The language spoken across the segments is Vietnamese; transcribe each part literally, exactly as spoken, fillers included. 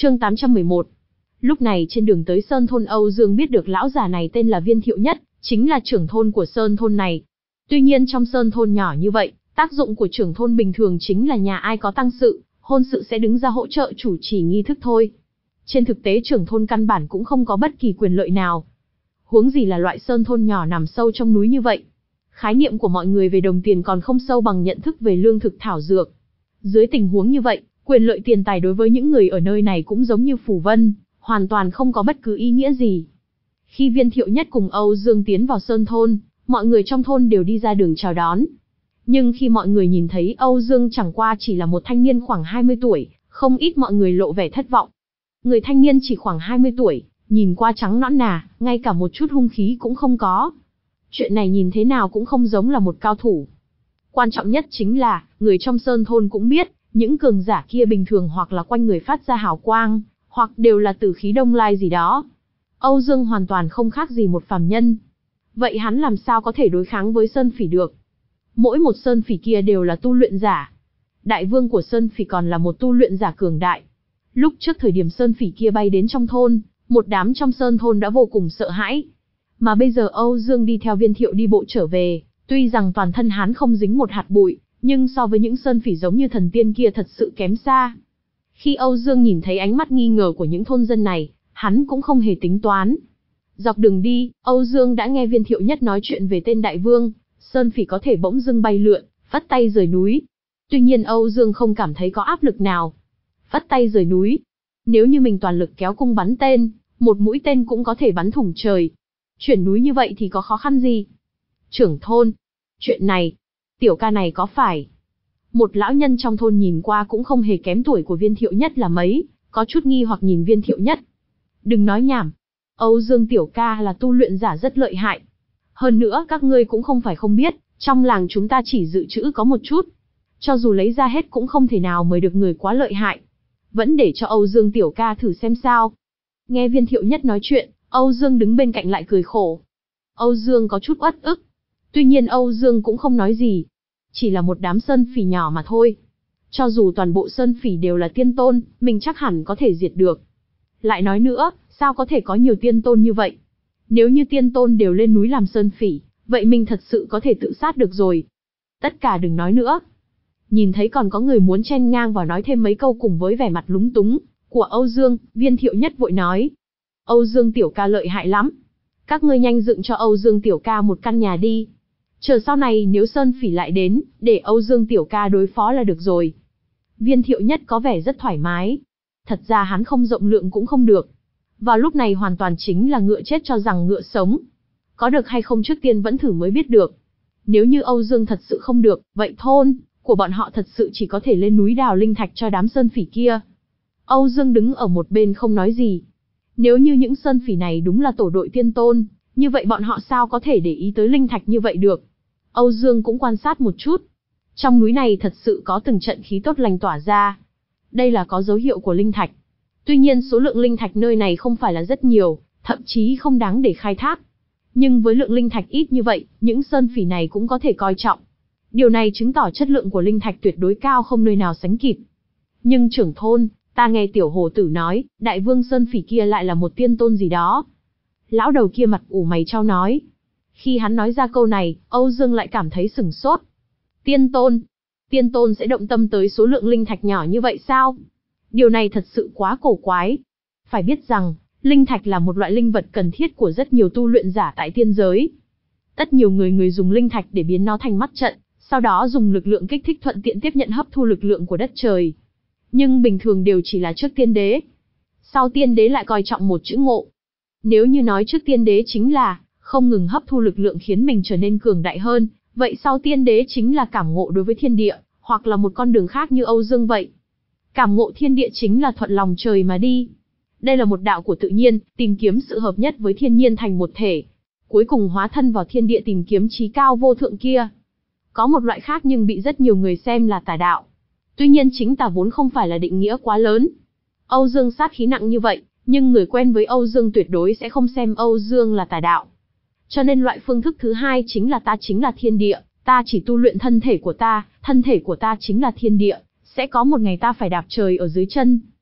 Chương tám trăm mười một. Lúc này trên đường tới Sơn thôn, Âu Dương biết được lão già này tên là Viên Thiệu Nhất, chính là trưởng thôn của Sơn thôn này. Tuy nhiên trong Sơn thôn nhỏ như vậy, tác dụng của trưởng thôn bình thường chính là nhà ai có tang sự, hôn sự sẽ đứng ra hỗ trợ chủ trì nghi thức thôi. Trên thực tế trưởng thôn căn bản cũng không có bất kỳ quyền lợi nào. Huống gì là loại Sơn thôn nhỏ nằm sâu trong núi như vậy. Khái niệm của mọi người về đồng tiền còn không sâu bằng nhận thức về lương thực thảo dược. Dưới tình huống như vậy, quyền lợi tiền tài đối với những người ở nơi này cũng giống như phù vân, hoàn toàn không có bất cứ ý nghĩa gì. Khi Viên Thiệu Nhất cùng Âu Dương tiến vào Sơn thôn, mọi người trong thôn đều đi ra đường chào đón. Nhưng khi mọi người nhìn thấy Âu Dương chẳng qua chỉ là một thanh niên khoảng hai mươi tuổi, không ít mọi người lộ vẻ thất vọng. Người thanh niên chỉ khoảng hai mươi tuổi, nhìn qua trắng nõn nà, ngay cả một chút hung khí cũng không có. Chuyện này nhìn thế nào cũng không giống là một cao thủ. Quan trọng nhất chính là, người trong Sơn thôn cũng biết, những cường giả kia bình thường hoặc là quanh người phát ra hào quang, hoặc đều là tử khí đông lai gì đó. Âu Dương hoàn toàn không khác gì một phàm nhân. Vậy hắn làm sao có thể đối kháng với Sơn Phỉ được? Mỗi một Sơn Phỉ kia đều là tu luyện giả. Đại vương của Sơn Phỉ còn là một tu luyện giả cường đại. Lúc trước thời điểm Sơn Phỉ kia bay đến trong thôn, một đám trong Sơn thôn đã vô cùng sợ hãi. Mà bây giờ Âu Dương đi theo Viên Thiệu đi bộ trở về, tuy rằng toàn thân hắn không dính một hạt bụi, nhưng so với những Sơn Phỉ giống như thần tiên kia thật sự kém xa. Khi Âu Dương nhìn thấy ánh mắt nghi ngờ của những thôn dân này, hắn cũng không hề tính toán. Dọc đường đi, Âu Dương đã nghe Viên Thiệu Nhất nói chuyện về tên đại vương, Sơn Phỉ có thể bỗng dưng bay lượn, phất tay rời núi. Tuy nhiên Âu Dương không cảm thấy có áp lực nào. Phất tay rời núi. Nếu như mình toàn lực kéo cung bắn tên, một mũi tên cũng có thể bắn thủng trời. Chuyển núi như vậy thì có khó khăn gì? Trưởng thôn. Chuyện này, tiểu ca này có phải... Một lão nhân trong thôn nhìn qua cũng không hề kém tuổi của Viên Thiệu Nhất là mấy, có chút nghi hoặc nhìn Viên Thiệu Nhất. Đừng nói nhảm. Âu Dương tiểu ca là tu luyện giả rất lợi hại. Hơn nữa các ngươi cũng không phải không biết, trong làng chúng ta chỉ dự trữ có một chút. Cho dù lấy ra hết cũng không thể nào mời được người quá lợi hại. Vẫn để cho Âu Dương tiểu ca thử xem sao. Nghe Viên Thiệu Nhất nói chuyện, Âu Dương đứng bên cạnh lại cười khổ. Âu Dương có chút uất ức. Tuy nhiên Âu Dương cũng không nói gì. Chỉ là một đám Sơn Phỉ nhỏ mà thôi. Cho dù toàn bộ Sơn Phỉ đều là tiên tôn, mình chắc hẳn có thể diệt được. Lại nói nữa, sao có thể có nhiều tiên tôn như vậy? Nếu như tiên tôn đều lên núi làm Sơn Phỉ, vậy mình thật sự có thể tự sát được rồi. Tất cả đừng nói nữa. Nhìn thấy còn có người muốn chen ngang vào nói thêm mấy câu cùng với vẻ mặt lúng túng của Âu Dương, Viên Thiệu Nhất vội nói. Âu Dương tiểu ca lợi hại lắm. Các ngươi nhanh dựng cho Âu Dương tiểu ca một căn nhà đi. Chờ sau này nếu Sơn Phỉ lại đến, để Âu Dương tiểu ca đối phó là được rồi. Viên Thiệu Nhất có vẻ rất thoải mái. Thật ra hắn không rộng lượng cũng không được. Vào lúc này hoàn toàn chính là ngựa chết cho rằng ngựa sống. Có được hay không trước tiên vẫn thử mới biết được. Nếu như Âu Dương thật sự không được, vậy thôn của bọn họ thật sự chỉ có thể lên núi đào linh thạch cho đám Sơn Phỉ kia. Âu Dương đứng ở một bên không nói gì. Nếu như những Sơn Phỉ này đúng là tổ đội tiên tôn, như vậy bọn họ sao có thể để ý tới linh thạch như vậy được. Âu Dương cũng quan sát một chút. Trong núi này thật sự có từng trận khí tốt lành tỏa ra. Đây là có dấu hiệu của linh thạch. Tuy nhiên số lượng linh thạch nơi này không phải là rất nhiều, thậm chí không đáng để khai thác. Nhưng với lượng linh thạch ít như vậy, những Sơn Phỉ này cũng có thể coi trọng. Điều này chứng tỏ chất lượng của linh thạch tuyệt đối cao không nơi nào sánh kịp. Nhưng trưởng thôn, ta nghe tiểu hồ tử nói, đại vương Sơn Phỉ kia lại là một tiên tôn gì đó. Lão đầu kia mặt ủ mày chau nói. Khi hắn nói ra câu này, Âu Dương lại cảm thấy sửng sốt. Tiên tôn? Tiên tôn sẽ động tâm tới số lượng linh thạch nhỏ như vậy sao? Điều này thật sự quá cổ quái. Phải biết rằng, linh thạch là một loại linh vật cần thiết của rất nhiều tu luyện giả tại tiên giới. Tất nhiều người người dùng linh thạch để biến nó thành mắt trận, sau đó dùng lực lượng kích thích thuận tiện tiếp nhận hấp thu lực lượng của đất trời. Nhưng bình thường đều chỉ là trước tiên đế. Sau tiên đế lại coi trọng một chữ ngộ. Nếu như nói trước tiên đế chính là không ngừng hấp thu lực lượng khiến mình trở nên cường đại hơn, vậy sau tiên đế chính là cảm ngộ đối với thiên địa, hoặc là một con đường khác như Âu Dương vậy. Cảm ngộ thiên địa chính là thuận lòng trời mà đi. Đây là một đạo của tự nhiên, tìm kiếm sự hợp nhất với thiên nhiên thành một thể. Cuối cùng hóa thân vào thiên địa tìm kiếm chí cao vô thượng kia. Có một loại khác nhưng bị rất nhiều người xem là tà đạo. Tuy nhiên chính tà vốn không phải là định nghĩa quá lớn. Âu Dương sát khí nặng như vậy, nhưng người quen với Âu Dương tuyệt đối sẽ không xem Âu Dương là tà đạo. Cho nên loại phương thức thứ hai chính là ta chính là thiên địa, ta chỉ tu luyện thân thể của ta, thân thể của ta chính là thiên địa, sẽ có một ngày ta phải đạp trời ở dưới chân.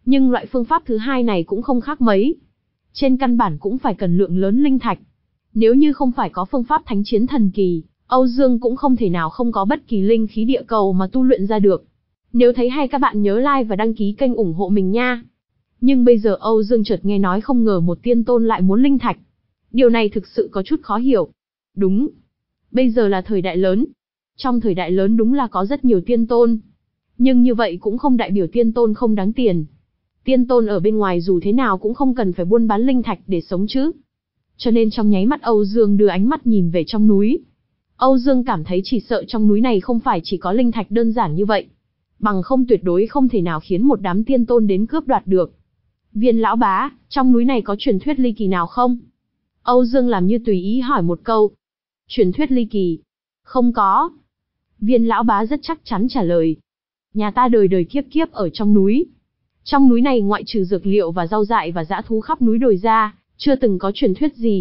Nhưng loại phương pháp thứ hai này cũng không khác mấy. Trên căn bản cũng phải cần lượng lớn linh thạch. Nếu như không phải có phương pháp thánh chiến thần kỳ, Âu Dương cũng không thể nào không có bất kỳ linh khí địa cầu mà tu luyện ra được. Nếu thấy hay các bạn nhớ like và đăng ký kênh ủng hộ mình nha. Nhưng bây giờ Âu Dương chợt nghe nói không ngờ một tiên tôn lại muốn linh thạch. Điều này thực sự có chút khó hiểu. Đúng. Bây giờ là thời đại lớn. Trong thời đại lớn đúng là có rất nhiều tiên tôn. Nhưng như vậy cũng không đại biểu tiên tôn không đáng tiền. Tiên tôn ở bên ngoài dù thế nào cũng không cần phải buôn bán linh thạch để sống chứ. Cho nên trong nháy mắt Âu Dương đưa ánh mắt nhìn về trong núi. Âu Dương cảm thấy chỉ sợ trong núi này không phải chỉ có linh thạch đơn giản như vậy. Bằng không tuyệt đối không thể nào khiến một đám tiên tôn đến cướp đoạt được. Viên lão bá, trong núi này có truyền thuyết ly kỳ nào không? Âu Dương làm như tùy ý hỏi một câu. Truyền thuyết ly kỳ? Không có. Viên lão bá rất chắc chắn trả lời. Nhà ta đời đời kiếp kiếp ở trong núi. Trong núi này ngoại trừ dược liệu và rau dại và dã thú khắp núi đồi ra, chưa từng có truyền thuyết gì.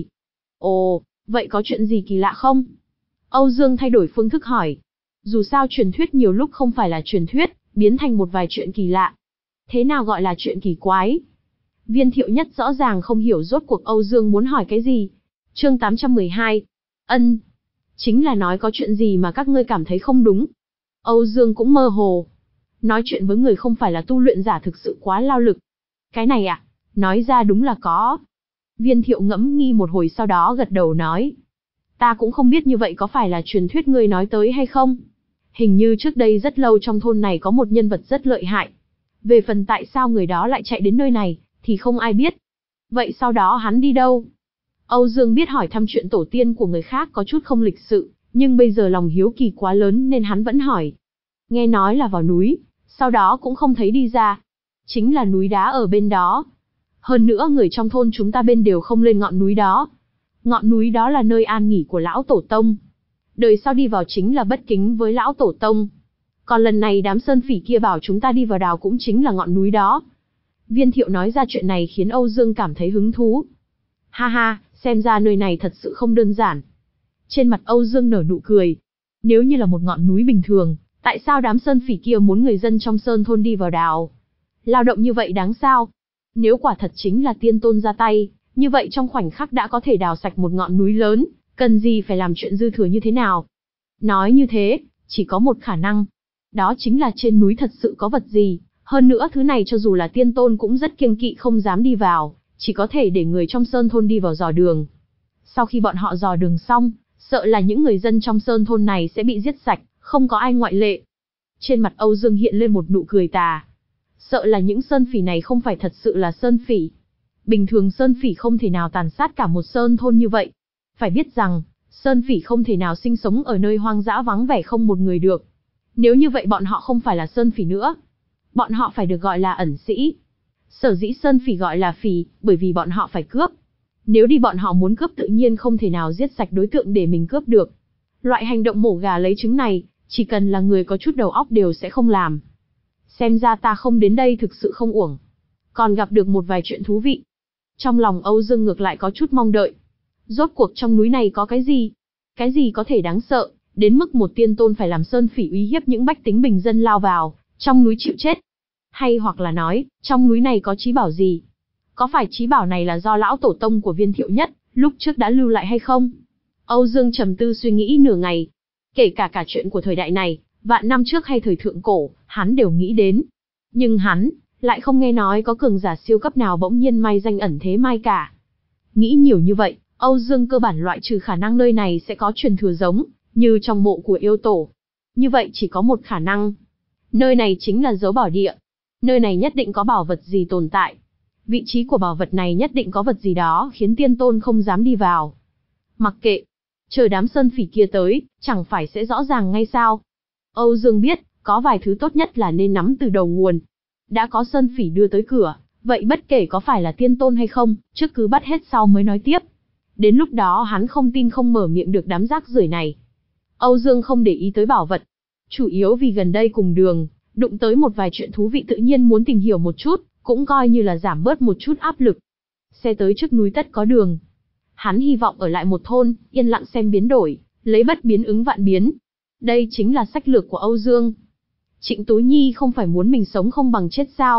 Ồ, vậy có chuyện gì kỳ lạ không? Âu Dương thay đổi phương thức hỏi. Dù sao truyền thuyết nhiều lúc không phải là truyền thuyết, biến thành một vài chuyện kỳ lạ. Thế nào gọi là chuyện kỳ quái? Viên Thiệu Nhất rõ ràng không hiểu rốt cuộc Âu Dương muốn hỏi cái gì. Chương tám trăm mười hai. Ân. Chính là nói có chuyện gì mà các ngươi cảm thấy không đúng. Âu Dương cũng mơ hồ. Nói chuyện với người không phải là tu luyện giả thực sự quá lao lực. Cái này à? Nói ra đúng là có. Viên Thiệu ngẫm nghi một hồi sau đó gật đầu nói. Ta cũng không biết như vậy có phải là truyền thuyết ngươi nói tới hay không. Hình như trước đây rất lâu trong thôn này có một nhân vật rất lợi hại. Về phần tại sao người đó lại chạy đến nơi này, thì không ai biết. Vậy sau đó hắn đi đâu? Âu Dương biết hỏi thăm chuyện tổ tiên của người khác có chút không lịch sự, nhưng bây giờ lòng hiếu kỳ quá lớn nên hắn vẫn hỏi. Nghe nói là vào núi, sau đó cũng không thấy đi ra. Chính là núi đá ở bên đó. Hơn nữa người trong thôn chúng ta bên đều không lên ngọn núi đó. Ngọn núi đó là nơi an nghỉ của lão tổ tông. Đời sau đi vào chính là bất kính với lão tổ tông. Còn lần này đám sơn phỉ kia bảo chúng ta đi vào đào cũng chính là ngọn núi đó. Viên Thiệu nói ra chuyện này khiến Âu Dương cảm thấy hứng thú. Ha ha, xem ra nơi này thật sự không đơn giản. Trên mặt Âu Dương nở nụ cười. Nếu như là một ngọn núi bình thường, tại sao đám sơn phỉ kia muốn người dân trong sơn thôn đi vào đào? Lao động như vậy đáng sao? Nếu quả thật chính là tiên tôn ra tay, như vậy trong khoảnh khắc đã có thể đào sạch một ngọn núi lớn, cần gì phải làm chuyện dư thừa như thế nào? Nói như thế, chỉ có một khả năng. Đó chính là trên núi thật sự có vật gì, hơn nữa thứ này cho dù là tiên tôn cũng rất kiêng kỵ không dám đi vào, chỉ có thể để người trong sơn thôn đi vào dò đường. Sau khi bọn họ dò đường xong, sợ là những người dân trong sơn thôn này sẽ bị giết sạch, không có ai ngoại lệ. Trên mặt Âu Dương hiện lên một nụ cười tà. Sợ là những sơn phỉ này không phải thật sự là sơn phỉ. Bình thường sơn phỉ không thể nào tàn sát cả một sơn thôn như vậy. Phải biết rằng, sơn phỉ không thể nào sinh sống ở nơi hoang dã vắng vẻ không một người được. Nếu như vậy bọn họ không phải là sơn phỉ nữa. Bọn họ phải được gọi là ẩn sĩ. Sở dĩ sơn phỉ gọi là phỉ, bởi vì bọn họ phải cướp. Nếu đi bọn họ muốn cướp tự nhiên không thể nào giết sạch đối tượng để mình cướp được. Loại hành động mổ gà lấy trứng này, chỉ cần là người có chút đầu óc đều sẽ không làm. Xem ra ta không đến đây thực sự không uổng. Còn gặp được một vài chuyện thú vị. Trong lòng Âu Dương ngược lại có chút mong đợi. Rốt cuộc trong núi này có cái gì? Cái gì có thể đáng sợ, đến mức một tiên tôn phải làm sơn phỉ uy hiếp những bách tính bình dân lao vào, trong núi chịu chết? Hay hoặc là nói, trong núi này có trí bảo gì? Có phải trí bảo này là do lão tổ tông của Viên Thiệu Nhất, lúc trước đã lưu lại hay không? Âu Dương trầm tư suy nghĩ nửa ngày. Kể cả cả chuyện của thời đại này, vạn năm trước hay thời thượng cổ, hắn đều nghĩ đến. Nhưng hắn, lại không nghe nói có cường giả siêu cấp nào bỗng nhiên may danh ẩn thế mai cả. Nghĩ nhiều như vậy, Âu Dương cơ bản loại trừ khả năng nơi này sẽ có truyền thừa giống, như trong mộ của yêu tổ. Như vậy chỉ có một khả năng. Nơi này chính là dấu bảo địa. Nơi này nhất định có bảo vật gì tồn tại. Vị trí của bảo vật này nhất định có vật gì đó khiến tiên tôn không dám đi vào. Mặc kệ, chờ đám sơn phỉ kia tới, chẳng phải sẽ rõ ràng ngay sao? Âu Dương biết, có vài thứ tốt nhất là nên nắm từ đầu nguồn. Đã có sơn phỉ đưa tới cửa, vậy bất kể có phải là tiên tôn hay không, trước cứ bắt hết sau mới nói tiếp. Đến lúc đó hắn không tin không mở miệng được đám rác rưởi này. Âu Dương không để ý tới bảo vật. Chủ yếu vì gần đây cùng đường, đụng tới một vài chuyện thú vị tự nhiên muốn tìm hiểu một chút, cũng coi như là giảm bớt một chút áp lực. Xe tới trước núi tất có đường. Hắn hy vọng ở lại một thôn, yên lặng xem biến đổi, lấy bất biến ứng vạn biến. Đây chính là sách lược của Âu Dương. Trịnh Tú Nhi không phải muốn mình sống không bằng chết sao?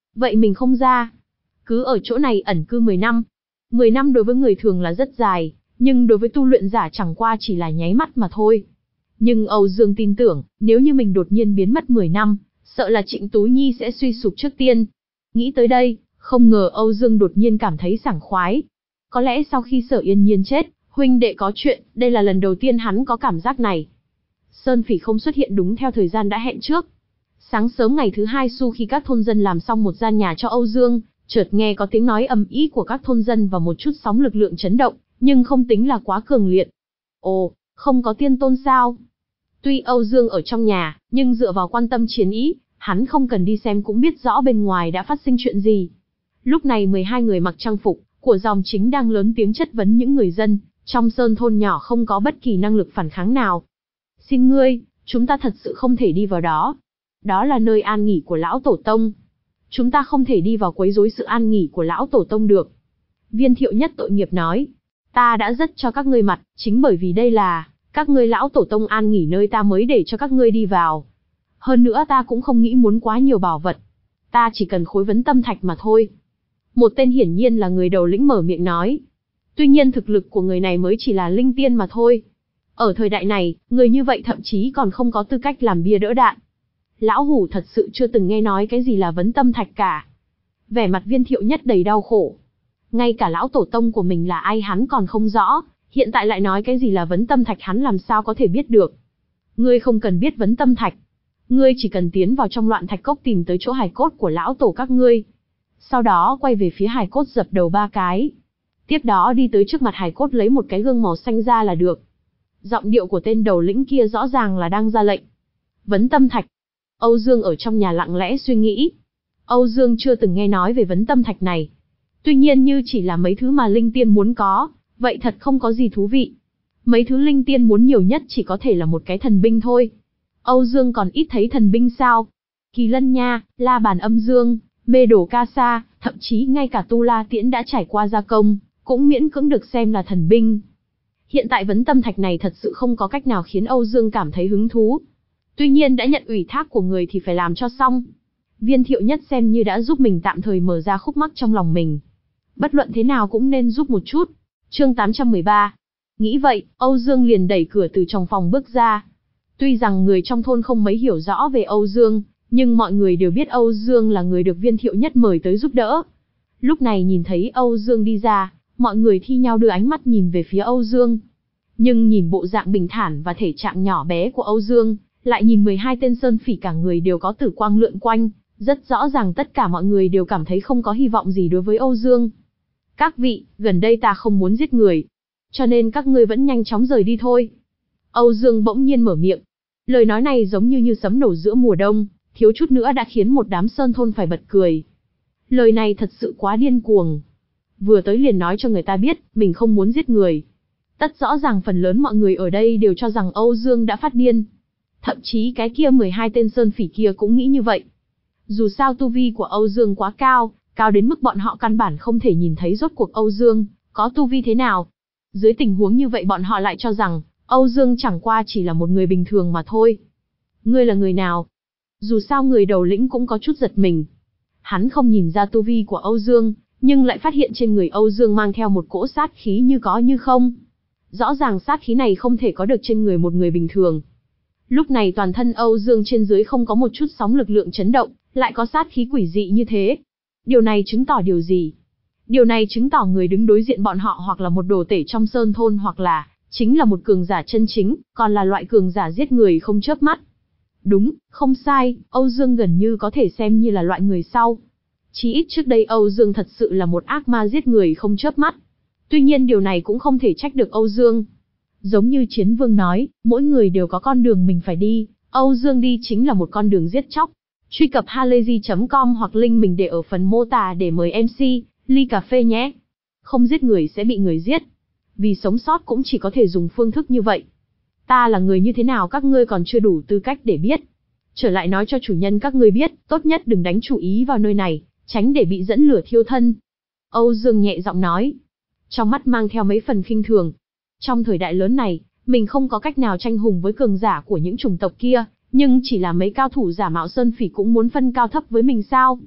Vậy mình không ra. Cứ ở chỗ này ẩn cư mười năm. mười năm đối với người thường là rất dài, nhưng đối với tu luyện giả chẳng qua chỉ là nháy mắt mà thôi. Nhưng Âu Dương tin tưởng, nếu như mình đột nhiên biến mất mười năm, sợ là Trịnh Tú Nhi sẽ suy sụp trước tiên. Nghĩ tới đây, không ngờ Âu Dương đột nhiên cảm thấy sảng khoái. Có lẽ sau khi Sở Yên Nhiên chết, huynh đệ có chuyện, đây là lần đầu tiên hắn có cảm giác này. Sơn Phỉ không xuất hiện đúng theo thời gian đã hẹn trước. Sáng sớm ngày thứ hai sau khi các thôn dân làm xong một gian nhà cho Âu Dương, chợt nghe có tiếng nói ầm ĩ của các thôn dân và một chút sóng lực lượng chấn động, nhưng không tính là quá cường liệt. Ồ, không có tiên tôn sao? Tuy Âu Dương ở trong nhà, nhưng dựa vào quan tâm chiến ý, hắn không cần đi xem cũng biết rõ bên ngoài đã phát sinh chuyện gì. Lúc này mười hai người mặc trang phục của dòng chính đang lớn tiếng chất vấn những người dân trong sơn thôn nhỏ không có bất kỳ năng lực phản kháng nào. Xin ngươi, chúng ta thật sự không thể đi vào đó. Đó là nơi an nghỉ của lão tổ tông. Chúng ta không thể đi vào quấy rối sự an nghỉ của lão tổ tông được. Viên Thiệu Nhất tội nghiệp nói, ta đã rất cho các ngươi mặt, chính bởi vì đây là các ngươi lão tổ tông an nghỉ nơi ta mới để cho các ngươi đi vào. Hơn nữa ta cũng không nghĩ muốn quá nhiều bảo vật. Ta chỉ cần khối vấn tâm thạch mà thôi. Một tên hiển nhiên là người đầu lĩnh mở miệng nói. Tuy nhiên thực lực của người này mới chỉ là linh tiên mà thôi. Ở thời đại này, người như vậy thậm chí còn không có tư cách làm bia đỡ đạn. Lão Hủ thật sự chưa từng nghe nói cái gì là vấn tâm thạch cả. Vẻ mặt Viên Thiệu Nhất đầy đau khổ. Ngay cả lão tổ tông của mình là ai hắn còn không rõ, hiện tại lại nói cái gì là vấn tâm thạch hắn làm sao có thể biết được. Ngươi không cần biết vấn tâm thạch. Ngươi chỉ cần tiến vào trong loạn thạch cốc tìm tới chỗ hài cốt của lão tổ các ngươi. Sau đó quay về phía hài cốt dập đầu ba cái. Tiếp đó đi tới trước mặt hài cốt lấy một cái gương màu xanh ra là được. Giọng điệu của tên đầu lĩnh kia rõ ràng là đang ra lệnh. Vấn tâm thạch. Âu Dương ở trong nhà lặng lẽ suy nghĩ. Âu Dương chưa từng nghe nói về vấn tâm thạch này. Tuy nhiên như chỉ là mấy thứ mà linh tiên muốn có, vậy thật không có gì thú vị. Mấy thứ linh tiên muốn nhiều nhất chỉ có thể là một cái thần binh thôi. Âu Dương còn ít thấy thần binh sao? Kỳ Lân Nha, La Bàn Âm Dương, Mê Đồ Ca Sa, thậm chí ngay cả Tu La Tiễn đã trải qua gia công, cũng miễn cưỡng được xem là thần binh. Hiện tại vấn tâm thạch này thật sự không có cách nào khiến Âu Dương cảm thấy hứng thú. Tuy nhiên đã nhận ủy thác của người thì phải làm cho xong. Viên Thiệu Nhất xem như đã giúp mình tạm thời mở ra khúc mắc trong lòng mình. Bất luận thế nào cũng nên giúp một chút. Chương tám trăm mười ba. Nghĩ vậy, Âu Dương liền đẩy cửa từ trong phòng bước ra. Tuy rằng người trong thôn không mấy hiểu rõ về Âu Dương, nhưng mọi người đều biết Âu Dương là người được Viên Thiệu Nhất mời tới giúp đỡ. Lúc này nhìn thấy Âu Dương đi ra, mọi người thi nhau đưa ánh mắt nhìn về phía Âu Dương. Nhưng nhìn bộ dạng bình thản và thể trạng nhỏ bé của Âu Dương, lại nhìn mười hai tên sơn phỉ cả người đều có tử quang lượn quanh, rất rõ ràng tất cả mọi người đều cảm thấy không có hy vọng gì đối với Âu Dương. Các vị, gần đây ta không muốn giết người, cho nên các ngươi vẫn nhanh chóng rời đi thôi. Âu Dương bỗng nhiên mở miệng. Lời nói này giống như như sấm nổ giữa mùa đông, thiếu chút nữa đã khiến một đám sơn thôn phải bật cười. Lời này thật sự quá điên cuồng. Vừa tới liền nói cho người ta biết, mình không muốn giết người. Tất rõ ràng phần lớn mọi người ở đây đều cho rằng Âu Dương đã phát điên. Thậm chí cái kia mười hai tên sơn phỉ kia cũng nghĩ như vậy. Dù sao tu vi của Âu Dương quá cao, cao đến mức bọn họ căn bản không thể nhìn thấy rốt cuộc Âu Dương có tu vi thế nào. Dưới tình huống như vậy bọn họ lại cho rằng Âu Dương chẳng qua chỉ là một người bình thường mà thôi. Ngươi là người nào? Dù sao người đầu lĩnh cũng có chút giật mình. Hắn không nhìn ra tu vi của Âu Dương, nhưng lại phát hiện trên người Âu Dương mang theo một cỗ sát khí như có như không. Rõ ràng sát khí này không thể có được trên người một người bình thường. Lúc này toàn thân Âu Dương trên dưới không có một chút sóng lực lượng chấn động, lại có sát khí quỷ dị như thế. Điều này chứng tỏ điều gì? Điều này chứng tỏ người đứng đối diện bọn họ hoặc là một đồ tể trong sơn thôn hoặc là chính là một cường giả chân chính, còn là loại cường giả giết người không chớp mắt. Đúng, không sai, Âu Dương gần như có thể xem như là loại người sau. Chỉ ít trước đây Âu Dương thật sự là một ác ma giết người không chớp mắt. Tuy nhiên điều này cũng không thể trách được Âu Dương. Giống như Chiến Vương nói, mỗi người đều có con đường mình phải đi, Âu Dương đi chính là một con đường giết chóc. Truy cập halayzi chấm com hoặc link mình để ở phần mô tả để mời em xê, ly cà phê nhé. Không giết người sẽ bị người giết. Vì sống sót cũng chỉ có thể dùng phương thức như vậy. Ta là người như thế nào các ngươi còn chưa đủ tư cách để biết. Trở lại nói cho chủ nhân các ngươi biết, tốt nhất đừng đánh chủ ý vào nơi này, tránh để bị dẫn lửa thiêu thân. Âu Dương nhẹ giọng nói. Trong mắt mang theo mấy phần khinh thường. Trong thời đại lớn này, mình không có cách nào tranh hùng với cường giả của những chủng tộc kia, nhưng chỉ là mấy cao thủ giả mạo sơn phỉ cũng muốn phân cao thấp với mình sao?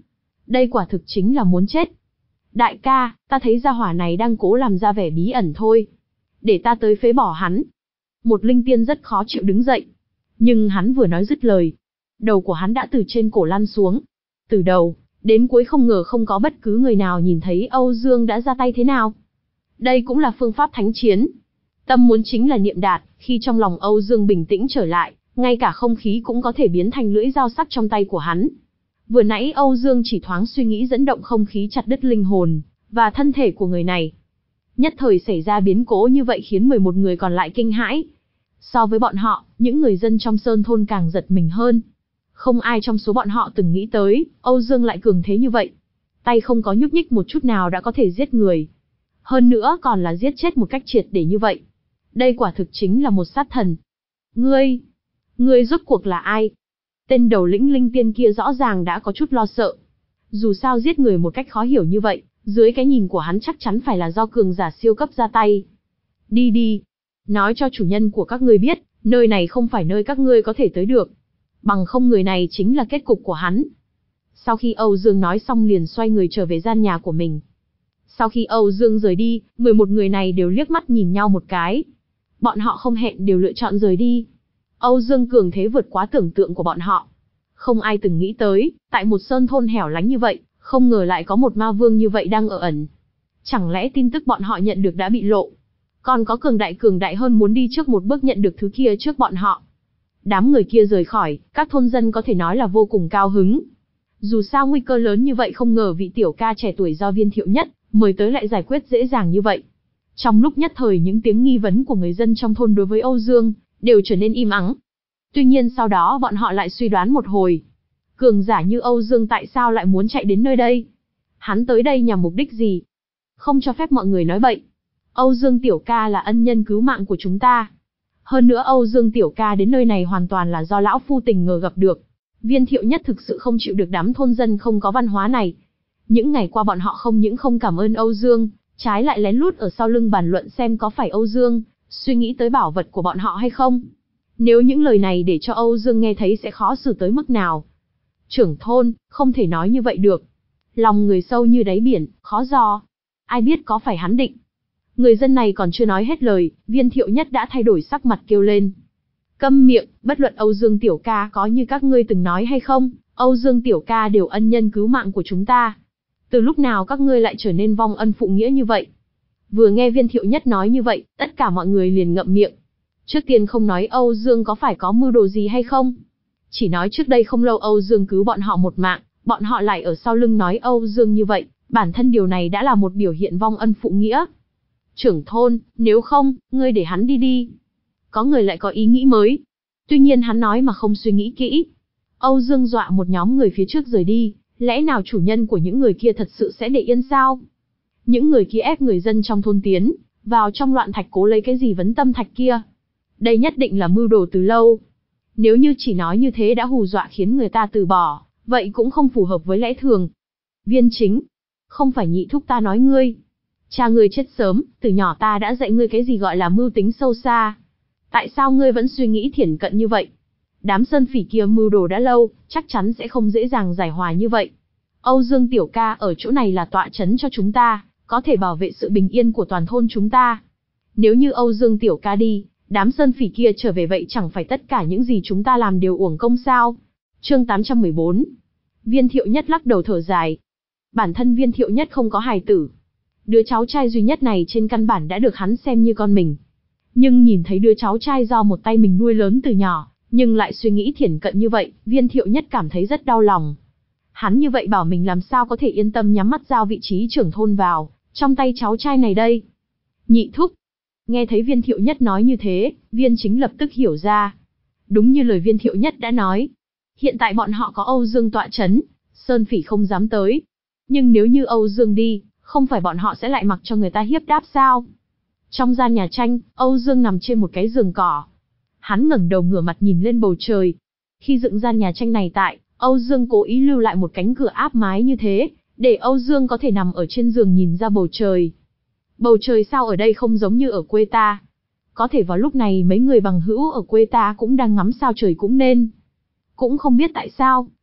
Đây quả thực chính là muốn chết. Đại ca, ta thấy gia hỏa này đang cố làm ra vẻ bí ẩn thôi. Để ta tới phế bỏ hắn. Một linh tiên rất khó chịu đứng dậy. Nhưng hắn vừa nói dứt lời. Đầu của hắn đã từ trên cổ lăn xuống. Từ đầu, đến cuối không ngờ không có bất cứ người nào nhìn thấy Âu Dương đã ra tay thế nào. Đây cũng là phương pháp thánh chiến. Tâm muốn chính là niệm đạt, khi trong lòng Âu Dương bình tĩnh trở lại, ngay cả không khí cũng có thể biến thành lưỡi dao sắc trong tay của hắn. Vừa nãy Âu Dương chỉ thoáng suy nghĩ dẫn động không khí chặt đứt linh hồn và thân thể của người này. Nhất thời xảy ra biến cố như vậy khiến mười một người còn lại kinh hãi. So với bọn họ, những người dân trong sơn thôn càng giật mình hơn. Không ai trong số bọn họ từng nghĩ tới, Âu Dương lại cường thế như vậy. Tay không có nhúc nhích một chút nào đã có thể giết người. Hơn nữa còn là giết chết một cách triệt để như vậy. Đây quả thực chính là một sát thần. Ngươi, ngươi rốt cuộc là ai? Tên đầu lĩnh linh tiên kia rõ ràng đã có chút lo sợ. Dù sao giết người một cách khó hiểu như vậy, dưới cái nhìn của hắn chắc chắn phải là do cường giả siêu cấp ra tay. Đi đi, nói cho chủ nhân của các ngươi biết, nơi này không phải nơi các ngươi có thể tới được. Bằng không người này chính là kết cục của hắn. Sau khi Âu Dương nói xong liền xoay người trở về gian nhà của mình. Sau khi Âu Dương rời đi, mười một người này đều liếc mắt nhìn nhau một cái. Bọn họ không hẹn đều lựa chọn rời đi. Âu Dương cường thế vượt quá tưởng tượng của bọn họ. Không ai từng nghĩ tới, tại một sơn thôn hẻo lánh như vậy, không ngờ lại có một ma vương như vậy đang ở ẩn. Chẳng lẽ tin tức bọn họ nhận được đã bị lộ? Còn có cường đại cường đại hơn muốn đi trước một bước nhận được thứ kia trước bọn họ. Đám người kia rời khỏi, các thôn dân có thể nói là vô cùng cao hứng. Dù sao nguy cơ lớn như vậy không ngờ vị tiểu ca trẻ tuổi do Viên Thiệu Nhất mời tới lại giải quyết dễ dàng như vậy. Trong lúc nhất thời những tiếng nghi vấn của người dân trong thôn đối với Âu Dương đều trở nên im ắng. Tuy nhiên sau đó bọn họ lại suy đoán một hồi. Cường giả như Âu Dương tại sao lại muốn chạy đến nơi đây? Hắn tới đây nhằm mục đích gì? Không cho phép mọi người nói bậy. Âu Dương tiểu ca là ân nhân cứu mạng của chúng ta. Hơn nữa Âu Dương tiểu ca đến nơi này hoàn toàn là do lão phu tình ngờ gặp được. Viên Thiệu Nhất thực sự không chịu được đám thôn dân không có văn hóa này. Những ngày qua bọn họ không những không cảm ơn Âu Dương, trái lại lén lút ở sau lưng bàn luận xem có phải Âu Dương suy nghĩ tới bảo vật của bọn họ hay không. Nếu những lời này để cho Âu Dương nghe thấy sẽ khó xử tới mức nào. Trưởng thôn, không thể nói như vậy được. Lòng người sâu như đáy biển, khó dò. Ai biết có phải hắn định. Người dân này còn chưa nói hết lời, Viên Thiệu Nhất đã thay đổi sắc mặt kêu lên. Câm miệng, bất luận Âu Dương tiểu ca có như các ngươi từng nói hay không, Âu Dương tiểu ca đều ân nhân cứu mạng của chúng ta. Từ lúc nào các ngươi lại trở nên vong ân phụ nghĩa như vậy? Vừa nghe Viên Thiệu Nhất nói như vậy, tất cả mọi người liền ngậm miệng. Trước tiên không nói Âu Dương có phải có mưu đồ gì hay không. Chỉ nói trước đây không lâu Âu Dương cứu bọn họ một mạng, bọn họ lại ở sau lưng nói Âu Dương như vậy, bản thân điều này đã là một biểu hiện vong ân phụ nghĩa. Trưởng thôn, nếu không, ngươi để hắn đi đi. Có người lại có ý nghĩ mới. Tuy nhiên hắn nói mà không suy nghĩ kỹ. Âu Dương dọa một nhóm người phía trước rời đi, lẽ nào chủ nhân của những người kia thật sự sẽ để yên sao? Những người kia ép người dân trong thôn tiến vào trong loạn thạch cố lấy cái gì vấn tâm thạch kia. Đây nhất định là mưu đồ từ lâu. Nếu như chỉ nói như thế đã hù dọa khiến người ta từ bỏ, vậy cũng không phù hợp với lẽ thường. Viên Chính, không phải nhị thúc ta nói ngươi. Cha ngươi chết sớm, từ nhỏ ta đã dạy ngươi cái gì gọi là mưu tính sâu xa. Tại sao ngươi vẫn suy nghĩ thiển cận như vậy? Đám sơn phỉ kia mưu đồ đã lâu, chắc chắn sẽ không dễ dàng giải hòa như vậy. Âu Dương tiểu ca ở chỗ này là tọa chấn cho chúng ta, có thể bảo vệ sự bình yên của toàn thôn chúng ta. Nếu như Âu Dương tiểu ca đi, đám sơn phỉ kia trở về vậy chẳng phải tất cả những gì chúng ta làm đều uổng công sao? Chương tám trăm mười bốn. Viên Thiệu Nhất lắc đầu thở dài. Bản thân Viên Thiệu Nhất không có hài tử. Đứa cháu trai duy nhất này trên căn bản đã được hắn xem như con mình. Nhưng nhìn thấy đứa cháu trai do một tay mình nuôi lớn từ nhỏ, nhưng lại suy nghĩ thiển cận như vậy, Viên Thiệu Nhất cảm thấy rất đau lòng. Hắn như vậy bảo mình làm sao có thể yên tâm nhắm mắt giao vị trí trưởng thôn vào trong tay cháu trai này đây. Nhị thúc. Nghe thấy Viên Thiệu Nhất nói như thế, Viên Chính lập tức hiểu ra. Đúng như lời Viên Thiệu Nhất đã nói. Hiện tại bọn họ có Âu Dương tọa chấn, sơn phỉ không dám tới. Nhưng nếu như Âu Dương đi, không phải bọn họ sẽ lại mặc cho người ta hiếp đáp sao? Trong gian nhà tranh, Âu Dương nằm trên một cái giường cỏ. Hắn ngẩng đầu ngửa mặt nhìn lên bầu trời. Khi dựng gian nhà tranh này tại, Âu Dương cố ý lưu lại một cánh cửa áp mái như thế, để Âu Dương có thể nằm ở trên giường nhìn ra bầu trời. Bầu trời sao ở đây không giống như ở quê ta? Có thể vào lúc này mấy người bằng hữu ở quê ta cũng đang ngắm sao trời cũng nên. Cũng không biết tại sao,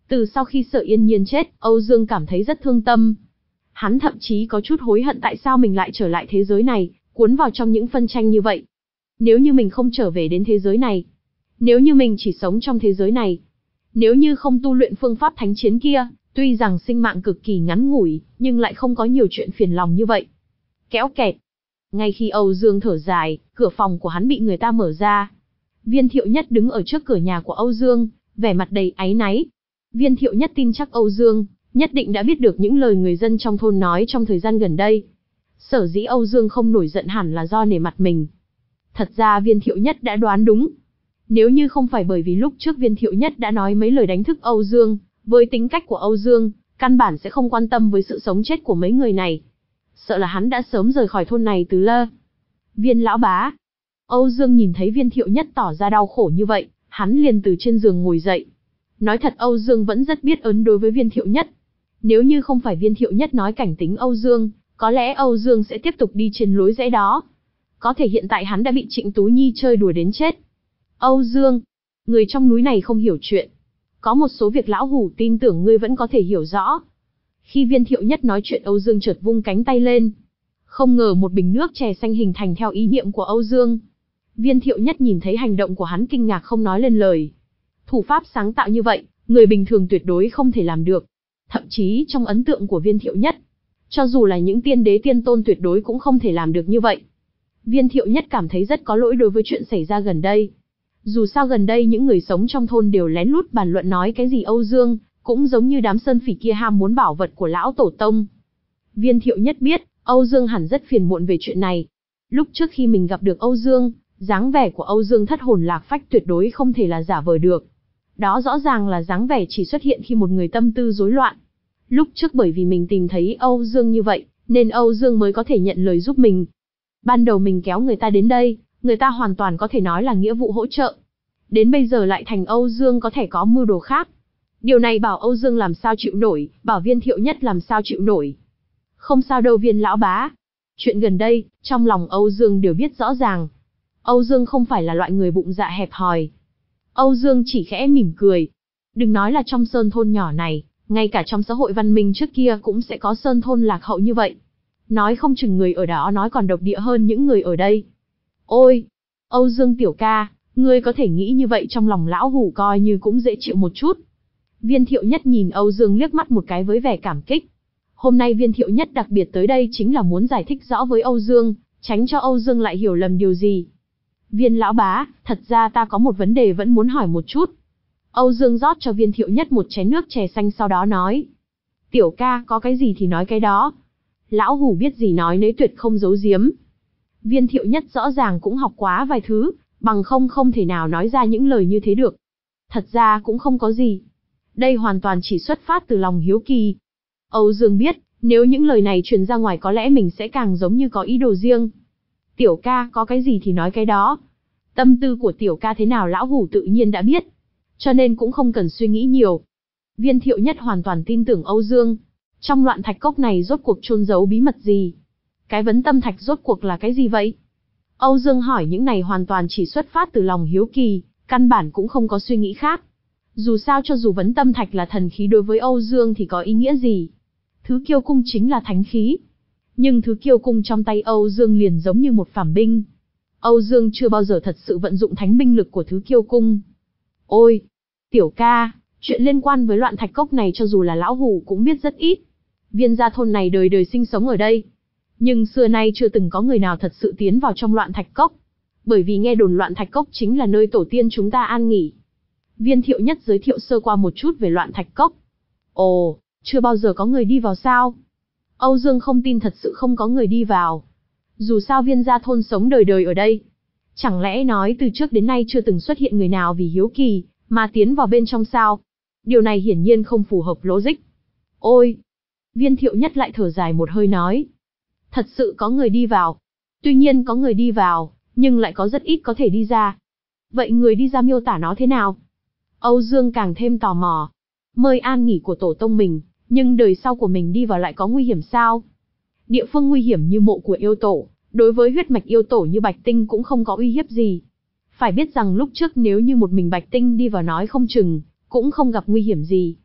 Từ sau khi Sở Yên Nhiên chết, Âu Dương cảm thấy rất thương tâm. Hắn thậm chí có chút hối hận tại sao mình lại trở lại thế giới này, cuốn vào trong những phân tranh như vậy. Nếu như mình không trở về đến thế giới này, nếu như mình chỉ sống trong thế giới này, nếu như không tu luyện phương pháp thánh chiến kia, tuy rằng sinh mạng cực kỳ ngắn ngủi, nhưng lại không có nhiều chuyện phiền lòng như vậy. Kéo kẹt. Ngay khi Âu Dương thở dài, cửa phòng của hắn bị người ta mở ra. Viên Thiệu Nhất đứng ở trước cửa nhà của Âu Dương, vẻ mặt đầy áy náy. Viên Thiệu Nhất tin chắc Âu Dương nhất định đã biết được những lời người dân trong thôn nói trong thời gian gần đây. Sở dĩ Âu Dương không nổi giận hẳn là do nể mặt mình. Thật ra Viên Thiệu Nhất đã đoán đúng. Nếu như không phải bởi vì lúc trước Viên Thiệu Nhất đã nói mấy lời đánh thức Âu Dương, với tính cách của Âu Dương, căn bản sẽ không quan tâm với sự sống chết của mấy người này. Sợ là hắn đã sớm rời khỏi thôn này từ lâu. Viên lão bá. Âu Dương nhìn thấy Viên Thiệu Nhất tỏ ra đau khổ như vậy, hắn liền từ trên giường ngồi dậy. Nói thật Âu Dương vẫn rất biết ơn đối với Viên Thiệu Nhất. Nếu như không phải Viên Thiệu Nhất nói cảnh tính Âu Dương, có lẽ Âu Dương sẽ tiếp tục đi trên lối rẽ đó. Có thể hiện tại hắn đã bị Trịnh Tú Nhi chơi đùa đến chết. Âu Dương, người trong núi này không hiểu chuyện. Có một số việc lão hủ tin tưởng ngươi vẫn có thể hiểu rõ. Khi Viên Thiệu Nhất nói chuyện, Âu Dương chợt vung cánh tay lên. Không ngờ một bình nước chè xanh hình thành theo ý niệm của Âu Dương. Viên Thiệu Nhất nhìn thấy hành động của hắn kinh ngạc không nói lên lời. Thủ pháp sáng tạo như vậy, người bình thường tuyệt đối không thể làm được. Thậm chí trong ấn tượng của Viên Thiệu Nhất, cho dù là những tiên đế tiên tôn tuyệt đối cũng không thể làm được như vậy. Viên Thiệu Nhất cảm thấy rất có lỗi đối với chuyện xảy ra gần đây. Dù sao gần đây những người sống trong thôn đều lén lút bàn luận nói cái gì Âu Dương, cũng giống như đám sơn phỉ kia ham muốn bảo vật của lão tổ tông. Viên Thiệu Nhất biết, Âu Dương hẳn rất phiền muộn về chuyện này. Lúc trước khi mình gặp được Âu Dương, dáng vẻ của Âu Dương thất hồn lạc phách tuyệt đối không thể là giả vờ được. Đó rõ ràng là dáng vẻ chỉ xuất hiện khi một người tâm tư rối loạn. Lúc trước bởi vì mình tìm thấy Âu Dương như vậy, nên Âu Dương mới có thể nhận lời giúp mình. Ban đầu mình kéo người ta đến đây, người ta hoàn toàn có thể nói là nghĩa vụ hỗ trợ. Đến bây giờ lại thành Âu Dương có thể có mưu đồ khác. Điều này bảo Âu Dương làm sao chịu nổi, bảo Viên Thiệu Nhất làm sao chịu nổi. Không sao đâu Viên lão bá. Chuyện gần đây, trong lòng Âu Dương đều biết rõ ràng. Âu Dương không phải là loại người bụng dạ hẹp hòi. Âu Dương chỉ khẽ mỉm cười. Đừng nói là trong sơn thôn nhỏ này, ngay cả trong xã hội văn minh trước kia cũng sẽ có sơn thôn lạc hậu như vậy. Nói không chừng người ở đó nói còn độc địa hơn những người ở đây. Ôi, Âu Dương tiểu ca, ngươi có thể nghĩ như vậy trong lòng lão hủ coi như cũng dễ chịu một chút. Viên Thiệu Nhất nhìn Âu Dương liếc mắt một cái với vẻ cảm kích. Hôm nay Viên Thiệu Nhất đặc biệt tới đây chính là muốn giải thích rõ với Âu Dương, tránh cho Âu Dương lại hiểu lầm điều gì. Viên lão bá, thật ra ta có một vấn đề vẫn muốn hỏi một chút. Âu Dương rót cho Viên Thiệu Nhất một chén nước chè xanh sau đó nói. Tiểu ca, có cái gì thì nói cái đó. Lão hủ biết gì nói nấy tuyệt không giấu giếm. Viên Thiệu Nhất rõ ràng cũng học quá vài thứ, bằng không không thể nào nói ra những lời như thế được. Thật ra cũng không có gì. Đây hoàn toàn chỉ xuất phát từ lòng hiếu kỳ. Âu Dương biết, nếu những lời này truyền ra ngoài có lẽ mình sẽ càng giống như có ý đồ riêng. Tiểu ca, có cái gì thì nói cái đó. Tâm tư của tiểu ca thế nào lão hủ tự nhiên đã biết. Cho nên cũng không cần suy nghĩ nhiều. Viên Thiệu Nhất hoàn toàn tin tưởng Âu Dương. Trong loạn thạch cốc này rốt cuộc chôn giấu bí mật gì? Cái vấn tâm thạch rốt cuộc là cái gì vậy? Âu Dương hỏi những này hoàn toàn chỉ xuất phát từ lòng hiếu kỳ, căn bản cũng không có suy nghĩ khác. Dù sao cho dù vấn tâm thạch là thần khí đối với Âu Dương thì có ý nghĩa gì? Thứ kiêu cung chính là thánh khí. Nhưng thứ kiêu cung trong tay Âu Dương liền giống như một phàm binh. Âu Dương chưa bao giờ thật sự vận dụng thánh binh lực của thứ kiêu cung. Ôi, tiểu ca, chuyện liên quan với loạn thạch cốc này cho dù là lão hủ cũng biết rất ít. Viên gia thôn này đời đời sinh sống ở đây. Nhưng xưa nay chưa từng có người nào thật sự tiến vào trong loạn thạch cốc. Bởi vì nghe đồn loạn thạch cốc chính là nơi tổ tiên chúng ta an nghỉ. Viên Thiệu Nhất giới thiệu sơ qua một chút về loạn thạch cốc. Ồ, chưa bao giờ có người đi vào sao? Âu Dương không tin thật sự không có người đi vào. Dù sao viên gia thôn sống đời đời ở đây. Chẳng lẽ nói từ trước đến nay chưa từng xuất hiện người nào vì hiếu kỳ, mà tiến vào bên trong sao? Điều này hiển nhiên không phù hợp logic. Ôi! Viên Thiệu Nhất lại thở dài một hơi nói. Thật sự có người đi vào. Tuy nhiên có người đi vào, nhưng lại có rất ít có thể đi ra. Vậy người đi ra miêu tả nó thế nào? Âu Dương càng thêm tò mò. Mời an nghỉ của tổ tông mình, nhưng đời sau của mình đi vào lại có nguy hiểm sao? Địa phương nguy hiểm như mộ của yêu tổ, đối với huyết mạch yêu tổ như Bạch Tinh cũng không có uy hiếp gì. Phải biết rằng lúc trước nếu như một mình Bạch Tinh đi vào nói không chừng, cũng không gặp nguy hiểm gì.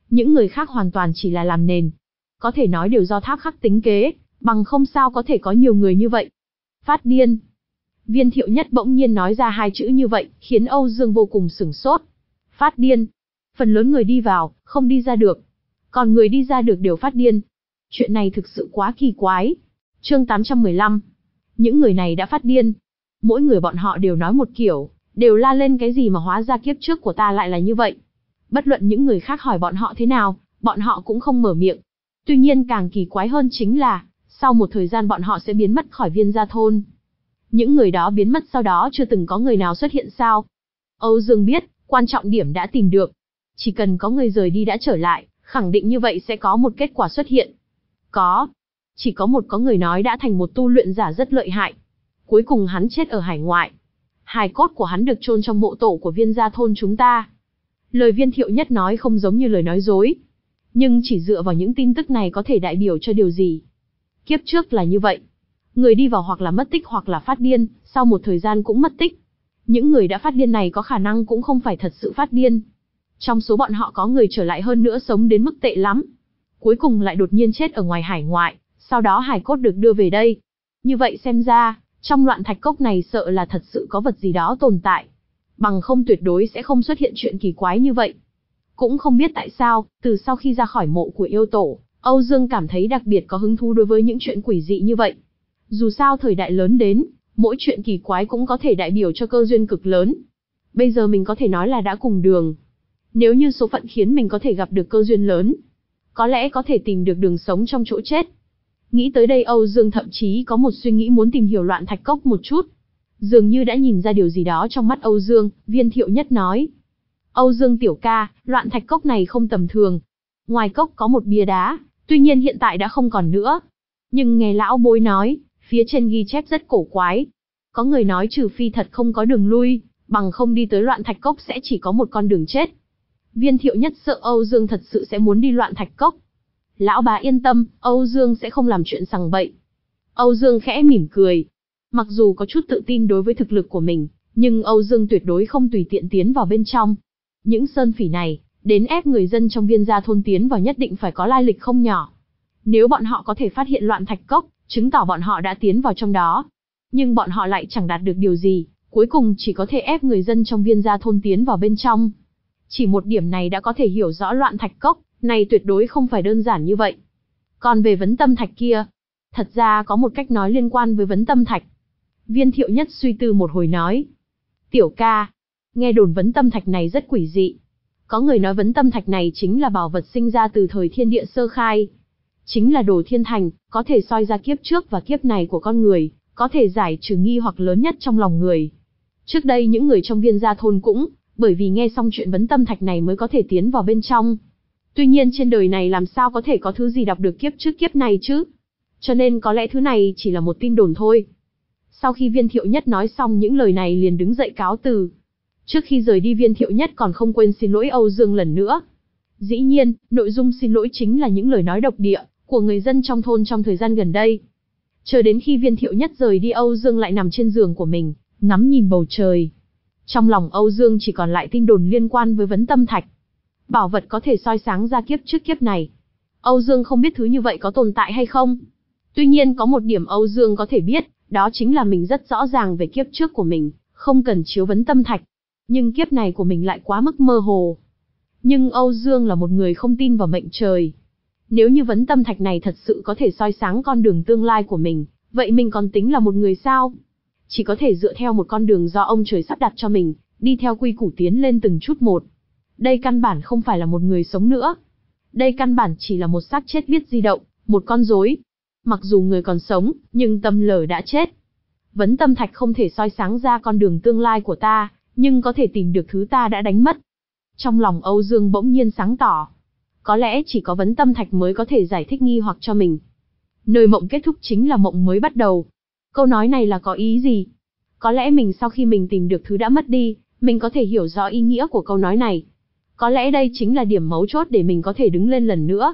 Những người khác hoàn toàn chỉ là làm nền. Có thể nói đều do Tháp Khắc tính kế, bằng không sao có thể có nhiều người như vậy. Phát điên. Viên Thiệu Nhất bỗng nhiên nói ra hai chữ như vậy, khiến Âu Dương vô cùng sửng sốt. Phát điên. Phần lớn người đi vào, không đi ra được. Còn người đi ra được đều phát điên. Chuyện này thực sự quá kỳ quái. Chương tám trăm mười lăm. Những người này đã phát điên. Mỗi người bọn họ đều nói một kiểu, đều la lên cái gì mà hóa ra kiếp trước của ta lại là như vậy. Bất luận những người khác hỏi bọn họ thế nào, bọn họ cũng không mở miệng. Tuy nhiên càng kỳ quái hơn chính là, sau một thời gian bọn họ sẽ biến mất khỏi Viên Gia Thôn. Những người đó biến mất sau đó chưa từng có người nào xuất hiện sao? Âu Dương biết, quan trọng điểm đã tìm được. Chỉ cần có người rời đi đã trở lại, khẳng định như vậy sẽ có một kết quả xuất hiện. Có. Chỉ có một có người nói đã thành một tu luyện giả rất lợi hại. Cuối cùng hắn chết ở hải ngoại. Hài cốt của hắn được chôn trong mộ tổ của Viên Gia Thôn chúng ta. Lời Viên Thiệu Nhất nói không giống như lời nói dối. Nhưng chỉ dựa vào những tin tức này có thể đại biểu cho điều gì? Kiếp trước là như vậy. Người đi vào hoặc là mất tích hoặc là phát điên, sau một thời gian cũng mất tích. Những người đã phát điên này có khả năng cũng không phải thật sự phát điên. Trong số bọn họ có người trở lại hơn nữa sống đến mức tệ lắm. Cuối cùng lại đột nhiên chết ở ngoài hải ngoại, sau đó hài cốt được đưa về đây. Như vậy xem ra, trong loạn thạch cốc này sợ là thật sự có vật gì đó tồn tại. Bằng không tuyệt đối sẽ không xuất hiện chuyện kỳ quái như vậy. Cũng không biết tại sao, từ sau khi ra khỏi mộ của yêu tổ, Âu Dương cảm thấy đặc biệt có hứng thú đối với những chuyện quỷ dị như vậy. Dù sao thời đại lớn đến, mỗi chuyện kỳ quái cũng có thể đại biểu cho cơ duyên cực lớn. Bây giờ mình có thể nói là đã cùng đường. Nếu như số phận khiến mình có thể gặp được cơ duyên lớn, có lẽ có thể tìm được đường sống trong chỗ chết. Nghĩ tới đây Âu Dương thậm chí có một suy nghĩ muốn tìm hiểu loạn thạch cốc một chút. Dường như đã nhìn ra điều gì đó trong mắt Âu Dương, Viên Thiệu Nhất nói. Âu Dương tiểu ca, loạn thạch cốc này không tầm thường. Ngoài cốc có một bia đá, tuy nhiên hiện tại đã không còn nữa. Nhưng nghe lão bối nói, phía trên ghi chép rất cổ quái. Có người nói trừ phi thật không có đường lui, bằng không đi tới loạn thạch cốc sẽ chỉ có một con đường chết. Viên Thiệu Nhất sợ Âu Dương thật sự sẽ muốn đi loạn thạch cốc. Lão bá yên tâm, Âu Dương sẽ không làm chuyện sằng bậy. Âu Dương khẽ mỉm cười. Mặc dù có chút tự tin đối với thực lực của mình, nhưng Âu Dương tuyệt đối không tùy tiện tiến vào bên trong. Những sơn phỉ này, đến ép người dân trong Viên Gia Thôn tiến vào nhất định phải có lai lịch không nhỏ. Nếu bọn họ có thể phát hiện loạn thạch cốc, chứng tỏ bọn họ đã tiến vào trong đó. Nhưng bọn họ lại chẳng đạt được điều gì, cuối cùng chỉ có thể ép người dân trong Viên Gia Thôn tiến vào bên trong. Chỉ một điểm này đã có thể hiểu rõ loạn thạch cốc này tuyệt đối không phải đơn giản như vậy. Còn về vấn tâm thạch kia, thật ra có một cách nói liên quan với vấn tâm thạch. Viên Thiệu Nhất suy tư một hồi nói. Tiểu ca, nghe đồn vấn tâm thạch này rất quỷ dị. Có người nói vấn tâm thạch này chính là bảo vật sinh ra từ thời thiên địa sơ khai. Chính là đồ thiên thành, có thể soi ra kiếp trước và kiếp này của con người, có thể giải trừ nghi hoặc lớn nhất trong lòng người. Trước đây những người trong Viên Gia Thôn cũng, bởi vì nghe xong chuyện vấn tâm thạch này mới có thể tiến vào bên trong. Tuy nhiên trên đời này làm sao có thể có thứ gì đọc được kiếp trước kiếp này chứ? Cho nên có lẽ thứ này chỉ là một tin đồn thôi. Sau khi Viên Thiệu Nhất nói xong những lời này liền đứng dậy cáo từ. Trước khi rời đi Viên Thiệu Nhất còn không quên xin lỗi Âu Dương lần nữa. Dĩ nhiên, nội dung xin lỗi chính là những lời nói độc địa của người dân trong thôn trong thời gian gần đây. Chờ đến khi Viên Thiệu Nhất rời đi Âu Dương lại nằm trên giường của mình, ngắm nhìn bầu trời. Trong lòng Âu Dương chỉ còn lại tin đồn liên quan với vấn tâm thạch. Bảo vật có thể soi sáng ra kiếp trước kiếp này. Âu Dương không biết thứ như vậy có tồn tại hay không. Tuy nhiên có một điểm Âu Dương có thể biết, đó chính là mình rất rõ ràng về kiếp trước của mình, không cần chiếu vấn tâm thạch. Nhưng kiếp này của mình lại quá mức mơ hồ. Nhưng Âu Dương là một người không tin vào mệnh trời. Nếu như vấn tâm thạch này thật sự có thể soi sáng con đường tương lai của mình, vậy mình còn tính là một người sao? Chỉ có thể dựa theo một con đường do ông trời sắp đặt cho mình, đi theo quy củ tiến lên từng chút một. Đây căn bản không phải là một người sống nữa. Đây căn bản chỉ là một xác chết biết di động, một con rối. Mặc dù người còn sống, nhưng tâm lờ đã chết. Vấn tâm thạch không thể soi sáng ra con đường tương lai của ta, nhưng có thể tìm được thứ ta đã đánh mất. Trong lòng Âu Dương bỗng nhiên sáng tỏ. Có lẽ chỉ có vấn tâm thạch mới có thể giải thích nghi hoặc cho mình. Nơi mộng kết thúc chính là mộng mới bắt đầu. Câu nói này là có ý gì? Có lẽ mình sau khi mình tìm được thứ đã mất đi, mình có thể hiểu rõ ý nghĩa của câu nói này. Có lẽ đây chính là điểm mấu chốt để mình có thể đứng lên lần nữa.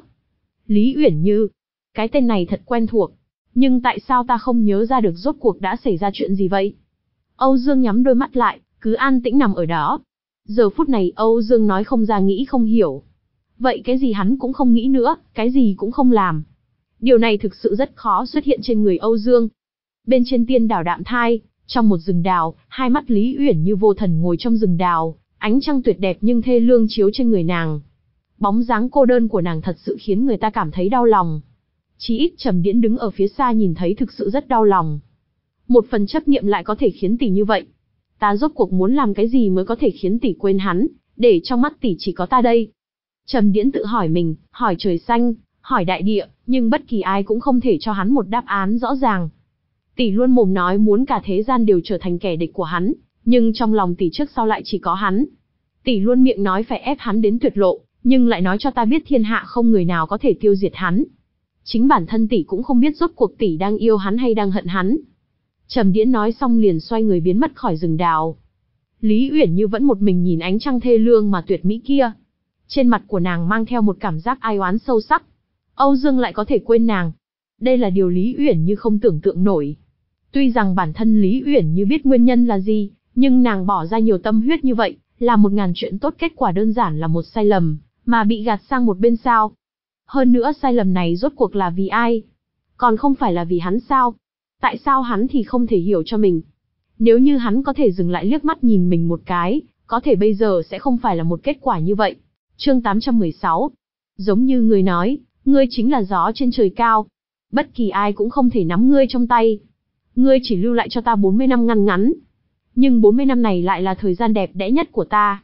Lý Uyển Như. Cái tên này thật quen thuộc. Nhưng tại sao ta không nhớ ra được rốt cuộc đã xảy ra chuyện gì vậy? Âu Dương nhắm đôi mắt lại, cứ an tĩnh nằm ở đó. Giờ phút này Âu Dương nói không ra nghĩ không hiểu. vậy cái gì hắn cũng không nghĩ nữa, cái gì cũng không làm. Điều này thực sự rất khó xuất hiện trên người Âu Dương. Bên trên tiên đảo Đạm Thai, trong một rừng đào, hai mắt Lý Uyển Như vô thần ngồi trong rừng đào, ánh trăng tuyệt đẹp nhưng thê lương chiếu trên người nàng. Bóng dáng cô đơn của nàng thật sự khiến người ta cảm thấy đau lòng. Chí ít Trầm Điễn đứng ở phía xa nhìn thấy thực sự rất đau lòng. Một phần chấp niệm lại có thể khiến tỷ như vậy. Ta rốt cuộc muốn làm cái gì mới có thể khiến tỷ quên hắn, để trong mắt tỷ chỉ có ta đây. Trầm Điễn tự hỏi mình, hỏi trời xanh, hỏi đại địa, nhưng bất kỳ ai cũng không thể cho hắn một đáp án rõ ràng. Tỷ luôn mồm nói muốn cả thế gian đều trở thành kẻ địch của hắn, nhưng trong lòng tỷ trước sau lại chỉ có hắn. Tỷ luôn miệng nói phải ép hắn đến tuyệt lộ, nhưng lại nói cho ta biết thiên hạ không người nào có thể tiêu diệt hắn. Chính bản thân tỷ cũng không biết rốt cuộc tỷ đang yêu hắn hay đang hận hắn. Trầm Điễn nói xong liền xoay người biến mất khỏi rừng đào. Lý Uyển Như vẫn một mình nhìn ánh trăng thê lương mà tuyệt mỹ kia. Trên mặt của nàng mang theo một cảm giác ai oán sâu sắc. Âu Dương lại có thể quên nàng. Đây là điều Lý Uyển Như không tưởng tượng nổi. Tuy rằng bản thân Lý Uyển Như biết nguyên nhân là gì, nhưng nàng bỏ ra nhiều tâm huyết như vậy, làm một ngàn chuyện tốt kết quả đơn giản là một sai lầm, mà bị gạt sang một bên sao. Hơn nữa sai lầm này rốt cuộc là vì ai? Còn không phải là vì hắn sao? Tại sao hắn thì không thể hiểu cho mình? Nếu như hắn có thể dừng lại liếc mắt nhìn mình một cái, có thể bây giờ sẽ không phải là một kết quả như vậy. Chương tám trăm mười sáu. Giống như người nói, ngươi chính là gió trên trời cao. Bất kỳ ai cũng không thể nắm ngươi trong tay. Ngươi chỉ lưu lại cho ta bốn mươi năm ngăn ngắn. Nhưng bốn mươi năm này lại là thời gian đẹp đẽ nhất của ta.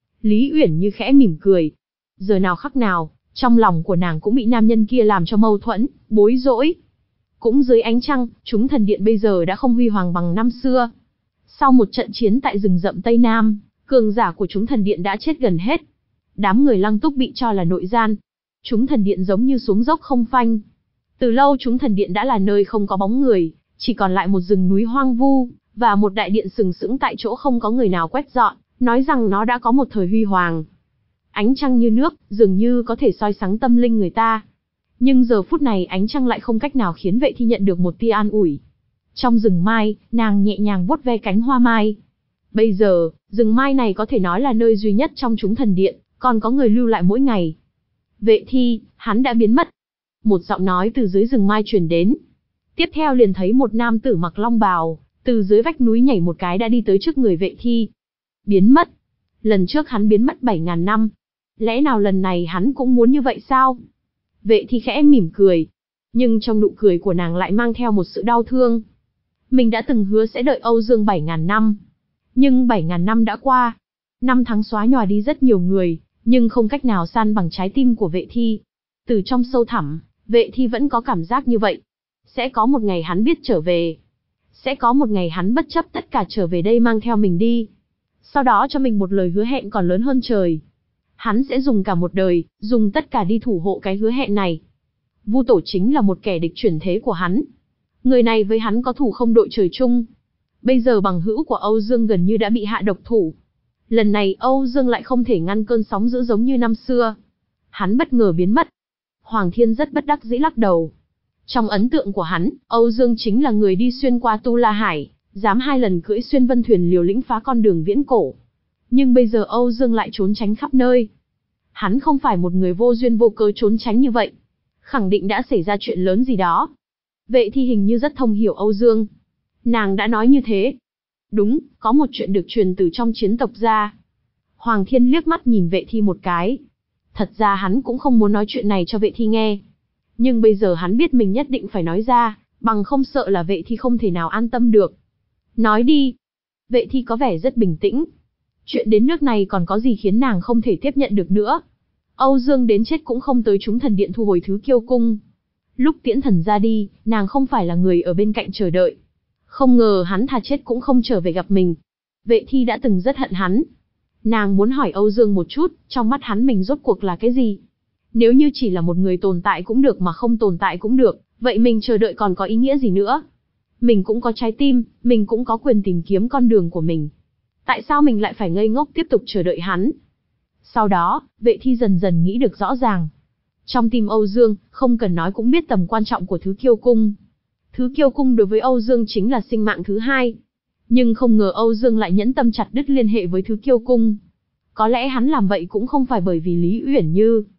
Lý Uyển Như khẽ mỉm cười. Giờ nào khắc nào, trong lòng của nàng cũng bị nam nhân kia làm cho mâu thuẫn, bối rối. Cũng dưới ánh trăng, chúng thần điện bây giờ đã không huy hoàng bằng năm xưa. Sau một trận chiến tại rừng rậm Tây Nam, cường giả của chúng thần điện đã chết gần hết. Đám người Lăng Túc bị cho là nội gian. Chúng thần điện giống như xuống dốc không phanh. Từ lâu chúng thần điện đã là nơi không có bóng người, chỉ còn lại một rừng núi hoang vu, và một đại điện sừng sững tại chỗ không có người nào quét dọn, nói rằng nó đã có một thời huy hoàng. Ánh trăng như nước, dường như có thể soi sáng tâm linh người ta. Nhưng giờ phút này ánh trăng lại không cách nào khiến Vệ Thi nhận được một tia an ủi. Trong rừng mai, nàng nhẹ nhàng vuốt ve cánh hoa mai. Bây giờ, rừng mai này có thể nói là nơi duy nhất trong chúng thần điện, còn có người lưu lại mỗi ngày. Vệ Thi, hắn đã biến mất. Một giọng nói từ dưới rừng mai truyền đến. Tiếp theo liền thấy một nam tử mặc long bào, từ dưới vách núi nhảy một cái đã đi tới trước người Vệ Thi. Biến mất. Lần trước hắn biến mất bảy ngàn năm. Lẽ nào lần này hắn cũng muốn như vậy sao? Vệ Thi khẽ mỉm cười. Nhưng trong nụ cười của nàng lại mang theo một sự đau thương. Mình đã từng hứa sẽ đợi Âu Dương bảy ngàn năm. Nhưng bảy ngàn năm đã qua. Năm tháng xóa nhòa đi rất nhiều người, nhưng không cách nào san bằng trái tim của Vệ Thi. Từ trong sâu thẳm, Vệ Thi vẫn có cảm giác như vậy. Sẽ có một ngày hắn biết trở về. Sẽ có một ngày hắn bất chấp tất cả trở về đây mang theo mình đi. Sau đó cho mình một lời hứa hẹn còn lớn hơn trời. Hắn sẽ dùng cả một đời, dùng tất cả đi thủ hộ cái hứa hẹn này. Vu Tổ chính là một kẻ địch chuyển thế của hắn. Người này với hắn có thù không đội trời chung. Bây giờ bằng hữu của Âu Dương gần như đã bị hạ độc thủ. Lần này Âu Dương lại không thể ngăn cơn sóng dữ giống như năm xưa. Hắn bất ngờ biến mất. Hoàng Thiên rất bất đắc dĩ lắc đầu. Trong ấn tượng của hắn, Âu Dương chính là người đi xuyên qua Tu La Hải, dám hai lần cưỡi xuyên vân thuyền liều lĩnh phá con đường viễn cổ. Nhưng bây giờ Âu Dương lại trốn tránh khắp nơi. Hắn không phải một người vô duyên vô cớ trốn tránh như vậy. Khẳng định đã xảy ra chuyện lớn gì đó. Vệ Thi hình như rất thông hiểu Âu Dương. Nàng đã nói như thế. Đúng, có một chuyện được truyền từ trong chiến tộc ra. Hoàng Thiên liếc mắt nhìn Vệ Thi một cái. Thật ra hắn cũng không muốn nói chuyện này cho Vệ Thi nghe. Nhưng bây giờ hắn biết mình nhất định phải nói ra, bằng không sợ là Vệ Thi không thể nào an tâm được. Nói đi. Vệ Thi có vẻ rất bình tĩnh. Chuyện đến nước này còn có gì khiến nàng không thể tiếp nhận được nữa. Âu Dương đến chết cũng không tới chúng thần điện thu hồi thứ kiêu cung. Lúc tiễn thần ra đi, nàng không phải là người ở bên cạnh chờ đợi. Không ngờ hắn thà chết cũng không trở về gặp mình. Vệ Thi đã từng rất hận hắn. Nàng muốn hỏi Âu Dương một chút, trong mắt hắn mình rốt cuộc là cái gì? Nếu như chỉ là một người tồn tại cũng được mà không tồn tại cũng được, vậy mình chờ đợi còn có ý nghĩa gì nữa? Mình cũng có trái tim, mình cũng có quyền tìm kiếm con đường của mình. Tại sao mình lại phải ngây ngốc tiếp tục chờ đợi hắn? Sau đó, Vệ Thi dần dần nghĩ được rõ ràng. Trong tim Âu Dương, không cần nói cũng biết tầm quan trọng của thứ kiêu cung. Thứ kiêu cung đối với Âu Dương chính là sinh mạng thứ hai. Nhưng không ngờ Âu Dương lại nhẫn tâm chặt đứt liên hệ với thứ kiêu cung. Có lẽ hắn làm vậy cũng không phải bởi vì Lý Uyển Như.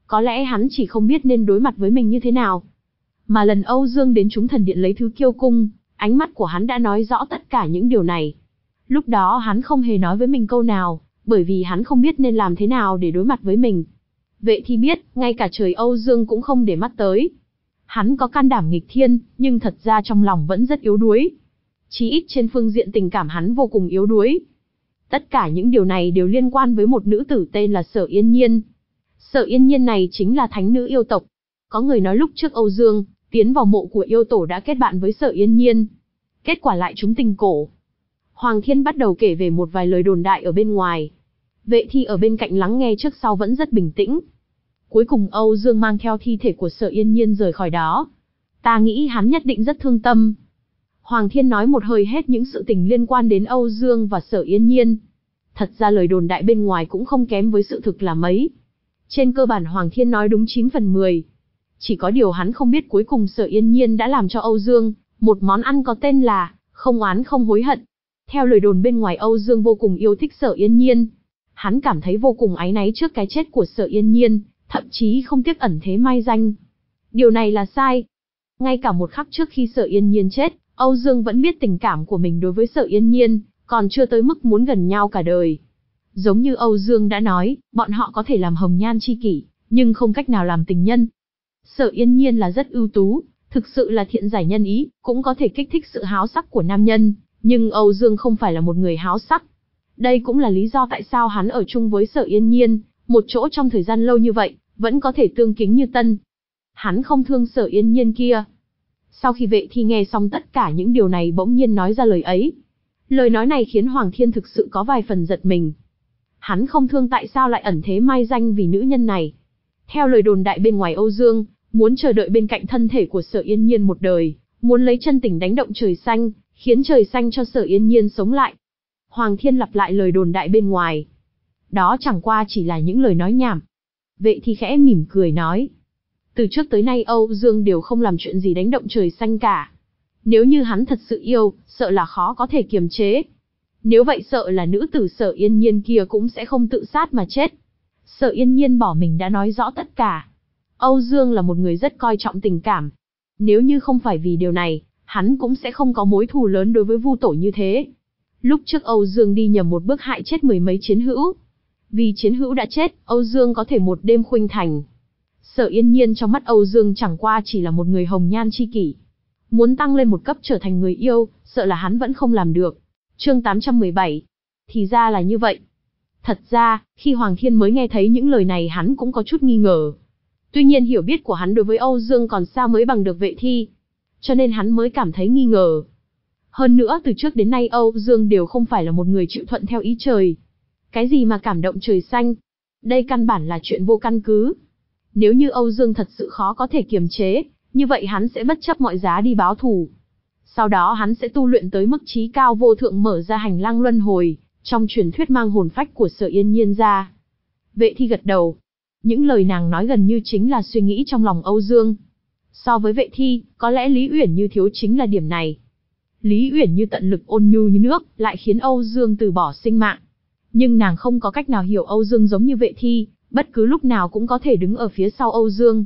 Có lẽ hắn chỉ không biết nên đối mặt với mình như thế nào. Mà lần Âu Dương đến Chúng Thần Điện lấy thứ kiêu cung, ánh mắt của hắn đã nói rõ tất cả những điều này. Lúc đó hắn không hề nói với mình câu nào, bởi vì hắn không biết nên làm thế nào để đối mặt với mình. Vệ Thi biết, ngay cả trời Âu Dương cũng không để mắt tới. Hắn có can đảm nghịch thiên, nhưng thật ra trong lòng vẫn rất yếu đuối. Chí ít trên phương diện tình cảm hắn vô cùng yếu đuối. Tất cả những điều này đều liên quan với một nữ tử tên là Sở Yên Nhiên. Sở Yên Nhiên này chính là thánh nữ yêu tộc. Có người nói lúc trước Âu Dương tiến vào mộ của yêu tổ đã kết bạn với Sở Yên Nhiên. Kết quả lại trúng tình cổ. Hoàng Thiên bắt đầu kể về một vài lời đồn đại ở bên ngoài. Vệ Thi ở bên cạnh lắng nghe trước sau vẫn rất bình tĩnh. Cuối cùng Âu Dương mang theo thi thể của Sở Yên Nhiên rời khỏi đó. Ta nghĩ hắn nhất định rất thương tâm. Hoàng Thiên nói một hơi hết những sự tình liên quan đến Âu Dương và Sở Yên Nhiên. Thật ra lời đồn đại bên ngoài cũng không kém với sự thực là mấy. Trên cơ bản Hoàng Thiên nói đúng chín phần mười. Chỉ có điều hắn không biết cuối cùng Sở Yên Nhiên đã làm cho Âu Dương một món ăn có tên là không oán không hối hận. Theo lời đồn bên ngoài, Âu Dương vô cùng yêu thích Sở Yên Nhiên. Hắn cảm thấy vô cùng áy náy trước cái chết của Sở Yên Nhiên, thậm chí không tiếc ẩn thế mai danh. Điều này là sai. Ngay cả một khắc trước khi Sở Yên Nhiên chết, Âu Dương vẫn biết tình cảm của mình đối với Sở Yên Nhiên, còn chưa tới mức muốn gần nhau cả đời. Giống như Âu Dương đã nói, bọn họ có thể làm hồng nhan chi kỷ, nhưng không cách nào làm tình nhân. Sở Yên Nhiên là rất ưu tú, thực sự là thiện giải nhân ý, cũng có thể kích thích sự háo sắc của nam nhân, nhưng Âu Dương không phải là một người háo sắc. Đây cũng là lý do tại sao hắn ở chung với Sở Yên Nhiên, một chỗ trong thời gian lâu như vậy, vẫn có thể tương kính như tân. Hắn không thương Sở Yên Nhiên kia. Sau khi Vệ Thi nghe xong tất cả những điều này bỗng nhiên nói ra lời ấy. Lời nói này khiến Hoàng Thiên thực sự có vài phần giật mình. Hắn không thương tại sao lại ẩn thế mai danh vì nữ nhân này. Theo lời đồn đại bên ngoài, Âu Dương muốn chờ đợi bên cạnh thân thể của Sở Yên Nhiên một đời, muốn lấy chân tình đánh động trời xanh, khiến trời xanh cho Sở Yên Nhiên sống lại. Hoàng Thiên lặp lại lời đồn đại bên ngoài. Đó chẳng qua chỉ là những lời nói nhảm. Vệ Thi khẽ mỉm cười nói. Từ trước tới nay Âu Dương đều không làm chuyện gì đánh động trời xanh cả. Nếu như hắn thật sự yêu, sợ là khó có thể kiềm chế. Nếu vậy sợ là nữ tử Sở Yên Nhiên kia cũng sẽ không tự sát mà chết. Sở Yên Nhiên bỏ mình đã nói rõ tất cả. Âu Dương là một người rất coi trọng tình cảm. Nếu như không phải vì điều này, hắn cũng sẽ không có mối thù lớn đối với Vu Tổ như thế. Lúc trước Âu Dương đi nhầm một bước hại chết mười mấy chiến hữu. Vì chiến hữu đã chết, Âu Dương có thể một đêm khuynh thành. Sở Yên Nhiên trong mắt Âu Dương chẳng qua chỉ là một người hồng nhan chi kỷ. Muốn tăng lên một cấp trở thành người yêu, sợ là hắn vẫn không làm được. Chương tám trăm mười bảy. Thì ra là như vậy. Thật ra, khi Hoàng Thiên mới nghe thấy những lời này hắn cũng có chút nghi ngờ. Tuy nhiên hiểu biết của hắn đối với Âu Dương còn xa mới bằng được Vệ Thi. Cho nên hắn mới cảm thấy nghi ngờ. Hơn nữa từ trước đến nay Âu Dương đều không phải là một người chịu thuận theo ý trời. Cái gì mà cảm động trời xanh? Đây căn bản là chuyện vô căn cứ. Nếu như Âu Dương thật sự khó có thể kiềm chế, như vậy hắn sẽ bất chấp mọi giá đi báo thù. Sau đó hắn sẽ tu luyện tới mức trí cao vô thượng, mở ra hành lang luân hồi, trong truyền thuyết mang hồn phách của Sở Yên Nhiên ra. Vệ Thi gật đầu. Những lời nàng nói gần như chính là suy nghĩ trong lòng Âu Dương. So với Vệ Thi, có lẽ Lý Uyển Như thiếu chính là điểm này. Lý Uyển Như tận lực ôn nhu như nước, lại khiến Âu Dương từ bỏ sinh mạng. Nhưng nàng không có cách nào hiểu Âu Dương giống như Vệ Thi, bất cứ lúc nào cũng có thể đứng ở phía sau Âu Dương.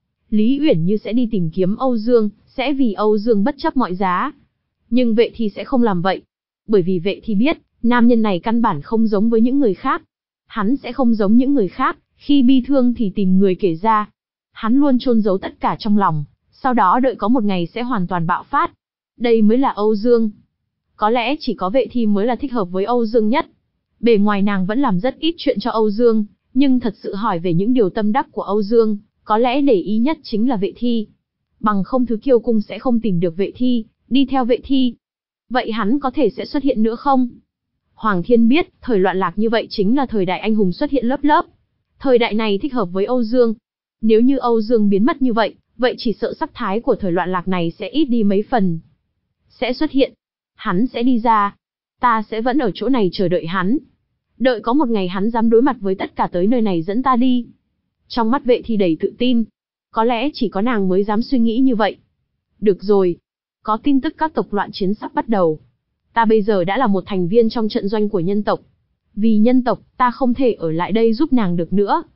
Lý Uyển Như sẽ đi tìm kiếm Âu Dương, sẽ vì Âu Dương bất chấp mọi giá. Nhưng Vệ Thi sẽ không làm vậy. Bởi vì Vệ Thi biết, nam nhân này căn bản không giống với những người khác. Hắn sẽ không giống những người khác, khi bi thương thì tìm người kể ra. Hắn luôn chôn giấu tất cả trong lòng, sau đó đợi có một ngày sẽ hoàn toàn bạo phát. Đây mới là Âu Dương. Có lẽ chỉ có Vệ Thi mới là thích hợp với Âu Dương nhất. Bề ngoài nàng vẫn làm rất ít chuyện cho Âu Dương, nhưng thật sự hỏi về những điều tâm đắc của Âu Dương, có lẽ để ý nhất chính là Vệ Thi. Bằng không thứ kiêu cung sẽ không tìm được Vệ Thi, đi theo Vệ Thi. Vậy hắn có thể sẽ xuất hiện nữa không? Hoàng Thiên biết, thời loạn lạc như vậy chính là thời đại anh hùng xuất hiện lớp lớp. Thời đại này thích hợp với Âu Dương. Nếu như Âu Dương biến mất như vậy, vậy chỉ sợ sắc thái của thời loạn lạc này sẽ ít đi mấy phần. Sẽ xuất hiện. Hắn sẽ đi ra. Ta sẽ vẫn ở chỗ này chờ đợi hắn. Đợi có một ngày hắn dám đối mặt với tất cả tới nơi này dẫn ta đi. Trong mắt Vệ Thi đầy tự tin. Có lẽ chỉ có nàng mới dám suy nghĩ như vậy. Được rồi. Có tin tức các tộc loạn chiến sắp bắt đầu. Ta bây giờ đã là một thành viên trong trận doanh của nhân tộc. Vì nhân tộc, ta không thể ở lại đây giúp nàng được nữa.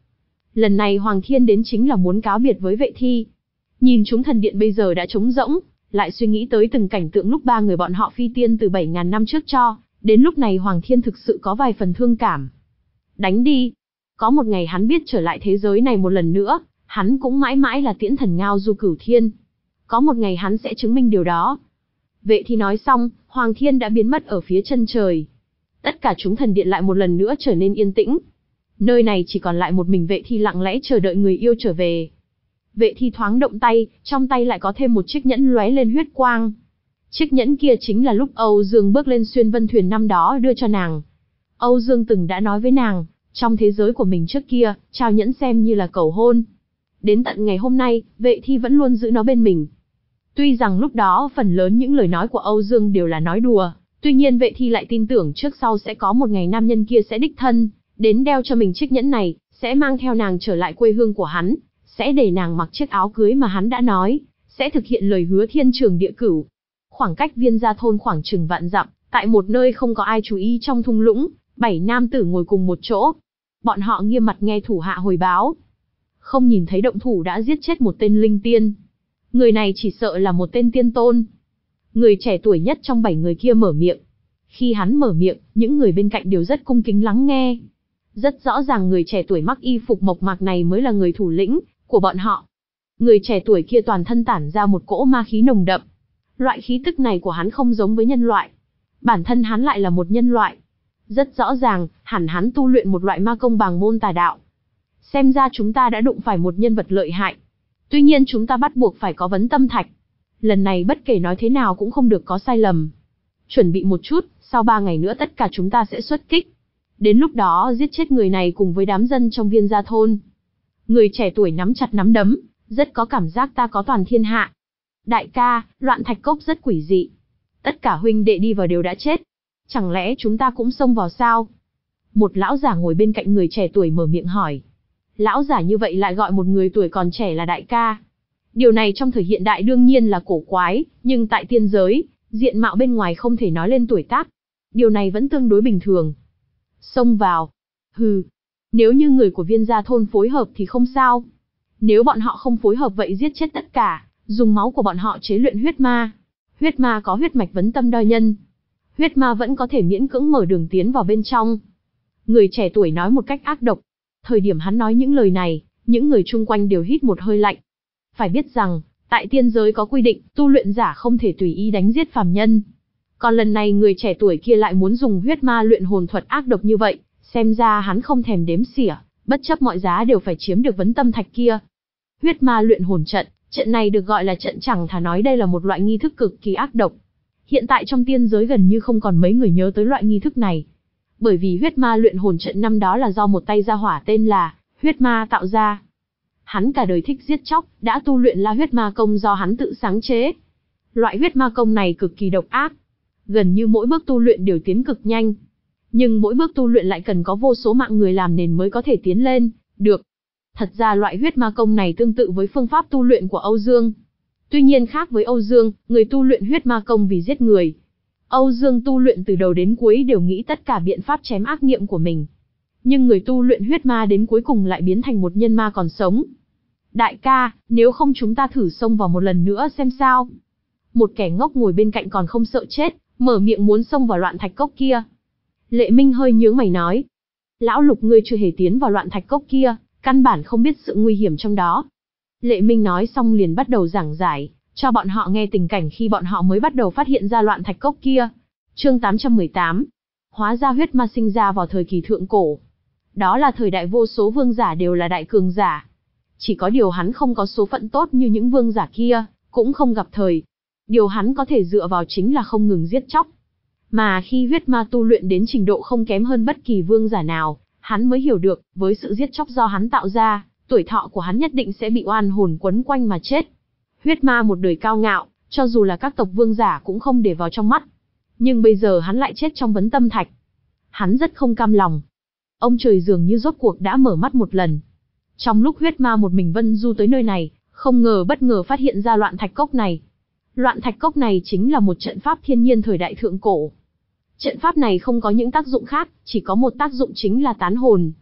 Lần này Hoàng Thiên đến chính là muốn cáo biệt với Vệ Thi. Nhìn chúng thần điện bây giờ đã trống rỗng, lại suy nghĩ tới từng cảnh tượng lúc ba người bọn họ phi tiên từ bảy ngàn năm trước cho, đến lúc này Hoàng Thiên thực sự có vài phần thương cảm. Đánh đi! Có một ngày hắn biết trở lại thế giới này một lần nữa, hắn cũng mãi mãi là tiễn thần ngao du cửu thiên. Có một ngày hắn sẽ chứng minh điều đó. Vệ Thi nói xong, Hoàng Thiên đã biến mất ở phía chân trời. Tất cả chúng thần điện lại một lần nữa trở nên yên tĩnh. Nơi này chỉ còn lại một mình Vệ Thi lặng lẽ chờ đợi người yêu trở về. Vệ Thi thoáng động tay, trong tay lại có thêm một chiếc nhẫn lóe lên huyết quang. Chiếc nhẫn kia chính là lúc Âu Dương bước lên xuyên vân thuyền năm đó đưa cho nàng. Âu Dương từng đã nói với nàng, trong thế giới của mình trước kia, trao nhẫn xem như là cầu hôn. Đến tận ngày hôm nay, Vệ Thi vẫn luôn giữ nó bên mình. Tuy rằng lúc đó phần lớn những lời nói của Âu Dương đều là nói đùa, tuy nhiên Vệ Thi lại tin tưởng trước sau sẽ có một ngày nam nhân kia sẽ đích thân đến đeo cho mình chiếc nhẫn này, sẽ mang theo nàng trở lại quê hương của hắn, sẽ để nàng mặc chiếc áo cưới mà hắn đã nói, sẽ thực hiện lời hứa thiên trường địa cửu. Khoảng cách Viên Gia thôn khoảng chừng vạn dặm, tại một nơi không có ai chú ý trong thung lũng, bảy nam tử ngồi cùng một chỗ. Bọn họ nghiêm mặt nghe thủ hạ hồi báo. Không nhìn thấy động thủ đã giết chết một tên linh tiên. Người này chỉ sợ là một tên tiên tôn. Người trẻ tuổi nhất trong bảy người kia mở miệng. Khi hắn mở miệng, những người bên cạnh đều rất cung kính lắng nghe. Rất rõ ràng người trẻ tuổi mặc y phục mộc mạc này mới là người thủ lĩnh của bọn họ. Người trẻ tuổi kia toàn thân tản ra một cỗ ma khí nồng đậm. Loại khí tức này của hắn không giống với nhân loại. Bản thân hắn lại là một nhân loại. Rất rõ ràng, hẳn hắn tu luyện một loại ma công bàng môn tà đạo. Xem ra chúng ta đã đụng phải một nhân vật lợi hại. Tuy nhiên chúng ta bắt buộc phải có vấn tâm thạch. Lần này bất kể nói thế nào cũng không được có sai lầm. Chuẩn bị một chút, sau ba ngày nữa tất cả chúng ta sẽ xuất kích. Đến lúc đó giết chết người này cùng với đám dân trong Viên Gia thôn. Người trẻ tuổi nắm chặt nắm đấm, rất có cảm giác ta có toàn thiên hạ. Đại ca, loạn thạch cốc rất quỷ dị. Tất cả huynh đệ đi vào đều đã chết. Chẳng lẽ chúng ta cũng xông vào sao? Một lão giả ngồi bên cạnh người trẻ tuổi mở miệng hỏi. Lão giả như vậy lại gọi một người tuổi còn trẻ là đại ca. Điều này trong thời hiện đại đương nhiên là cổ quái, nhưng tại tiên giới, diện mạo bên ngoài không thể nói lên tuổi tác. Điều này vẫn tương đối bình thường. Xông vào. Hừ. Nếu như người của Viên Gia thôn phối hợp thì không sao. Nếu bọn họ không phối hợp vậy giết chết tất cả, dùng máu của bọn họ chế luyện huyết ma. Huyết ma có huyết mạch vấn tâm đo nhân. Huyết ma vẫn có thể miễn cưỡng mở đường tiến vào bên trong. Người trẻ tuổi nói một cách ác độc. Thời điểm hắn nói những lời này, những người chung quanh đều hít một hơi lạnh. Phải biết rằng, tại tiên giới có quy định, tu luyện giả không thể tùy ý đánh giết phàm nhân. Còn lần này người trẻ tuổi kia lại muốn dùng huyết ma luyện hồn thuật ác độc như vậy, xem ra hắn không thèm đếm xỉa, bất chấp mọi giá đều phải chiếm được vấn tâm thạch kia. Huyết ma luyện hồn trận, trận này được gọi là trận chẳng thà nói đây là một loại nghi thức cực kỳ ác độc. Hiện tại trong tiên giới gần như không còn mấy người nhớ tới loại nghi thức này. Bởi vì huyết ma luyện hồn trận năm đó là do một tay gia hỏa tên là huyết ma tạo ra. Hắn cả đời thích giết chóc, đã tu luyện la huyết ma công do hắn tự sáng chế. Loại huyết ma công này cực kỳ độc ác. Gần như mỗi bước tu luyện đều tiến cực nhanh. Nhưng mỗi bước tu luyện lại cần có vô số mạng người làm nền mới có thể tiến lên, được. Thật ra loại huyết ma công này tương tự với phương pháp tu luyện của Âu Dương. Tuy nhiên khác với Âu Dương, người tu luyện huyết ma công vì giết người. Âu Dương tu luyện từ đầu đến cuối đều nghĩ tất cả biện pháp chém ác niệm của mình. Nhưng người tu luyện huyết ma đến cuối cùng lại biến thành một nhân ma còn sống. Đại ca, nếu không chúng ta thử xông vào một lần nữa xem sao. Một kẻ ngốc ngồi bên cạnh còn không sợ chết, mở miệng muốn xông vào loạn thạch cốc kia. Lệ Minh hơi nhướng mày nói. Lão Lục ngươi chưa hề tiến vào loạn thạch cốc kia, căn bản không biết sự nguy hiểm trong đó. Lệ Minh nói xong liền bắt đầu giảng giải, cho bọn họ nghe tình cảnh khi bọn họ mới bắt đầu phát hiện ra loạn thạch cốc kia. Chương tám trăm mười tám. Hóa ra huyết ma sinh ra vào thời kỳ thượng cổ. Đó là thời đại vô số vương giả đều là đại cường giả. Chỉ có điều hắn không có số phận tốt như những vương giả kia, cũng không gặp thời. Điều hắn có thể dựa vào chính là không ngừng giết chóc. Mà khi huyết ma tu luyện đến trình độ không kém hơn bất kỳ vương giả nào, hắn mới hiểu được, với sự giết chóc do hắn tạo ra, tuổi thọ của hắn nhất định sẽ bị oan hồn quấn quanh mà chết. Huyết ma một đời cao ngạo, cho dù là các tộc vương giả cũng không để vào trong mắt. Nhưng bây giờ hắn lại chết trong vấn tâm thạch. Hắn rất không cam lòng. Ông trời dường như rốt cuộc đã mở mắt một lần. Trong lúc huyết ma một mình vân du tới nơi này, không ngờ bất ngờ phát hiện ra loạn thạch cốc này. Loạn thạch cốc này chính là một trận pháp thiên nhiên thời đại thượng cổ. Trận pháp này không có những tác dụng khác, chỉ có một tác dụng chính là tán hồn.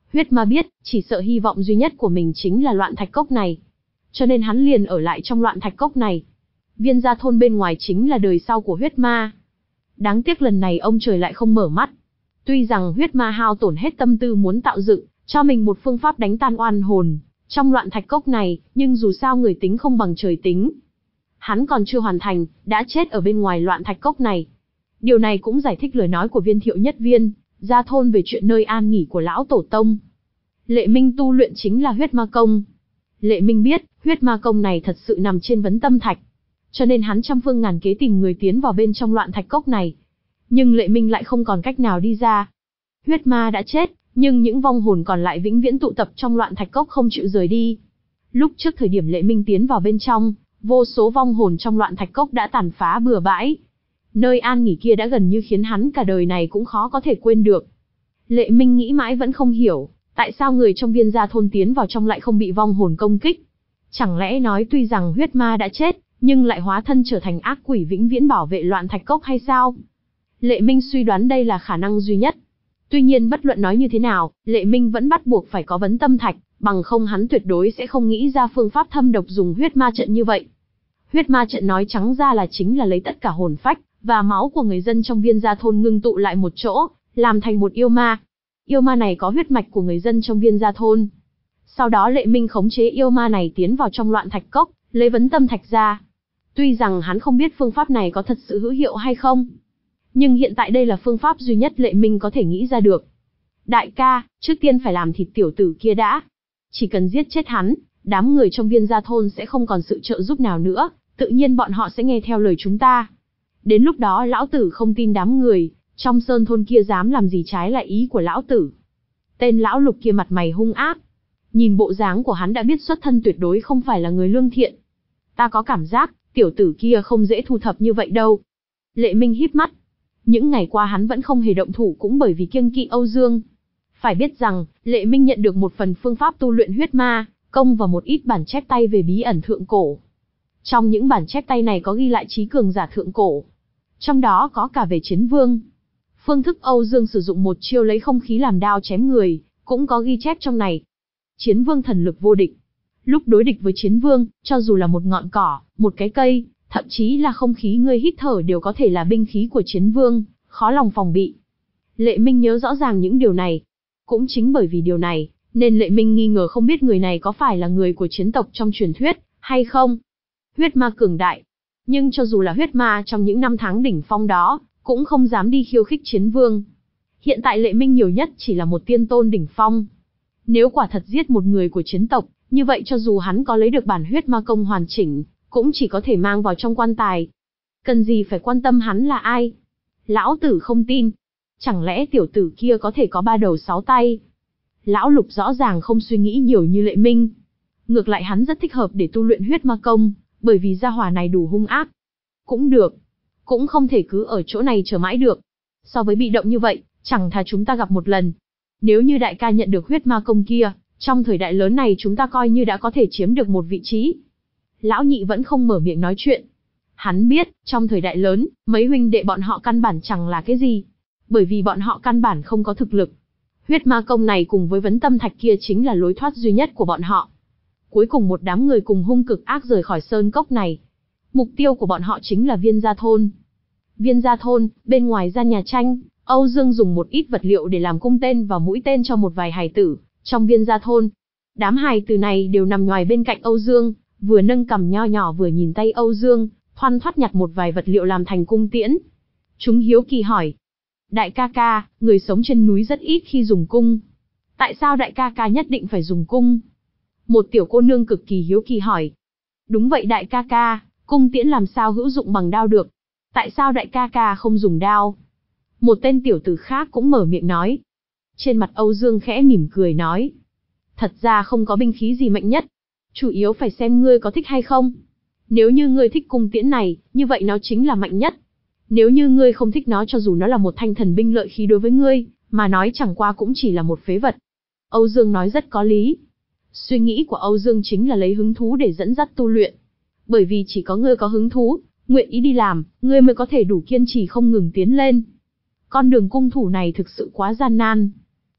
Huyết ma biết, chỉ sợ hy vọng duy nhất của mình chính là loạn thạch cốc này. Cho nên hắn liền ở lại trong loạn thạch cốc này. Viên gia thôn bên ngoài chính là đời sau của huyết ma. Đáng tiếc lần này ông trời lại không mở mắt. Tuy rằng huyết ma hao tổn hết tâm tư muốn tạo dựng cho mình một phương pháp đánh tan oan hồn trong loạn thạch cốc này, nhưng dù sao người tính không bằng trời tính. Hắn còn chưa hoàn thành, đã chết ở bên ngoài loạn thạch cốc này. Điều này cũng giải thích lời nói của Viên Thiệu Nhất Viên gia thôn về chuyện nơi an nghỉ của lão tổ tông. Lệ Minh tu luyện chính là huyết ma công. Lệ Minh biết, huyết ma công này thật sự nằm trên vấn tâm thạch. Cho nên hắn trăm phương ngàn kế tìm người tiến vào bên trong loạn thạch cốc này. Nhưng Lệ Minh lại không còn cách nào đi ra. Huyết ma đã chết, nhưng những vong hồn còn lại vĩnh viễn tụ tập trong loạn thạch cốc không chịu rời đi. Lúc trước thời điểm Lệ Minh tiến vào bên trong, vô số vong hồn trong loạn thạch cốc đã tàn phá bừa bãi. Nơi an nghỉ kia đã gần như khiến hắn cả đời này cũng khó có thể quên được. Lệ Minh nghĩ mãi vẫn không hiểu, tại sao người trong Viên gia thôn tiến vào trong lại không bị vong hồn công kích. Chẳng lẽ nói tuy rằng huyết ma đã chết, nhưng lại hóa thân trở thành ác quỷ vĩnh viễn bảo vệ loạn thạch cốc hay sao? Lệ Minh suy đoán đây là khả năng duy nhất. Tuy nhiên bất luận nói như thế nào, Lệ Minh vẫn bắt buộc phải có vấn tâm thạch, bằng không hắn tuyệt đối sẽ không nghĩ ra phương pháp thâm độc dùng huyết ma trận như vậy. Huyết ma trận nói trắng ra là chính là lấy tất cả hồn phách và máu của người dân trong Viên gia thôn ngưng tụ lại một chỗ, làm thành một yêu ma. Yêu ma này có huyết mạch của người dân trong Viên gia thôn. Sau đó Lệ Minh khống chế yêu ma này tiến vào trong loạn thạch cốc, lấy vấn tâm thạch ra. Tuy rằng hắn không biết phương pháp này có thật sự hữu hiệu hay không, nhưng hiện tại đây là phương pháp duy nhất Lệ Minh có thể nghĩ ra được. Đại ca, trước tiên phải làm thịt tiểu tử kia đã. Chỉ cần giết chết hắn, đám người trong Viên gia thôn sẽ không còn sự trợ giúp nào nữa, tự nhiên bọn họ sẽ nghe theo lời chúng ta. Đến lúc đó lão tử không tin đám người trong sơn thôn kia dám làm gì trái lại ý của lão tử. Tên lão Lục kia mặt mày hung ác. Nhìn bộ dáng của hắn đã biết xuất thân tuyệt đối không phải là người lương thiện. Ta có cảm giác, tiểu tử kia không dễ thu thập như vậy đâu. Lệ Minh híp mắt. Những ngày qua hắn vẫn không hề động thủ cũng bởi vì kiêng kỵ Âu Dương. Phải biết rằng, Lệ Minh nhận được một phần phương pháp tu luyện huyết ma công và một ít bản chép tay về bí ẩn thượng cổ. Trong những bản chép tay này có ghi lại trí cường giả thượng cổ. Trong đó có cả về chiến vương. Phương thức Âu Dương sử dụng một chiêu lấy không khí làm đao chém người, cũng có ghi chép trong này. Chiến vương thần lực vô địch. Lúc đối địch với chiến vương, cho dù là một ngọn cỏ, một cái cây, thậm chí là không khí ngươi hít thở đều có thể là binh khí của chiến vương, khó lòng phòng bị. Lệ Minh nhớ rõ ràng những điều này. Cũng chính bởi vì điều này, nên Lệ Minh nghi ngờ không biết người này có phải là người của chiến tộc trong truyền thuyết, hay không. Huyết ma cường đại. Nhưng cho dù là huyết ma trong những năm tháng đỉnh phong đó, cũng không dám đi khiêu khích chiến vương. Hiện tại Lệ Minh nhiều nhất chỉ là một tiên tôn đỉnh phong. Nếu quả thật giết một người của chiến tộc, như vậy cho dù hắn có lấy được bản huyết ma công hoàn chỉnh, cũng chỉ có thể mang vào trong quan tài. Cần gì phải quan tâm hắn là ai? Lão tử không tin. Chẳng lẽ tiểu tử kia có thể có ba đầu sáu tay? Lão Lục rõ ràng không suy nghĩ nhiều như Lệ Minh. Ngược lại hắn rất thích hợp để tu luyện huyết ma công, bởi vì gia hỏa này đủ hung ác. Cũng được. Cũng không thể cứ ở chỗ này chờ mãi được. So với bị động như vậy, chẳng thà chúng ta gặp một lần. Nếu như đại ca nhận được huyết ma công kia, trong thời đại lớn này chúng ta coi như đã có thể chiếm được một vị trí. Lão Nhị vẫn không mở miệng nói chuyện. Hắn biết, trong thời đại lớn, mấy huynh đệ bọn họ căn bản chẳng là cái gì. Bởi vì bọn họ căn bản không có thực lực. Huyết ma công này cùng với vấn tâm thạch kia chính là lối thoát duy nhất của bọn họ. Cuối cùng một đám người cùng hung cực ác rời khỏi sơn cốc này. Mục tiêu của bọn họ chính là Viên gia thôn. Viên gia thôn, bên ngoài gian nhà tranh, Âu Dương dùng một ít vật liệu để làm cung tên và mũi tên cho một vài hài tử trong Viên gia thôn. Đám hài tử này đều nằm ngoài bên cạnh Âu Dương, vừa nâng cằm nho nhỏ vừa nhìn tay Âu Dương, thoăn thoắt nhặt một vài vật liệu làm thành cung tiễn. Chúng hiếu kỳ hỏi: đại ca ca, người sống trên núi rất ít khi dùng cung. Tại sao đại ca ca nhất định phải dùng cung? Một tiểu cô nương cực kỳ hiếu kỳ hỏi. Đúng vậy đại ca ca, cung tiễn làm sao hữu dụng bằng đao được? Tại sao đại ca ca không dùng đao? Một tên tiểu tử khác cũng mở miệng nói. Trên mặt Âu Dương khẽ mỉm cười nói. Thật ra không có binh khí gì mạnh nhất. Chủ yếu phải xem ngươi có thích hay không. Nếu như ngươi thích cung tiễn này, như vậy nó chính là mạnh nhất. Nếu như ngươi không thích nó, cho dù nó là một thanh thần binh lợi khí đối với ngươi, mà nói chẳng qua cũng chỉ là một phế vật. Âu Dương nói rất có lý. Suy nghĩ của Âu Dương chính là lấy hứng thú để dẫn dắt tu luyện. Bởi vì chỉ có ngươi có hứng thú, nguyện ý đi làm, ngươi mới có thể đủ kiên trì không ngừng tiến lên. Con đường cung thủ này thực sự quá gian nan.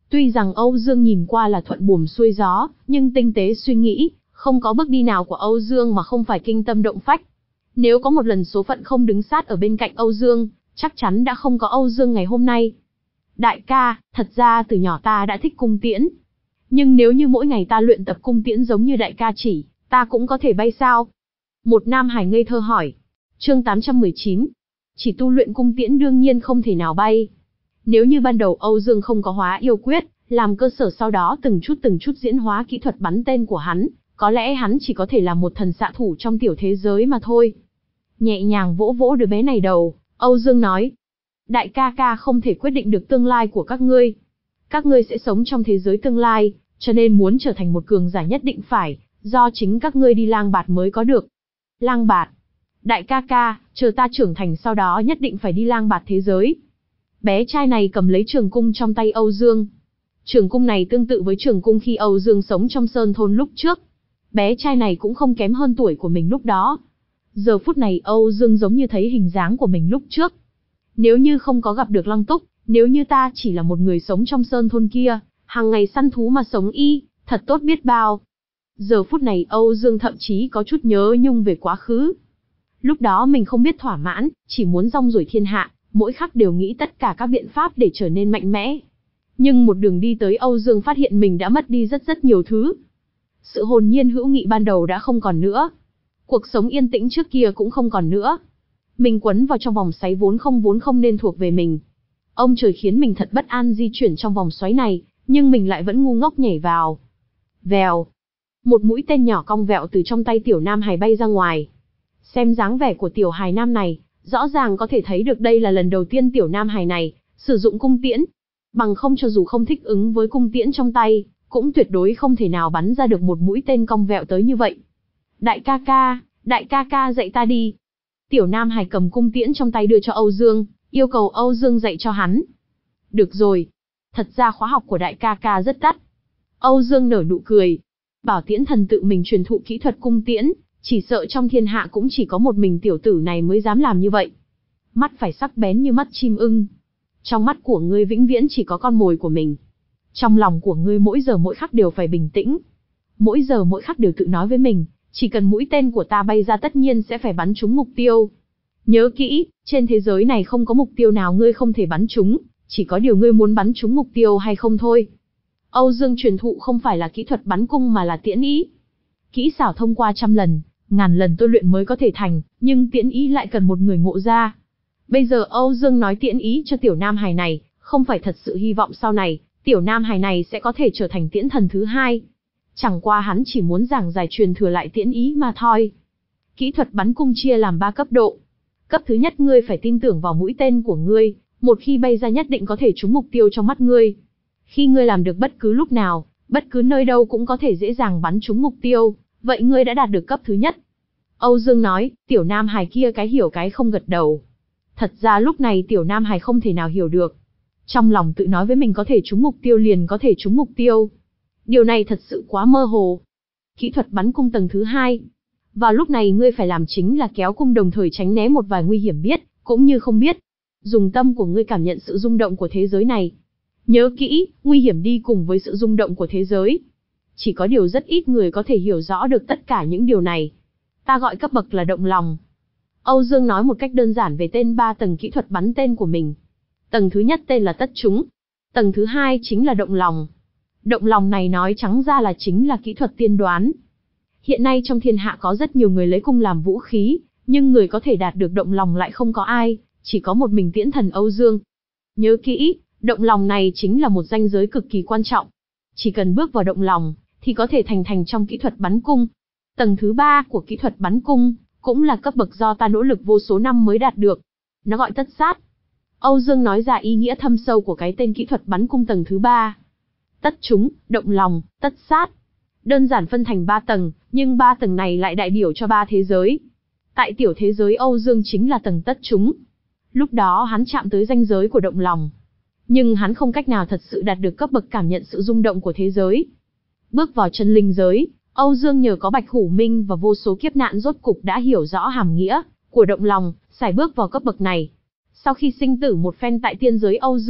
Tuy rằng Âu Dương nhìn qua là thuận buồm xuôi gió, nhưng tinh tế suy nghĩ, không có bước đi nào của Âu Dương mà không phải kinh tâm động phách. Nếu có một lần số phận không đứng sát ở bên cạnh Âu Dương, chắc chắn đã không có Âu Dương ngày hôm nay. Đại ca, thật ra từ nhỏ ta đã thích cung tiễn. Nhưng nếu như mỗi ngày ta luyện tập cung tiễn giống như đại ca chỉ, ta cũng có thể bay sao? Một nam hải ngây thơ hỏi. Chương tám trăm mười chín. Chỉ tu luyện cung tiễn đương nhiên không thể nào bay. Nếu như ban đầu Âu Dương không có hóa yêu quyết, làm cơ sở sau đó từng chút từng chút diễn hóa kỹ thuật bắn tên của hắn, có lẽ hắn chỉ có thể là một thần xạ thủ trong tiểu thế giới mà thôi. Nhẹ nhàng vỗ vỗ đứa bé này đầu, Âu Dương nói. Đại ca ca không thể quyết định được tương lai của các ngươi. Các ngươi sẽ sống trong thế giới tương lai, cho nên muốn trở thành một cường giả nhất định phải, do chính các ngươi đi lang bạt mới có được. Lang bạt. Đại ca ca, chờ ta trưởng thành sau đó nhất định phải đi lang bạt thế giới. Bé trai này cầm lấy trường cung trong tay Âu Dương. Trường cung này tương tự với trường cung khi Âu Dương sống trong sơn thôn lúc trước. Bé trai này cũng không kém hơn tuổi của mình lúc đó. Giờ phút này Âu Dương giống như thấy hình dáng của mình lúc trước. Nếu như không có gặp được Lăng Túc, nếu như ta chỉ là một người sống trong sơn thôn kia, hàng ngày săn thú mà sống y, thật tốt biết bao. Giờ phút này Âu Dương thậm chí có chút nhớ nhung về quá khứ. Lúc đó mình không biết thỏa mãn, chỉ muốn rong ruổi thiên hạ, mỗi khắc đều nghĩ tất cả các biện pháp để trở nên mạnh mẽ. Nhưng một đường đi tới Âu Dương phát hiện mình đã mất đi rất rất nhiều thứ. Sự hồn nhiên hữu nghị ban đầu đã không còn nữa. Cuộc sống yên tĩnh trước kia cũng không còn nữa. Mình quấn vào trong vòng xoáy vốn không vốn không nên thuộc về mình. Ông trời khiến mình thật bất an di chuyển trong vòng xoáy này, nhưng mình lại vẫn ngu ngốc nhảy vào. Vèo. Một mũi tên nhỏ cong vẹo từ trong tay tiểu nam hài bay ra ngoài. Xem dáng vẻ của tiểu hài nam này, rõ ràng có thể thấy được đây là lần đầu tiên tiểu nam hài này sử dụng cung tiễn. Bằng không cho dù không thích ứng với cung tiễn trong tay, cũng tuyệt đối không thể nào bắn ra được một mũi tên cong vẹo tới như vậy. Đại ca ca, đại ca ca dạy ta đi. Tiểu nam hài cầm cung tiễn trong tay đưa cho Âu Dương, yêu cầu Âu Dương dạy cho hắn. Được rồi. Thật ra khóa học của đại ca ca rất đắt. Âu Dương nở nụ cười. Bảo Tiễn Thần tự mình truyền thụ kỹ thuật cung tiễn, chỉ sợ trong thiên hạ cũng chỉ có một mình tiểu tử này mới dám làm như vậy. Mắt phải sắc bén như mắt chim ưng. Trong mắt của ngươi vĩnh viễn chỉ có con mồi của mình. Trong lòng của ngươi mỗi giờ mỗi khắc đều phải bình tĩnh. Mỗi giờ mỗi khắc đều tự nói với mình, chỉ cần mũi tên của ta bay ra tất nhiên sẽ phải bắn trúng mục tiêu. Nhớ kỹ, trên thế giới này không có mục tiêu nào ngươi không thể bắn trúng, chỉ có điều ngươi muốn bắn trúng mục tiêu hay không thôi. Âu Dương truyền thụ không phải là kỹ thuật bắn cung mà là tiễn ý. Kỹ xảo thông qua trăm lần, ngàn lần tôi luyện mới có thể thành, nhưng tiễn ý lại cần một người ngộ ra. Bây giờ Âu Dương nói tiễn ý cho tiểu nam hài này, không phải thật sự hy vọng sau này, tiểu nam hài này sẽ có thể trở thành tiễn thần thứ hai. Chẳng qua hắn chỉ muốn giảng giải truyền thừa lại tiễn ý mà thôi. Kỹ thuật bắn cung chia làm ba cấp độ. Cấp thứ nhất ngươi phải tin tưởng vào mũi tên của ngươi, một khi bay ra nhất định có thể trúng mục tiêu trong mắt ngươi. Khi ngươi làm được bất cứ lúc nào, bất cứ nơi đâu cũng có thể dễ dàng bắn trúng mục tiêu, vậy ngươi đã đạt được cấp thứ nhất. Âu Dương nói, tiểu nam hài kia cái hiểu cái không gật đầu. Thật ra lúc này tiểu nam hài không thể nào hiểu được. Trong lòng tự nói với mình có thể trúng mục tiêu liền có thể trúng mục tiêu. Điều này thật sự quá mơ hồ. Kỹ thuật bắn cung tầng thứ hai. Vào lúc này ngươi phải làm chính là kéo cung đồng thời tránh né một vài nguy hiểm biết, cũng như không biết. Dùng tâm của ngươi cảm nhận sự rung động của thế giới này. Nhớ kỹ, nguy hiểm đi cùng với sự rung động của thế giới. Chỉ có điều rất ít người có thể hiểu rõ được tất cả những điều này. Ta gọi cấp bậc là động lòng. Âu Dương nói một cách đơn giản về tên ba tầng kỹ thuật bắn tên của mình. Tầng thứ nhất tên là tất trúng. Tầng thứ hai chính là động lòng. Động lòng này nói trắng ra là chính là kỹ thuật tiên đoán. Hiện nay trong thiên hạ có rất nhiều người lấy cung làm vũ khí, nhưng người có thể đạt được động lòng lại không có ai, chỉ có một mình tiễn thần Âu Dương. Nhớ kỹ, động lòng này chính là một ranh giới cực kỳ quan trọng. Chỉ cần bước vào động lòng, thì có thể thành thành trong kỹ thuật bắn cung. Tầng thứ ba của kỹ thuật bắn cung, cũng là cấp bậc do ta nỗ lực vô số năm mới đạt được. Nó gọi tất sát. Âu Dương nói ra ý nghĩa thâm sâu của cái tên kỹ thuật bắn cung tầng thứ ba. Tất trúng, động lòng, tất sát. Đơn giản phân thành ba tầng, nhưng ba tầng này lại đại biểu cho ba thế giới. Tại tiểu thế giới Âu Dương chính là tầng tất trúng. Lúc đó hắn chạm tới ranh giới của động lòng. Nhưng hắn không cách nào thật sự đạt được cấp bậc cảm nhận sự rung động của thế giới. Bước vào chân linh giới, Âu Dương nhờ có Bạch Hủ Minh và vô số kiếp nạn rốt cục đã hiểu rõ hàm nghĩa của động lòng, sải bước vào cấp bậc này. Sau khi sinh tử một phen tại tiên giới Âu Dương,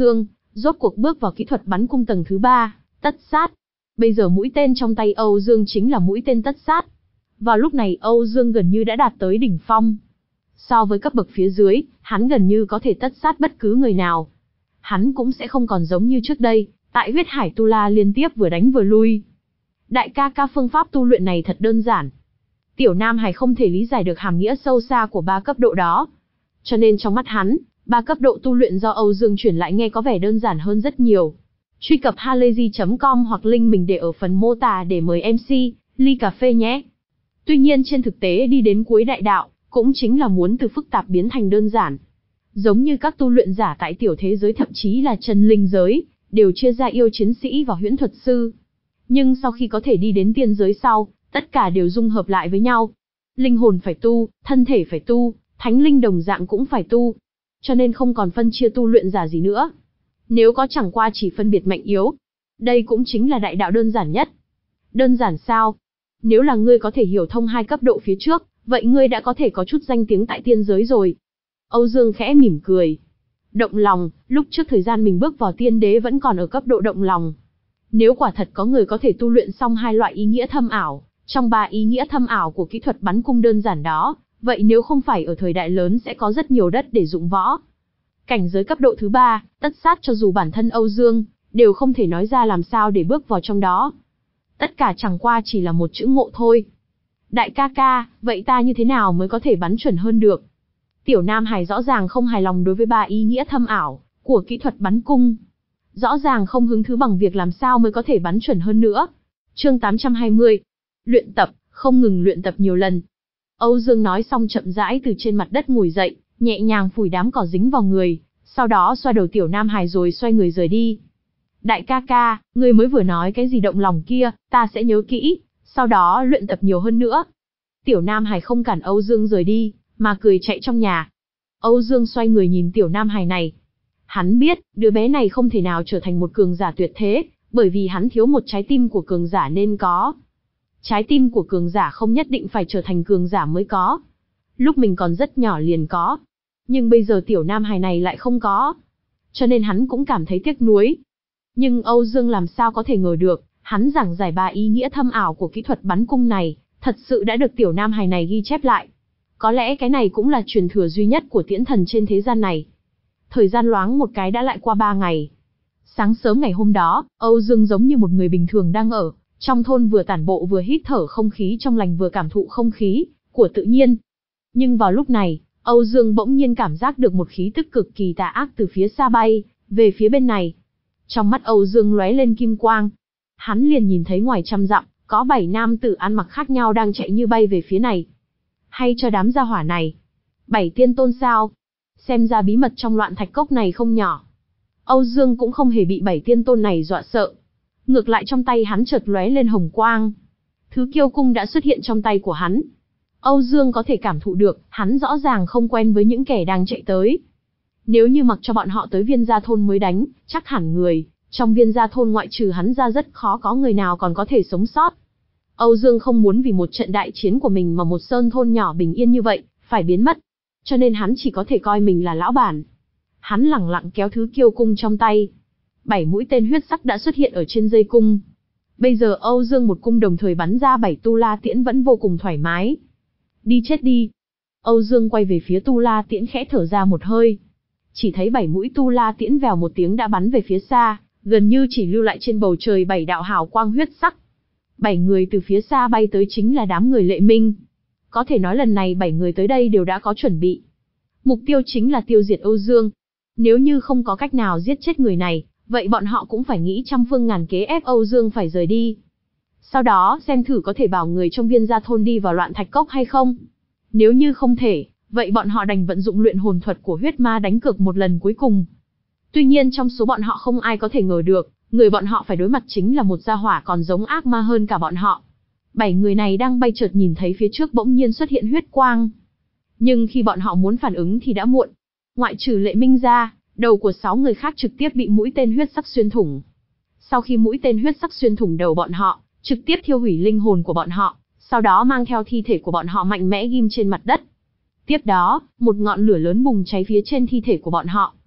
rốt cuộc bước vào kỹ thuật bắn cung tầng thứ ba, tất sát. Bây giờ mũi tên trong tay Âu Dương chính là mũi tên tất sát. Vào lúc này Âu Dương gần như đã đạt tới đỉnh phong. So với cấp bậc phía dưới, hắn gần như có thể tất sát bất cứ người nào. Hắn cũng sẽ không còn giống như trước đây, tại huyết hải tu la liên tiếp vừa đánh vừa lui. Đại ca ca, phương pháp tu luyện này thật đơn giản. Tiểu Nam Hải không thể lý giải được hàm nghĩa sâu xa của ba cấp độ đó. Cho nên trong mắt hắn, ba cấp độ tu luyện do Âu Dương truyền lại nghe có vẻ đơn giản hơn rất nhiều. Truy cập halayzi chấm com hoặc link mình để ở phần mô tả để mời em xê, ly cà phê nhé. Tuy nhiên trên thực tế đi đến cuối đại đạo, cũng chính là muốn từ phức tạp biến thành đơn giản. Giống như các tu luyện giả tại tiểu thế giới thậm chí là chân linh giới, đều chia ra yêu chiến sĩ và huyễn thuật sư. Nhưng sau khi có thể đi đến tiên giới sau, tất cả đều dung hợp lại với nhau. Linh hồn phải tu, thân thể phải tu, thánh linh đồng dạng cũng phải tu. Cho nên không còn phân chia tu luyện giả gì nữa. Nếu có chẳng qua chỉ phân biệt mạnh yếu. Đây cũng chính là đại đạo đơn giản nhất. Đơn giản sao? Nếu là ngươi có thể hiểu thông hai cấp độ phía trước, vậy ngươi đã có thể có chút danh tiếng tại tiên giới rồi. Âu Dương khẽ mỉm cười. Động lòng, lúc trước thời gian mình bước vào tiên đế vẫn còn ở cấp độ động lòng. Nếu quả thật có người có thể tu luyện xong hai loại ý nghĩa thâm ảo, trong ba ý nghĩa thâm ảo của kỹ thuật bắn cung đơn giản đó, vậy nếu không phải ở thời đại lớn sẽ có rất nhiều đất để dụng võ. Cảnh giới cấp độ thứ ba, tất sát cho dù bản thân Âu Dương, đều không thể nói ra làm sao để bước vào trong đó. Tất cả chẳng qua chỉ là một chữ ngộ thôi. Đại ca ca, vậy ta như thế nào mới có thể bắn chuẩn hơn được? Tiểu Nam Hải rõ ràng không hài lòng đối với ba ý nghĩa thâm ảo của kỹ thuật bắn cung. Rõ ràng không hứng thú bằng việc làm sao mới có thể bắn chuẩn hơn nữa. Chương tám trăm hai mươi. Luyện tập, không ngừng luyện tập nhiều lần. Âu Dương nói xong chậm rãi từ trên mặt đất ngồi dậy, nhẹ nhàng phủi đám cỏ dính vào người, sau đó xoa đầu Tiểu Nam Hải rồi xoay người rời đi. Đại ca ca, ngươi mới vừa nói cái gì động lòng kia, ta sẽ nhớ kỹ, sau đó luyện tập nhiều hơn nữa. Tiểu Nam Hải không cản Âu Dương rời đi, mà cười chạy trong nhà. Âu Dương xoay người nhìn Tiểu Nam Hải này. Hắn biết, đứa bé này không thể nào trở thành một cường giả tuyệt thế, bởi vì hắn thiếu một trái tim của cường giả nên có. Trái tim của cường giả không nhất định phải trở thành cường giả mới có. Lúc mình còn rất nhỏ liền có. Nhưng bây giờ Tiểu Nam Hải này lại không có. Cho nên hắn cũng cảm thấy tiếc nuối. Nhưng Âu Dương làm sao có thể ngờ được, hắn giảng giải ba ý nghĩa thâm ảo của kỹ thuật bắn cung này, thật sự đã được Tiểu Nam Hải này ghi chép lại. Có lẽ cái này cũng là truyền thừa duy nhất của tiễn thần trên thế gian này. Thời gian loáng một cái đã lại qua ba ngày. Sáng sớm ngày hôm đó, Âu Dương giống như một người bình thường đang ở trong thôn, vừa tản bộ vừa hít thở không khí trong lành, vừa cảm thụ không khí của tự nhiên. Nhưng vào lúc này, Âu Dương bỗng nhiên cảm giác được một khí tức cực kỳ tà ác từ phía xa bay về phía bên này. Trong mắt Âu Dương lóe lên kim quang. Hắn liền nhìn thấy ngoài trăm dặm, có bảy nam tử ăn mặc khác nhau đang chạy như bay về phía này. Hay cho đám gia hỏa này. Bảy tiên tôn sao? Xem ra bí mật trong loạn thạch cốc này không nhỏ. Âu Dương cũng không hề bị bảy tiên tôn này dọa sợ. Ngược lại trong tay hắn chợt lóe lên hồng quang. Thứ kiêu cung đã xuất hiện trong tay của hắn. Âu Dương có thể cảm thụ được, hắn rõ ràng không quen với những kẻ đang chạy tới. Nếu như mặc cho bọn họ tới Viên Gia thôn mới đánh, chắc hẳn người trong Viên Gia thôn ngoại trừ hắn ra rất khó có người nào còn có thể sống sót. Âu Dương không muốn vì một trận đại chiến của mình mà một sơn thôn nhỏ bình yên như vậy phải biến mất. Cho nên hắn chỉ có thể coi mình là lão bản. Hắn lẳng lặng kéo thứ kiêu cung trong tay. Bảy mũi tên huyết sắc đã xuất hiện ở trên dây cung. Bây giờ Âu Dương một cung đồng thời bắn ra bảy tu la tiễn vẫn vô cùng thoải mái. Đi chết đi. Âu Dương quay về phía tu la tiễn khẽ thở ra một hơi. Chỉ thấy bảy mũi tu la tiễn vèo một tiếng đã bắn về phía xa, gần như chỉ lưu lại trên bầu trời bảy đạo hào quang huyết sắc. Bảy người từ phía xa bay tới chính là đám người Lệ Minh. Có thể nói lần này bảy người tới đây đều đã có chuẩn bị. Mục tiêu chính là tiêu diệt Âu Dương. Nếu như không có cách nào giết chết người này, vậy bọn họ cũng phải nghĩ trăm phương ngàn kế ép Âu Dương phải rời đi. Sau đó xem thử có thể bảo người trong Viên Gia thôn đi vào loạn thạch cốc hay không. Nếu như không thể, vậy bọn họ đành vận dụng luyện hồn thuật của huyết ma đánh cược một lần cuối cùng. Tuy nhiên trong số bọn họ không ai có thể ngờ được, người bọn họ phải đối mặt chính là một gia hỏa còn giống ác ma hơn cả bọn họ. Bảy người này đang bay chợt nhìn thấy phía trước bỗng nhiên xuất hiện huyết quang. Nhưng khi bọn họ muốn phản ứng thì đã muộn. Ngoại trừ Lệ Minh ra, đầu của sáu người khác trực tiếp bị mũi tên huyết sắc xuyên thủng. Sau khi mũi tên huyết sắc xuyên thủng đầu bọn họ, trực tiếp thiêu hủy linh hồn của bọn họ, sau đó mang theo thi thể của bọn họ mạnh mẽ ghim trên mặt đất. Tiếp đó, một ngọn lửa lớn bùng cháy phía trên thi thể của bọn họ.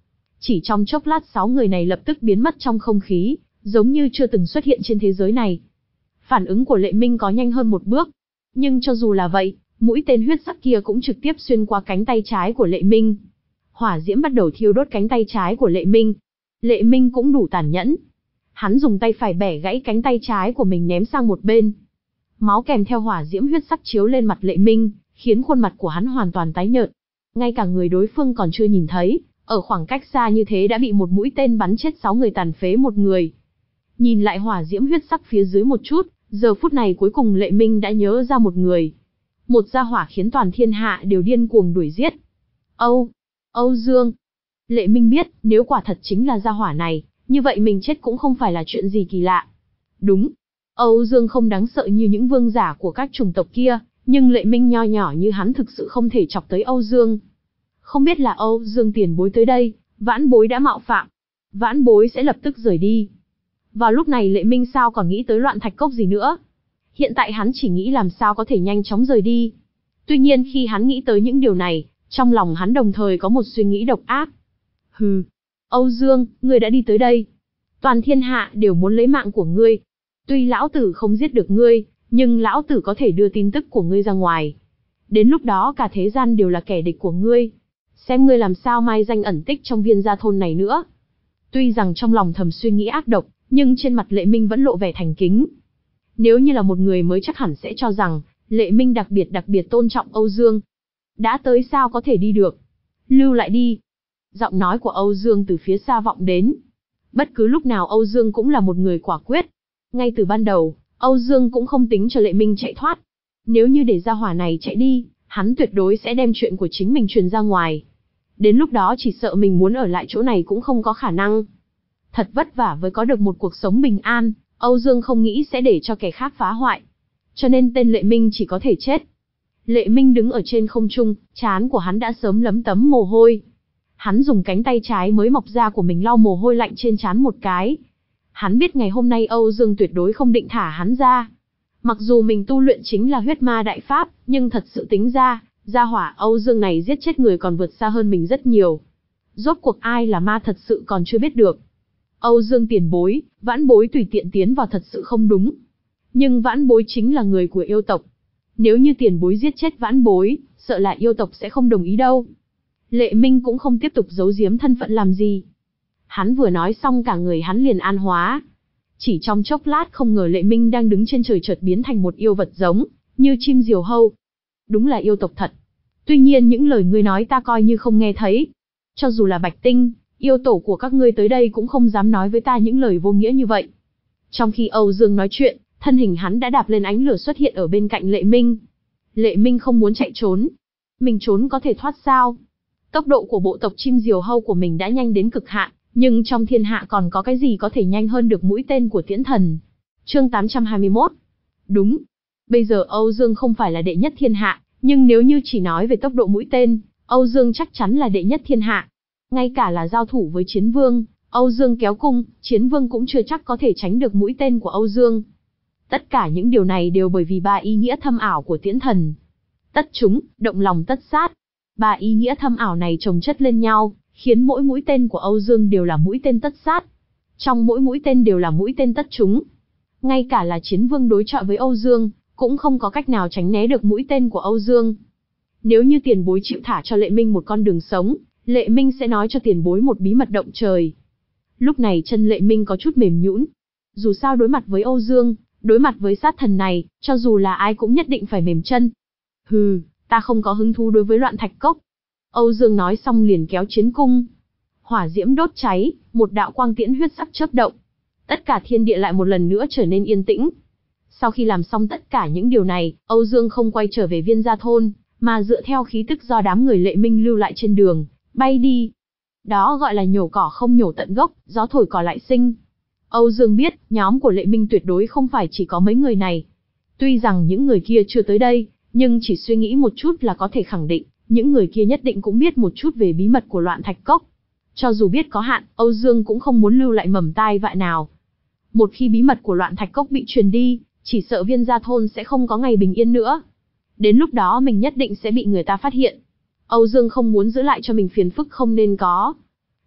Chỉ trong chốc lát sáu người này lập tức biến mất trong không khí, giống như chưa từng xuất hiện trên thế giới này. Phản ứng của Lệ Minh có nhanh hơn một bước. Nhưng cho dù là vậy, mũi tên huyết sắc kia cũng trực tiếp xuyên qua cánh tay trái của Lệ Minh. Hỏa diễm bắt đầu thiêu đốt cánh tay trái của Lệ Minh. Lệ Minh cũng đủ tàn nhẫn. Hắn dùng tay phải bẻ gãy cánh tay trái của mình ném sang một bên. Máu kèm theo hỏa diễm huyết sắc chiếu lên mặt Lệ Minh, khiến khuôn mặt của hắn hoàn toàn tái nhợt. Ngay cả người đối phương còn chưa nhìn thấy, ở khoảng cách xa như thế đã bị một mũi tên bắn chết sáu người, tàn phế một người. Nhìn lại hỏa diễm huyết sắc phía dưới một chút, giờ phút này cuối cùng Lệ Minh đã nhớ ra một người. Một gia hỏa khiến toàn thiên hạ đều điên cuồng đuổi giết. Âu, Âu Dương. Lệ Minh biết, nếu quả thật chính là gia hỏa này, như vậy mình chết cũng không phải là chuyện gì kỳ lạ. Đúng, Âu Dương không đáng sợ như những vương giả của các chủng tộc kia, nhưng Lệ Minh nho nhỏ như hắn thực sự không thể chọc tới Âu Dương. Không biết là Âu Dương tiền bối tới đây, vãn bối đã mạo phạm. Vãn bối sẽ lập tức rời đi. Vào lúc này Lệ Minh sao còn nghĩ tới Loạn Thạch Cốc gì nữa. Hiện tại hắn chỉ nghĩ làm sao có thể nhanh chóng rời đi. Tuy nhiên khi hắn nghĩ tới những điều này, trong lòng hắn đồng thời có một suy nghĩ độc ác. Hừ, Âu Dương, ngươi đã đi tới đây. Toàn thiên hạ đều muốn lấy mạng của ngươi. Tuy lão tử không giết được ngươi, nhưng lão tử có thể đưa tin tức của ngươi ra ngoài. Đến lúc đó cả thế gian đều là kẻ địch của ngươi. Xem ngươi làm sao mai danh ẩn tích trong Viên Gia thôn này nữa. Tuy rằng trong lòng thầm suy nghĩ ác độc, nhưng trên mặt Lệ Minh vẫn lộ vẻ thành kính. Nếu như là một người mới chắc hẳn sẽ cho rằng, Lệ Minh đặc biệt đặc biệt tôn trọng Âu Dương. Đã tới sao có thể đi được. Lưu lại đi. Giọng nói của Âu Dương từ phía xa vọng đến. Bất cứ lúc nào Âu Dương cũng là một người quả quyết. Ngay từ ban đầu, Âu Dương cũng không tính cho Lệ Minh chạy thoát. Nếu như để gia hỏa này chạy đi, hắn tuyệt đối sẽ đem chuyện của chính mình truyền ra ngoài. Đến lúc đó chỉ sợ mình muốn ở lại chỗ này cũng không có khả năng. Thật vất vả với có được một cuộc sống bình an, Âu Dương không nghĩ sẽ để cho kẻ khác phá hoại. Cho nên tên Lệ Minh chỉ có thể chết. Lệ Minh đứng ở trên không trung, trán của hắn đã sớm lấm tấm mồ hôi. Hắn dùng cánh tay trái mới mọc ra của mình lau mồ hôi lạnh trên trán một cái. Hắn biết ngày hôm nay Âu Dương tuyệt đối không định thả hắn ra. Mặc dù mình tu luyện chính là huyết ma đại pháp, nhưng thật sự tính ra, gia hỏa Âu Dương này giết chết người còn vượt xa hơn mình rất nhiều. Rốt cuộc ai là ma thật sự còn chưa biết được. Âu Dương tiền bối, vãn bối tùy tiện tiến vào thật sự không đúng. Nhưng vãn bối chính là người của yêu tộc. Nếu như tiền bối giết chết vãn bối, sợ là yêu tộc sẽ không đồng ý đâu. Lệ Minh cũng không tiếp tục giấu giếm thân phận làm gì. Hắn vừa nói xong cả người hắn liền an hóa. Chỉ trong chốc lát không ngờ Lệ Minh đang đứng trên trời chợt biến thành một yêu vật giống, như chim diều hâu. Đúng là yêu tộc thật. Tuy nhiên những lời ngươi nói ta coi như không nghe thấy. Cho dù là Bạch Tinh, yêu tổ của các ngươi tới đây cũng không dám nói với ta những lời vô nghĩa như vậy. Trong khi Âu Dương nói chuyện, thân hình hắn đã đạp lên ánh lửa xuất hiện ở bên cạnh Lệ Minh. Lệ Minh không muốn chạy trốn. Mình trốn có thể thoát sao? Tốc độ của bộ tộc chim diều hâu của mình đã nhanh đến cực hạn, nhưng trong thiên hạ còn có cái gì có thể nhanh hơn được mũi tên của Tiễn Thần. Chương tám trăm hai mươi mốt. Đúng. Bây giờ Âu Dương không phải là đệ nhất thiên hạ, nhưng nếu như chỉ nói về tốc độ mũi tên, Âu Dương chắc chắn là đệ nhất thiên hạ. Ngay cả là giao thủ với Chiến Vương, Âu Dương kéo cung, Chiến Vương cũng chưa chắc có thể tránh được mũi tên của Âu Dương. Tất cả những điều này đều bởi vì ba ý nghĩa thâm ảo của Tiễn Thần. Tất trúng, động lòng tất sát. Ba ý nghĩa thâm ảo này chồng chất lên nhau, khiến mỗi mũi tên của Âu Dương đều là mũi tên tất sát. Trong mỗi mũi tên đều là mũi tên tất trúng. Ngay cả là Chiến Vương đối chọi với Âu Dương, cũng không có cách nào tránh né được mũi tên của Âu Dương. Nếu như tiền bối chịu thả cho Lệ Minh một con đường sống, Lệ Minh sẽ nói cho tiền bối một bí mật động trời. Lúc này chân Lệ Minh có chút mềm nhũn. Dù sao đối mặt với Âu Dương, đối mặt với sát thần này, cho dù là ai cũng nhất định phải mềm chân. Hừ, ta không có hứng thú đối với Loạn Thạch Cốc. Âu Dương nói xong liền kéo chiến cung. Hỏa diễm đốt cháy, một đạo quang tiễn huyết sắc chớp động. Tất cả thiên địa lại một lần nữa trở nên yên tĩnh. Sau khi làm xong tất cả những điều này, Âu Dương không quay trở về Viên Gia thôn, mà dựa theo khí tức do đám người Lệ Minh lưu lại trên đường, bay đi. Đó gọi là nhổ cỏ không nhổ tận gốc, gió thổi cỏ lại sinh. Âu Dương biết, nhóm của Lệ Minh tuyệt đối không phải chỉ có mấy người này. Tuy rằng những người kia chưa tới đây, nhưng chỉ suy nghĩ một chút là có thể khẳng định, những người kia nhất định cũng biết một chút về bí mật của Loạn Thạch Cốc. Cho dù biết có hạn, Âu Dương cũng không muốn lưu lại mầm tai vạ nào. Một khi bí mật của Loạn Thạch Cốc bị truyền đi, chỉ sợ Viên Gia thôn sẽ không có ngày bình yên nữa. Đến lúc đó mình nhất định sẽ bị người ta phát hiện. Âu Dương không muốn giữ lại cho mình phiền phức không nên có.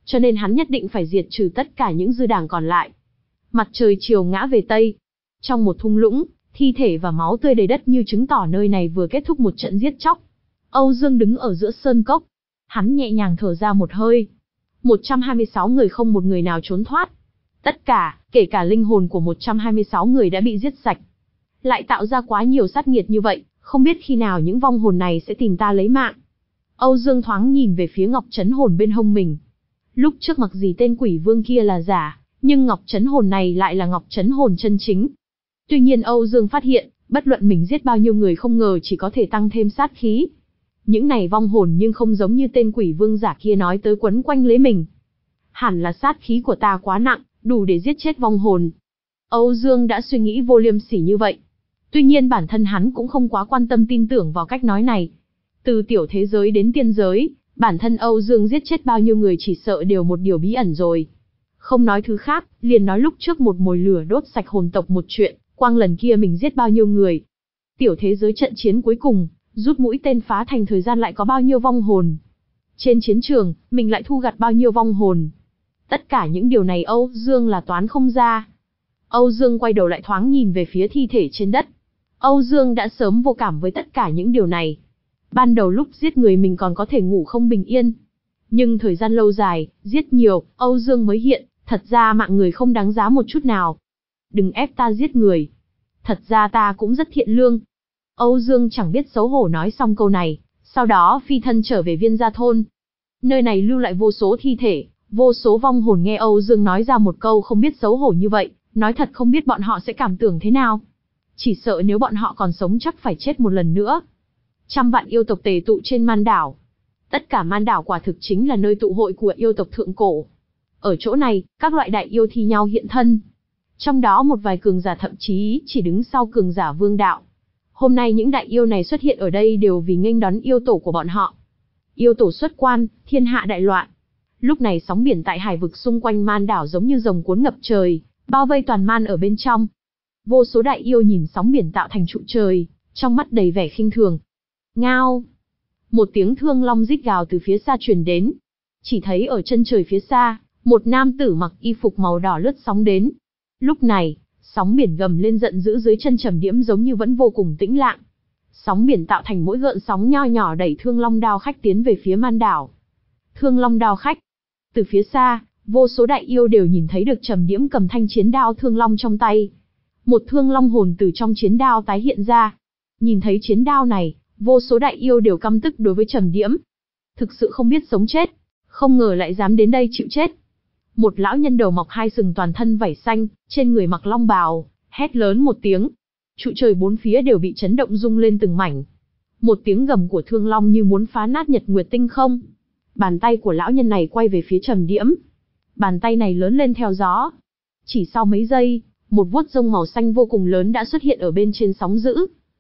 cho nên hắn nhất định phải diệt trừ tất cả những dư đảng còn lại. Mặt trời chiều ngã về Tây. Trong một thung lũng, thi thể và máu tươi đầy đất như chứng tỏ nơi này vừa kết thúc một trận giết chóc. Âu Dương đứng ở giữa sơn cốc. Hắn nhẹ nhàng thở ra một hơi. một trăm hai mươi sáu người không một người nào trốn thoát. Tất cả, kể cả linh hồn của một trăm hai mươi sáu người đã bị giết sạch. Lại tạo ra quá nhiều sát nghiệt như vậy, không biết khi nào những vong hồn này sẽ tìm ta lấy mạng. Âu Dương thoáng nhìn về phía ngọc trấn hồn bên hông mình. Lúc trước mặc gì tên quỷ vương kia là giả, nhưng ngọc trấn hồn này lại là ngọc trấn hồn chân chính. Tuy nhiên Âu Dương phát hiện, bất luận mình giết bao nhiêu người không ngờ chỉ có thể tăng thêm sát khí. Những này vong hồn nhưng không giống như tên quỷ vương giả kia nói tới quấn quanh lấy mình. Hẳn là sát khí của ta quá nặng, đủ để giết chết vong hồn. Âu Dương đã suy nghĩ vô liêm sỉ như vậy. Tuy nhiên bản thân hắn cũng không quá quan tâm tin tưởng vào cách nói này. Từ tiểu thế giới đến tiên giới, bản thân Âu Dương giết chết bao nhiêu người chỉ sợ đều một điều bí ẩn rồi. Không nói thứ khác, liền nói lúc trước một mồi lửa đốt sạch hồn tộc một chuyện, quang lần kia mình giết bao nhiêu người. Tiểu thế giới trận chiến cuối cùng, rút mũi tên phá thành thời gian lại có bao nhiêu vong hồn. Trên chiến trường, mình lại thu gặt bao nhiêu vong hồn. Tất cả những điều này Âu Dương là toán không ra. Âu Dương quay đầu lại thoáng nhìn về phía thi thể trên đất. Âu Dương đã sớm vô cảm với tất cả những điều này. Ban đầu lúc giết người mình còn có thể ngủ không bình yên. Nhưng thời gian lâu dài, giết nhiều, Âu Dương mới hiện, thật ra mạng người không đáng giá một chút nào. Đừng ép ta giết người. Thật ra ta cũng rất thiện lương. Âu Dương chẳng biết xấu hổ nói xong câu này, sau đó phi thân trở về Viên Gia Thôn. Nơi này lưu lại vô số thi thể, vô số vong hồn nghe Âu Dương nói ra một câu không biết xấu hổ như vậy, nói thật không biết bọn họ sẽ cảm tưởng thế nào. Chỉ sợ nếu bọn họ còn sống chắc phải chết một lần nữa. Trăm vạn yêu tộc tề tụ trên man đảo. Tất cả man đảo quả thực chính là nơi tụ hội của yêu tộc thượng cổ. Ở chỗ này, các loại đại yêu thi nhau hiện thân. Trong đó một vài cường giả thậm chí chỉ đứng sau cường giả vương đạo. Hôm nay những đại yêu này xuất hiện ở đây đều vì nghênh đón yêu tổ của bọn họ. Yêu tổ xuất quan, thiên hạ đại loạn. Lúc này sóng biển tại hải vực xung quanh man đảo giống như rồng cuốn ngập trời, bao vây toàn man ở bên trong. Vô số đại yêu nhìn sóng biển tạo thành trụ trời, trong mắt đầy vẻ khinh thường. Ngao! Một tiếng thương long rít gào từ phía xa truyền đến. Chỉ thấy ở chân trời phía xa, một nam tử mặc y phục màu đỏ lướt sóng đến. Lúc này, sóng biển gầm lên giận dữ dưới chân Trầm Điễm giống như vẫn vô cùng tĩnh lặng. Sóng biển tạo thành mỗi gợn sóng nho nhỏ đẩy Thương Long Đao Khách tiến về phía man đảo. Thương Long Đao Khách. Từ phía xa, vô số đại yêu đều nhìn thấy được Trầm Điễm cầm thanh chiến đao Thương Long trong tay. Một thương long hồn từ trong chiến đao tái hiện ra. Nhìn thấy chiến đao này, vô số đại yêu đều căm tức đối với Trầm Điễm. Thực sự không biết sống chết, không ngờ lại dám đến đây chịu chết. Một lão nhân đầu mọc hai sừng toàn thân vảy xanh, trên người mặc long bào, hét lớn một tiếng. Trụ trời bốn phía đều bị chấn động rung lên từng mảnh. Một tiếng gầm của thương long như muốn phá nát nhật nguyệt tinh không. Bàn tay của lão nhân này quay về phía Trầm Điễm. Bàn tay này lớn lên theo gió. Chỉ sau mấy giây, một vuốt rông màu xanh vô cùng lớn đã xuất hiện ở bên trên sóng dữ.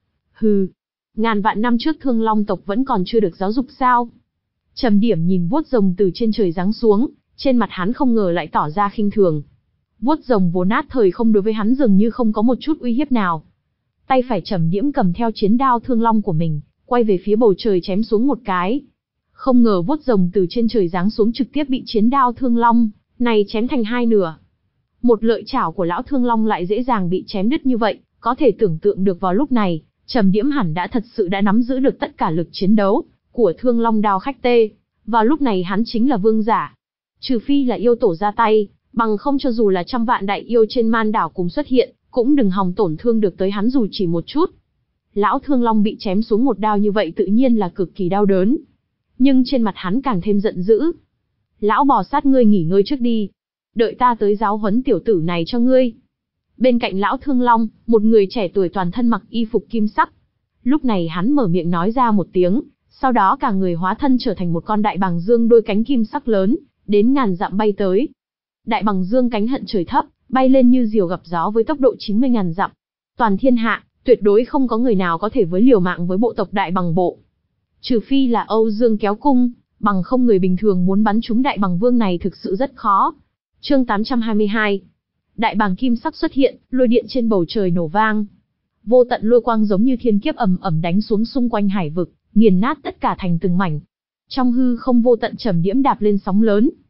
Hừ, ngàn vạn năm trước Thương Long tộc vẫn còn chưa được giáo dục sao? Trầm Điễm nhìn vuốt rồng từ trên trời giáng xuống, trên mặt hắn không ngờ lại tỏ ra khinh thường. Vuốt rồng vốn nát thời không đối với hắn dường như không có một chút uy hiếp nào. Tay phải Trầm Điễm cầm theo chiến đao Thương Long của mình, quay về phía bầu trời chém xuống một cái. Không ngờ vuốt rồng từ trên trời giáng xuống trực tiếp bị chiến đao Thương Long này chém thành hai nửa. Một lợi chảo của lão Thương Long lại dễ dàng bị chém đứt như vậy, có thể tưởng tượng được vào lúc này, Trầm Điễm hẳn đã thật sự đã nắm giữ được tất cả lực chiến đấu của Thương Long Đao Khách tê. Vào lúc này hắn chính là vương giả. Trừ phi là yêu tổ ra tay, bằng không cho dù là trăm vạn đại yêu trên man đảo cùng xuất hiện, cũng đừng hòng tổn thương được tới hắn dù chỉ một chút. Lão Thương Long bị chém xuống một đao như vậy tự nhiên là cực kỳ đau đớn. Nhưng trên mặt hắn càng thêm giận dữ. Lão bò sát, ngươi nghỉ ngơi trước đi. Đợi ta tới giáo huấn tiểu tử này cho ngươi. Bên cạnh lão Thương Long, một người trẻ tuổi toàn thân mặc y phục kim sắc. Lúc này hắn mở miệng nói ra một tiếng, sau đó cả người hóa thân trở thành một con đại bàng dương đôi cánh kim sắc lớn, đến ngàn dặm bay tới. Đại bàng dương cánh hận trời thấp, bay lên như diều gặp gió với tốc độ chín mươi ngàn dặm. Toàn thiên hạ, tuyệt đối không có người nào có thể với liều mạng với bộ tộc đại bàng bộ. Trừ phi là Âu Dương kéo cung, bằng không người bình thường muốn bắn trúng đại bàng vương này thực sự rất khó. Chương tám trăm hai mươi hai. Đại bàng kim sắc xuất hiện, lôi điện trên bầu trời nổ vang. Vô tận lôi quang giống như thiên kiếp ầm ầm đánh xuống xung quanh hải vực, nghiền nát tất cả thành từng mảnh. Trong hư không vô tận Trầm Điễm đạp lên sóng lớn.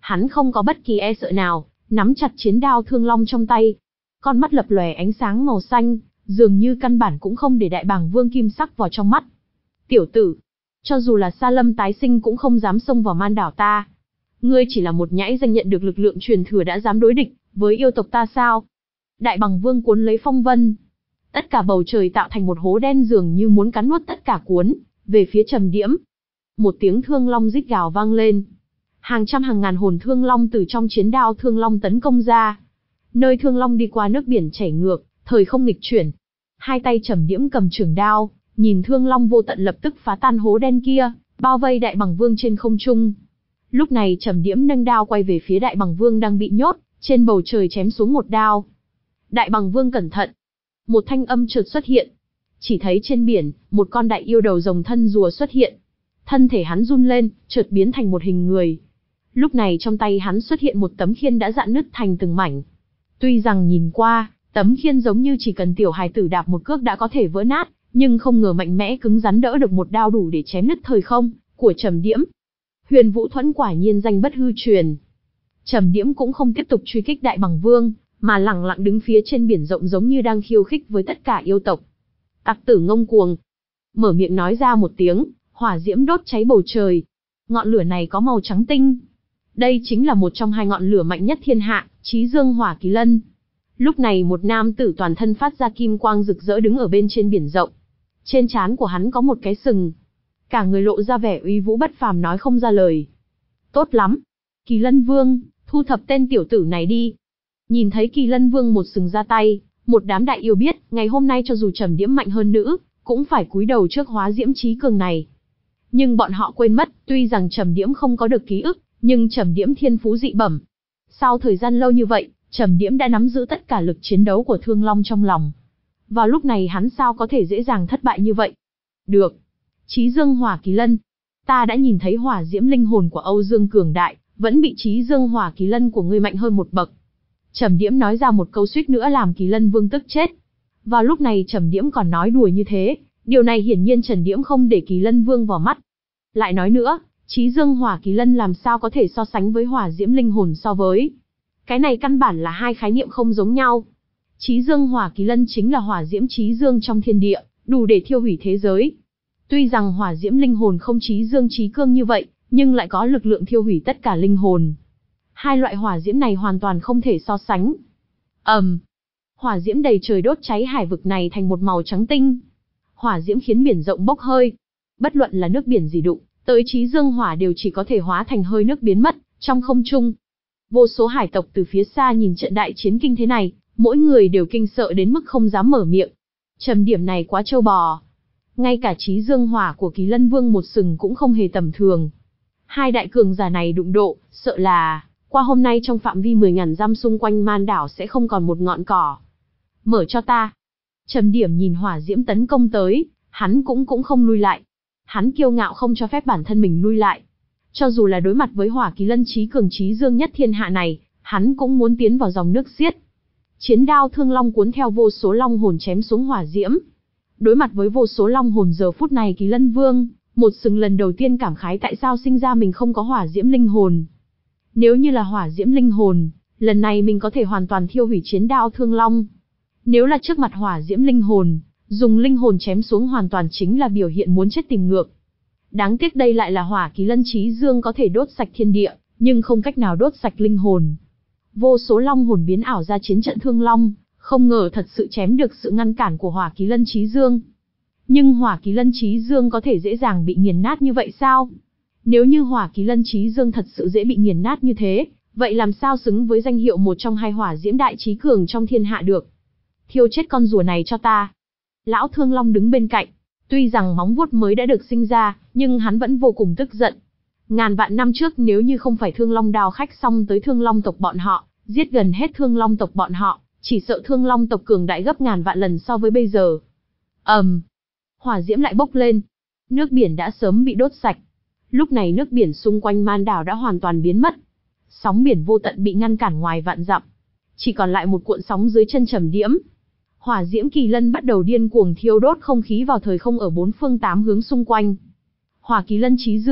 Hắn không có bất kỳ e sợ nào, nắm chặt chiến đao thương long trong tay. Con mắt lập lòe ánh sáng màu xanh, dường như căn bản cũng không để Đại Bàng Vương kim sắc vào trong mắt. Tiểu tử, cho dù là Sa Lâm tái sinh cũng không dám xông vào man đảo ta. Ngươi chỉ là một nhãi danh nhận được lực lượng truyền thừa đã dám đối địch với yêu tộc ta sao? Đại Bàng Vương cuốn lấy phong vân. Tất cả bầu trời tạo thành một hố đen dường như muốn cắn nuốt tất cả cuốn về phía Trầm Diễm. Một tiếng thương long rít gào vang lên. Hàng trăm hàng ngàn hồn thương long từ trong chiến đao thương long tấn công ra. Nơi thương long đi qua nước biển chảy ngược, thời không nghịch chuyển. Hai tay Trầm Diễm cầm trường đao, nhìn thương long vô tận lập tức phá tan hố đen kia, bao vây Đại Bàng Vương trên không trung. Lúc này Trầm Diễm nâng đao quay về phía Đại Bàng Vương đang bị nhốt, trên bầu trời chém xuống một đao. Đại Bàng Vương cẩn thận. Một thanh âm chợt xuất hiện. Chỉ thấy trên biển, một con đại yêu đầu rồng thân rùa xuất hiện. Thân thể hắn run lên, chợt biến thành một hình người. Lúc này trong tay hắn xuất hiện một tấm khiên đã rạn nứt thành từng mảnh. Tuy rằng nhìn qua, tấm khiên giống như chỉ cần tiểu hài tử đạp một cước đã có thể vỡ nát, nhưng không ngờ mạnh mẽ cứng rắn đỡ được một đao đủ để chém nứt thời không của Trầm Diễm. Huyền Vũ Thuẫn quả nhiên danh bất hư truyền. Trầm Diễm cũng không tiếp tục truy kích Đại Bàng Vương, mà lẳng lặng đứng phía trên biển rộng giống như đang khiêu khích với tất cả yêu tộc. Tặc tử ngông cuồng. Mở miệng nói ra một tiếng, hỏa diễm đốt cháy bầu trời. Ngọn lửa này có màu trắng tinh. Đây chính là một trong hai ngọn lửa mạnh nhất thiên hạ, Chí Dương Hỏa Kỳ Lân. Lúc này một nam tử toàn thân phát ra kim quang rực rỡ đứng ở bên trên biển rộng. Trên trán của hắn có một cái sừng. Cả người lộ ra vẻ uy vũ bất phàm nói không ra lời. Tốt lắm. Kỳ Lân Vương, thu thập tên tiểu tử này đi. Nhìn thấy Kỳ Lân Vương một sừng ra tay, một đám đại yêu biết, ngày hôm nay cho dù Trầm Diễm mạnh hơn nữ, cũng phải cúi đầu trước hóa diễm chí cường này. Nhưng bọn họ quên mất, tuy rằng Trầm Diễm không có được ký ức, nhưng Trầm Diễm thiên phú dị bẩm. Sau thời gian lâu như vậy, Trầm Diễm đã nắm giữ tất cả lực chiến đấu của Thương Long trong lòng. Vào lúc này hắn sao có thể dễ dàng thất bại như vậy? Được. Chí Dương Hỏa Kỳ Lân. Ta đã nhìn thấy hỏa diễm linh hồn của Âu Dương cường đại, vẫn bị Chí Dương Hỏa Kỳ Lân của ngươi mạnh hơn một bậc. Trầm Diễm nói ra một câu suýt nữa làm Kỳ Lân Vương tức chết. Vào lúc này Trầm Diễm còn nói đùa như thế, điều này hiển nhiên Trầm Diễm không để Kỳ Lân Vương vào mắt. Lại nói nữa, Chí Dương Hỏa Kỳ Lân làm sao có thể so sánh với hỏa diễm linh hồn so với. Cái này căn bản là hai khái niệm không giống nhau. Chí Dương Hỏa Kỳ Lân chính là hỏa diễm chí dương trong thiên địa, đủ để thiêu hủy thế giới. Tuy rằng hỏa diễm linh hồn không chí dương chí cương như vậy, nhưng lại có lực lượng thiêu hủy tất cả linh hồn. Hai loại hỏa diễm này hoàn toàn không thể so sánh. Ầm, um, hỏa diễm đầy trời đốt cháy hải vực này thành một màu trắng tinh. Hỏa diễm khiến biển rộng bốc hơi. Bất luận là nước biển gì đụng tới Chí Dương Hỏa đều chỉ có thể hóa thành hơi nước biến mất trong không trung. Vô số hải tộc từ phía xa nhìn trận đại chiến kinh thế này, mỗi người đều kinh sợ đến mức không dám mở miệng. Trầm điểm này quá trâu bò. Ngay cả Chí Dương Hỏa của Kỳ Lân Vương một sừng cũng không hề tầm thường. Hai đại cường giả này đụng độ, sợ là qua hôm nay trong phạm vi mười ngàn dặm xung quanh man đảo sẽ không còn một ngọn cỏ. Mở cho ta. Trầm điểm nhìn hỏa diễm tấn công tới, hắn cũng cũng không lui lại. Hắn kiêu ngạo không cho phép bản thân mình lui lại. Cho dù là đối mặt với hỏa kỳ lân chí cường chí dương nhất thiên hạ này, hắn cũng muốn tiến vào dòng nước xiết. Chiến đao thương long cuốn theo vô số long hồn chém xuống hỏa diễm. Đối mặt với vô số long hồn giờ phút này Kỳ Lân Vương, một sừng lần đầu tiên cảm khái tại sao sinh ra mình không có hỏa diễm linh hồn. Nếu như là hỏa diễm linh hồn, lần này mình có thể hoàn toàn thiêu hủy chiến đao thương long. Nếu là trước mặt hỏa diễm linh hồn, dùng linh hồn chém xuống hoàn toàn chính là biểu hiện muốn chết tìm ngược. Đáng tiếc đây lại là hỏa kỳ lân chí dương có thể đốt sạch thiên địa, nhưng không cách nào đốt sạch linh hồn. Vô số long hồn biến ảo ra chiến trận thương long, không ngờ thật sự chém được sự ngăn cản của hỏa kỳ lân chí dương. Nhưng hỏa kỳ lân chí dương có thể dễ dàng bị nghiền nát như vậy sao? Nếu như hỏa kỳ lân chí dương thật sự dễ bị nghiền nát như thế, vậy làm sao xứng với danh hiệu một trong hai hỏa diễm đại chí cường trong thiên hạ được? Thiêu chết con rùa này cho ta. Lão Thương Long đứng bên cạnh, tuy rằng móng vuốt mới đã được sinh ra, nhưng hắn vẫn vô cùng tức giận. Ngàn vạn năm trước nếu như không phải Thương Long đao khách xong tới Thương Long tộc bọn họ, giết gần hết Thương Long tộc bọn họ, chỉ sợ Thương Long tộc cường đại gấp ngàn vạn lần so với bây giờ. Ầm, um, hỏa diễm lại bốc lên, nước biển đã sớm bị đốt sạch. Lúc này nước biển xung quanh man đảo đã hoàn toàn biến mất, sóng biển vô tận bị ngăn cản ngoài vạn dặm, chỉ còn lại một cuộn sóng dưới chân Trầm Diễm. Hỏa diễm kỳ lân bắt đầu điên cuồng thiêu đốt không khí vào thời không ở bốn phương tám hướng xung quanh. Hỏa kỳ lân chí dương,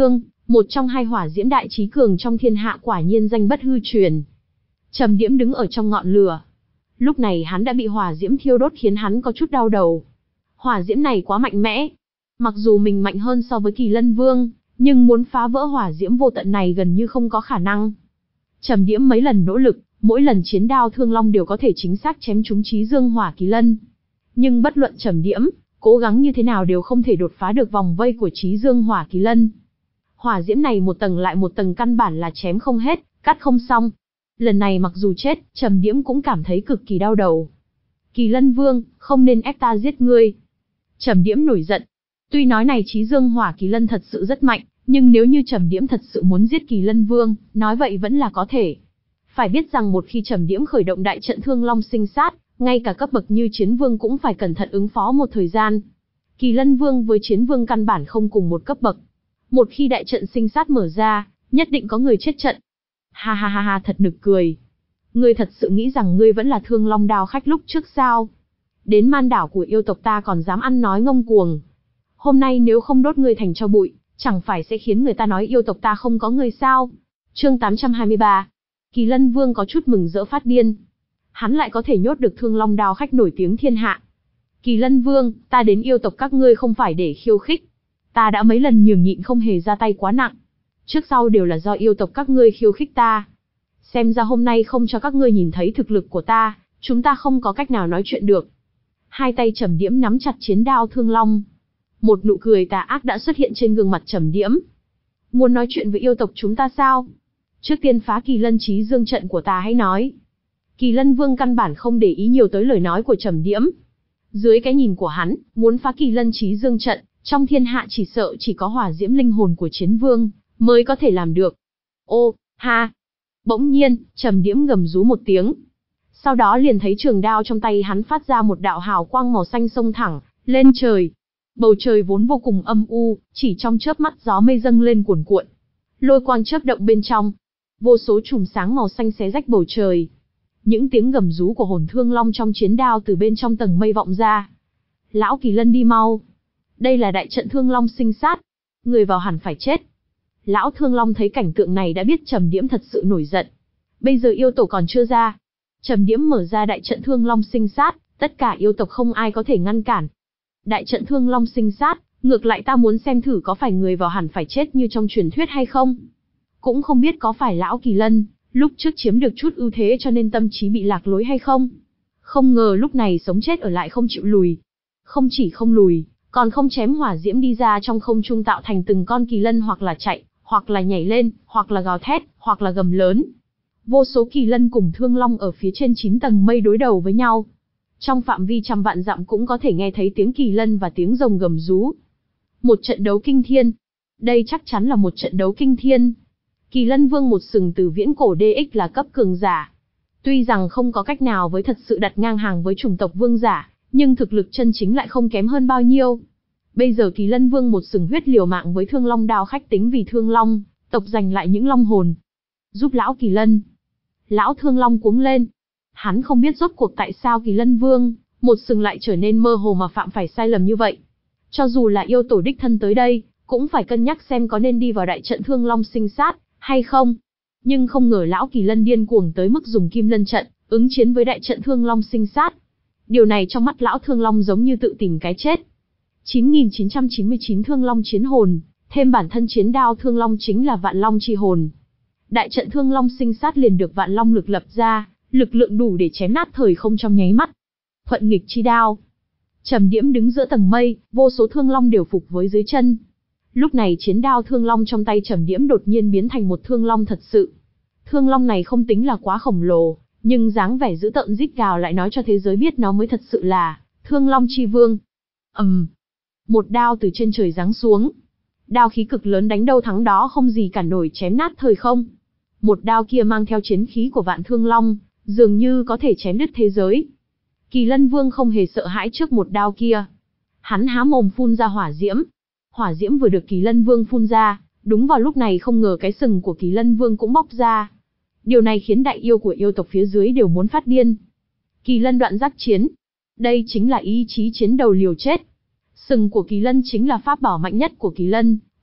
Một trong hai hỏa diễm đại trí cường trong thiên hạ quả nhiên danh bất hư truyền. Trầm Điễm đứng ở trong ngọn lửa. Lúc này hắn đã bị hỏa diễm thiêu đốt khiến hắn có chút đau đầu. Hỏa diễm này quá mạnh mẽ. Mặc dù mình mạnh hơn so với Kỳ Lân Vương, nhưng muốn phá vỡ hỏa diễm vô tận này gần như không có khả năng. Trầm Điễm mấy lần nỗ lực, mỗi lần chiến đao Thương Long đều có thể chính xác chém trúng Chí Dương Hỏa Kỳ Lân. Nhưng bất luận Trầm Điễm cố gắng như thế nào đều không thể đột phá được vòng vây của Chí Dương Hỏa Kỳ Lân. Hỏa diễm này một tầng lại một tầng căn bản là chém không hết, cắt không xong. Lần này mặc dù chết, Trầm Điễm cũng cảm thấy cực kỳ đau đầu. Kỳ Lân Vương, không nên ép ta giết ngươi. Trầm Điễm nổi giận. Tuy nói này Chí Dương Hỏa Kỳ Lân thật sự rất mạnh, nhưng nếu như Trầm Điễm thật sự muốn giết Kỳ Lân Vương, nói vậy vẫn là có thể. Phải biết rằng một khi Trầm Điễm khởi động đại trận Thương Long sinh sát, ngay cả cấp bậc như Chiến Vương cũng phải cẩn thận ứng phó một thời gian. Kỳ Lân Vương với Chiến Vương căn bản không cùng một cấp bậc. Một khi đại trận sinh sát mở ra, nhất định có người chết trận. Ha ha ha ha, thật nực cười. Ngươi thật sự nghĩ rằng ngươi vẫn là Thương Long Đao khách lúc trước sao? Đến man đảo của yêu tộc ta còn dám ăn nói ngông cuồng. Hôm nay nếu không đốt ngươi thành tro bụi, chẳng phải sẽ khiến người ta nói yêu tộc ta không có người sao? Chương tám trăm hai mươi ba. Kỳ Lân Vương có chút mừng rỡ phát điên. Hắn lại có thể nhốt được Thương Long Đao khách nổi tiếng thiên hạ. Kỳ Lân Vương, ta đến yêu tộc các ngươi không phải để khiêu khích. Ta đã mấy lần nhường nhịn không hề ra tay quá nặng. Trước sau đều là do yêu tộc các ngươi khiêu khích ta. Xem ra hôm nay không cho các ngươi nhìn thấy thực lực của ta, chúng ta không có cách nào nói chuyện được. Hai tay Trầm Điễm nắm chặt chiến đao Thương Long. Một nụ cười tà ác đã xuất hiện trên gương mặt Trầm Điễm. Muốn nói chuyện với yêu tộc chúng ta sao? Trước tiên phá Kỳ Lân Chí Dương trận của ta hãy nói. Kỳ Lân Vương căn bản không để ý nhiều tới lời nói của Trầm Điễm. Dưới cái nhìn của hắn, muốn phá Kỳ Lân Chí Dương trận, trong thiên hạ chỉ sợ chỉ có hỏa diễm linh hồn của Chiến Vương mới có thể làm được. Ô, ha. Bỗng nhiên, Trầm Điễm gầm rú một tiếng. Sau đó liền thấy trường đao trong tay hắn phát ra một đạo hào quang màu xanh xông thẳng lên trời. Bầu trời vốn vô cùng âm u, chỉ trong chớp mắt gió mây dâng lên cuồn cuộn. Lôi quang chớp động bên trong, vô số chùm sáng màu xanh xé rách bầu trời. Những tiếng gầm rú của hồn Thương Long trong chiến đao từ bên trong tầng mây vọng ra. Lão Kỳ Lân đi mau. Đây là đại trận Thương Long sinh sát. Người vào hẳn phải chết. Lão Thương Long thấy cảnh tượng này đã biết Trầm Điễm thật sự nổi giận. Bây giờ yêu tổ còn chưa ra. Trầm Điễm mở ra đại trận Thương Long sinh sát, tất cả yêu tộc không ai có thể ngăn cản. Đại trận Thương Long sinh sát, ngược lại ta muốn xem thử có phải người vào hẳn phải chết như trong truyền thuyết hay không. Cũng không biết có phải lão Kỳ Lân lúc trước chiếm được chút ưu thế cho nên tâm trí bị lạc lối hay không. Không ngờ lúc này sống chết ở lại không chịu lùi. Không chỉ không lùi, còn không chém hỏa diễm đi ra trong không trung tạo thành từng con kỳ lân hoặc là chạy, hoặc là nhảy lên, hoặc là gào thét, hoặc là gầm lớn. Vô số kỳ lân cùng Thương Long ở phía trên chín tầng mây đối đầu với nhau. Trong phạm vi trăm vạn dặm cũng có thể nghe thấy tiếng kỳ lân và tiếng rồng gầm rú. Một trận đấu kinh thiên. Đây chắc chắn là một trận đấu kinh thiên. Kỳ Lân Vương một sừng từ viễn cổ đê ích là cấp cường giả. Tuy rằng không có cách nào với thật sự đặt ngang hàng với chủng tộc vương giả, nhưng thực lực chân chính lại không kém hơn bao nhiêu. Bây giờ Kỳ Lân Vương một sừng huyết liều mạng với Thương Long Đao khách tính vì Thương Long tộc giành lại những long hồn. Giúp lão Kỳ Lân. Lão Thương Long cuống lên. Hắn không biết rốt cuộc tại sao Kỳ Lân Vương một sừng lại trở nên mơ hồ mà phạm phải sai lầm như vậy. Cho dù là yêu tổ đích thân tới đây, cũng phải cân nhắc xem có nên đi vào đại trận Thương Long sinh sát hay không. Nhưng không ngờ lão Kỳ Lân điên cuồng tới mức dùng Kim Lân trận ứng chiến với đại trận Thương Long sinh sát. Điều này trong mắt lão Thương Long giống như tự tìm cái chết. chín nghìn chín trăm chín mươi chín Thương Long chiến hồn, thêm bản thân chiến đao Thương Long chính là Vạn Long chi hồn. Đại trận Thương Long sinh sát liền được Vạn Long lực lập ra, lực lượng đủ để chém nát thời không trong nháy mắt. Thuận nghịch chi đao. Trầm Điễm đứng giữa tầng mây, vô số Thương Long đều phục với dưới chân. Lúc này chiến đao Thương Long trong tay Trầm Điễm đột nhiên biến thành một Thương Long thật sự. Thương Long này không tính là quá khổng lồ, nhưng dáng vẻ dữ tợn rít gào lại nói cho thế giới biết nó mới thật sự là Thương Long chi vương. ầm, um, một đao từ trên trời giáng xuống. Đao khí cực lớn đánh đâu thắng đó không gì cản nổi chém nát thời không. Một đao kia mang theo chiến khí của Vạn Thương Long, dường như có thể chém đứt thế giới. Kỳ Lân Vương không hề sợ hãi trước một đao kia. Hắn há mồm phun ra hỏa diễm. Hỏa diễm vừa được Kỳ Lân Vương phun ra, đúng vào lúc này không ngờ cái sừng của Kỳ Lân Vương cũng bốc ra. Điều này khiến đại yêu của yêu tộc phía dưới đều muốn phát điên. Kỳ Lân đoạn giác chiến. Đây chính là ý chí chiến đầu liều chết. Sừng của Kỳ Lân chính là pháp bảo mạnh nhất của Kỳ Lân,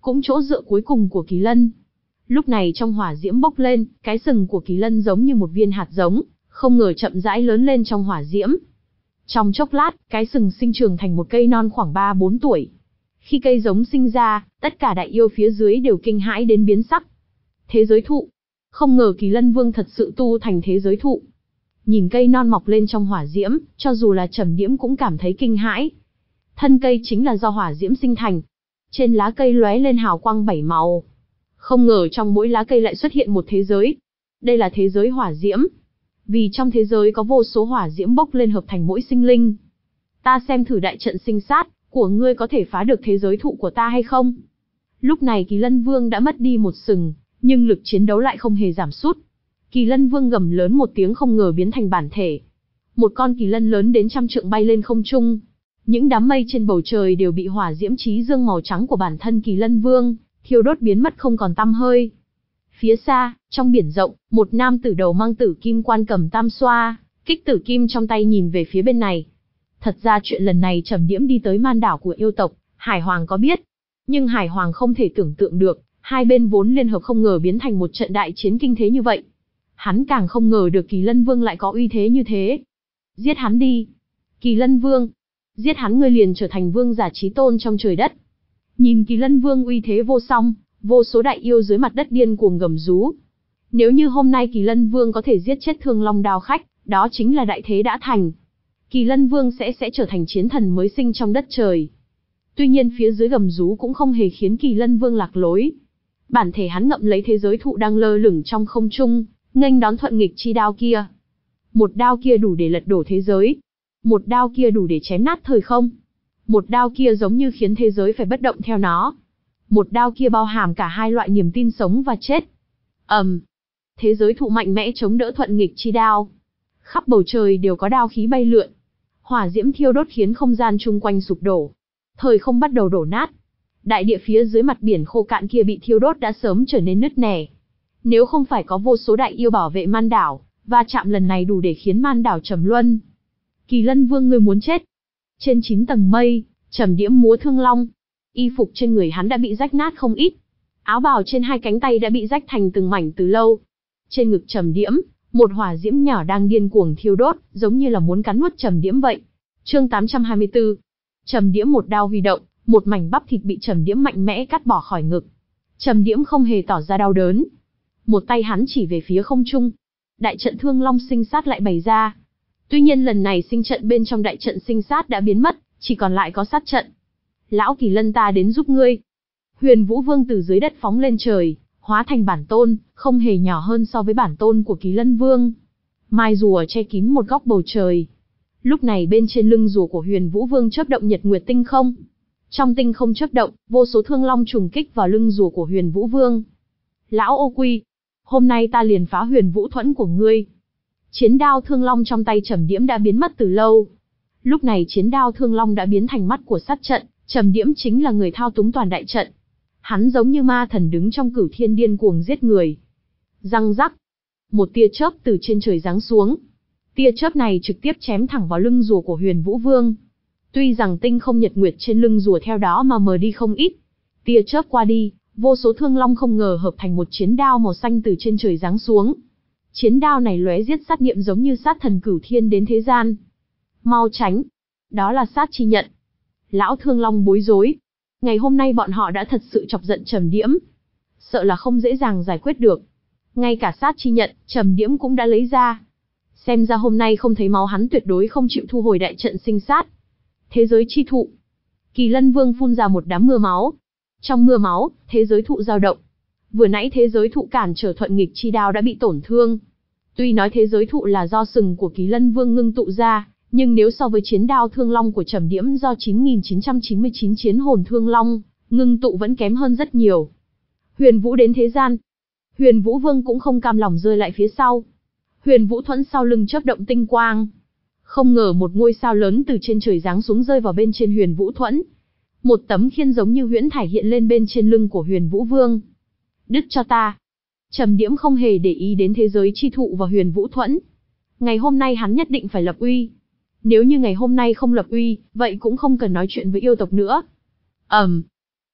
cũng chỗ dựa cuối cùng của Kỳ Lân. Lúc này trong hỏa diễm bốc lên, cái sừng của Kỳ Lân giống như một viên hạt giống, không ngờ chậm rãi lớn lên trong hỏa diễm. Trong chốc lát, cái sừng sinh trưởng thành một cây non khoảng ba bốn tuổi. Khi cây giống sinh ra, tất cả đại yêu phía dưới đều kinh hãi đến biến sắc. Thế giới thụ. Không ngờ Kỳ Lân Vương thật sự tu thành thế giới thụ. Nhìn cây non mọc lên trong hỏa diễm, cho dù là Trầm Điễm cũng cảm thấy kinh hãi. Thân cây chính là do hỏa diễm sinh thành. Trên lá cây lóe lên hào quang bảy màu. Không ngờ trong mỗi lá cây lại xuất hiện một thế giới. Đây là thế giới hỏa diễm. Vì trong thế giới có vô số hỏa diễm bốc lên hợp thành mỗi sinh linh. Ta xem thử đại trận sinh sát của ngươi có thể phá được thế giới thụ của ta hay không? Lúc này Kỳ Lân Vương đã mất đi một sừng, nhưng lực chiến đấu lại không hề giảm sút. Kỳ Lân Vương gầm lớn một tiếng không ngờ biến thành bản thể. Một con kỳ lân lớn đến trăm trượng bay lên không trung. Những đám mây trên bầu trời đều bị hỏa diễm chí dương màu trắng của bản thân Kỳ Lân Vương thiêu đốt biến mất không còn tăm hơi. Phía xa, trong biển rộng, một nam tử đầu mang tử kim quan cầm tam xoa, kích tử kim trong tay nhìn về phía bên này. Thật ra chuyện lần này Trầm Điễm đi tới man đảo của yêu tộc, Hải Hoàng có biết. Nhưng Hải Hoàng không thể tưởng tượng được, hai bên vốn liên hợp không ngờ biến thành một trận đại chiến kinh thế như vậy. Hắn càng không ngờ được Kỳ Lân Vương lại có uy thế như thế. Giết hắn đi. Kỳ Lân Vương. Giết hắn ngươi liền trở thành vương giả chí tôn trong trời đất. Nhìn Kỳ Lân Vương uy thế vô song, vô số đại yêu dưới mặt đất điên cuồng gầm rú. Nếu như hôm nay Kỳ Lân Vương có thể giết chết Thương Long Đao Khách, đó chính là đại thế đã thành. Kỳ Lân Vương sẽ sẽ trở thành chiến thần mới sinh trong đất trời. Tuy nhiên phía dưới gầm rú cũng không hề khiến Kỳ Lân Vương lạc lối. Bản thể hắn ngậm lấy thế giới thụ đang lơ lửng trong không trung, nghênh đón thuận nghịch chi đao kia. Một đao kia đủ để lật đổ thế giới. Một đao kia đủ để chém nát thời không. Một đao kia giống như khiến thế giới phải bất động theo nó. Một đao kia bao hàm cả hai loại niềm tin sống và chết. ầm, um, thế giới thụ mạnh mẽ chống đỡ thuận nghịch chi đao. Khắp bầu trời đều có đao khí bay lượn. Hỏa diễm thiêu đốt khiến không gian chung quanh sụp đổ. Thời không bắt đầu đổ nát. Đại địa phía dưới mặt biển khô cạn kia bị thiêu đốt đã sớm trở nên nứt nẻ. Nếu không phải có vô số đại yêu bảo vệ man đảo, va chạm lần này đủ để khiến man đảo trầm luân. Kỳ Lân Vương ngươi muốn chết. Trên chín tầng mây, Trầm Điễm múa thương long. Y phục trên người hắn đã bị rách nát không ít. Áo bào trên hai cánh tay đã bị rách thành từng mảnh từ lâu. Trên ngực Trầm Điễm, một hỏa diễm nhỏ đang điên cuồng thiêu đốt, giống như là muốn cắn nuốt Trầm Điễm vậy. Chương tám trăm hai mươi tư. Trầm Điễm một đao huy động, một mảnh bắp thịt bị Trầm Điễm mạnh mẽ cắt bỏ khỏi ngực. Trầm Điễm không hề tỏ ra đau đớn. Một tay hắn chỉ về phía không trung. Đại trận Thương Long sinh sát lại bày ra. Tuy nhiên lần này sinh trận bên trong đại trận sinh sát đã biến mất, chỉ còn lại có sát trận. Lão Kỳ Lân ta đến giúp ngươi. Huyền Vũ Vương từ dưới đất phóng lên trời, hóa thành bản tôn, không hề nhỏ hơn so với bản tôn của Kỳ Lân Vương. Mai rùa che kín một góc bầu trời. Lúc này bên trên lưng rùa của Huyền Vũ Vương chớp động nhật nguyệt tinh không. Trong tinh không chớp động, vô số thương long trùng kích vào lưng rùa của Huyền Vũ Vương. Lão ô quy, hôm nay ta liền phá Huyền Vũ thuẫn của ngươi. Chiến đao thương long trong tay Trầm Điễm đã biến mất từ lâu. Lúc này chiến đao thương long đã biến thành mắt của sát trận, Trầm Điễm chính là người thao túng toàn đại trận. Hắn giống như ma thần đứng trong cửu thiên điên cuồng giết người. Răng rắc, một tia chớp từ trên trời giáng xuống. Tia chớp này trực tiếp chém thẳng vào lưng rùa của Huyền Vũ Vương. Tuy rằng tinh không nhật nguyệt trên lưng rùa theo đó mà mờ đi không ít. Tia chớp qua đi, vô số thương long không ngờ hợp thành một chiến đao màu xanh từ trên trời giáng xuống. Chiến đao này lóe giết sát niệm giống như sát thần cửu thiên đến thế gian. Mau tránh, đó là sát chi nhận. Lão Thương Long bối rối. Ngày hôm nay bọn họ đã thật sự chọc giận Trầm Điễm. Sợ là không dễ dàng giải quyết được. Ngay cả sát chi nhận, Trầm Điễm cũng đã lấy ra. Xem ra hôm nay không thấy máu hắn tuyệt đối không chịu thu hồi đại trận sinh sát. Thế giới chi thụ. Kỳ Lân Vương phun ra một đám mưa máu. Trong mưa máu, thế giới thụ dao động. Vừa nãy thế giới thụ cản trở thuận nghịch chi đao đã bị tổn thương. Tuy nói thế giới thụ là do sừng của Kỳ Lân Vương ngưng tụ ra, nhưng nếu so với chiến đao thương long của Trầm Điễm do chín nghìn chín trăm chín mươi chín chiến hồn thương long, ngưng tụ vẫn kém hơn rất nhiều. Huyền Vũ đến thế gian. Huyền Vũ Vương cũng không cam lòng rơi lại phía sau. Huyền Vũ thuẫn sau lưng chớp động tinh quang. Không ngờ một ngôi sao lớn từ trên trời giáng xuống rơi vào bên trên Huyền Vũ thuẫn. Một tấm khiên giống như huyễn thải hiện lên bên trên lưng của Huyền Vũ Vương. Đứt cho ta. Trầm Điễm không hề để ý đến thế giới chi thụ và Huyền Vũ thuẫn. Ngày hôm nay hắn nhất định phải lập uy. Nếu như ngày hôm nay không lập uy, vậy cũng không cần nói chuyện với yêu tộc nữa. ầm, um,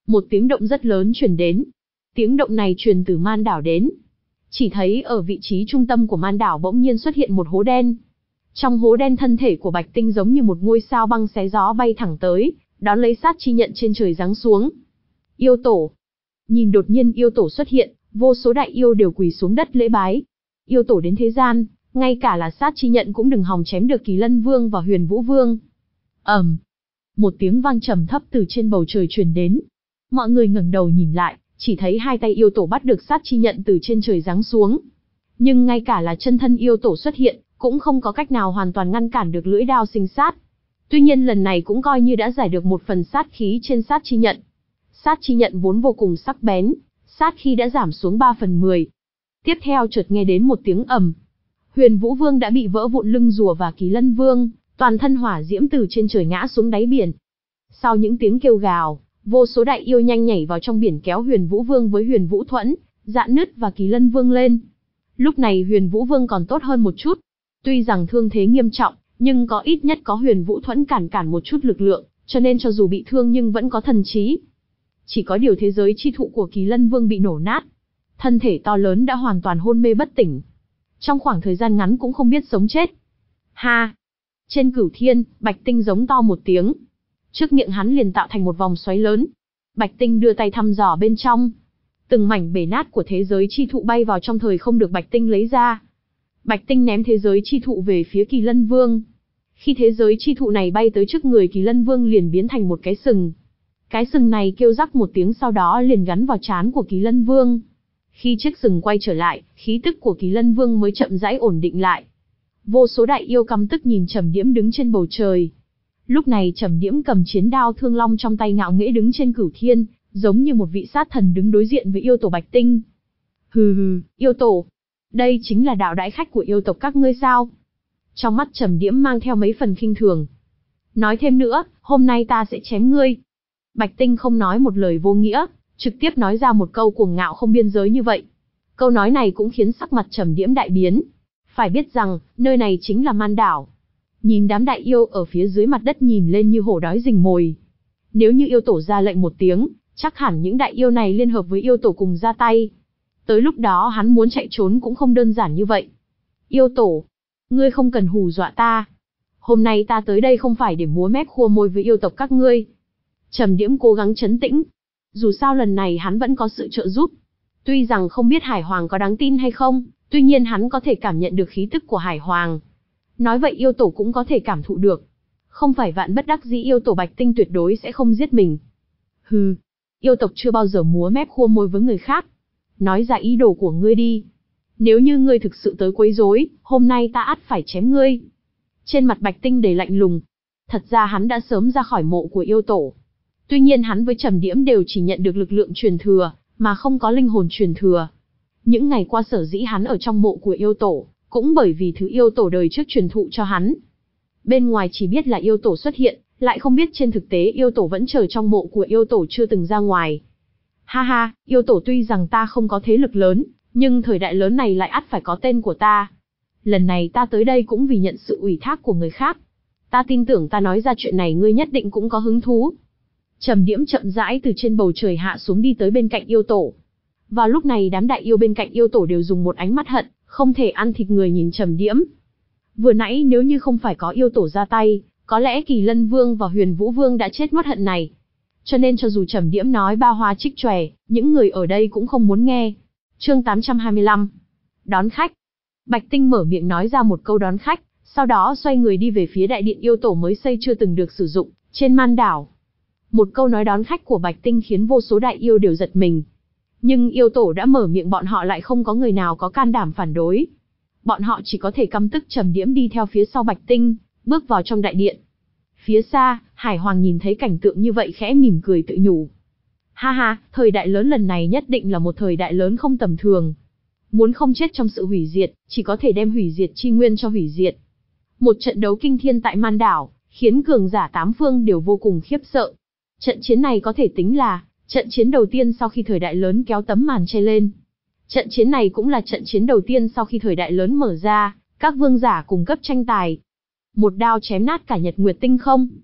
Một tiếng động rất lớn truyền đến. Tiếng động này truyền từ man đảo đến. Chỉ thấy ở vị trí trung tâm của man đảo bỗng nhiên xuất hiện một hố đen. Trong hố đen thân thể của Bạch Tinh giống như một ngôi sao băng xé gió bay thẳng tới, đón lấy sát chi nhận trên trời giáng xuống. Yêu tổ. Nhìn đột nhiên yêu tổ xuất hiện, vô số đại yêu đều quỳ xuống đất lễ bái. Yêu tổ đến thế gian, ngay cả là sát chi nhận cũng đừng hòng chém được Kỳ Lân Vương và Huyền Vũ Vương. ầm, um, một tiếng vang trầm thấp từ trên bầu trời truyền đến. Mọi người ngẩng đầu nhìn lại, chỉ thấy hai tay yêu tổ bắt được sát chi nhận từ trên trời giáng xuống. Nhưng ngay cả là chân thân yêu tổ xuất hiện, cũng không có cách nào hoàn toàn ngăn cản được lưỡi đao sinh sát. Tuy nhiên lần này cũng coi như đã giải được một phần sát khí trên sát chi nhận. Sát chi nhận vốn vô cùng sắc bén, sát khí đã giảm xuống ba phần mười. Tiếp theo chợt nghe đến một tiếng ầm. Huyền Vũ Vương đã bị vỡ vụn lưng rùa và Kỳ Lân Vương, toàn thân hỏa diễm từ trên trời ngã xuống đáy biển. Sau những tiếng kêu gào, vô số đại yêu nhanh nhảy vào trong biển kéo Huyền Vũ Vương với Huyền Vũ Thuẫn, Dạn Nứt và Kỳ Lân Vương lên. Lúc này Huyền Vũ Vương còn tốt hơn một chút. Tuy rằng thương thế nghiêm trọng, nhưng có ít nhất có Huyền Vũ Thuẫn cản cản một chút lực lượng, cho nên cho dù bị thương nhưng vẫn có thần trí. Chỉ có điều thế giới chi thụ của Kỳ Lân Vương bị nổ nát. Thân thể to lớn đã hoàn toàn hôn mê bất tỉnh. Trong khoảng thời gian ngắn cũng không biết sống chết. Ha! Trên cửu thiên, Bạch Tinh giống to một tiếng. Trước miệng hắn liền tạo thành một vòng xoáy lớn. Bạch Tinh đưa tay thăm dò bên trong. Từng mảnh bể nát của thế giới chi thụ bay vào trong thời không được Bạch Tinh lấy ra. Bạch Tinh ném thế giới chi thụ về phía Kỳ Lân Vương. Khi thế giới chi thụ này bay tới trước người Kỳ Lân Vương liền biến thành một cái sừng. Cái sừng này kêu rắc một tiếng sau đó liền gắn vào trán của Kỳ Lân Vương. Khi chiếc sừng quay trở lại, khí tức của Kỳ Lân Vương mới chậm rãi ổn định lại. Vô số đại yêu căm tức nhìn Trầm Điễm đứng trên bầu trời. Lúc này Trầm Điễm cầm chiến đao thương long trong tay ngạo nghễ đứng trên cửu thiên, giống như một vị sát thần đứng đối diện với yêu tổ Bạch Tinh. Hừ hừ, yêu tổ. Đây chính là đạo đãi khách của yêu tộc các ngươi sao? Trong mắt Trầm Điễm mang theo mấy phần khinh thường. Nói thêm nữa, hôm nay ta sẽ chém ngươi. Bạch Tinh không nói một lời vô nghĩa, trực tiếp nói ra một câu cuồng ngạo không biên giới như vậy. Câu nói này cũng khiến sắc mặt Trầm Điễm đại biến. Phải biết rằng, nơi này chính là man đảo. Nhìn đám đại yêu ở phía dưới mặt đất nhìn lên như hổ đói rình mồi. Nếu như yêu tổ ra lệnh một tiếng, chắc hẳn những đại yêu này liên hợp với yêu tổ cùng ra tay. Tới lúc đó hắn muốn chạy trốn cũng không đơn giản như vậy. Yêu tổ, ngươi không cần hù dọa ta. Hôm nay ta tới đây không phải để múa mép khua môi với yêu tộc các ngươi. Trầm Điễm cố gắng trấn tĩnh. Dù sao lần này hắn vẫn có sự trợ giúp. Tuy rằng không biết Hải Hoàng có đáng tin hay không, tuy nhiên hắn có thể cảm nhận được khí tức của Hải Hoàng. Nói vậy yêu tổ cũng có thể cảm thụ được. Không phải vạn bất đắc dĩ yêu tổ Bạch Tinh tuyệt đối sẽ không giết mình. Hừ, yêu tộc chưa bao giờ múa mép khua môi với người khác. Nói ra ý đồ của ngươi đi. Nếu như ngươi thực sự tới quấy rối, hôm nay ta ắt phải chém ngươi. Trên mặt Bạch Tinh đầy lạnh lùng. Thật ra hắn đã sớm ra khỏi mộ của yêu tổ. Tuy nhiên hắn với Trầm Điễm đều chỉ nhận được lực lượng truyền thừa, mà không có linh hồn truyền thừa. Những ngày qua sở dĩ hắn ở trong mộ của yêu tổ, cũng bởi vì thứ yêu tổ đời trước truyền thụ cho hắn. Bên ngoài chỉ biết là yêu tổ xuất hiện, lại không biết trên thực tế yêu tổ vẫn chờ trong mộ của yêu tổ chưa từng ra ngoài. Ha ha, yêu tổ tuy rằng ta không có thế lực lớn, nhưng thời đại lớn này lại ắt phải có tên của ta. Lần này ta tới đây cũng vì nhận sự ủy thác của người khác. Ta tin tưởng ta nói ra chuyện này ngươi nhất định cũng có hứng thú. Trầm Điễm chậm rãi từ trên bầu trời hạ xuống đi tới bên cạnh yêu tổ. Vào lúc này đám đại yêu bên cạnh yêu tổ đều dùng một ánh mắt hận, không thể ăn thịt người nhìn Trầm Điễm. Vừa nãy nếu như không phải có yêu tổ ra tay, có lẽ Kỳ Lân Vương và Huyền Vũ Vương đã chết nuốt hận này. Cho nên cho dù Trầm Điễm nói ba hoa trích chòe, những người ở đây cũng không muốn nghe. Chương tám trăm hai mươi lăm. Đón khách. Bạch Tinh mở miệng nói ra một câu đón khách, sau đó xoay người đi về phía đại điện yêu tổ mới xây chưa từng được sử dụng, trên man đảo. Một câu nói đón khách của Bạch Tinh khiến vô số đại yêu đều giật mình. Nhưng yêu tổ đã mở miệng bọn họ lại không có người nào có can đảm phản đối. Bọn họ chỉ có thể căm tức Trầm Điễm đi theo phía sau Bạch Tinh, bước vào trong đại điện. Phía xa, Hải Hoàng nhìn thấy cảnh tượng như vậy khẽ mỉm cười tự nhủ. Ha ha, thời đại lớn lần này nhất định là một thời đại lớn không tầm thường. Muốn không chết trong sự hủy diệt, chỉ có thể đem hủy diệt chi nguyên cho hủy diệt. Một trận đấu kinh thiên tại man đảo, khiến cường giả tám phương đều vô cùng khiếp sợ. Trận chiến này có thể tính là trận chiến đầu tiên sau khi thời đại lớn kéo tấm màn che lên. Trận chiến này cũng là trận chiến đầu tiên sau khi thời đại lớn mở ra, các vương giả cùng cấp tranh tài. Một đao chém nát cả nhật nguyệt tinh không.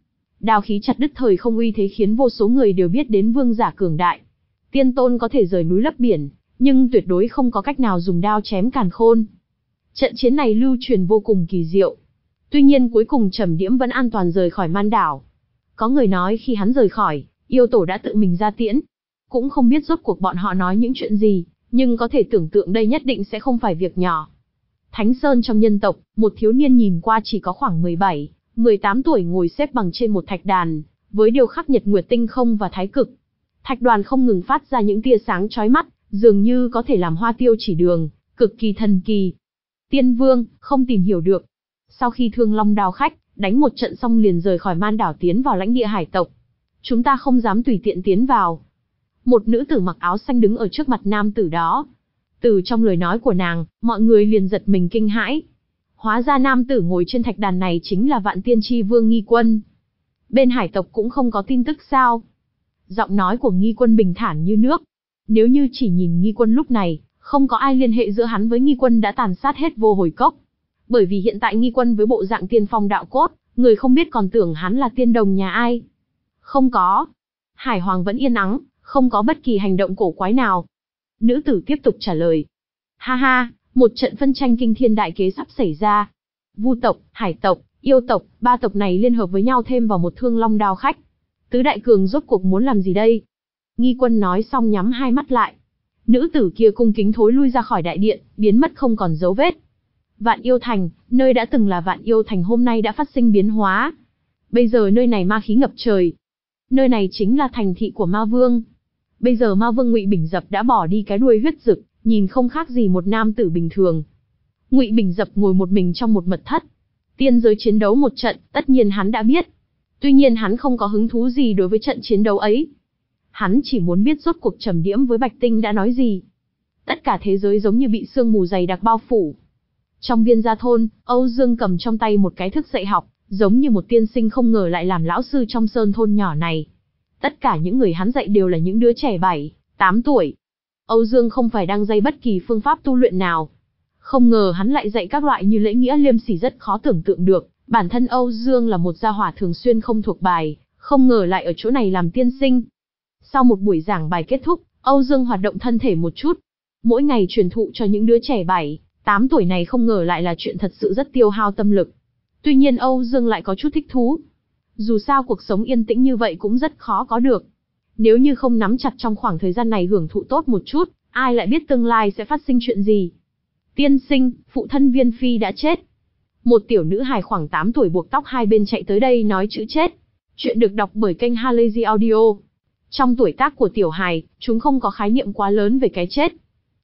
Đao khí chặt đứt thời không uy thế khiến vô số người đều biết đến vương giả cường đại. Tiên tôn có thể rời núi lấp biển, nhưng tuyệt đối không có cách nào dùng đao chém càn khôn. Trận chiến này lưu truyền vô cùng kỳ diệu. Tuy nhiên cuối cùng Trầm Điễm vẫn an toàn rời khỏi Man đảo. Có người nói khi hắn rời khỏi, yêu tổ đã tự mình ra tiễn. Cũng không biết rốt cuộc bọn họ nói những chuyện gì, nhưng có thể tưởng tượng đây nhất định sẽ không phải việc nhỏ. Thánh Sơn trong nhân tộc, một thiếu niên nhìn qua chỉ có khoảng mười bảy, mười tám tuổi ngồi xếp bằng trên một thạch đàn, với điều khắc nhật nguyệt tinh không và thái cực. Thạch đoàn không ngừng phát ra những tia sáng chói mắt, dường như có thể làm hoa tiêu chỉ đường, cực kỳ thần kỳ. Tiên Vương, không tìm hiểu được. Sau khi Thương Long đao khách, đánh một trận xong liền rời khỏi Man đảo tiến vào lãnh địa hải tộc. Chúng ta không dám tùy tiện tiến vào. Một nữ tử mặc áo xanh đứng ở trước mặt nam tử đó. Từ trong lời nói của nàng, mọi người liền giật mình kinh hãi. Hóa ra nam tử ngồi trên thạch đàn này chính là Vạn Tiên Chi Vương Nghi Quân. Bên hải tộc cũng không có tin tức sao? Giọng nói của Nghi Quân bình thản như nước. Nếu như chỉ nhìn Nghi Quân lúc này, không có ai liên hệ giữa hắn với Nghi Quân đã tàn sát hết vô hồi cốc. Bởi vì hiện tại Nghi Quân với bộ dạng tiên phong đạo cốt, người không biết còn tưởng hắn là tiên đồng nhà ai. Không có. Hải Hoàng vẫn yên ắng, không có bất kỳ hành động cổ quái nào. Nữ tử tiếp tục trả lời. Ha ha, một trận phân tranh kinh thiên đại kế sắp xảy ra. Vu tộc, hải tộc, yêu tộc, ba tộc này liên hợp với nhau thêm vào một Thương Long đao khách. Tứ đại cường rốt cuộc muốn làm gì đây? Nghi Quân nói xong nhắm hai mắt lại. Nữ tử kia cung kính thối lui ra khỏi đại điện, biến mất không còn dấu vết. Vạn Yêu Thành, nơi đã từng là Vạn Yêu Thành hôm nay đã phát sinh biến hóa. Bây giờ nơi này ma khí ngập trời. Nơi này chính là thành thị của Ma Vương. Bây giờ Ma Vương Ngụy Bình Dập đã bỏ đi cái đuôi huyết dực, nhìn không khác gì một nam tử bình thường. Ngụy Bình Dập ngồi một mình trong một mật thất. Tiên giới chiến đấu một trận, tất nhiên hắn đã biết. Tuy nhiên hắn không có hứng thú gì đối với trận chiến đấu ấy. Hắn chỉ muốn biết rốt cuộc Trầm Điễm với Bạch Tinh đã nói gì. Tất cả thế giới giống như bị sương mù dày đặc bao phủ. Trong Viên Gia thôn, Âu Dương cầm trong tay một cái thước dạy học, giống như một tiên sinh không ngờ lại làm lão sư trong sơn thôn nhỏ này. Tất cả những người hắn dạy đều là những đứa trẻ bảy, tám tuổi. Âu Dương không phải đang dạy bất kỳ phương pháp tu luyện nào. Không ngờ hắn lại dạy các loại như lễ nghĩa liêm sỉ rất khó tưởng tượng được. Bản thân Âu Dương là một gia hỏa thường xuyên không thuộc bài, không ngờ lại ở chỗ này làm tiên sinh. Sau một buổi giảng bài kết thúc, Âu Dương hoạt động thân thể một chút. Mỗi ngày truyền thụ cho những đứa trẻ bảy, tám tuổi này không ngờ lại là chuyện thật sự rất tiêu hao tâm lực. Tuy nhiên Âu Dương lại có chút thích thú. Dù sao cuộc sống yên tĩnh như vậy cũng rất khó có được. Nếu như không nắm chặt trong khoảng thời gian này hưởng thụ tốt một chút, ai lại biết tương lai sẽ phát sinh chuyện gì. Tiên sinh, phụ thân Viên Phi đã chết. Một tiểu nữ hài khoảng tám tuổi buộc tóc hai bên chạy tới đây nói chữ chết. Chuyện được đọc bởi kênh Halazy Audio. Trong tuổi tác của tiểu hài, chúng không có khái niệm quá lớn về cái chết.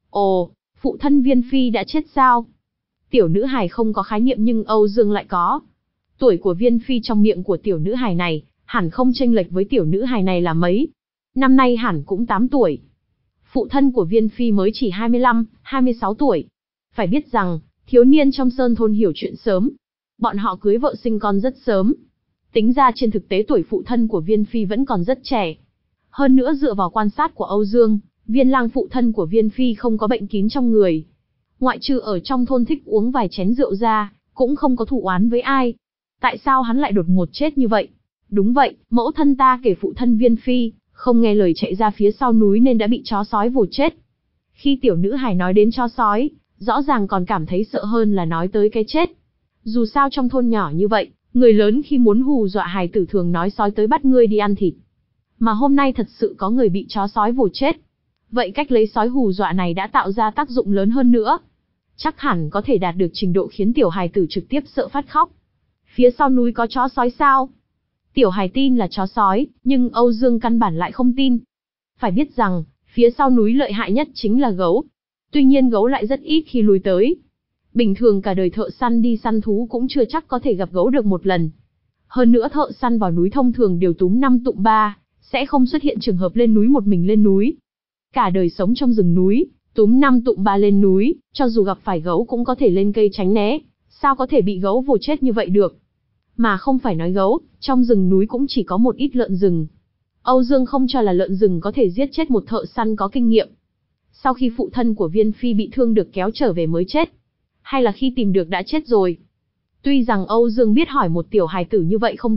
Ồ, phụ thân Viên Phi đã chết sao? Tiểu nữ hài không có khái niệm nhưng Âu Dương lại có. Tuổi của Viên Phi trong miệng của tiểu nữ hài này, hẳn không chênh lệch với tiểu nữ hài này là mấy. Năm nay hẳn cũng tám tuổi. Phụ thân của Viên Phi mới chỉ hai mươi lăm, hai mươi sáu tuổi. Phải biết rằng, thiếu niên trong sơn thôn hiểu chuyện sớm. Bọn họ cưới vợ sinh con rất sớm. Tính ra trên thực tế tuổi phụ thân của Viên Phi vẫn còn rất trẻ. Hơn nữa dựa vào quan sát của Âu Dương, Viên Lang phụ thân của Viên Phi không có bệnh kín trong người. Ngoại trừ ở trong thôn thích uống vài chén rượu ra, cũng không có thù oán với ai. Tại sao hắn lại đột ngột chết như vậy? Đúng vậy, mẫu thân ta kể phụ thân Viên Phi, không nghe lời chạy ra phía sau núi nên đã bị chó sói vồ chết. Khi tiểu nữ hài nói đến chó sói, rõ ràng còn cảm thấy sợ hơn là nói tới cái chết. Dù sao trong thôn nhỏ như vậy, người lớn khi muốn hù dọa hài tử thường nói sói tới bắt ngươi đi ăn thịt. Mà hôm nay thật sự có người bị chó sói vồ chết. Vậy cách lấy sói hù dọa này đã tạo ra tác dụng lớn hơn nữa. Chắc hẳn có thể đạt được trình độ khiến tiểu hài tử trực tiếp sợ phát khóc. Phía sau núi có chó sói sao? Tiểu hài tin là chó sói, nhưng Âu Dương căn bản lại không tin. Phải biết rằng, phía sau núi lợi hại nhất chính là gấu. Tuy nhiên gấu lại rất ít khi lui tới. Bình thường cả đời thợ săn đi săn thú cũng chưa chắc có thể gặp gấu được một lần. Hơn nữa thợ săn vào núi thông thường đều túm năm tụm ba, sẽ không xuất hiện trường hợp lên núi một mình lên núi. Cả đời sống trong rừng núi, túm năm tụm ba lên núi, cho dù gặp phải gấu cũng có thể lên cây tránh né, sao có thể bị gấu vồ chết như vậy được. Mà không phải nói gấu, trong rừng núi cũng chỉ có một ít lợn rừng. Âu Dương không cho là lợn rừng có thể giết chết một thợ săn có kinh nghiệm. Sau khi phụ thân của Viên Phi bị thương được kéo trở về mới chết, hay là khi tìm được đã chết rồi. Tuy rằng Âu Dương biết hỏi một tiểu hài tử như vậy không tốt,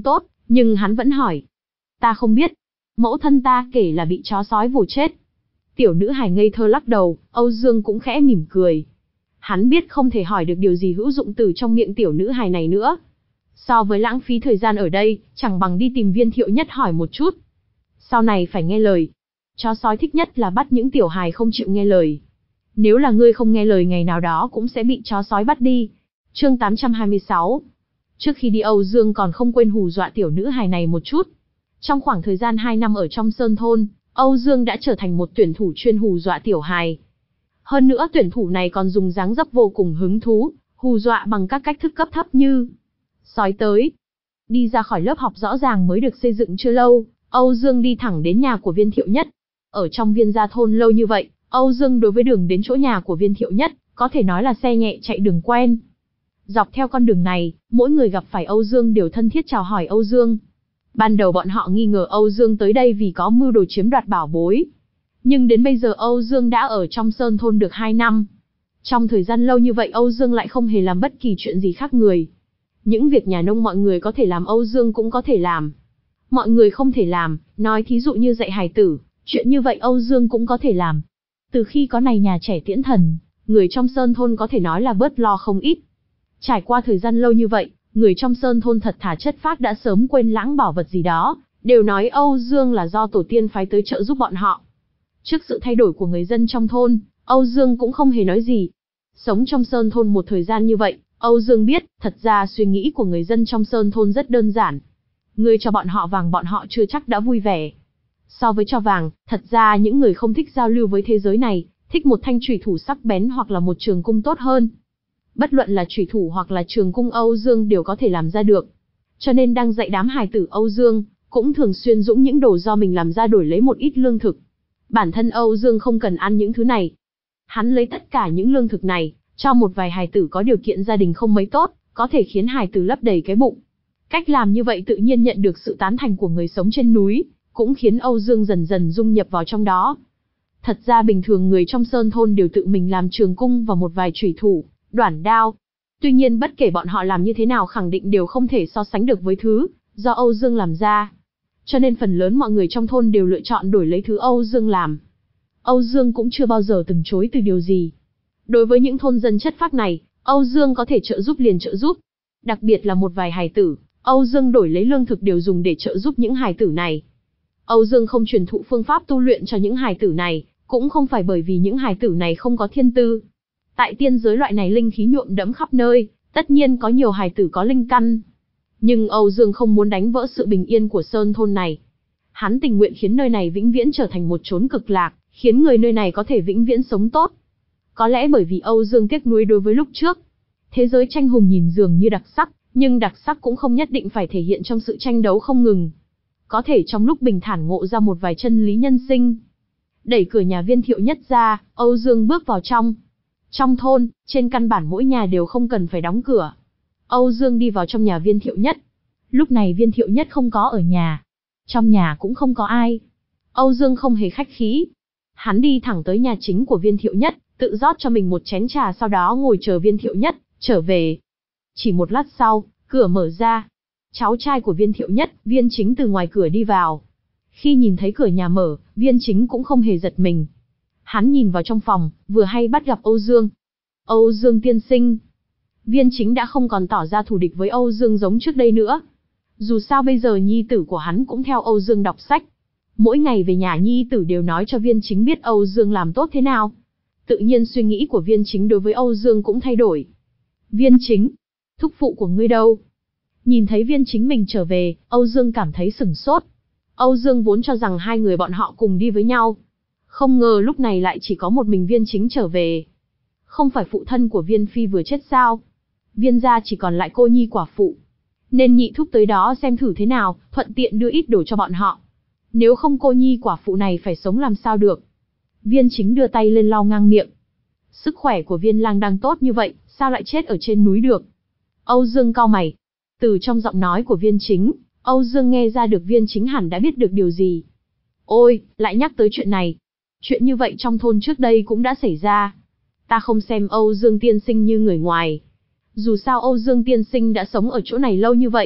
Nhưng hắn vẫn hỏi. Ta không biết. Mẫu thân ta kể là bị chó sói vồ chết. Tiểu nữ hài ngây thơ lắc đầu, Âu Dương cũng khẽ mỉm cười. Hắn biết không thể hỏi được điều gì hữu dụng từ trong miệng tiểu nữ hài này nữa. So với lãng phí thời gian ở đây, chẳng bằng đi tìm Viên Thiệu Nhất hỏi một chút. Sau này phải nghe lời. Chó sói thích nhất là bắt những tiểu hài không chịu nghe lời. Nếu là ngươi không nghe lời ngày nào đó cũng sẽ bị chó sói bắt đi. Chương tám trăm hai mươi sáu. Trước khi đi Âu Dương còn không quên hù dọa tiểu nữ hài này một chút. Trong khoảng thời gian hai năm ở trong Sơn Thôn, Âu Dương đã trở thành một tuyển thủ chuyên hù dọa tiểu hài. Hơn nữa tuyển thủ này còn dùng dáng dấp vô cùng hứng thú, hù dọa bằng các cách thức cấp thấp như sói tới. Đi ra khỏi lớp học rõ ràng mới được xây dựng chưa lâu, Âu Dương đi thẳng đến nhà của Viên Thiệu Nhất. Ở trong Viên gia thôn lâu như vậy, Âu Dương đối với đường đến chỗ nhà của Viên Thiệu Nhất, có thể nói là xe nhẹ chạy đường quen. Dọc theo con đường này, mỗi người gặp phải Âu Dương đều thân thiết chào hỏi Âu Dương. Ban đầu bọn họ nghi ngờ Âu Dương tới đây vì có mưu đồ chiếm đoạt bảo bối. Nhưng đến bây giờ Âu Dương đã ở trong Sơn Thôn được hai năm. Trong thời gian lâu như vậy Âu Dương lại không hề làm bất kỳ chuyện gì khác người. Những việc nhà nông mọi người có thể làm Âu Dương cũng có thể làm. Mọi người không thể làm, nói thí dụ như dạy hài tử, chuyện như vậy Âu Dương cũng có thể làm. Từ khi có này nhà trẻ tiễn thần, người trong Sơn Thôn có thể nói là bớt lo không ít. Trải qua thời gian lâu như vậy, người trong Sơn Thôn thật thà chất phác đã sớm quên lãng bảo vật gì đó, đều nói Âu Dương là do tổ tiên phái tới trợ giúp bọn họ. Trước sự thay đổi của người dân trong thôn, Âu Dương cũng không hề nói gì. Sống trong Sơn Thôn một thời gian như vậy, Âu Dương biết, thật ra suy nghĩ của người dân trong Sơn Thôn rất đơn giản. Người cho bọn họ vàng bọn họ chưa chắc đã vui vẻ. So với cho vàng, thật ra những người không thích giao lưu với thế giới này, thích một thanh chủy thủ sắc bén hoặc là một trường cung tốt hơn. Bất luận là chủy thủ hoặc là trường cung Âu Dương đều có thể làm ra được. Cho nên đang dạy đám hài tử Âu Dương, cũng thường xuyên dũng những đồ do mình làm ra đổi lấy một ít lương thực. Bản thân Âu Dương không cần ăn những thứ này. Hắn lấy tất cả những lương thực này, cho một vài hài tử có điều kiện gia đình không mấy tốt, có thể khiến hài tử lấp đầy cái bụng. Cách làm như vậy tự nhiên nhận được sự tán thành của người sống trên núi, cũng khiến Âu Dương dần dần dung nhập vào trong đó. Thật ra bình thường người trong Sơn Thôn đều tự mình làm trường cung và một vài chủy thủ, đoản đao. Tuy nhiên bất kể bọn họ làm như thế nào khẳng định đều không thể so sánh được với thứ do Âu Dương làm ra. Cho nên phần lớn mọi người trong thôn đều lựa chọn đổi lấy thứ Âu Dương làm. Âu Dương cũng chưa bao giờ từng chối từ điều gì. Đối với những thôn dân chất phác này, Âu Dương có thể trợ giúp liền trợ giúp. Đặc biệt là một vài hài tử, Âu Dương đổi lấy lương thực đều dùng để trợ giúp những hài tử này. Âu Dương không truyền thụ phương pháp tu luyện cho những hài tử này, cũng không phải bởi vì những hài tử này không có thiên tư. Tại tiên giới loại này linh khí nhuộm đẫm khắp nơi, tất nhiên có nhiều hài tử có linh căn. Nhưng Âu Dương không muốn đánh vỡ sự bình yên của Sơn Thôn này. Hắn tình nguyện khiến nơi này vĩnh viễn trở thành một chốn cực lạc, khiến người nơi này có thể vĩnh viễn sống tốt. Có lẽ bởi vì Âu Dương tiếc nuối đối với lúc trước. Thế giới tranh hùng nhìn dường như đặc sắc, nhưng đặc sắc cũng không nhất định phải thể hiện trong sự tranh đấu không ngừng. Có thể trong lúc bình thản ngộ ra một vài chân lý nhân sinh. Đẩy cửa nhà Viên Thiệu Nhất ra, Âu Dương bước vào trong. Trong thôn, trên căn bản mỗi nhà đều không cần phải đóng cửa. Âu Dương đi vào trong nhà Viên Thiệu Nhất. Lúc này Viên Thiệu Nhất không có ở nhà. Trong nhà cũng không có ai. Âu Dương không hề khách khí. Hắn đi thẳng tới nhà chính của Viên Thiệu Nhất, tự rót cho mình một chén trà sau đó ngồi chờ Viên Thiệu Nhất trở về. Chỉ một lát sau, cửa mở ra. Cháu trai của Viên Thiệu Nhất, Viên Chính từ ngoài cửa đi vào. Khi nhìn thấy cửa nhà mở, Viên Chính cũng không hề giật mình. Hắn nhìn vào trong phòng, vừa hay bắt gặp Âu Dương. Âu Dương tiên sinh. Viên Chính đã không còn tỏ ra thù địch với Âu Dương giống trước đây nữa. Dù sao bây giờ nhi tử của hắn cũng theo Âu Dương đọc sách. Mỗi ngày về nhà nhi tử đều nói cho Viên Chính biết Âu Dương làm tốt thế nào. Tự nhiên suy nghĩ của Viên Chính đối với Âu Dương cũng thay đổi. Viên Chính, thúc phụ của ngươi đâu? Nhìn thấy Viên Chính mình trở về, Âu Dương cảm thấy sửng sốt. Âu Dương vốn cho rằng hai người bọn họ cùng đi với nhau. Không ngờ lúc này lại chỉ có một mình Viên Chính trở về. Không phải phụ thân của Viên Phi vừa chết sao? Viên gia chỉ còn lại cô nhi quả phụ. Nên nhị thúc tới đó xem thử thế nào, thuận tiện đưa ít đồ cho bọn họ. Nếu không cô nhi quả phụ này phải sống làm sao được. Viên Chính đưa tay lên lau ngang miệng. Sức khỏe của Viên lang đang tốt như vậy, sao lại chết ở trên núi được? Âu Dương cau mày. Từ trong giọng nói của Viên Chính, Âu Dương nghe ra được Viên Chính hẳn đã biết được điều gì. Ôi, lại nhắc tới chuyện này. Chuyện như vậy trong thôn trước đây cũng đã xảy ra. Ta không xem Âu Dương tiên sinh như người ngoài. Dù sao Âu Dương tiên sinh đã sống ở chỗ này lâu như vậy.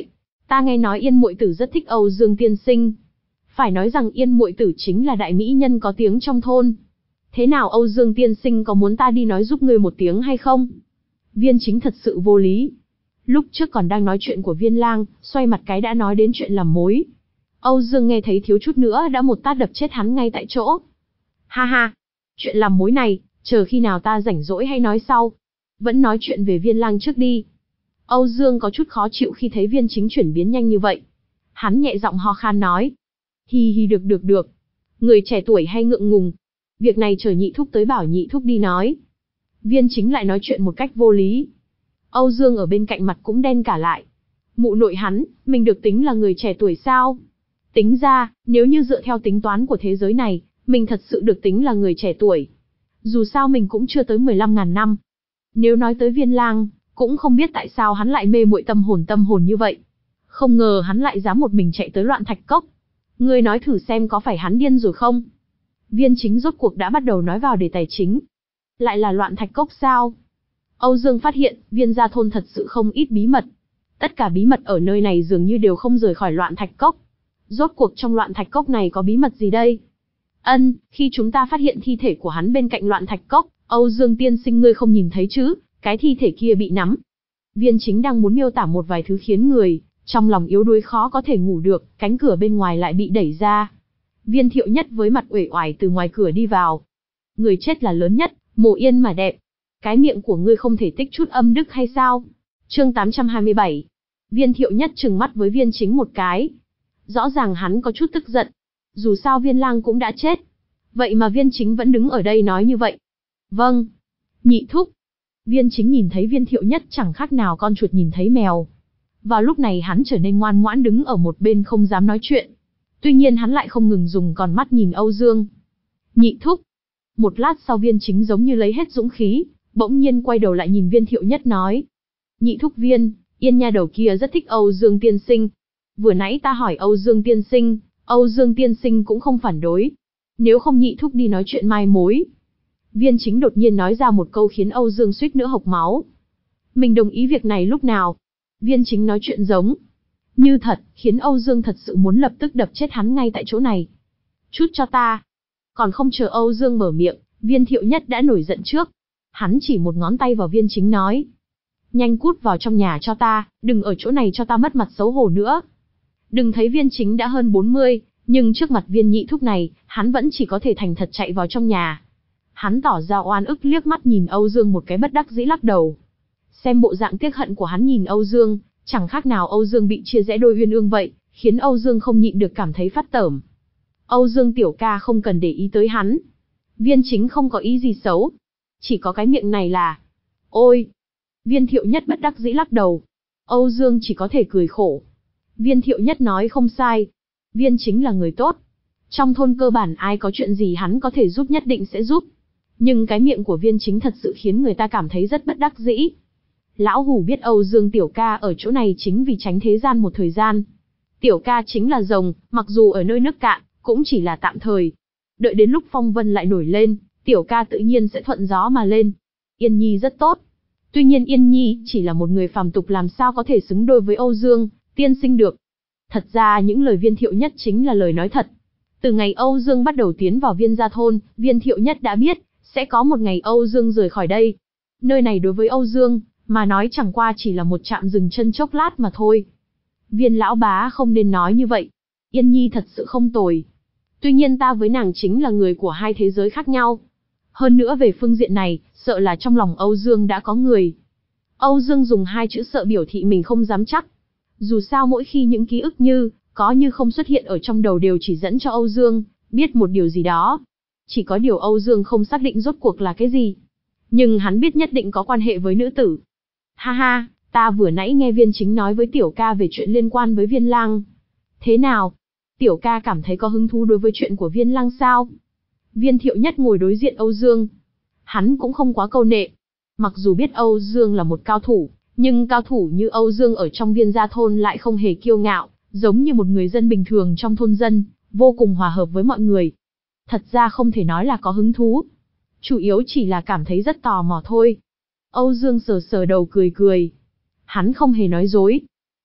Ta nghe nói Yên muội tử rất thích Âu Dương tiên sinh. Phải nói rằng Yên muội tử chính là đại mỹ nhân có tiếng trong thôn. Thế nào Âu Dương tiên sinh có muốn ta đi nói giúp ngươi một tiếng hay không? Viên Chính thật sự vô lý. Lúc trước còn đang nói chuyện của Viên Lang, xoay mặt cái đã nói đến chuyện làm mối. Âu Dương nghe thấy thiếu chút nữa đã một tát đập chết hắn ngay tại chỗ. Ha ha, chuyện làm mối này, chờ khi nào ta rảnh rỗi hay nói sau. Vẫn nói chuyện về Viên Lang trước đi. Âu Dương có chút khó chịu khi thấy Viên Chính chuyển biến nhanh như vậy. Hắn nhẹ giọng ho khan nói. Hi hi được được được. Người trẻ tuổi hay ngượng ngùng. Việc này chờ nhị thúc tới bảo nhị thúc đi nói. Viên Chính lại nói chuyện một cách vô lý. Âu Dương ở bên cạnh mặt cũng đen cả lại. Mụ nội hắn, mình được tính là người trẻ tuổi sao? Tính ra, nếu như dựa theo tính toán của thế giới này, mình thật sự được tính là người trẻ tuổi. Dù sao mình cũng chưa tới mười lăm ngàn năm. Nếu nói tới Viên Lang, cũng không biết tại sao hắn lại mê muội tâm hồn tâm hồn như vậy. Không ngờ hắn lại dám một mình chạy tới Loạn Thạch Cốc. Ngươi nói thử xem có phải hắn điên rồi không? Viên Chính rốt cuộc đã bắt đầu nói vào đề tài chính. Lại là Loạn Thạch Cốc sao? Âu Dương phát hiện, Viên gia thôn thật sự không ít bí mật. Tất cả bí mật ở nơi này dường như đều không rời khỏi Loạn Thạch Cốc. Rốt cuộc trong Loạn Thạch Cốc này có bí mật gì đây? Ân, khi chúng ta phát hiện thi thể của hắn bên cạnh Loạn Thạch Cốc, Âu Dương tiên sinh ngươi không nhìn thấy chứ, cái thi thể kia bị nắm. Viên Chính đang muốn miêu tả một vài thứ khiến người trong lòng yếu đuối khó có thể ngủ được, cánh cửa bên ngoài lại bị đẩy ra. Viên Thiệu Nhất với mặt uể oải từ ngoài cửa đi vào. Người chết là lớn nhất, mồ yên mà đẹp. Cái miệng của ngươi không thể tích chút âm đức hay sao? Chương tám trăm hai mươi bảy. Viên Thiệu Nhất trừng mắt với Viên Chính một cái. Rõ ràng hắn có chút tức giận. Dù sao Viên Lang cũng đã chết. Vậy mà Viên Chính vẫn đứng ở đây nói như vậy. Vâng. Nhị thúc. Viên Chính nhìn thấy Viên Thiệu Nhất chẳng khác nào con chuột nhìn thấy mèo. Vào lúc này hắn trở nên ngoan ngoãn đứng ở một bên không dám nói chuyện. Tuy nhiên hắn lại không ngừng dùng con mắt nhìn Âu Dương. Nhị thúc. Một lát sau Viên Chính giống như lấy hết dũng khí, bỗng nhiên quay đầu lại nhìn Viên Thiệu Nhất nói. Nhị thúc Viên, Yên nha đầu kia rất thích Âu Dương tiên sinh. Vừa nãy ta hỏi Âu Dương tiên sinh, Âu Dương tiên sinh cũng không phản đối. Nếu không nhị thúc đi nói chuyện mai mối. Viên Chính đột nhiên nói ra một câu khiến Âu Dương suýt nữa hộc máu. Mình đồng ý việc này lúc nào? Viên Chính nói chuyện giống như thật, khiến Âu Dương thật sự muốn lập tức đập chết hắn ngay tại chỗ này. Chút cho ta. Còn không chờ Âu Dương mở miệng, Viên Thiệu Nhất đã nổi giận trước. Hắn chỉ một ngón tay vào Viên Chính nói. Nhanh cút vào trong nhà cho ta, đừng ở chỗ này cho ta mất mặt xấu hổ nữa. Đừng thấy Viên Chính đã hơn bốn mươi, nhưng trước mặt Viên nhị thúc này, hắn vẫn chỉ có thể thành thật chạy vào trong nhà. Hắn tỏ ra oan ức liếc mắt nhìn Âu Dương một cái bất đắc dĩ lắc đầu. Xem bộ dạng tiếc hận của hắn nhìn Âu Dương, chẳng khác nào Âu Dương bị chia rẽ đôi uyên ương vậy, khiến Âu Dương không nhịn được cảm thấy phát tởm. Âu Dương tiểu ca không cần để ý tới hắn. Viên Chính không có ý gì xấu. Chỉ có cái miệng này là... Ôi! Viên Thiệu Nhất bất đắc dĩ lắc đầu. Âu Dương chỉ có thể cười khổ. Viên Thiệu Nhất nói không sai. Viên Chính là người tốt. Trong thôn cơ bản ai có chuyện gì hắn có thể giúp nhất định sẽ giúp. Nhưng cái miệng của Viên Chính thật sự khiến người ta cảm thấy rất bất đắc dĩ. Lão Hủ biết Âu Dương tiểu ca ở chỗ này chính vì tránh thế gian một thời gian. Tiểu ca chính là rồng, mặc dù ở nơi nước cạn, cũng chỉ là tạm thời. Đợi đến lúc phong vân lại nổi lên, tiểu ca tự nhiên sẽ thuận gió mà lên. Yên Nhi rất tốt. Tuy nhiên Yên Nhi chỉ là một người phàm tục làm sao có thể xứng đôi với Âu Dương tiên sinh được. Thật ra những lời Viên Thiệu Nhất chính là lời nói thật. Từ ngày Âu Dương bắt đầu tiến vào Viên gia thôn, Viên Thiệu Nhất đã biết, sẽ có một ngày Âu Dương rời khỏi đây. Nơi này đối với Âu Dương, mà nói chẳng qua chỉ là một trạm dừng chân chốc lát mà thôi. Viên lão bá không nên nói như vậy. Yên Nhi thật sự không tồi. Tuy nhiên ta với nàng chính là người của hai thế giới khác nhau. Hơn nữa về phương diện này, sợ là trong lòng Âu Dương đã có người. Âu Dương dùng hai chữ sợ biểu thị mình không dám chắc. Dù sao mỗi khi những ký ức như, có như không xuất hiện ở trong đầu đều chỉ dẫn cho Âu Dương, biết một điều gì đó. Chỉ có điều Âu Dương không xác định rốt cuộc là cái gì. Nhưng hắn biết nhất định có quan hệ với nữ tử. Ha ha, ta vừa nãy nghe Viên Chính nói với tiểu ca về chuyện liên quan với Viên Lang. Thế nào? Tiểu ca cảm thấy có hứng thú đối với chuyện của Viên Lang sao? Viên Thiệu Nhất ngồi đối diện Âu Dương. Hắn cũng không quá câu nệ. Mặc dù biết Âu Dương là một cao thủ, nhưng cao thủ như Âu Dương ở trong Viên gia thôn lại không hề kiêu ngạo, giống như một người dân bình thường trong thôn dân, vô cùng hòa hợp với mọi người. Thật ra không thể nói là có hứng thú. Chủ yếu chỉ là cảm thấy rất tò mò thôi. Âu Dương sờ sờ đầu cười cười. Hắn không hề nói dối.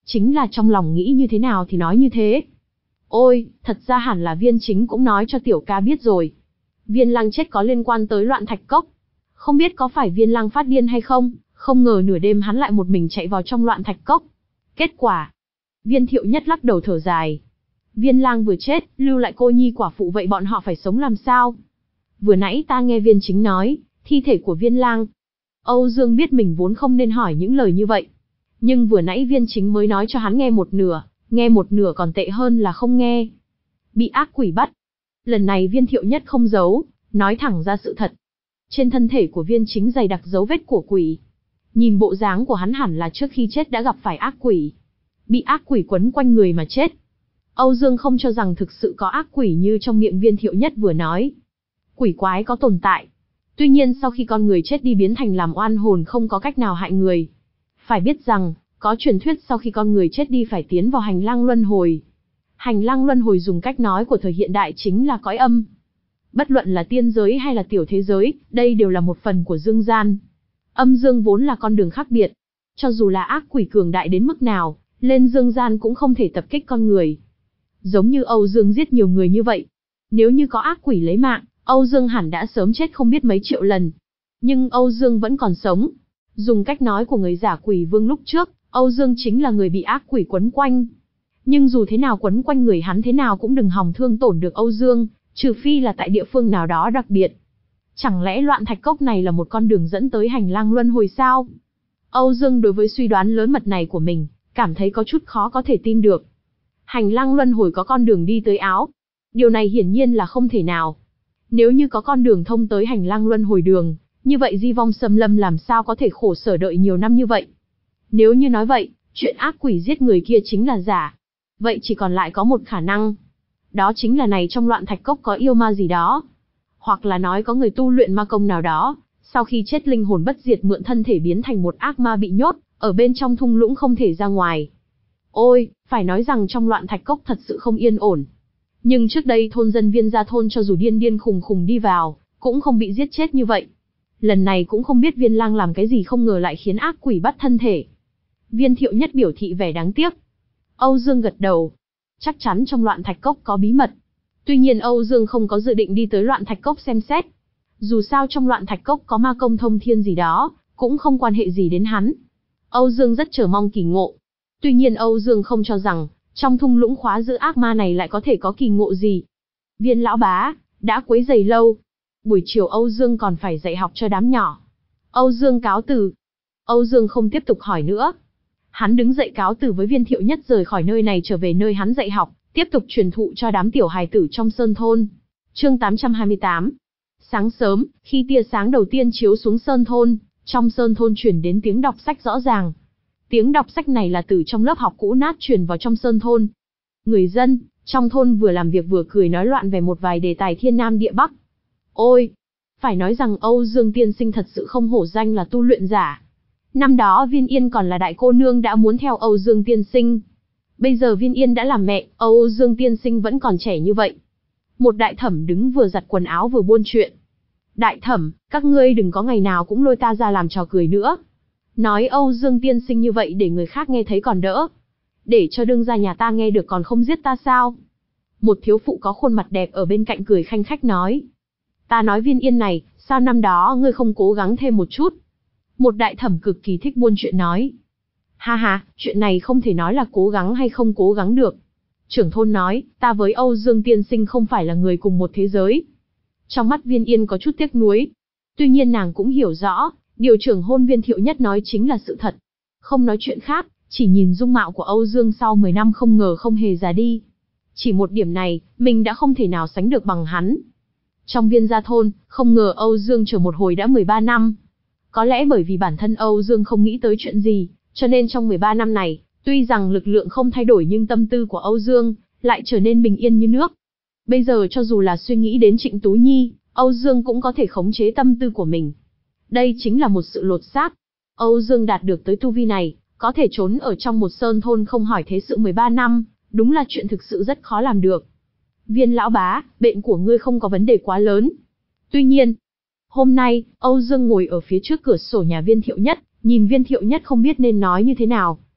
Chính là trong lòng nghĩ như thế nào thì nói như thế. Ôi, thật ra hẳn là Viên Chính cũng nói cho tiểu ca biết rồi. Viên Lăng chết có liên quan tới Loạn Thạch Cốc. Không biết có phải Viên Lăng phát điên hay không, không ngờ nửa đêm hắn lại một mình chạy vào trong Loạn Thạch Cốc. Kết quả, Viên Thiệu Nhất lắc đầu thở dài. Viên Lang vừa chết, lưu lại cô nhi quả phụ, vậy bọn họ phải sống làm sao? Vừa nãy ta nghe Viên Chính nói, thi thể của Viên Lang. Âu Dương biết mình vốn không nên hỏi những lời như vậy. Nhưng vừa nãy Viên Chính mới nói cho hắn nghe một nửa, nghe một nửa còn tệ hơn là không nghe. Bị ác quỷ bắt. Lần này Viên Thiệu Nhất không giấu, nói thẳng ra sự thật. Trên thân thể của Viên Chính dày đặc dấu vết của quỷ. Nhìn bộ dáng của hắn hẳn là trước khi chết đã gặp phải ác quỷ. Bị ác quỷ quấn quanh người mà chết. Âu Dương không cho rằng thực sự có ác quỷ như trong miệng Viên Thiệu Nhất vừa nói. Quỷ quái có tồn tại. Tuy nhiên sau khi con người chết đi biến thành làm oan hồn không có cách nào hại người. Phải biết rằng, có truyền thuyết sau khi con người chết đi phải tiến vào hành lang luân hồi. Hành lang luân hồi dùng cách nói của thời hiện đại chính là cõi âm. Bất luận là tiên giới hay là tiểu thế giới, đây đều là một phần của dương gian. Âm dương vốn là con đường khác biệt. Cho dù là ác quỷ cường đại đến mức nào, lên dương gian cũng không thể tập kích con người. Giống như Âu Dương giết nhiều người như vậy. Nếu như có ác quỷ lấy mạng, Âu Dương hẳn đã sớm chết không biết mấy triệu lần. Nhưng Âu Dương vẫn còn sống. Dùng cách nói của người giả quỷ vương lúc trước, Âu Dương chính là người bị ác quỷ quấn quanh. Nhưng dù thế nào quấn quanh người hắn thế nào cũng đừng hòng thương tổn được Âu Dương, trừ phi là tại địa phương nào đó đặc biệt. Chẳng lẽ Loạn Thạch Cốc này là một con đường dẫn tới hành lang luân hồi sao? Âu Dương đối với suy đoán lớn mật này của mình, cảm thấy có chút khó có thể tin được. Hành lang luân hồi có con đường đi tới Áo. Điều này hiển nhiên là không thể nào. Nếu như có con đường thông tới hành lang luân hồi đường, như vậy Di Vong Xâm Lâm làm sao có thể khổ sở đợi nhiều năm như vậy? Nếu như nói vậy, chuyện ác quỷ giết người kia chính là giả. Vậy chỉ còn lại có một khả năng. Đó chính là này trong Loạn Thạch Cốc có yêu ma gì đó. Hoặc là nói có người tu luyện ma công nào đó, sau khi chết linh hồn bất diệt mượn thân thể biến thành một ác ma bị nhốt, ở bên trong thung lũng không thể ra ngoài. Ôi, phải nói rằng trong Loạn Thạch Cốc thật sự không yên ổn. Nhưng trước đây thôn dân Viên Gia thôn cho dù điên điên khùng khùng đi vào, cũng không bị giết chết như vậy. Lần này cũng không biết Viên Lang làm cái gì không ngờ lại khiến ác quỷ bắt thân thể. Viên Thiệu Nhất biểu thị vẻ đáng tiếc. Âu Dương gật đầu. Chắc chắn trong Loạn Thạch Cốc có bí mật. Tuy nhiên Âu Dương không có dự định đi tới Loạn Thạch Cốc xem xét. Dù sao trong Loạn Thạch Cốc có ma công thông thiên gì đó, cũng không quan hệ gì đến hắn. Âu Dương rất chờ mong kỳ ngộ. Tuy nhiên Âu Dương không cho rằng, trong thung lũng khóa giữ ác ma này lại có thể có kỳ ngộ gì. Viên lão bá, đã quấy rầy lâu. Buổi chiều Âu Dương còn phải dạy học cho đám nhỏ. Âu Dương cáo từ. Âu Dương không tiếp tục hỏi nữa. Hắn đứng dậy cáo từ với Viên Thiệu Nhất rời khỏi nơi này trở về nơi hắn dạy học, tiếp tục truyền thụ cho đám tiểu hài tử trong sơn thôn. Chương tám trăm hai mươi tám. Sáng sớm, khi tia sáng đầu tiên chiếu xuống sơn thôn, trong sơn thôn truyền đến tiếng đọc sách rõ ràng. Tiếng đọc sách này là từ trong lớp học cũ nát truyền vào trong sơn thôn. Người dân trong thôn vừa làm việc vừa cười nói loạn về một vài đề tài thiên nam địa bắc. Ôi, phải nói rằng Âu Dương tiên sinh thật sự không hổ danh là tu luyện giả. Năm đó Viên Yên còn là đại cô nương đã muốn theo Âu Dương tiên sinh. Bây giờ Viên Yên đã làm mẹ, Âu Dương tiên sinh vẫn còn trẻ như vậy. Một đại thẩm đứng vừa giặt quần áo vừa buôn chuyện. Đại thẩm, các ngươi đừng có ngày nào cũng lôi ta ra làm trò cười nữa. Nói Âu Dương tiên sinh như vậy để người khác nghe thấy còn đỡ. Để cho đương gia nhà ta nghe được còn không giết ta sao? Một thiếu phụ có khuôn mặt đẹp ở bên cạnh cười khanh khách nói. Ta nói Viên Yên này, sao năm đó ngươi không cố gắng thêm một chút? Một đại thẩm cực kỳ thích buôn chuyện nói. Ha ha, chuyện này không thể nói là cố gắng hay không cố gắng được. Trưởng thôn nói, ta với Âu Dương tiên sinh không phải là người cùng một thế giới. Trong mắt Viên Yên có chút tiếc nuối. Tuy nhiên nàng cũng hiểu rõ, điều trưởng hôn Viên Thiệu Nhất nói chính là sự thật. Không nói chuyện khác, chỉ nhìn dung mạo của Âu Dương sau mười năm không ngờ không hề già đi. Chỉ một điểm này, mình đã không thể nào sánh được bằng hắn. Trong Viên Gia thôn, không ngờ Âu Dương chờ một hồi đã mười ba năm. Có lẽ bởi vì bản thân Âu Dương không nghĩ tới chuyện gì, cho nên trong mười ba năm này, tuy rằng lực lượng không thay đổi nhưng tâm tư của Âu Dương lại trở nên bình yên như nước. Bây giờ cho dù là suy nghĩ đến Trịnh Tú Nhi, Âu Dương cũng có thể khống chế tâm tư của mình. Đây chính là một sự lột xác. Âu Dương đạt được tới tu vi này, có thể trốn ở trong một sơn thôn không hỏi thế sự mười ba năm, đúng là chuyện thực sự rất khó làm được. Viên lão bá, bệnh của ngươi không có vấn đề quá lớn. Tuy nhiên, hôm nay, Âu Dương ngồi ở phía trước cửa sổ nhà Viên Thiệu Nhất, nhìn Viên Thiệu Nhất không biết nên nói như thế nào.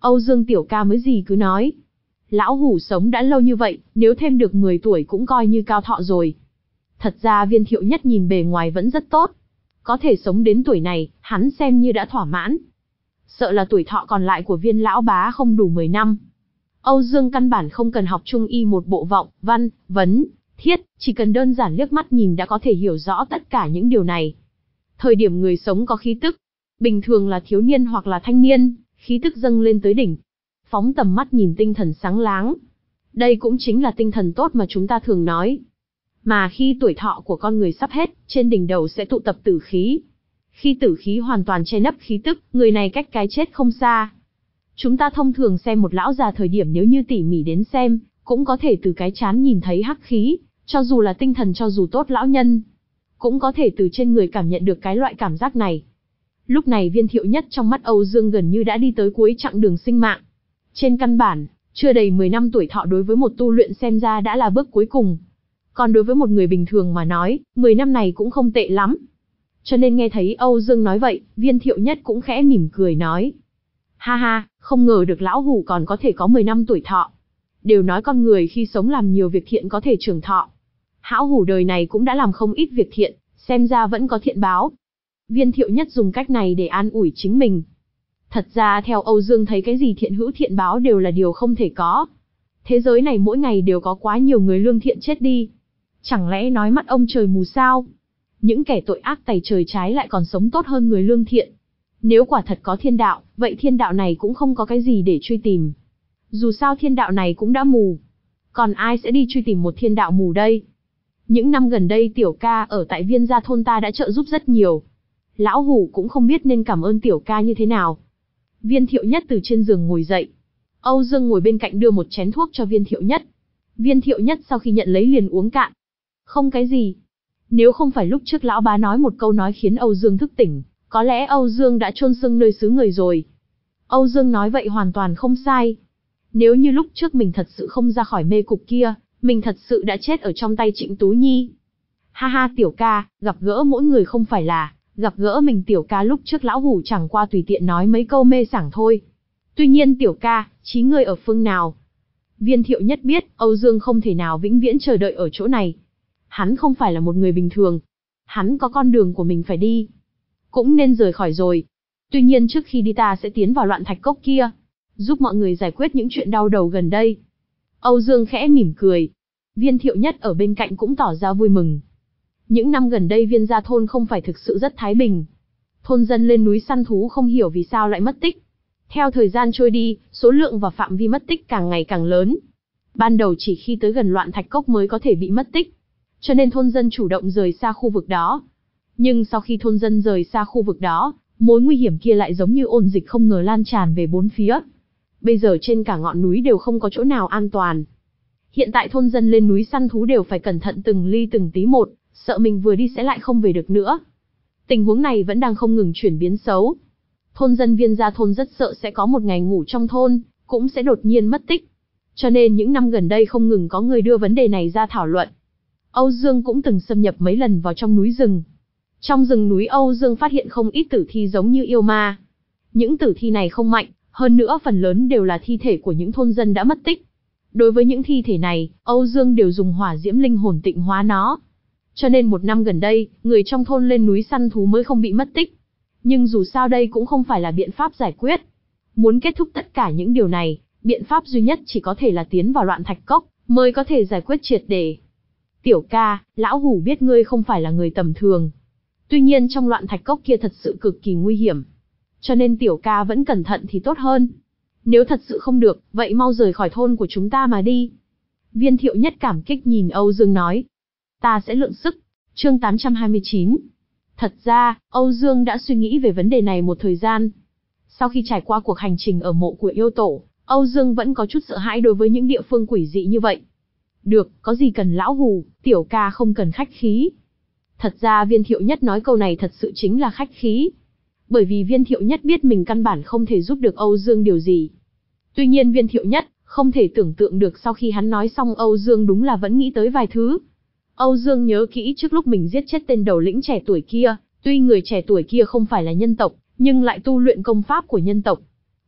Âu Dương tiểu ca mới gì cứ nói. Lão hủ sống đã lâu như vậy, nếu thêm được mười tuổi cũng coi như cao thọ rồi. Thật ra Viên Thiệu Nhất nhìn bề ngoài vẫn rất tốt. Có thể sống đến tuổi này, hắn xem như đã thỏa mãn. Sợ là tuổi thọ còn lại của Viên lão bá không đủ mười năm. Âu Dương căn bản không cần học trung y một bộ vọng, văn, vấn, thiết, chỉ cần đơn giản liếc mắt nhìn đã có thể hiểu rõ tất cả những điều này. Thời điểm người sống có khí tức, bình thường là thiếu niên hoặc là thanh niên, khí tức dâng lên tới đỉnh. Phóng tầm mắt nhìn tinh thần sáng láng. Đây cũng chính là tinh thần tốt mà chúng ta thường nói. Mà khi tuổi thọ của con người sắp hết, trên đỉnh đầu sẽ tụ tập tử khí. Khi tử khí hoàn toàn che nấp khí tức, người này cách cái chết không xa. Chúng ta thông thường xem một lão già thời điểm nếu như tỉ mỉ đến xem, cũng có thể từ cái trán nhìn thấy hắc khí, cho dù là tinh thần cho dù tốt lão nhân, cũng có thể từ trên người cảm nhận được cái loại cảm giác này. Lúc này Viên Thiệu Nhất trong mắt Âu Dương gần như đã đi tới cuối chặng đường sinh mạng. Trên căn bản, chưa đầy mười năm tuổi thọ đối với một tu luyện xem ra đã là bước cuối cùng. Còn đối với một người bình thường mà nói, mười năm này cũng không tệ lắm. Cho nên nghe thấy Âu Dương nói vậy, Viên Thiệu Nhất cũng khẽ mỉm cười nói. Ha ha, không ngờ được lão hủ còn có thể có mười năm tuổi thọ. Đều nói con người khi sống làm nhiều việc thiện có thể trường thọ. Hão hủ đời này cũng đã làm không ít việc thiện, xem ra vẫn có thiện báo. Viên Thiệu Nhất dùng cách này để an ủi chính mình. Thật ra theo Âu Dương thấy cái gì thiện hữu thiện báo đều là điều không thể có. Thế giới này mỗi ngày đều có quá nhiều người lương thiện chết đi. Chẳng lẽ nói mắt ông trời mù sao? Những kẻ tội ác tày trời trái lại còn sống tốt hơn người lương thiện. Nếu quả thật có thiên đạo, vậy thiên đạo này cũng không có cái gì để truy tìm. Dù sao thiên đạo này cũng đã mù. Còn ai sẽ đi truy tìm một thiên đạo mù đây? Những năm gần đây tiểu ca ở tại Viên gia thôn ta đã trợ giúp rất nhiều. Lão hủ cũng không biết nên cảm ơn tiểu ca như thế nào. Viên Thiệu Nhất từ trên giường ngồi dậy. Âu Dương ngồi bên cạnh đưa một chén thuốc cho Viên Thiệu Nhất. Viên Thiệu Nhất sau khi nhận lấy liền uống cạn. Không cái gì. Nếu không phải lúc trước lão bá nói một câu nói khiến Âu Dương thức tỉnh, có lẽ Âu Dương đã chôn xương nơi xứ người rồi. Âu Dương nói vậy hoàn toàn không sai. Nếu như lúc trước mình thật sự không ra khỏi mê cục kia, mình thật sự đã chết ở trong tay Trịnh Tú Nhi. Ha ha tiểu ca, gặp gỡ mỗi người không phải là, gặp gỡ mình tiểu ca lúc trước lão hủ chẳng qua tùy tiện nói mấy câu mê sảng thôi. Tuy nhiên tiểu ca, chí ngươi ở phương nào? Viên Thiệu Nhất biết, Âu Dương không thể nào vĩnh viễn chờ đợi ở chỗ này. Hắn không phải là một người bình thường. Hắn có con đường của mình phải đi. Cũng nên rời khỏi rồi. Tuy nhiên trước khi đi ta sẽ tiến vào loạn thạch cốc kia, giúp mọi người giải quyết những chuyện đau đầu gần đây. Âu Dương khẽ mỉm cười. Viên Thiệu Nhất ở bên cạnh cũng tỏ ra vui mừng. Những năm gần đây Viên gia thôn không phải thực sự rất thái bình. Thôn dân lên núi săn thú không hiểu vì sao lại mất tích. Theo thời gian trôi đi, số lượng và phạm vi mất tích càng ngày càng lớn. Ban đầu chỉ khi tới gần loạn thạch cốc mới có thể bị mất tích. Cho nên thôn dân chủ động rời xa khu vực đó. Nhưng sau khi thôn dân rời xa khu vực đó, mối nguy hiểm kia lại giống như ôn dịch không ngờ lan tràn về bốn phía. Bây giờ trên cả ngọn núi đều không có chỗ nào an toàn. Hiện tại thôn dân lên núi săn thú đều phải cẩn thận từng ly từng tí một, sợ mình vừa đi sẽ lại không về được nữa. Tình huống này vẫn đang không ngừng chuyển biến xấu. Thôn dân Viên gia thôn rất sợ sẽ có một ngày ngủ trong thôn, cũng sẽ đột nhiên mất tích. Cho nên những năm gần đây không ngừng có người đưa vấn đề này ra thảo luận. Âu Dương cũng từng xâm nhập mấy lần vào trong núi rừng. Trong rừng núi Âu Dương phát hiện không ít tử thi giống như yêu ma. Những tử thi này không mạnh, hơn nữa phần lớn đều là thi thể của những thôn dân đã mất tích. Đối với những thi thể này, Âu Dương đều dùng hỏa diễm linh hồn tịnh hóa nó. Cho nên một năm gần đây, người trong thôn lên núi săn thú mới không bị mất tích. Nhưng dù sao đây cũng không phải là biện pháp giải quyết. Muốn kết thúc tất cả những điều này, biện pháp duy nhất chỉ có thể là tiến vào loạn thạch cốc, mới có thể giải quyết triệt để. Tiểu ca, lão hủ biết ngươi không phải là người tầm thường. Tuy nhiên trong loạn thạch cốc kia thật sự cực kỳ nguy hiểm. Cho nên tiểu ca vẫn cẩn thận thì tốt hơn. Nếu thật sự không được, vậy mau rời khỏi thôn của chúng ta mà đi. Viên Thiệu Nhất cảm kích nhìn Âu Dương nói. Ta sẽ lượng sức. Chương tám trăm hai mươi chín. Thật ra, Âu Dương đã suy nghĩ về vấn đề này một thời gian. Sau khi trải qua cuộc hành trình ở mộ của yêu tổ, Âu Dương vẫn có chút sợ hãi đối với những địa phương quỷ dị như vậy. Được, có gì cần lão hù, tiểu ca không cần khách khí. Thật ra Viên Thiệu Nhất nói câu này thật sự chính là khách khí. Bởi vì Viên Thiệu Nhất biết mình căn bản không thể giúp được Âu Dương điều gì. Tuy nhiên Viên Thiệu Nhất không thể tưởng tượng được sau khi hắn nói xong Âu Dương đúng là vẫn nghĩ tới vài thứ. Âu Dương nhớ kỹ trước lúc mình giết chết tên đầu lĩnh trẻ tuổi kia, tuy người trẻ tuổi kia không phải là nhân tộc, nhưng lại tu luyện công pháp của nhân tộc.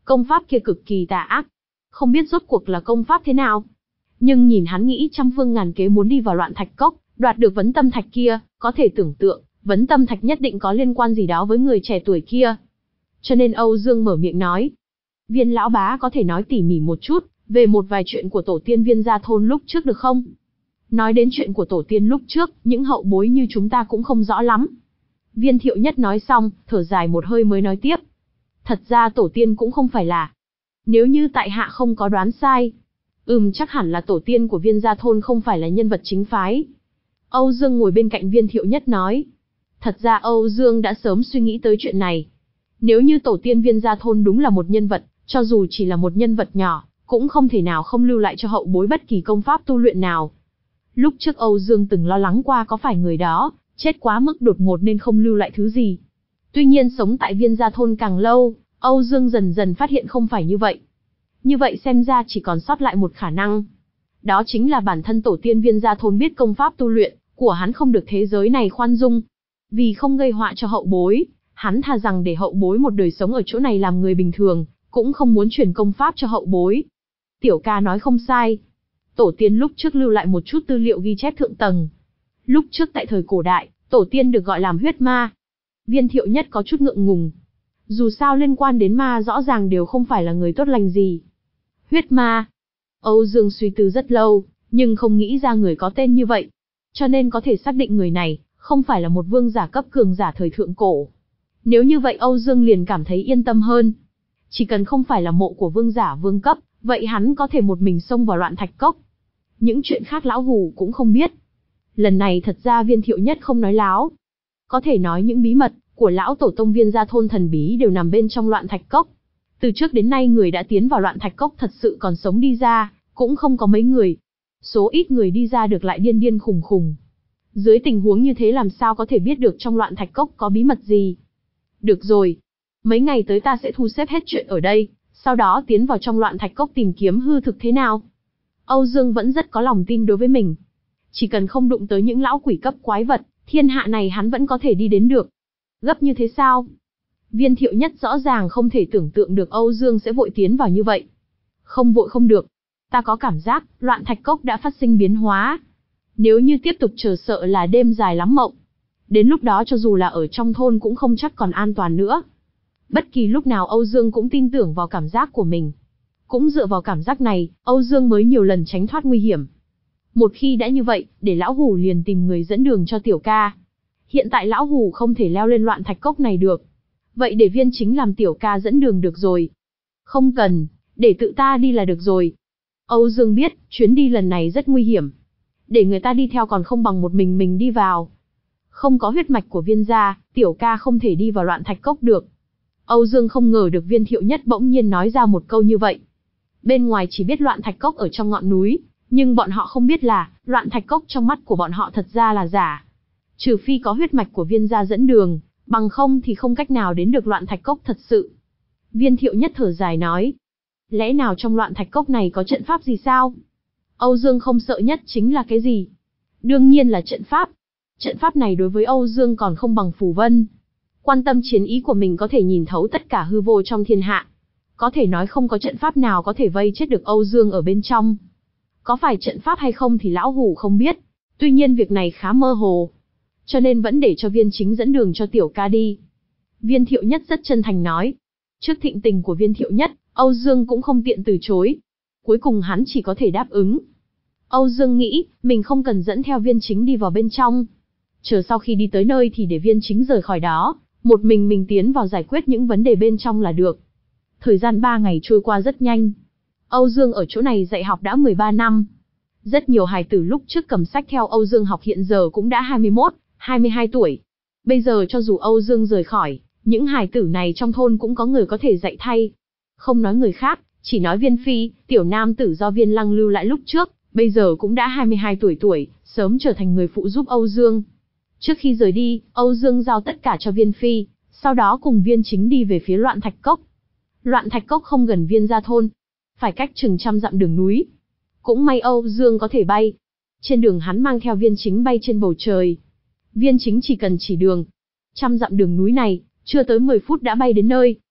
Công pháp kia cực kỳ tà ác. Không biết rốt cuộc là công pháp thế nào. Nhưng nhìn hắn nghĩ trăm phương ngàn kế muốn đi vào Loạn Thạch Cốc, đoạt được vấn tâm thạch kia, có thể tưởng tượng, vấn tâm thạch nhất định có liên quan gì đó với người trẻ tuổi kia. Cho nên Âu Dương mở miệng nói. Viên lão bá có thể nói tỉ mỉ một chút, về một vài chuyện của tổ tiên Viên gia thôn lúc trước được không? Nói đến chuyện của tổ tiên lúc trước, những hậu bối như chúng ta cũng không rõ lắm. Viên Thiệu Nhất nói xong, thở dài một hơi mới nói tiếp. Thật ra tổ tiên cũng không phải là. Nếu như tại hạ không có đoán sai. Ừm chắc hẳn là tổ tiên của Viên gia thôn không phải là nhân vật chính phái. Âu Dương ngồi bên cạnh Viên Thiệu Nhất nói. Thật ra Âu Dương đã sớm suy nghĩ tới chuyện này. Nếu như tổ tiên Viên gia thôn đúng là một nhân vật, cho dù chỉ là một nhân vật nhỏ, cũng không thể nào không lưu lại cho hậu bối bất kỳ công pháp tu luyện nào. Lúc trước Âu Dương từng lo lắng qua có phải người đó chết quá mức đột ngột nên không lưu lại thứ gì. Tuy nhiên sống tại Viên gia thôn càng lâu, Âu Dương dần dần phát hiện không phải như vậy. Như vậy xem ra chỉ còn sót lại một khả năng. Đó chính là bản thân tổ tiên Viên gia thôn biết công pháp tu luyện của hắn không được thế giới này khoan dung. Vì không gây họa cho hậu bối, hắn thà rằng để hậu bối một đời sống ở chỗ này làm người bình thường, cũng không muốn truyền công pháp cho hậu bối. Tiểu ca nói không sai. Tổ tiên lúc trước lưu lại một chút tư liệu ghi chép thượng tầng. Lúc trước tại thời cổ đại, tổ tiên được gọi làm huyết ma. Viên Thiệu Nhất có chút ngượng ngùng. Dù sao liên quan đến ma rõ ràng đều không phải là người tốt lành gì. Huyết ma. Âu Dương suy tư rất lâu, nhưng không nghĩ ra người có tên như vậy. Cho nên có thể xác định người này không phải là một vương giả cấp cường giả thời thượng cổ. Nếu như vậy Âu Dương liền cảm thấy yên tâm hơn. Chỉ cần không phải là mộ của vương giả vương cấp, vậy hắn có thể một mình xông vào Loạn Thạch Cốc. Những chuyện khác lão hù cũng không biết. Lần này thật ra Viên Thiệu Nhất không nói láo. Có thể nói những bí mật của lão tổ tông Viên gia thôn thần bí đều nằm bên trong Loạn Thạch Cốc. Từ trước đến nay người đã tiến vào Loạn Thạch Cốc thật sự còn sống đi ra, cũng không có mấy người. Số ít người đi ra được lại điên điên khùng khùng. Dưới tình huống như thế làm sao có thể biết được trong Loạn Thạch Cốc có bí mật gì. Được rồi. Mấy ngày tới ta sẽ thu xếp hết chuyện ở đây, sau đó tiến vào trong Loạn Thạch Cốc tìm kiếm hư thực thế nào. Âu Dương vẫn rất có lòng tin đối với mình. Chỉ cần không đụng tới những lão quỷ cấp quái vật, thiên hạ này hắn vẫn có thể đi đến được. Gấp như thế sao? Viên Thiệu Nhất rõ ràng không thể tưởng tượng được Âu Dương sẽ vội tiến vào như vậy. Không vội không được. Ta có cảm giác, Loạn Thạch Cốc đã phát sinh biến hóa. Nếu như tiếp tục chờ sợ là đêm dài lắm mộng. Đến lúc đó cho dù là ở trong thôn cũng không chắc còn an toàn nữa. Bất kỳ lúc nào Âu Dương cũng tin tưởng vào cảm giác của mình. Cũng dựa vào cảm giác này, Âu Dương mới nhiều lần tránh thoát nguy hiểm. Một khi đã như vậy, để lão hù liền tìm người dẫn đường cho tiểu ca. Hiện tại lão hù không thể leo lên Loạn Thạch Cốc này được. Vậy để Viên Chính làm tiểu ca dẫn đường được rồi. Không cần, để tự ta đi là được rồi. Âu Dương biết, chuyến đi lần này rất nguy hiểm. Để người ta đi theo còn không bằng một mình mình đi vào. Không có huyết mạch của Viên gia, tiểu ca không thể đi vào Loạn Thạch Cốc được. Âu Dương không ngờ được Viên Thiệu Nhất bỗng nhiên nói ra một câu như vậy. Bên ngoài chỉ biết Loạn Thạch Cốc ở trong ngọn núi, nhưng bọn họ không biết là, Loạn Thạch Cốc trong mắt của bọn họ thật ra là giả. Trừ phi có huyết mạch của Viên gia dẫn đường, bằng không thì không cách nào đến được Loạn Thạch Cốc thật sự. Viên Thiệu Nhất thở dài nói. Lẽ nào trong Loạn Thạch Cốc này có trận pháp gì sao? Âu Dương không sợ nhất chính là cái gì? Đương nhiên là trận pháp. Trận pháp này đối với Âu Dương còn không bằng phù vân. Quan tâm chiến ý của mình có thể nhìn thấu tất cả hư vô trong thiên hạ. Có thể nói không có trận pháp nào có thể vây chết được Âu Dương ở bên trong. Có phải trận pháp hay không thì lão hủ không biết. Tuy nhiên việc này khá mơ hồ. Cho nên vẫn để cho Viên Chính dẫn đường cho tiểu ca đi. Viên Thiệu Nhất rất chân thành nói. Trước thịnh tình của Viên Thiệu Nhất, Âu Dương cũng không tiện từ chối. Cuối cùng hắn chỉ có thể đáp ứng. Âu Dương nghĩ, mình không cần dẫn theo Viên Chính đi vào bên trong. Chờ sau khi đi tới nơi thì để Viên Chính rời khỏi đó, một mình mình tiến vào giải quyết những vấn đề bên trong là được. Thời gian ba ngày trôi qua rất nhanh. Âu Dương ở chỗ này dạy học đã mười ba năm. Rất nhiều hài tử lúc trước cầm sách theo Âu Dương học hiện giờ cũng đã hai mươi mốt, hai mươi hai tuổi. Bây giờ cho dù Âu Dương rời khỏi, những hài tử này trong thôn cũng có người có thể dạy thay. Không nói người khác, chỉ nói Viên Phi, tiểu nam tử do Viên Lăng lưu lại lúc trước, bây giờ cũng đã hai mươi hai tuổi tuổi, sớm trở thành người phụ giúp Âu Dương. Trước khi rời đi, Âu Dương giao tất cả cho Viên Phi, sau đó cùng Viên Chính đi về phía Loạn Thạch Cốc. Loạn Thạch Cốc không gần Viên gia thôn, phải cách chừng trăm dặm đường núi. Cũng may Âu Dương có thể bay. Trên đường hắn mang theo Viên Chính bay trên bầu trời. Viên Chính chỉ cần chỉ đường. Trăm dặm đường núi này, chưa tới mười phút đã bay đến nơi.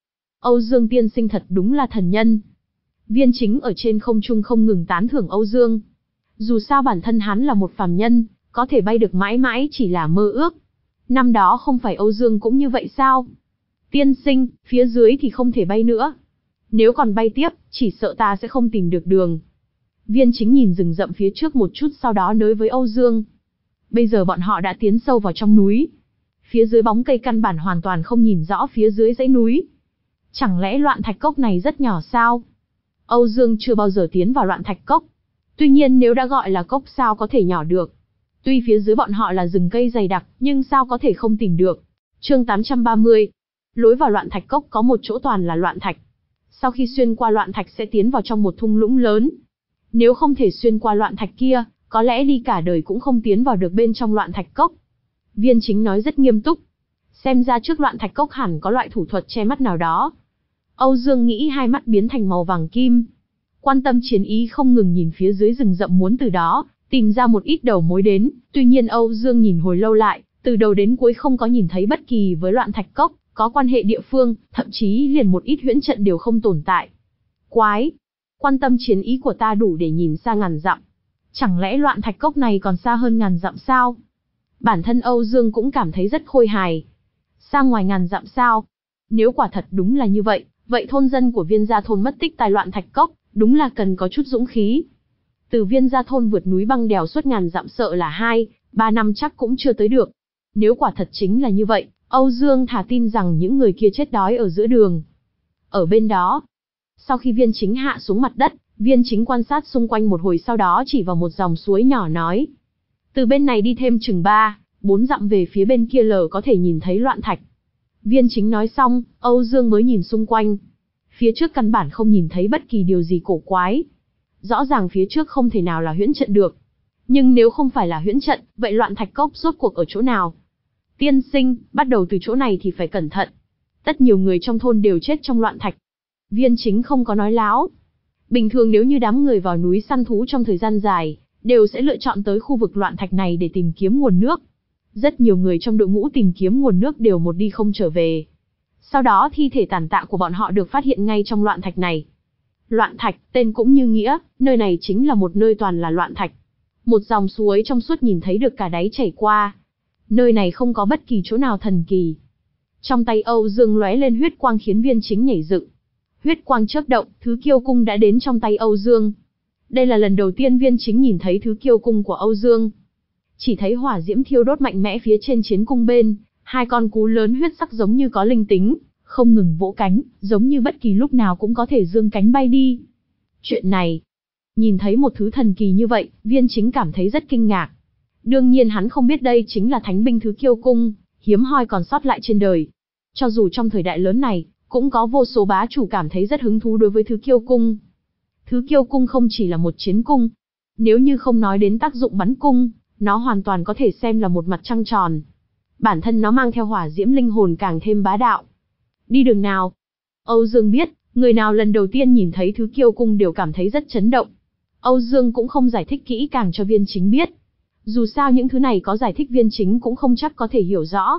Âu Dương tiên sinh thật đúng là thần nhân. Viên Chính ở trên không trung không ngừng tán thưởng Âu Dương. Dù sao bản thân hắn là một phàm nhân, có thể bay được mãi mãi chỉ là mơ ước. Năm đó không phải Âu Dương cũng như vậy sao? Tiên sinh, phía dưới thì không thể bay nữa. Nếu còn bay tiếp, chỉ sợ ta sẽ không tìm được đường. Viên Chính nhìn rừng rậm phía trước một chút sau đó nói với Âu Dương. Bây giờ bọn họ đã tiến sâu vào trong núi. Phía dưới bóng cây căn bản hoàn toàn không nhìn rõ phía dưới dãy núi. Chẳng lẽ loạn thạch cốc này rất nhỏ sao? Âu Dương chưa bao giờ tiến vào loạn thạch cốc. Tuy nhiên nếu đã gọi là cốc sao có thể nhỏ được. Tuy phía dưới bọn họ là rừng cây dày đặc, nhưng sao có thể không tìm được. Chương tám trăm ba mươi. Lối vào loạn thạch cốc có một chỗ toàn là loạn thạch. Sau khi xuyên qua loạn thạch sẽ tiến vào trong một thung lũng lớn. Nếu không thể xuyên qua loạn thạch kia, có lẽ đi cả đời cũng không tiến vào được bên trong loạn thạch cốc. Viên Chính nói rất nghiêm túc. Xem ra trước loạn thạch cốc hẳn có loại thủ thuật che mắt nào đó. Âu Dương nghĩ hai mắt biến thành màu vàng kim. Quan tâm chiến ý không ngừng nhìn phía dưới rừng rậm muốn từ đó tìm ra một ít đầu mối đến. Tuy nhiên Âu Dương nhìn hồi lâu lại, từ đầu đến cuối không có nhìn thấy bất kỳ với loạn thạch cốc có quan hệ địa phương, thậm chí liền một ít huyễn trận đều không tồn tại. Quái! Quan tâm chiến ý của ta đủ để nhìn xa ngàn dặm. Chẳng lẽ loạn thạch cốc này còn xa hơn ngàn dặm sao? Bản thân Âu Dương cũng cảm thấy rất khôi hài. Xa ngoài ngàn dặm sao? Nếu quả thật đúng là như vậy, vậy thôn dân của Viên Gia thôn mất tích tại loạn thạch cốc, đúng là cần có chút dũng khí. Từ Viên Gia thôn vượt núi băng đèo suốt ngàn dặm sợ là hai, ba năm chắc cũng chưa tới được. Nếu quả thật chính là như vậy, Âu Dương thà tin rằng những người kia chết đói ở giữa đường. Ở bên đó, sau khi Viên Chính hạ xuống mặt đất, Viên Chính quan sát xung quanh một hồi sau đó chỉ vào một dòng suối nhỏ nói. Từ bên này đi thêm chừng ba, bốn dặm về phía bên kia lờ có thể nhìn thấy loạn thạch. Viên Chính nói xong, Âu Dương mới nhìn xung quanh. Phía trước căn bản không nhìn thấy bất kỳ điều gì cổ quái. Rõ ràng phía trước không thể nào là huyễn trận được. Nhưng nếu không phải là huyễn trận, vậy loạn thạch cốc rốt cuộc ở chỗ nào? Tiên sinh, bắt đầu từ chỗ này thì phải cẩn thận. Tất nhiều người trong thôn đều chết trong loạn thạch. Viên Chính không có nói láo. Bình thường nếu như đám người vào núi săn thú trong thời gian dài, đều sẽ lựa chọn tới khu vực loạn thạch này để tìm kiếm nguồn nước. Rất nhiều người trong đội ngũ tìm kiếm nguồn nước đều một đi không trở về. Sau đó thi thể tàn tạ của bọn họ được phát hiện ngay trong loạn thạch này. Loạn thạch, tên cũng như nghĩa, nơi này chính là một nơi toàn là loạn thạch. Một dòng suối trong suốt nhìn thấy được cả đáy chảy qua. Nơi này không có bất kỳ chỗ nào thần kỳ. Trong tay Âu Dương lóe lên huyết quang khiến Viên Chính nhảy dựng. Huyết quang chớp động, thứ kiêu cung đã đến trong tay Âu Dương. Đây là lần đầu tiên Viên Chính nhìn thấy thứ kiêu cung của Âu Dương. Chỉ thấy hỏa diễm thiêu đốt mạnh mẽ phía trên chiến cung bên, hai con cú lớn huyết sắc giống như có linh tính, không ngừng vỗ cánh, giống như bất kỳ lúc nào cũng có thể dương cánh bay đi. Chuyện này, nhìn thấy một thứ thần kỳ như vậy, Viên Chính cảm thấy rất kinh ngạc. Đương nhiên hắn không biết đây chính là thánh binh thứ kiêu cung, hiếm hoi còn sót lại trên đời. Cho dù trong thời đại lớn này, cũng có vô số bá chủ cảm thấy rất hứng thú đối với thứ kiêu cung. Thứ kiêu cung không chỉ là một chiến cung. Nếu như không nói đến tác dụng bắn cung, nó hoàn toàn có thể xem là một mặt trăng tròn. Bản thân nó mang theo hỏa diễm linh hồn càng thêm bá đạo. Đi đường nào? Âu Dương biết, người nào lần đầu tiên nhìn thấy thứ kiêu cung đều cảm thấy rất chấn động. Âu Dương cũng không giải thích kỹ càng cho Viên Chính biết. Dù sao những thứ này có giải thích Viên Chính cũng không chắc có thể hiểu rõ.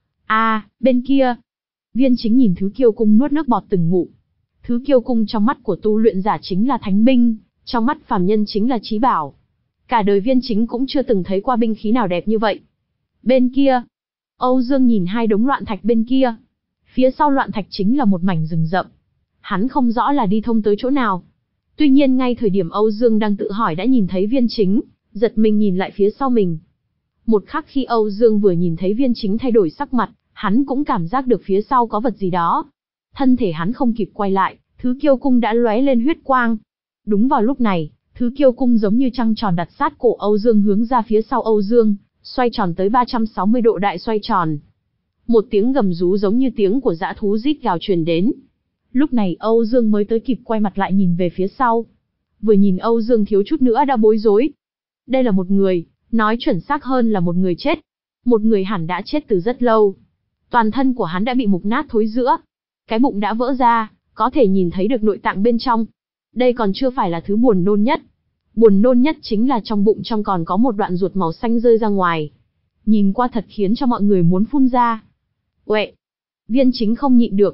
À, bên kia. Viên Chính nhìn thứ kiêu cung nuốt nước bọt từng ngụm. Thứ kiêu cung trong mắt của tu luyện giả chính là thánh binh, trong mắt phàm nhân chính là chí bảo. Cả đời Viên Chính cũng chưa từng thấy qua binh khí nào đẹp như vậy. Bên kia, Âu Dương nhìn hai đống loạn thạch bên kia. Phía sau loạn thạch chính là một mảnh rừng rậm. Hắn không rõ là đi thông tới chỗ nào. Tuy nhiên ngay thời điểm Âu Dương đang tự hỏi đã nhìn thấy Viên Chính, giật mình nhìn lại phía sau mình. Một khắc khi Âu Dương vừa nhìn thấy Viên Chính thay đổi sắc mặt, hắn cũng cảm giác được phía sau có vật gì đó. Thân thể hắn không kịp quay lại, thứ kiêu cung đã lóe lên huyết quang. Đúng vào lúc này, thứ kiêu cung giống như trăng tròn đặt sát cổ Âu Dương hướng ra phía sau Âu Dương, xoay tròn tới ba trăm sáu mươi độ đại xoay tròn. Một tiếng gầm rú giống như tiếng của dã thú rít gào truyền đến. Lúc này Âu Dương mới tới kịp quay mặt lại nhìn về phía sau. Vừa nhìn Âu Dương thiếu chút nữa đã bối rối. Đây là một người, nói chuẩn xác hơn là một người chết. Một người hẳn đã chết từ rất lâu. Toàn thân của hắn đã bị mục nát thối rữa. Cái bụng đã vỡ ra, có thể nhìn thấy được nội tạng bên trong. Đây còn chưa phải là thứ buồn nôn nhất. Buồn nôn nhất chính là trong bụng trong còn có một đoạn ruột màu xanh rơi ra ngoài. Nhìn qua thật khiến cho mọi người muốn phun ra. Uệ! Viên Chính không nhịn được.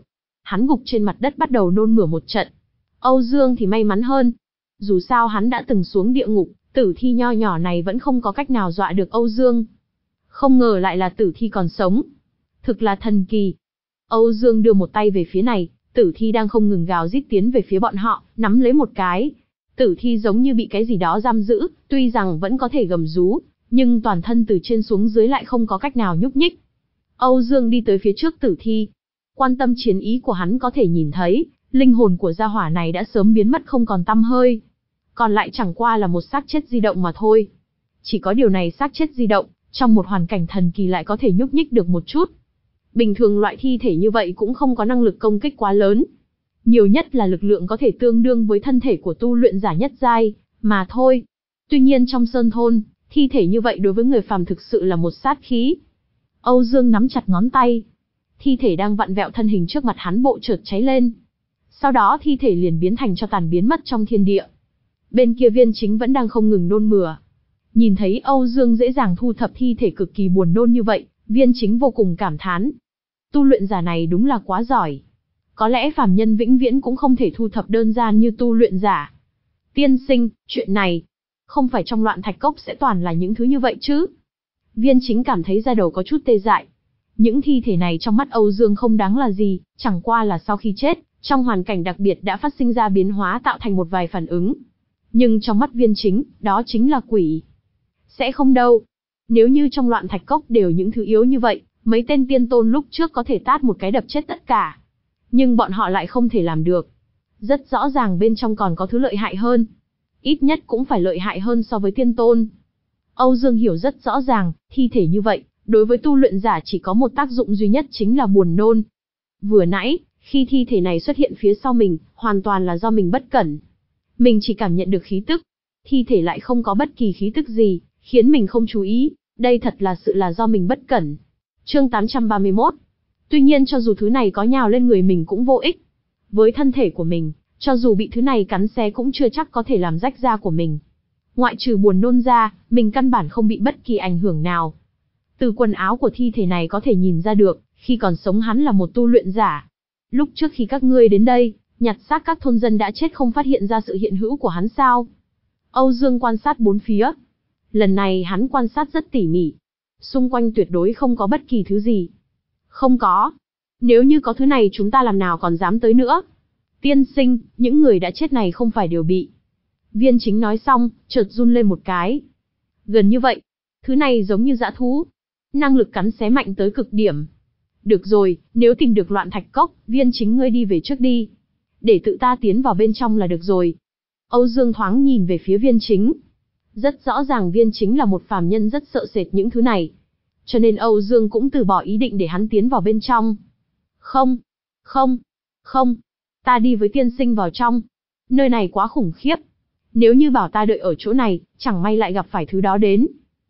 hắn gục trên mặt đất bắt đầu nôn mửa một trận. Âu Dương thì may mắn hơn. Dù sao hắn đã từng xuống địa ngục, tử thi nho nhỏ này vẫn không có cách nào dọa được Âu Dương. Không ngờ lại là tử thi còn sống. Thực là thần kỳ. Âu Dương đưa một tay về phía này, tử thi đang không ngừng gào rít tiến về phía bọn họ, nắm lấy một cái. Tử thi giống như bị cái gì đó giam giữ, tuy rằng vẫn có thể gầm rú, nhưng toàn thân từ trên xuống dưới lại không có cách nào nhúc nhích. Âu Dương đi tới phía trước tử thi. Quan tâm chiến ý của hắn có thể nhìn thấy, linh hồn của gia hỏa này đã sớm biến mất không còn tăm hơi. Còn lại chẳng qua là một xác chết di động mà thôi. Chỉ có điều này xác chết di động, trong một hoàn cảnh thần kỳ lại có thể nhúc nhích được một chút. Bình thường loại thi thể như vậy cũng không có năng lực công kích quá lớn. Nhiều nhất là lực lượng có thể tương đương với thân thể của tu luyện giả nhất giai, mà thôi. Tuy nhiên trong sơn thôn, thi thể như vậy đối với người phàm thực sự là một sát khí. Âu Dương nắm chặt ngón tay. Thi thể đang vặn vẹo thân hình trước mặt hắn bộ chợt cháy lên. Sau đó thi thể liền biến thành cho tàn biến mất trong thiên địa. Bên kia Viên Chính vẫn đang không ngừng nôn mửa. Nhìn thấy Âu Dương dễ dàng thu thập thi thể cực kỳ buồn nôn như vậy, Viên Chính vô cùng cảm thán. Tu luyện giả này đúng là quá giỏi. Có lẽ phàm nhân vĩnh viễn cũng không thể thu thập đơn giản như tu luyện giả. Tiên sinh, chuyện này, không phải trong Loạn Thạch Cốc sẽ toàn là những thứ như vậy chứ? Viên Chính cảm thấy da đầu có chút tê dại. Những thi thể này trong mắt Âu Dương không đáng là gì, chẳng qua là sau khi chết, trong hoàn cảnh đặc biệt đã phát sinh ra biến hóa tạo thành một vài phản ứng. Nhưng trong mắt Viên Chính, đó chính là quỷ. Sẽ không đâu. Nếu như trong Loạn Thạch Cốc đều những thứ yếu như vậy, mấy tên tiên tôn lúc trước có thể tát một cái đập chết tất cả. Nhưng bọn họ lại không thể làm được. Rất rõ ràng bên trong còn có thứ lợi hại hơn. Ít nhất cũng phải lợi hại hơn so với tiên tôn. Âu Dương hiểu rất rõ ràng, thi thể như vậy, đối với tu luyện giả chỉ có một tác dụng duy nhất chính là buồn nôn. Vừa nãy, khi thi thể này xuất hiện phía sau mình, hoàn toàn là do mình bất cẩn. Mình chỉ cảm nhận được khí tức. Thi thể lại không có bất kỳ khí tức gì, khiến mình không chú ý. Đây thật là sự là do mình bất cẩn. Chương tám trăm ba mươi mốt. Tuy nhiên cho dù thứ này có nhào lên người mình cũng vô ích. Với thân thể của mình, cho dù bị thứ này cắn xé cũng chưa chắc có thể làm rách da của mình. Ngoại trừ buồn nôn ra, mình căn bản không bị bất kỳ ảnh hưởng nào. Từ quần áo của thi thể này có thể nhìn ra được, khi còn sống hắn là một tu luyện giả. Lúc trước khi các ngươi đến đây, nhặt xác các thôn dân đã chết không phát hiện ra sự hiện hữu của hắn sao? Âu Dương quan sát bốn phía. Lần này hắn quan sát rất tỉ mỉ. Xung quanh tuyệt đối không có bất kỳ thứ gì. Không có. Nếu như có thứ này chúng ta làm nào còn dám tới nữa. Tiên sinh, những người đã chết này không phải đều bị. Viên Chính nói xong, chợt run lên một cái. Gần như vậy. Thứ này giống như dã thú. Năng lực cắn xé mạnh tới cực điểm. Được rồi, nếu tìm được Loạn Thạch Cốc, Viên Chính ngươi đi về trước đi. Để tự ta tiến vào bên trong là được rồi. Âu Dương thoáng nhìn về phía Viên Chính. Rất rõ ràng Viên Chính là một phàm nhân rất sợ sệt những thứ này. Cho nên Âu Dương cũng từ bỏ ý định để hắn tiến vào bên trong. Không, không, không. Ta đi với tiên sinh vào trong. Nơi này quá khủng khiếp. Nếu như bảo ta đợi ở chỗ này, chẳng may lại gặp phải thứ đó đến.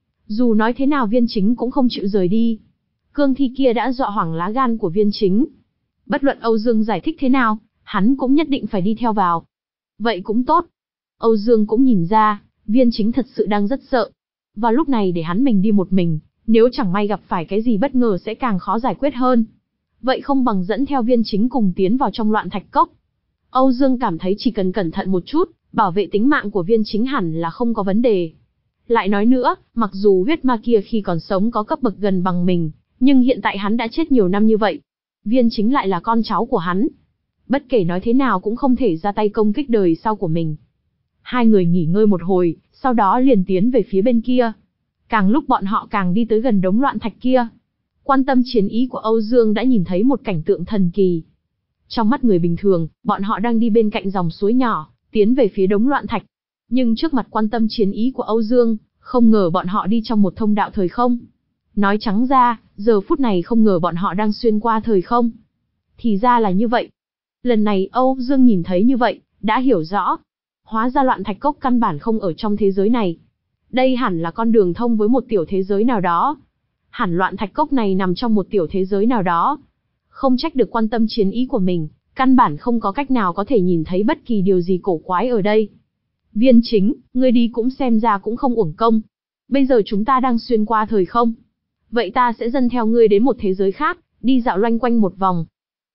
Dù nói thế nào Viên Chính cũng không chịu rời đi. Cương thi kia đã dọa hoảng lá gan của Viên Chính. Bất luận Âu Dương giải thích thế nào, hắn cũng nhất định phải đi theo vào. Vậy cũng tốt. Âu Dương cũng nhìn ra, Viên Chính thật sự đang rất sợ. Vào lúc này để hắn mình đi một mình, nếu chẳng may gặp phải cái gì bất ngờ sẽ càng khó giải quyết hơn. Vậy không bằng dẫn theo Viên Chính cùng tiến vào trong Loạn Thạch Cốc. Âu Dương cảm thấy chỉ cần cẩn thận một chút, bảo vệ tính mạng của Viên Chính hẳn là không có vấn đề. Lại nói nữa, mặc dù huyết ma kia khi còn sống có cấp bậc gần bằng mình, nhưng hiện tại hắn đã chết nhiều năm như vậy. Viên Chính lại là con cháu của hắn. Bất kể nói thế nào cũng không thể ra tay công kích đời sau của mình. Hai người nghỉ ngơi một hồi, sau đó liền tiến về phía bên kia. Càng lúc bọn họ càng đi tới gần đống loạn thạch kia. Quan tâm chiến ý của Âu Dương đã nhìn thấy một cảnh tượng thần kỳ. Trong mắt người bình thường, bọn họ đang đi bên cạnh dòng suối nhỏ, tiến về phía đống loạn thạch. Nhưng trước mặt quan tâm chiến ý của Âu Dương, không ngờ bọn họ đi trong một thông đạo thời không. Nói trắng ra, giờ phút này không ngờ bọn họ đang xuyên qua thời không. Thì ra là như vậy. Lần này Âu Dương nhìn thấy như vậy, đã hiểu rõ. Hóa ra loạn thạch cốc căn bản không ở trong thế giới này. Đây hẳn là con đường thông với một tiểu thế giới nào đó. Hẳn loạn thạch cốc này nằm trong một tiểu thế giới nào đó. Không trách được quan tâm chiến ý của mình, căn bản không có cách nào có thể nhìn thấy bất kỳ điều gì cổ quái ở đây. Viên Chính, ngươi đi cũng xem ra cũng không uổng công. Bây giờ chúng ta đang xuyên qua thời không. Vậy ta sẽ dâng theo ngươi đến một thế giới khác, đi dạo loanh quanh một vòng.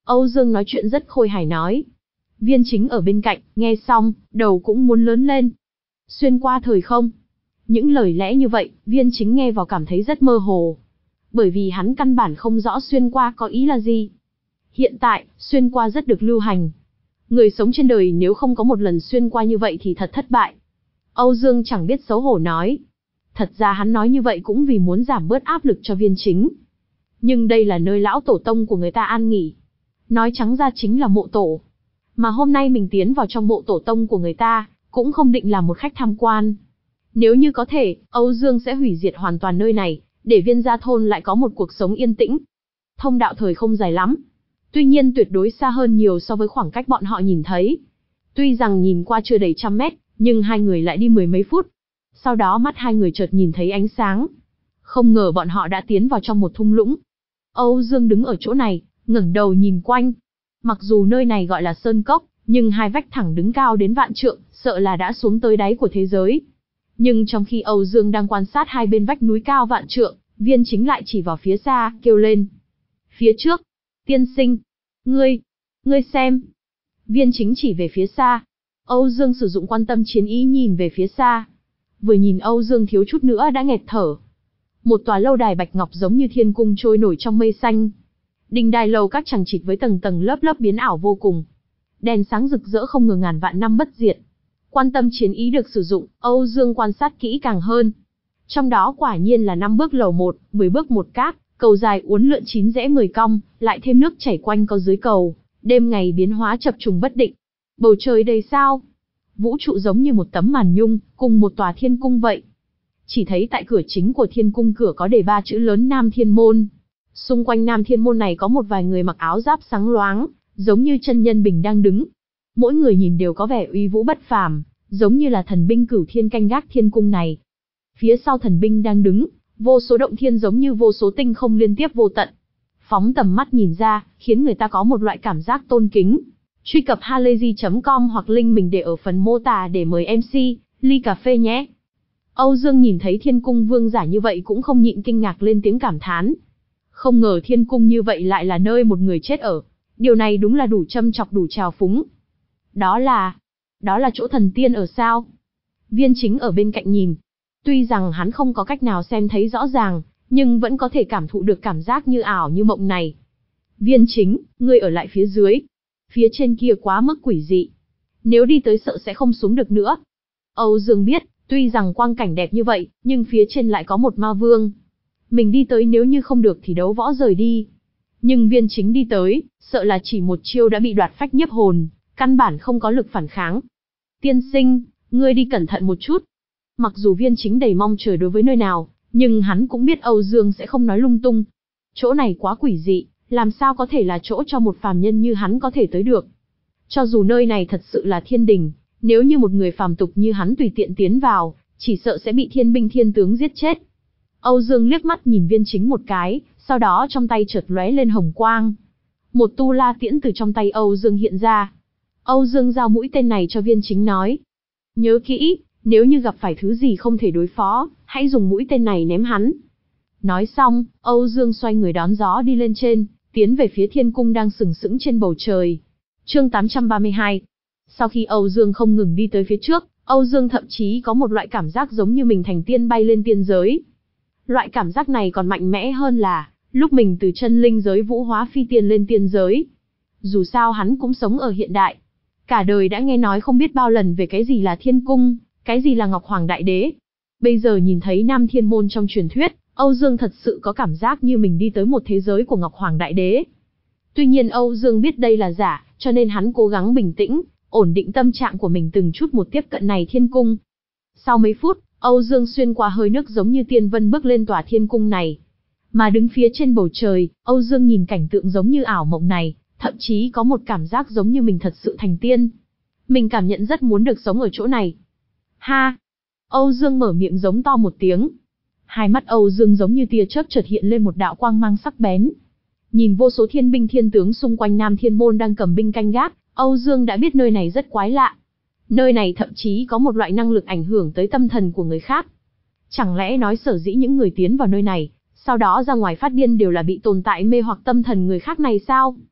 Âu Dương nói chuyện rất khôi hài nói. Viên Chính ở bên cạnh, nghe xong, đầu cũng muốn lớn lên. Xuyên qua thời không. Những lời lẽ như vậy, Viên Chính nghe vào cảm thấy rất mơ hồ. Bởi vì hắn căn bản không rõ xuyên qua có ý là gì. Hiện tại, xuyên qua rất được lưu hành. Người sống trên đời nếu không có một lần xuyên qua như vậy thì thật thất bại. Âu Dương chẳng biết xấu hổ nói. Thật ra hắn nói như vậy cũng vì muốn giảm bớt áp lực cho Viên Chính. Nhưng đây là nơi lão tổ tông của người ta an nghỉ. Nói trắng ra chính là mộ tổ. Mà hôm nay mình tiến vào trong mộ tổ tông của người ta, cũng không định làm một khách tham quan. Nếu như có thể, Âu Dương sẽ hủy diệt hoàn toàn nơi này, để Viên Gia Thôn lại có một cuộc sống yên tĩnh. Thông đạo thời không dài lắm. Tuy nhiên tuyệt đối xa hơn nhiều so với khoảng cách bọn họ nhìn thấy. Tuy rằng nhìn qua chưa đầy trăm mét, nhưng hai người lại đi mười mấy phút. Sau đó mắt hai người chợt nhìn thấy ánh sáng. Không ngờ bọn họ đã tiến vào trong một thung lũng. Âu Dương đứng ở chỗ này, ngẩng đầu nhìn quanh. Mặc dù nơi này gọi là sơn cốc, nhưng hai vách thẳng đứng cao đến vạn trượng, sợ là đã xuống tới đáy của thế giới. Nhưng trong khi Âu Dương đang quan sát hai bên vách núi cao vạn trượng, Viên Chính lại chỉ vào phía xa, kêu lên. Phía trước, tiên sinh, ngươi, ngươi xem. Viên Chính chỉ về phía xa. Âu Dương sử dụng quan tâm chiến ý nhìn về phía xa. Vừa nhìn Âu Dương thiếu chút nữa đã nghẹt thở. Một tòa lâu đài bạch ngọc giống như thiên cung trôi nổi trong mây xanh. Đình đài lầu các chằng chịt với tầng tầng lớp lớp biến ảo vô cùng. Đèn sáng rực rỡ không ngờ ngàn vạn năm bất diệt. Quan tâm chiến ý được sử dụng, Âu Dương quan sát kỹ càng hơn. Trong đó quả nhiên là năm bước lầu một, mười bước một cát, cầu dài uốn lượn chín rẽ mười cong, lại thêm nước chảy quanh co dưới cầu, đêm ngày biến hóa chập trùng bất định. Bầu trời đầy sao, vũ trụ giống như một tấm màn nhung, cùng một tòa thiên cung vậy. Chỉ thấy tại cửa chính của thiên cung cửa có đề ba chữ lớn Nam Thiên Môn. Xung quanh Nam Thiên Môn này có một vài người mặc áo giáp sáng loáng, giống như chân nhân bình đang đứng. Mỗi người nhìn đều có vẻ uy vũ bất phàm, giống như là thần binh cửu thiên canh gác thiên cung này. Phía sau thần binh đang đứng, vô số động thiên giống như vô số tinh không liên tiếp vô tận. Phóng tầm mắt nhìn ra, khiến người ta có một loại cảm giác tôn kính. Truy cập halayzi chấm com hoặc link mình để ở phần mô tả để mời em xê, ly cà phê nhé. Âu Dương nhìn thấy thiên cung vương giả như vậy cũng không nhịn kinh ngạc lên tiếng cảm thán. Không ngờ thiên cung như vậy lại là nơi một người chết ở. Điều này đúng là đủ châm chọc đủ trào phúng. Đó là... Đó là chỗ thần tiên ở sao? Viên Chính ở bên cạnh nhìn. Tuy rằng hắn không có cách nào xem thấy rõ ràng, nhưng vẫn có thể cảm thụ được cảm giác như ảo như mộng này. Viên Chính, ngươi ở lại phía dưới. Phía trên kia quá mức quỷ dị. Nếu đi tới sợ sẽ không xuống được nữa. Âu Dương biết, tuy rằng quang cảnh đẹp như vậy, nhưng phía trên lại có một ma vương. Mình đi tới nếu như không được thì đấu võ rời đi. Nhưng Viên Chính đi tới, sợ là chỉ một chiêu đã bị đoạt phách nhiếp hồn, căn bản không có lực phản kháng. Tiên sinh, ngươi đi cẩn thận một chút. Mặc dù Viên Chính đầy mong chờ đối với nơi nào, nhưng hắn cũng biết Âu Dương sẽ không nói lung tung. Chỗ này quá quỷ dị, làm sao có thể là chỗ cho một phàm nhân như hắn có thể tới được. Cho dù nơi này thật sự là thiên đình, nếu như một người phàm tục như hắn tùy tiện tiến vào, chỉ sợ sẽ bị thiên binh thiên tướng giết chết. Âu Dương liếc mắt nhìn Viên Chính một cái, sau đó trong tay chợt lóe lên hồng quang. Một tu la tiễn từ trong tay Âu Dương hiện ra. Âu Dương giao mũi tên này cho Viên Chính nói. Nhớ kỹ, nếu như gặp phải thứ gì không thể đối phó, hãy dùng mũi tên này ném hắn. Nói xong, Âu Dương xoay người đón gió đi lên trên, tiến về phía thiên cung đang sừng sững trên bầu trời. Chương tám trăm ba mươi hai. Sau khi Âu Dương không ngừng đi tới phía trước, Âu Dương thậm chí có một loại cảm giác giống như mình thành tiên bay lên tiên giới. Loại cảm giác này còn mạnh mẽ hơn là lúc mình từ chân linh giới vũ hóa phi tiên lên tiên giới. Dù sao hắn cũng sống ở hiện đại. Cả đời đã nghe nói không biết bao lần về cái gì là thiên cung, cái gì là Ngọc Hoàng Đại Đế. Bây giờ nhìn thấy Nam Thiên Môn trong truyền thuyết, Âu Dương thật sự có cảm giác như mình đi tới một thế giới của Ngọc Hoàng Đại Đế. Tuy nhiên Âu Dương biết đây là giả, cho nên hắn cố gắng bình tĩnh, ổn định tâm trạng của mình từng chút một tiếp cận này thiên cung. Sau mấy phút, Âu Dương xuyên qua hơi nước giống như tiên vân bước lên tòa thiên cung này. Mà đứng phía trên bầu trời, Âu Dương nhìn cảnh tượng giống như ảo mộng này, thậm chí có một cảm giác giống như mình thật sự thành tiên. Mình cảm nhận rất muốn được sống ở chỗ này. Ha! Âu Dương mở miệng giống to một tiếng. Hai mắt Âu Dương giống như tia chớp chợt hiện lên một đạo quang mang sắc bén. Nhìn vô số thiên binh thiên tướng xung quanh Nam Thiên Môn đang cầm binh canh gác, Âu Dương đã biết nơi này rất quái lạ. Nơi này thậm chí có một loại năng lực ảnh hưởng tới tâm thần của người khác. Chẳng lẽ nói sở dĩ những người tiến vào nơi này, sau đó ra ngoài phát điên đều là bị tồn tại mê hoặc tâm thần người khác này sao?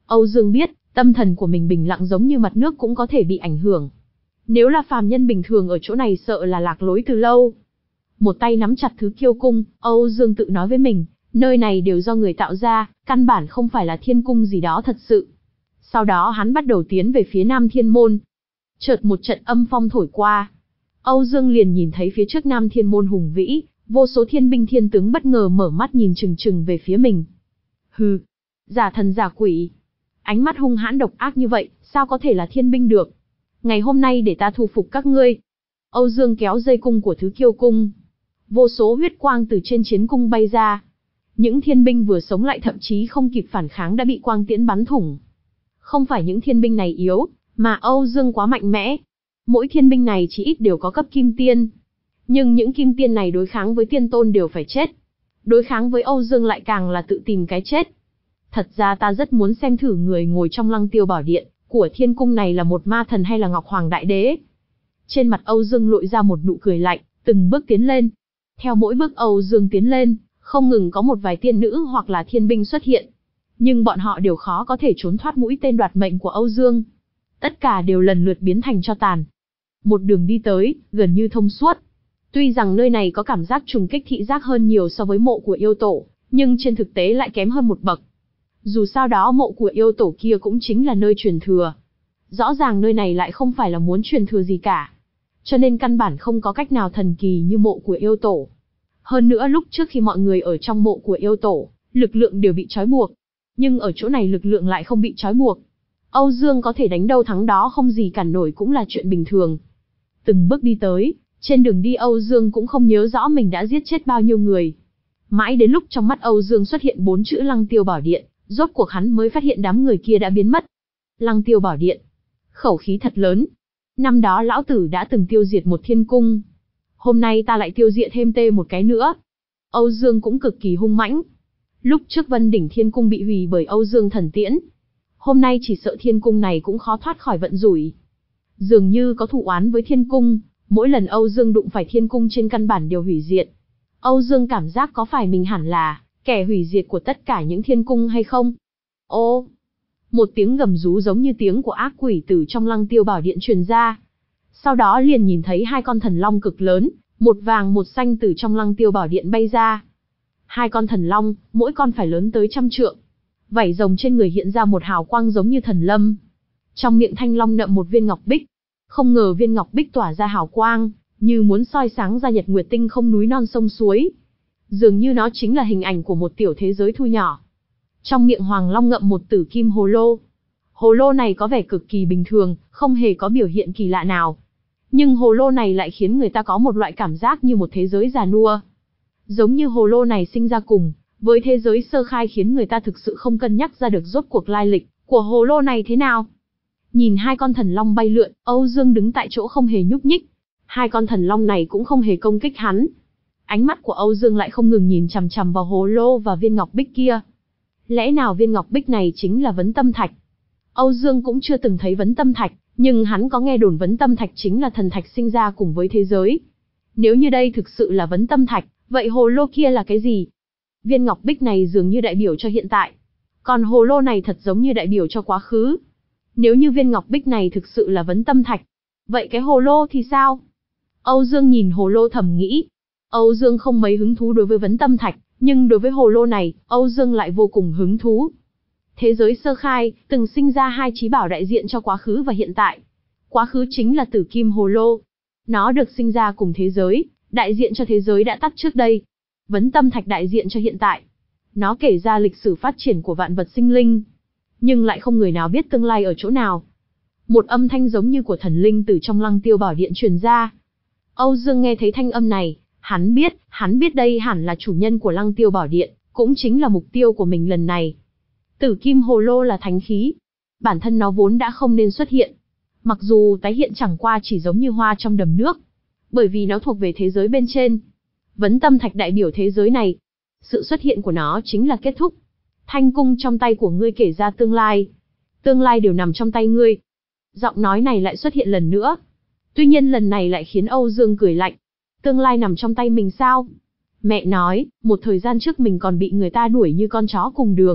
Âu Dương biết, tâm thần của mình bình lặng giống như mặt nước cũng có thể bị ảnh hưởng. Nếu là phàm nhân bình thường ở chỗ này sợ là lạc lối từ lâu. Một tay nắm chặt thứ kiêu cung, Âu Dương tự nói với mình, nơi này đều do người tạo ra, căn bản không phải là thiên cung gì đó thật sự. Sau đó hắn bắt đầu tiến về phía Nam Thiên Môn. Chợt một trận âm phong thổi qua. Âu Dương liền nhìn thấy phía trước Nam Thiên Môn hùng vĩ, vô số thiên binh thiên tướng bất ngờ mở mắt nhìn chừng chừng về phía mình. Hừ, giả thần giả quỷ. Ánh mắt hung hãn độc ác như vậy, sao có thể là thiên binh được? Ngày hôm nay để ta thu phục các ngươi. Âu Dương kéo dây cung của thứ kiêu cung. Vô số huyết quang từ trên chiến cung bay ra. Những thiên binh vừa sống lại thậm chí không kịp phản kháng đã bị quang tiễn bắn thủng. Không phải những thiên binh này yếu, mà Âu Dương quá mạnh mẽ. Mỗi thiên binh này chỉ ít đều có cấp kim tiên. Nhưng những kim tiên này đối kháng với tiên tôn đều phải chết. Đối kháng với Âu Dương lại càng là tự tìm cái chết. Thật ra ta rất muốn xem thử người ngồi trong Lăng Tiêu Bảo Điện của thiên cung này là một ma thần hay là Ngọc Hoàng Đại Đế. Trên mặt Âu Dương lộ ra một nụ cười lạnh, từng bước tiến lên. Theo mỗi bước Âu Dương tiến lên, không ngừng có một vài tiên nữ hoặc là thiên binh xuất hiện. Nhưng bọn họ đều khó có thể trốn thoát mũi tên đoạt mệnh của Âu Dương. Tất cả đều lần lượt biến thành tro tàn. Một đường đi tới, gần như thông suốt. Tuy rằng nơi này có cảm giác trùng kích thị giác hơn nhiều so với mộ của yêu tổ, nhưng trên thực tế lại kém hơn một bậc. Dù sao đó mộ của yêu tổ kia cũng chính là nơi truyền thừa. Rõ ràng nơi này lại không phải là muốn truyền thừa gì cả. Cho nên căn bản không có cách nào thần kỳ như mộ của yêu tổ. Hơn nữa lúc trước khi mọi người ở trong mộ của yêu tổ, lực lượng đều bị trói buộc. Nhưng ở chỗ này lực lượng lại không bị trói buộc. Âu Dương có thể đánh đâu thắng đó không gì cản nổi cũng là chuyện bình thường. Từng bước đi tới, trên đường đi Âu Dương cũng không nhớ rõ mình đã giết chết bao nhiêu người. Mãi đến lúc trong mắt Âu Dương xuất hiện bốn chữ Lăng Tiêu Bảo Điện, rốt cuộc hắn mới phát hiện đám người kia đã biến mất. Lăng Tiêu Bảo Điện. Khẩu khí thật lớn. Năm đó lão tử đã từng tiêu diệt một thiên cung. Hôm nay ta lại tiêu diệt thêm tê một cái nữa. Âu Dương cũng cực kỳ hung mãnh. Lúc trước Vân Đỉnh Thiên Cung bị hủy bởi Âu Dương thần tiễn. Hôm nay chỉ sợ thiên cung này cũng khó thoát khỏi vận rủi. Dường như có thù oán với thiên cung, mỗi lần Âu Dương đụng phải thiên cung trên căn bản đều hủy diệt. Âu Dương cảm giác có phải mình hẳn là kẻ hủy diệt của tất cả những thiên cung hay không? Ô! Một tiếng gầm rú giống như tiếng của ác quỷ từ trong Lăng Tiêu Bảo Điện truyền ra. Sau đó liền nhìn thấy hai con thần long cực lớn, một vàng một xanh từ trong Lăng Tiêu Bảo Điện bay ra. Hai con thần long, mỗi con phải lớn tới trăm trượng. Vảy rồng trên người hiện ra một hào quang giống như thần lâm. Trong miệng thanh long ngậm một viên ngọc bích. Không ngờ viên ngọc bích tỏa ra hào quang, như muốn soi sáng ra nhật nguyệt tinh không núi non sông suối. Dường như nó chính là hình ảnh của một tiểu thế giới thu nhỏ. Trong miệng Hoàng Long ngậm một tử kim hồ lô. Hồ lô này có vẻ cực kỳ bình thường, không hề có biểu hiện kỳ lạ nào. Nhưng hồ lô này lại khiến người ta có một loại cảm giác như một thế giới già nua. Giống như hồ lô này sinh ra cùng với thế giới sơ khai khiến người ta thực sự không cân nhắc ra được rốt cuộc lai lịch của hồ lô này thế nào. Nhìn hai con thần long bay lượn, Âu Dương đứng tại chỗ không hề nhúc nhích. Hai con thần long này cũng không hề công kích hắn. Ánh mắt của Âu Dương lại không ngừng nhìn chằm chằm vào hồ lô và viên ngọc bích kia. Lẽ nào viên ngọc bích này chính là vấn tâm thạch? Âu Dương cũng chưa từng thấy vấn tâm thạch, nhưng hắn có nghe đồn vấn tâm thạch chính là thần thạch sinh ra cùng với thế giới. Nếu như đây thực sự là vấn tâm thạch, vậy hồ lô kia là cái gì? Viên ngọc bích này dường như đại biểu cho hiện tại, còn hồ lô này thật giống như đại biểu cho quá khứ. Nếu như viên ngọc bích này thực sự là vấn tâm thạch, vậy cái hồ lô thì sao? Âu Dương nhìn hồ lô thầm nghĩ. Âu Dương không mấy hứng thú đối với vấn tâm thạch, nhưng đối với hồ lô này, Âu Dương lại vô cùng hứng thú. Thế giới sơ khai, từng sinh ra hai chí bảo đại diện cho quá khứ và hiện tại. Quá khứ chính là tử kim hồ lô. Nó được sinh ra cùng thế giới, đại diện cho thế giới đã tắt trước đây. Vấn tâm thạch đại diện cho hiện tại. Nó kể ra lịch sử phát triển của vạn vật sinh linh. Nhưng lại không người nào biết tương lai ở chỗ nào. Một âm thanh giống như của thần linh từ trong Lăng Tiêu Bảo Điện truyền ra. Âu Dương nghe thấy thanh âm này, hắn biết, hắn biết đây hẳn là chủ nhân của Lăng Tiêu Bảo Điện, cũng chính là mục tiêu của mình lần này. Tử kim hồ lô là thánh khí. Bản thân nó vốn đã không nên xuất hiện. Mặc dù tái hiện chẳng qua chỉ giống như hoa trong đầm nước. Bởi vì nó thuộc về thế giới bên trên. Vấn tâm thạch đại biểu thế giới này. Sự xuất hiện của nó chính là kết thúc. Thanh cung trong tay của ngươi kể ra tương lai. Tương lai đều nằm trong tay ngươi. Giọng nói này lại xuất hiện lần nữa. Tuy nhiên lần này lại khiến Âu Dương cười lạnh. Tương lai nằm trong tay mình sao? Mẹ nói, một thời gian trước mình còn bị người ta đuổi như con chó cùng đường.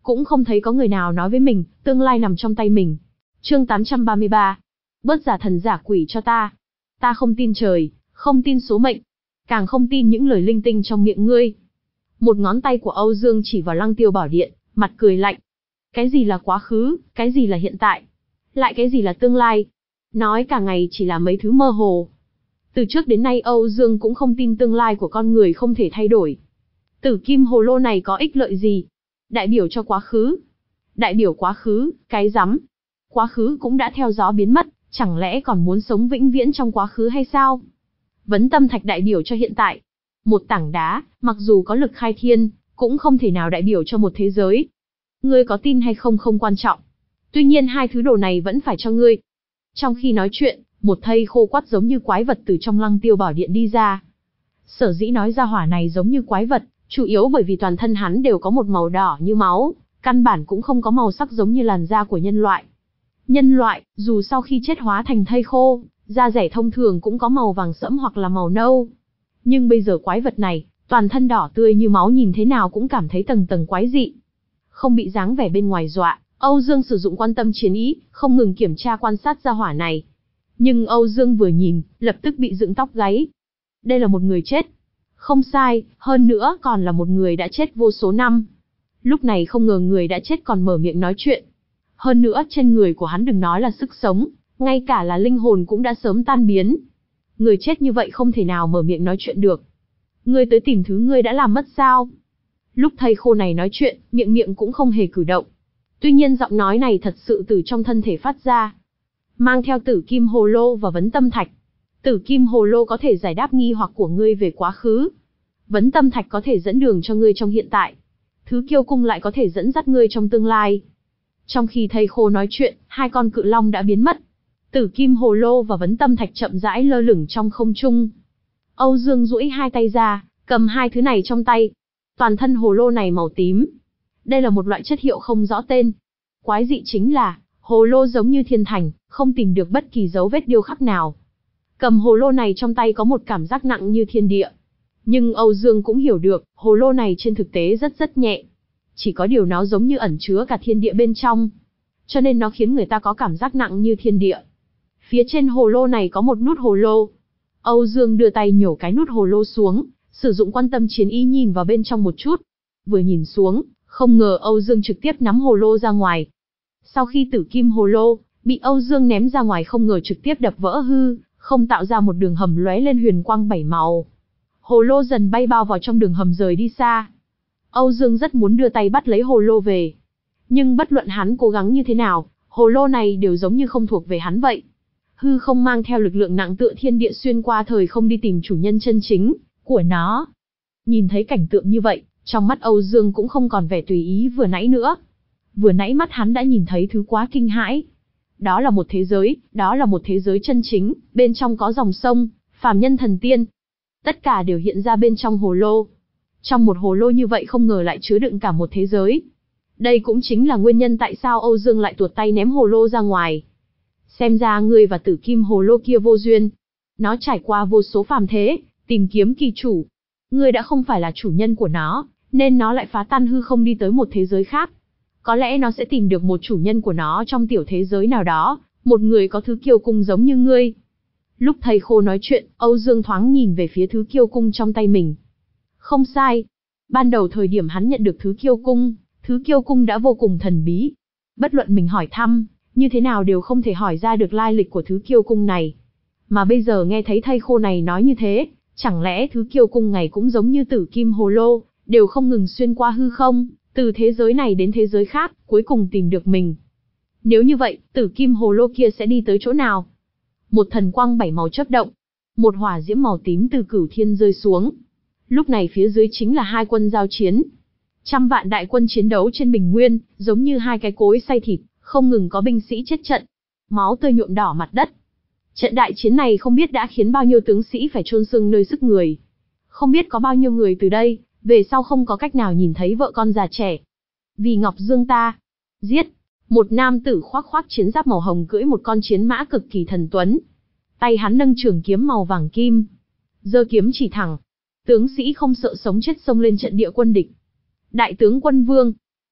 cũng không thấy có người nào nói với mình, tương lai nằm trong tay mình. Chương tám trăm ba mươi ba. Bớt giả thần giả quỷ cho ta. Ta không tin trời, không tin số mệnh, càng không tin những lời linh tinh trong miệng ngươi. Một ngón tay của Âu Dương chỉ vào Lăng Tiêu Bảo Điện, mặt cười lạnh. Cái gì là quá khứ, cái gì là hiện tại, lại cái gì là tương lai? Nói cả ngày chỉ là mấy thứ mơ hồ. Từ trước đến nay Âu Dương cũng không tin tương lai của con người không thể thay đổi. Tử kim hồ lô này có ích lợi gì? Đại biểu cho quá khứ. Đại biểu quá khứ, cái rắm. Quá khứ cũng đã theo gió biến mất, chẳng lẽ còn muốn sống vĩnh viễn trong quá khứ hay sao? Vấn tâm thạch đại biểu cho hiện tại. Một tảng đá, mặc dù có lực khai thiên, cũng không thể nào đại biểu cho một thế giới. Ngươi có tin hay không không quan trọng. Tuy nhiên hai thứ đồ này vẫn phải cho ngươi. Trong khi nói chuyện, một thây khô quắt giống như quái vật từ trong Lăng Tiêu Bảo Điện đi ra. Sở dĩ nói ra hỏa này giống như quái vật, chủ yếu bởi vì toàn thân hắn đều có một màu đỏ như máu, căn bản cũng không có màu sắc giống như làn da của nhân loại. Nhân loại, dù sau khi chết hóa thành thây khô, da rẻ thông thường cũng có màu vàng sẫm hoặc là màu nâu. Nhưng bây giờ quái vật này, toàn thân đỏ tươi như máu, nhìn thế nào cũng cảm thấy tầng tầng quái dị. Không bị dáng vẻ bên ngoài dọa, Âu Dương sử dụng quan tâm chiến ý, không ngừng kiểm tra quan sát ra hỏa này. Nhưng Âu Dương vừa nhìn, lập tức bị dựng tóc gáy. Đây là một người chết. Không sai, hơn nữa còn là một người đã chết vô số năm. Lúc này không ngờ người đã chết còn mở miệng nói chuyện. Hơn nữa trên người của hắn đừng nói là sức sống, ngay cả là linh hồn cũng đã sớm tan biến. Người chết như vậy không thể nào mở miệng nói chuyện được. Ngươi tới tìm thứ ngươi đã làm mất sao? Lúc thây khô này nói chuyện, miệng miệng cũng không hề cử động. Tuy nhiên giọng nói này thật sự từ trong thân thể phát ra. Mang theo tử kim hồ lô và vấn tâm thạch. Tử kim hồ lô có thể giải đáp nghi hoặc của ngươi về quá khứ. Vấn tâm thạch có thể dẫn đường cho ngươi trong hiện tại. Thứ kiêu cung lại có thể dẫn dắt ngươi trong tương lai. Trong khi thây khô nói chuyện, hai con cự long đã biến mất. Tử kim hồ lô và vấn tâm thạch chậm rãi lơ lửng trong không trung. Âu Dương duỗi hai tay ra, cầm hai thứ này trong tay. Toàn thân hồ lô này màu tím. Đây là một loại chất hiệu không rõ tên. Quái dị chính là, hồ lô giống như thiên thành, không tìm được bất kỳ dấu vết điêu khắc nào. Cầm hồ lô này trong tay có một cảm giác nặng như thiên địa. Nhưng Âu Dương cũng hiểu được, hồ lô này trên thực tế rất rất nhẹ. Chỉ có điều nó giống như ẩn chứa cả thiên địa bên trong. Cho nên nó khiến người ta có cảm giác nặng như thiên địa. Phía trên hồ lô này có một nút hồ lô. Âu Dương đưa tay nhổ cái nút hồ lô xuống, sử dụng quan tâm chiến ý nhìn vào bên trong một chút. Vừa nhìn xuống, không ngờ Âu Dương trực tiếp nắm hồ lô ra ngoài. Sau khi tử kim hồ lô bị Âu Dương ném ra ngoài, không ngờ trực tiếp đập vỡ hư, không tạo ra một đường hầm lóe lên huyền quang bảy màu. Hồ lô dần bay bao vào trong đường hầm rời đi xa. Âu Dương rất muốn đưa tay bắt lấy hồ lô về. Nhưng bất luận hắn cố gắng như thế nào, hồ lô này đều giống như không thuộc về hắn vậy. Hư không mang theo lực lượng nặng tựa thiên địa xuyên qua thời không đi tìm chủ nhân chân chính của nó. Nhìn thấy cảnh tượng như vậy, trong mắt Âu Dương cũng không còn vẻ tùy ý vừa nãy nữa. Vừa nãy mắt hắn đã nhìn thấy thứ quá kinh hãi. Đó là một thế giới, đó là một thế giới chân chính, bên trong có dòng sông, phàm nhân thần tiên. Tất cả đều hiện ra bên trong hồ lô. Trong một hồ lô như vậy không ngờ lại chứa đựng cả một thế giới. Đây cũng chính là nguyên nhân tại sao Âu Dương lại tuột tay ném hồ lô ra ngoài. Xem ra ngươi và tử kim hồ lô kia vô duyên. Nó trải qua vô số phàm thế, tìm kiếm kỳ chủ. Ngươi đã không phải là chủ nhân của nó, nên nó lại phá tan hư không đi tới một thế giới khác. Có lẽ nó sẽ tìm được một chủ nhân của nó trong tiểu thế giới nào đó, một người có thứ kiêu cung giống như ngươi. Lúc thầy khô nói chuyện, Âu Dương thoáng nhìn về phía thứ kiêu cung trong tay mình. Không sai. Ban đầu thời điểm hắn nhận được thứ kiêu cung, thứ kiêu cung đã vô cùng thần bí. Bất luận mình hỏi thăm, như thế nào đều không thể hỏi ra được lai lịch của thứ kiêu cung này. Mà bây giờ nghe thấy thầy khô này nói như thế, chẳng lẽ thứ kiêu cung này cũng giống như tử kim hồ lô, đều không ngừng xuyên qua hư không, từ thế giới này đến thế giới khác, cuối cùng tìm được mình. Nếu như vậy, tử kim hồ lô kia sẽ đi tới chỗ nào? Một thần quang bảy màu chớp động, một hỏa diễm màu tím từ cửu thiên rơi xuống. Lúc này phía dưới chính là hai quân giao chiến. Trăm vạn đại quân chiến đấu trên bình nguyên, giống như hai cái cối xay thịt, không ngừng có binh sĩ chết trận. Máu tươi nhuộm đỏ mặt đất. Trận đại chiến này không biết đã khiến bao nhiêu tướng sĩ phải chôn xương nơi sức người. Không biết có bao nhiêu người từ đây, về sau không có cách nào nhìn thấy vợ con già trẻ. Vì Ngọc Dương ta, giết. Một nam tử khoác khoác chiến giáp màu hồng cưỡi một con chiến mã cực kỳ thần tuấn. Tay hắn nâng trường kiếm màu vàng kim. Giơ kiếm chỉ thẳng. Tướng sĩ không sợ sống chết xông lên trận địa quân địch. Đại tướng quân Vương.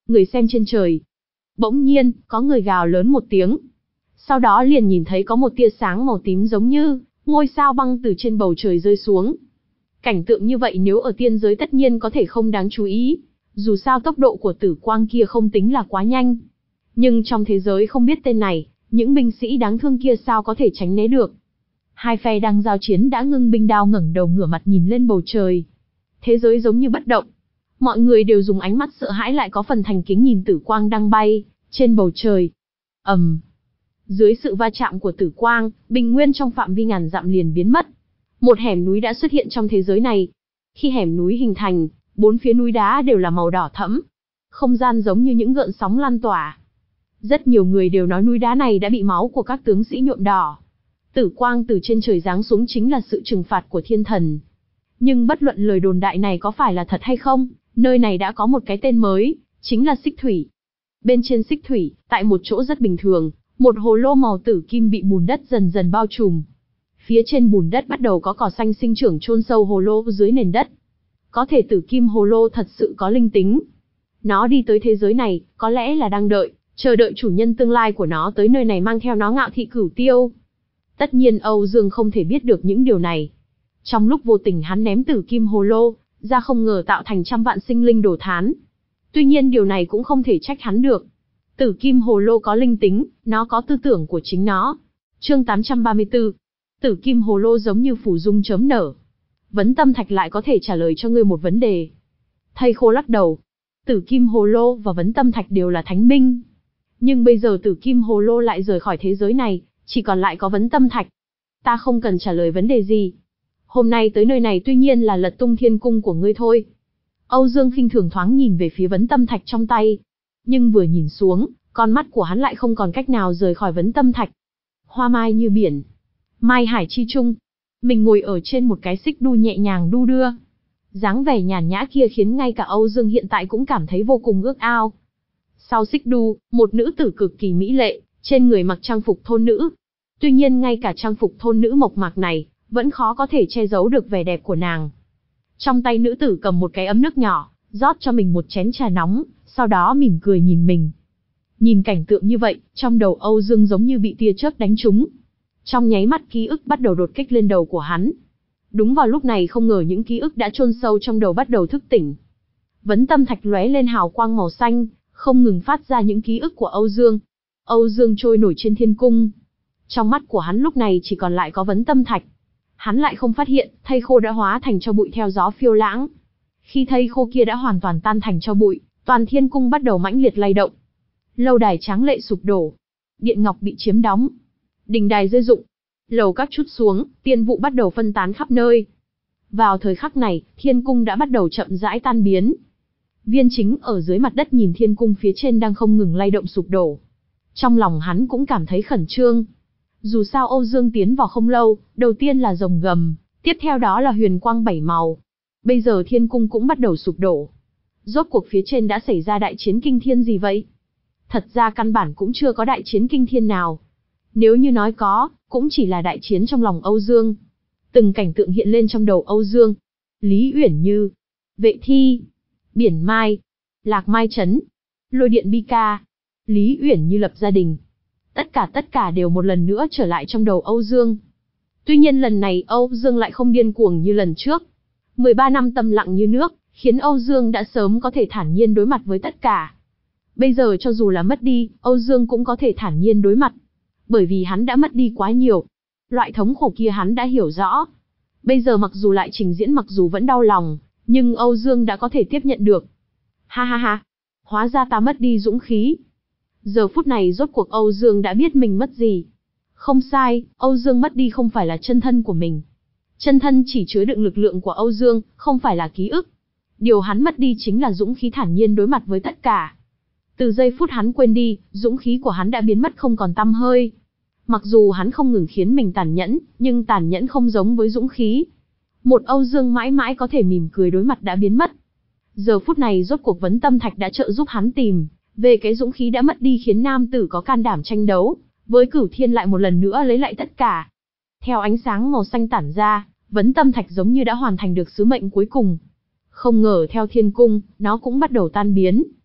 Người xem trên trời. Bỗng nhiên, có người gào lớn một tiếng. Sau đó liền nhìn thấy có một tia sáng màu tím giống như ngôi sao băng từ trên bầu trời rơi xuống. Cảnh tượng như vậy nếu ở tiên giới tất nhiên có thể không đáng chú ý, dù sao tốc độ của tử quang kia không tính là quá nhanh. Nhưng trong thế giới không biết tên này, những binh sĩ đáng thương kia sao có thể tránh né được. Hai phe đang giao chiến đã ngưng binh đao ngẩng đầu ngửa mặt nhìn lên bầu trời. Thế giới giống như bất động. Mọi người đều dùng ánh mắt sợ hãi lại có phần thành kính nhìn tử quang đang bay trên bầu trời. ầm, um. Dưới sự va chạm của tử quang, bình nguyên trong phạm vi ngàn dặm liền biến mất. Một hẻm núi đã xuất hiện trong thế giới này. Khi hẻm núi hình thành, bốn phía núi đá đều là màu đỏ thẫm. Không gian giống như những gợn sóng lan tỏa. Rất nhiều người đều nói núi đá này đã bị máu của các tướng sĩ nhuộm đỏ. Tử quang từ trên trời giáng xuống chính là sự trừng phạt của thiên thần. Nhưng bất luận lời đồn đại này có phải là thật hay không, nơi này đã có một cái tên mới, chính là Xích Thủy. Bên trên Xích Thủy, tại một chỗ rất bình thường, một hồ lô màu tử kim bị bùn đất dần dần bao trùm. Phía trên bùn đất bắt đầu có cỏ xanh sinh trưởng chôn sâu hồ lô dưới nền đất. Có thể tử kim hồ lô thật sự có linh tính. Nó đi tới thế giới này, có lẽ là đang đợi, chờ đợi chủ nhân tương lai của nó tới nơi này mang theo nó ngạo thị cửu tiêu. Tất nhiên Âu Dương không thể biết được những điều này. Trong lúc vô tình hắn ném tử kim hồ lô ra, không ngờ tạo thành trăm vạn sinh linh đổ thán. Tuy nhiên điều này cũng không thể trách hắn được. Tử kim hồ lô có linh tính, nó có tư tưởng của chính nó. Chương tám trăm ba mươi tư. Tử kim hồ lô giống như phủ dung chớm nở. Vấn tâm thạch lại có thể trả lời cho ngươi một vấn đề. Thầy Khô lắc đầu. Tử kim hồ lô và vấn tâm thạch đều là thánh binh. Nhưng bây giờ tử kim hồ lô lại rời khỏi thế giới này, chỉ còn lại có vấn tâm thạch. Ta không cần trả lời vấn đề gì. Hôm nay tới nơi này tuy nhiên là lật tung thiên cung của ngươi thôi. Âu Dương khinh thường thoáng nhìn về phía vấn tâm thạch trong tay. Nhưng vừa nhìn xuống, con mắt của hắn lại không còn cách nào rời khỏi vấn tâm thạch. Hoa mai như biển. Mai hải chi trung. Mình ngồi ở trên một cái xích đu nhẹ nhàng đu đưa. Dáng vẻ nhàn nhã kia khiến ngay cả Âu Dương hiện tại cũng cảm thấy vô cùng ước ao. Sau xích đu, một nữ tử cực kỳ mỹ lệ, trên người mặc trang phục thôn nữ. Tuy nhiên ngay cả trang phục thôn nữ mộc mạc này, vẫn khó có thể che giấu được vẻ đẹp của nàng. Trong tay nữ tử cầm một cái ấm nước nhỏ, rót cho mình một chén trà nóng, sau đó mỉm cười nhìn mình. Nhìn cảnh tượng như vậy, trong đầu Âu Dương giống như bị tia chớp đánh trúng. Trong nháy mắt ký ức bắt đầu đột kích lên đầu của hắn. Đúng vào lúc này không ngờ những ký ức đã chôn sâu trong đầu bắt đầu thức tỉnh. Vấn tâm thạch lóe lên hào quang màu xanh, không ngừng phát ra những ký ức của Âu Dương. Âu Dương trôi nổi trên thiên cung. Trong mắt của hắn lúc này chỉ còn lại có vấn tâm thạch. Hắn lại không phát hiện, thây khô đã hóa thành tro bụi theo gió phiêu lãng. Khi thây khô kia đã hoàn toàn tan thành tro bụi, toàn thiên cung bắt đầu mãnh liệt lay động. Lâu đài tráng lệ sụp đổ. Điện ngọc bị chiếm đóng. Đình đài rơi rụng. Lầu các trút xuống, tiên vụ bắt đầu phân tán khắp nơi. Vào thời khắc này, thiên cung đã bắt đầu chậm rãi tan biến. Viên Chính ở dưới mặt đất nhìn thiên cung phía trên đang không ngừng lay động sụp đổ. Trong lòng hắn cũng cảm thấy khẩn trương. Dù sao Âu Dương tiến vào không lâu, đầu tiên là rồng gầm, tiếp theo đó là huyền quang bảy màu. Bây giờ thiên cung cũng bắt đầu sụp đổ. Rốt cuộc phía trên đã xảy ra đại chiến kinh thiên gì vậy? Thật ra căn bản cũng chưa có đại chiến kinh thiên nào. Nếu như nói có, cũng chỉ là đại chiến trong lòng Âu Dương. Từng cảnh tượng hiện lên trong đầu Âu Dương. Lý Uyển Như, Vệ Thi, Biển Mai, Lạc Mai Trấn, Lôi Điện Bi Ca, Lý Uyển Như lập gia đình. Tất cả tất cả đều một lần nữa trở lại trong đầu Âu Dương. Tuy nhiên lần này Âu Dương lại không điên cuồng như lần trước. mười ba năm tâm lặng như nước, khiến Âu Dương đã sớm có thể thản nhiên đối mặt với tất cả. Bây giờ cho dù là mất đi, Âu Dương cũng có thể thản nhiên đối mặt. Bởi vì hắn đã mất đi quá nhiều. Loại thống khổ kia hắn đã hiểu rõ. Bây giờ mặc dù lại trình diễn mặc dù vẫn đau lòng, nhưng Âu Dương đã có thể tiếp nhận được. Ha ha ha, hóa ra ta mất đi dũng khí. Giờ phút này rốt cuộc Âu Dương đã biết mình mất gì. Không sai, Âu Dương mất đi không phải là chân thân của mình. Chân thân chỉ chứa đựng lực lượng của Âu Dương, không phải là ký ức. Điều hắn mất đi chính là dũng khí thản nhiên đối mặt với tất cả. Từ giây phút hắn quên đi, dũng khí của hắn đã biến mất không còn tăm hơi. Mặc dù hắn không ngừng khiến mình tàn nhẫn, nhưng tàn nhẫn không giống với dũng khí. Một Âu Dương mãi mãi có thể mỉm cười đối mặt đã biến mất. Giờ phút này rốt cuộc vấn tâm thạch đã trợ giúp hắn tìm về cái dũng khí đã mất đi, khiến nam tử có can đảm tranh đấu với Cửu Thiên lại một lần nữa lấy lại tất cả. Theo ánh sáng màu xanh tản ra, vấn tâm thạch giống như đã hoàn thành được sứ mệnh cuối cùng. Không ngờ theo thiên cung, nó cũng bắt đầu tan biến.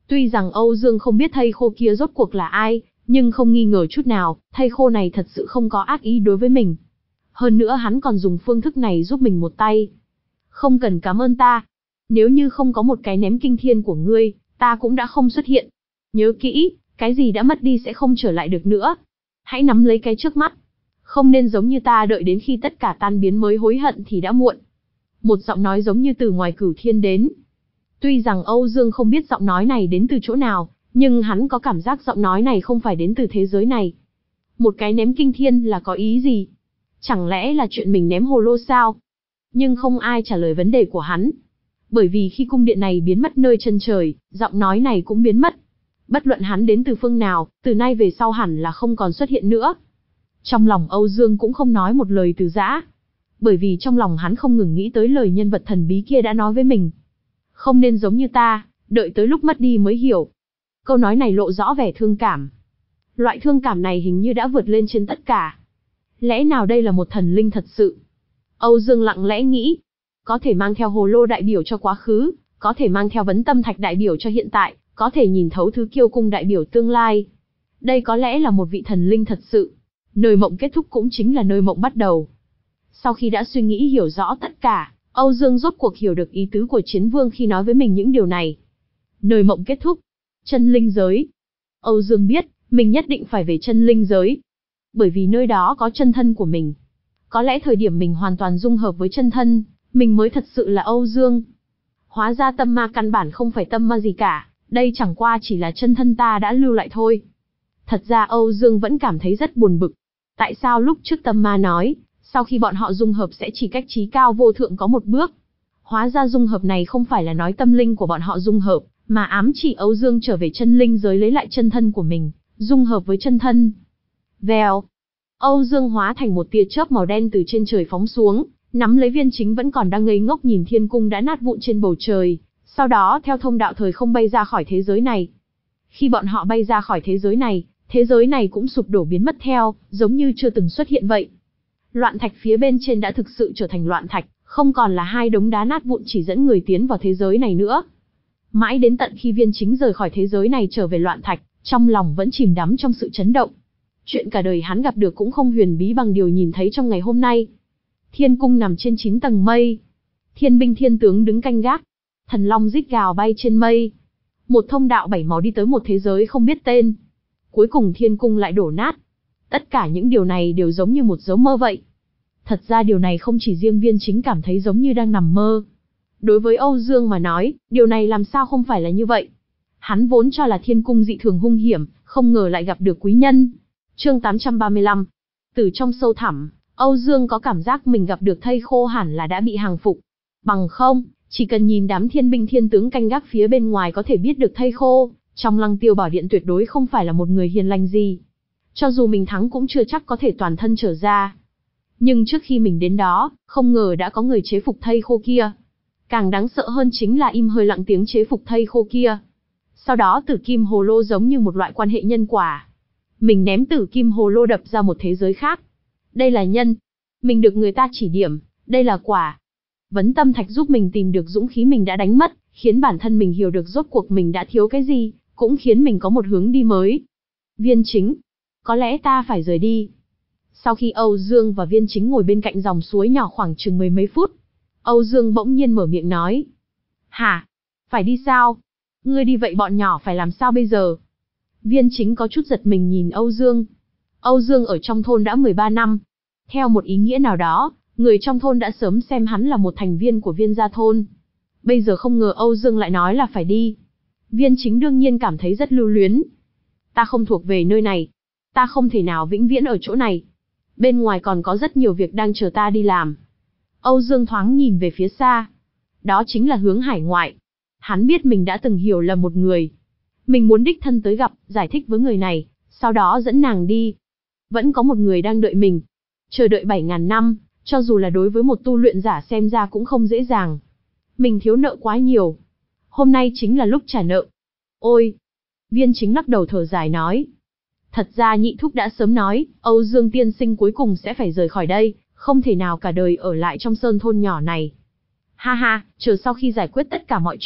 Tuy rằng Âu Dương không biết thây khô kia rốt cuộc là ai, nhưng không nghi ngờ chút nào, thây khô này thật sự không có ác ý đối với mình. Hơn nữa hắn còn dùng phương thức này giúp mình một tay. Không cần cảm ơn ta. Nếu như không có một cái ném kinh thiên của ngươi, ta cũng đã không xuất hiện. Nhớ kỹ, cái gì đã mất đi sẽ không trở lại được nữa. Hãy nắm lấy cái trước mắt. Không nên giống như ta đợi đến khi tất cả tan biến mới hối hận thì đã muộn. Một giọng nói giống như từ ngoài cửu thiên đến. Tuy rằng Âu Dương không biết giọng nói này đến từ chỗ nào, nhưng hắn có cảm giác giọng nói này không phải đến từ thế giới này. Một cái ném kinh thiên là có ý gì? Chẳng lẽ là chuyện mình ném hồ lô sao? Nhưng không ai trả lời vấn đề của hắn. Bởi vì khi cung điện này biến mất nơi chân trời, giọng nói này cũng biến mất. Bất luận hắn đến từ phương nào, từ nay về sau hẳn là không còn xuất hiện nữa. Trong lòng Âu Dương cũng không nói một lời từ giã. Bởi vì trong lòng hắn không ngừng nghĩ tới lời nhân vật thần bí kia đã nói với mình. Không nên giống như ta, đợi tới lúc mất đi mới hiểu. Câu nói này lộ rõ vẻ thương cảm. Loại thương cảm này hình như đã vượt lên trên tất cả. Lẽ nào đây là một thần linh thật sự? Âu Dương lặng lẽ nghĩ. Có thể mang theo hồ lô đại biểu cho quá khứ, có thể mang theo vấn tâm thạch đại biểu cho hiện tại, có thể nhìn thấu thứ kiêu cung đại biểu tương lai. Đây có lẽ là một vị thần linh thật sự. Nơi mộng kết thúc cũng chính là nơi mộng bắt đầu. Sau khi đã suy nghĩ hiểu rõ tất cả, Âu Dương rốt cuộc hiểu được ý tứ của Chiến Vương khi nói với mình những điều này. Nơi mộng kết thúc. Chân linh giới. Âu Dương biết, mình nhất định phải về chân linh giới. Bởi vì nơi đó có chân thân của mình. Có lẽ thời điểm mình hoàn toàn dung hợp với chân thân, mình mới thật sự là Âu Dương. Hóa ra tâm ma căn bản không phải tâm ma gì cả, đây chẳng qua chỉ là chân thân ta đã lưu lại thôi. Thật ra Âu Dương vẫn cảm thấy rất buồn bực. Tại sao lúc trước tâm ma nói, sau khi bọn họ dung hợp sẽ chỉ cách trí cao vô thượng có một bước. Hóa ra dung hợp này không phải là nói tâm linh của bọn họ dung hợp, mà ám chỉ Âu Dương trở về chân linh giới lấy lại chân thân của mình, dung hợp với chân thân. Vèo. Âu Dương hóa thành một tia chớp màu đen từ trên trời phóng xuống, nắm lấy Viên Chính vẫn còn đang ngây ngốc nhìn thiên cung đã nát vụn trên bầu trời, sau đó theo thông đạo thời không bay ra khỏi thế giới này. Khi bọn họ bay ra khỏi thế giới này, thế giới này cũng sụp đổ biến mất theo, giống như chưa từng xuất hiện vậy. Loạn thạch phía bên trên đã thực sự trở thành loạn thạch, không còn là hai đống đá nát vụn chỉ dẫn người tiến vào thế giới này nữa. Mãi đến tận khi Viên Chính rời khỏi thế giới này trở về loạn thạch, trong lòng vẫn chìm đắm trong sự chấn động. Chuyện cả đời hắn gặp được cũng không huyền bí bằng điều nhìn thấy trong ngày hôm nay. Thiên cung nằm trên chín tầng mây. Thiên binh thiên tướng đứng canh gác. Thần long rít gào bay trên mây. Một thông đạo bảy màu đi tới một thế giới không biết tên. Cuối cùng thiên cung lại đổ nát. Tất cả những điều này đều giống như một giấc mơ vậy. Thật ra điều này không chỉ riêng Viên Chính cảm thấy giống như đang nằm mơ. Đối với Âu Dương mà nói, điều này làm sao không phải là như vậy. Hắn vốn cho là thiên cung dị thường hung hiểm, không ngờ lại gặp được quý nhân. Chương tám trăm ba mươi lăm. Từ trong sâu thẳm, Âu Dương có cảm giác mình gặp được thây khô hẳn là đã bị hàng phục. Bằng không, chỉ cần nhìn đám thiên binh thiên tướng canh gác phía bên ngoài có thể biết được thây khô, trong Lăng Tiêu Bảo Điện tuyệt đối không phải là một người hiền lành gì. Cho dù mình thắng cũng chưa chắc có thể toàn thân trở ra. Nhưng trước khi mình đến đó, không ngờ đã có người chế phục thây khô kia. Càng đáng sợ hơn chính là im hơi lặng tiếng chế phục thây khô kia. Sau đó tử kim hồ lô giống như một loại quan hệ nhân quả. Mình ném tử kim hồ lô đập ra một thế giới khác. Đây là nhân. Mình được người ta chỉ điểm, đây là quả. Vấn tâm thạch giúp mình tìm được dũng khí mình đã đánh mất, khiến bản thân mình hiểu được rốt cuộc mình đã thiếu cái gì, cũng khiến mình có một hướng đi mới. Viên Chính. Có lẽ ta phải rời đi. Sau khi Âu Dương và Viên Chính ngồi bên cạnh dòng suối nhỏ khoảng chừng mười mấy phút, Âu Dương bỗng nhiên mở miệng nói. Hả? Phải đi sao? Ngươi đi vậy bọn nhỏ phải làm sao bây giờ? Viên Chính có chút giật mình nhìn Âu Dương. Âu Dương ở trong thôn đã mười ba năm. Theo một ý nghĩa nào đó, người trong thôn đã sớm xem hắn là một thành viên của Viên gia thôn. Bây giờ không ngờ Âu Dương lại nói là phải đi. Viên Chính đương nhiên cảm thấy rất lưu luyến. Ta không thuộc về nơi này. Ta không thể nào vĩnh viễn ở chỗ này. Bên ngoài còn có rất nhiều việc đang chờ ta đi làm. Âu Dương thoáng nhìn về phía xa. Đó chính là hướng hải ngoại. Hắn biết mình đã từng hiểu lầm một người. Mình muốn đích thân tới gặp, giải thích với người này, sau đó dẫn nàng đi. Vẫn có một người đang đợi mình. Chờ đợi bảy ngàn năm, cho dù là đối với một tu luyện giả xem ra cũng không dễ dàng. Mình thiếu nợ quá nhiều. Hôm nay chính là lúc trả nợ. Ôi! Viên Chính lắc đầu thở dài nói. Thật ra nhị thúc đã sớm nói, Âu Dương tiên sinh cuối cùng sẽ phải rời khỏi đây, không thể nào cả đời ở lại trong sơn thôn nhỏ này. Ha ha, chờ sau khi giải quyết tất cả mọi chuyện,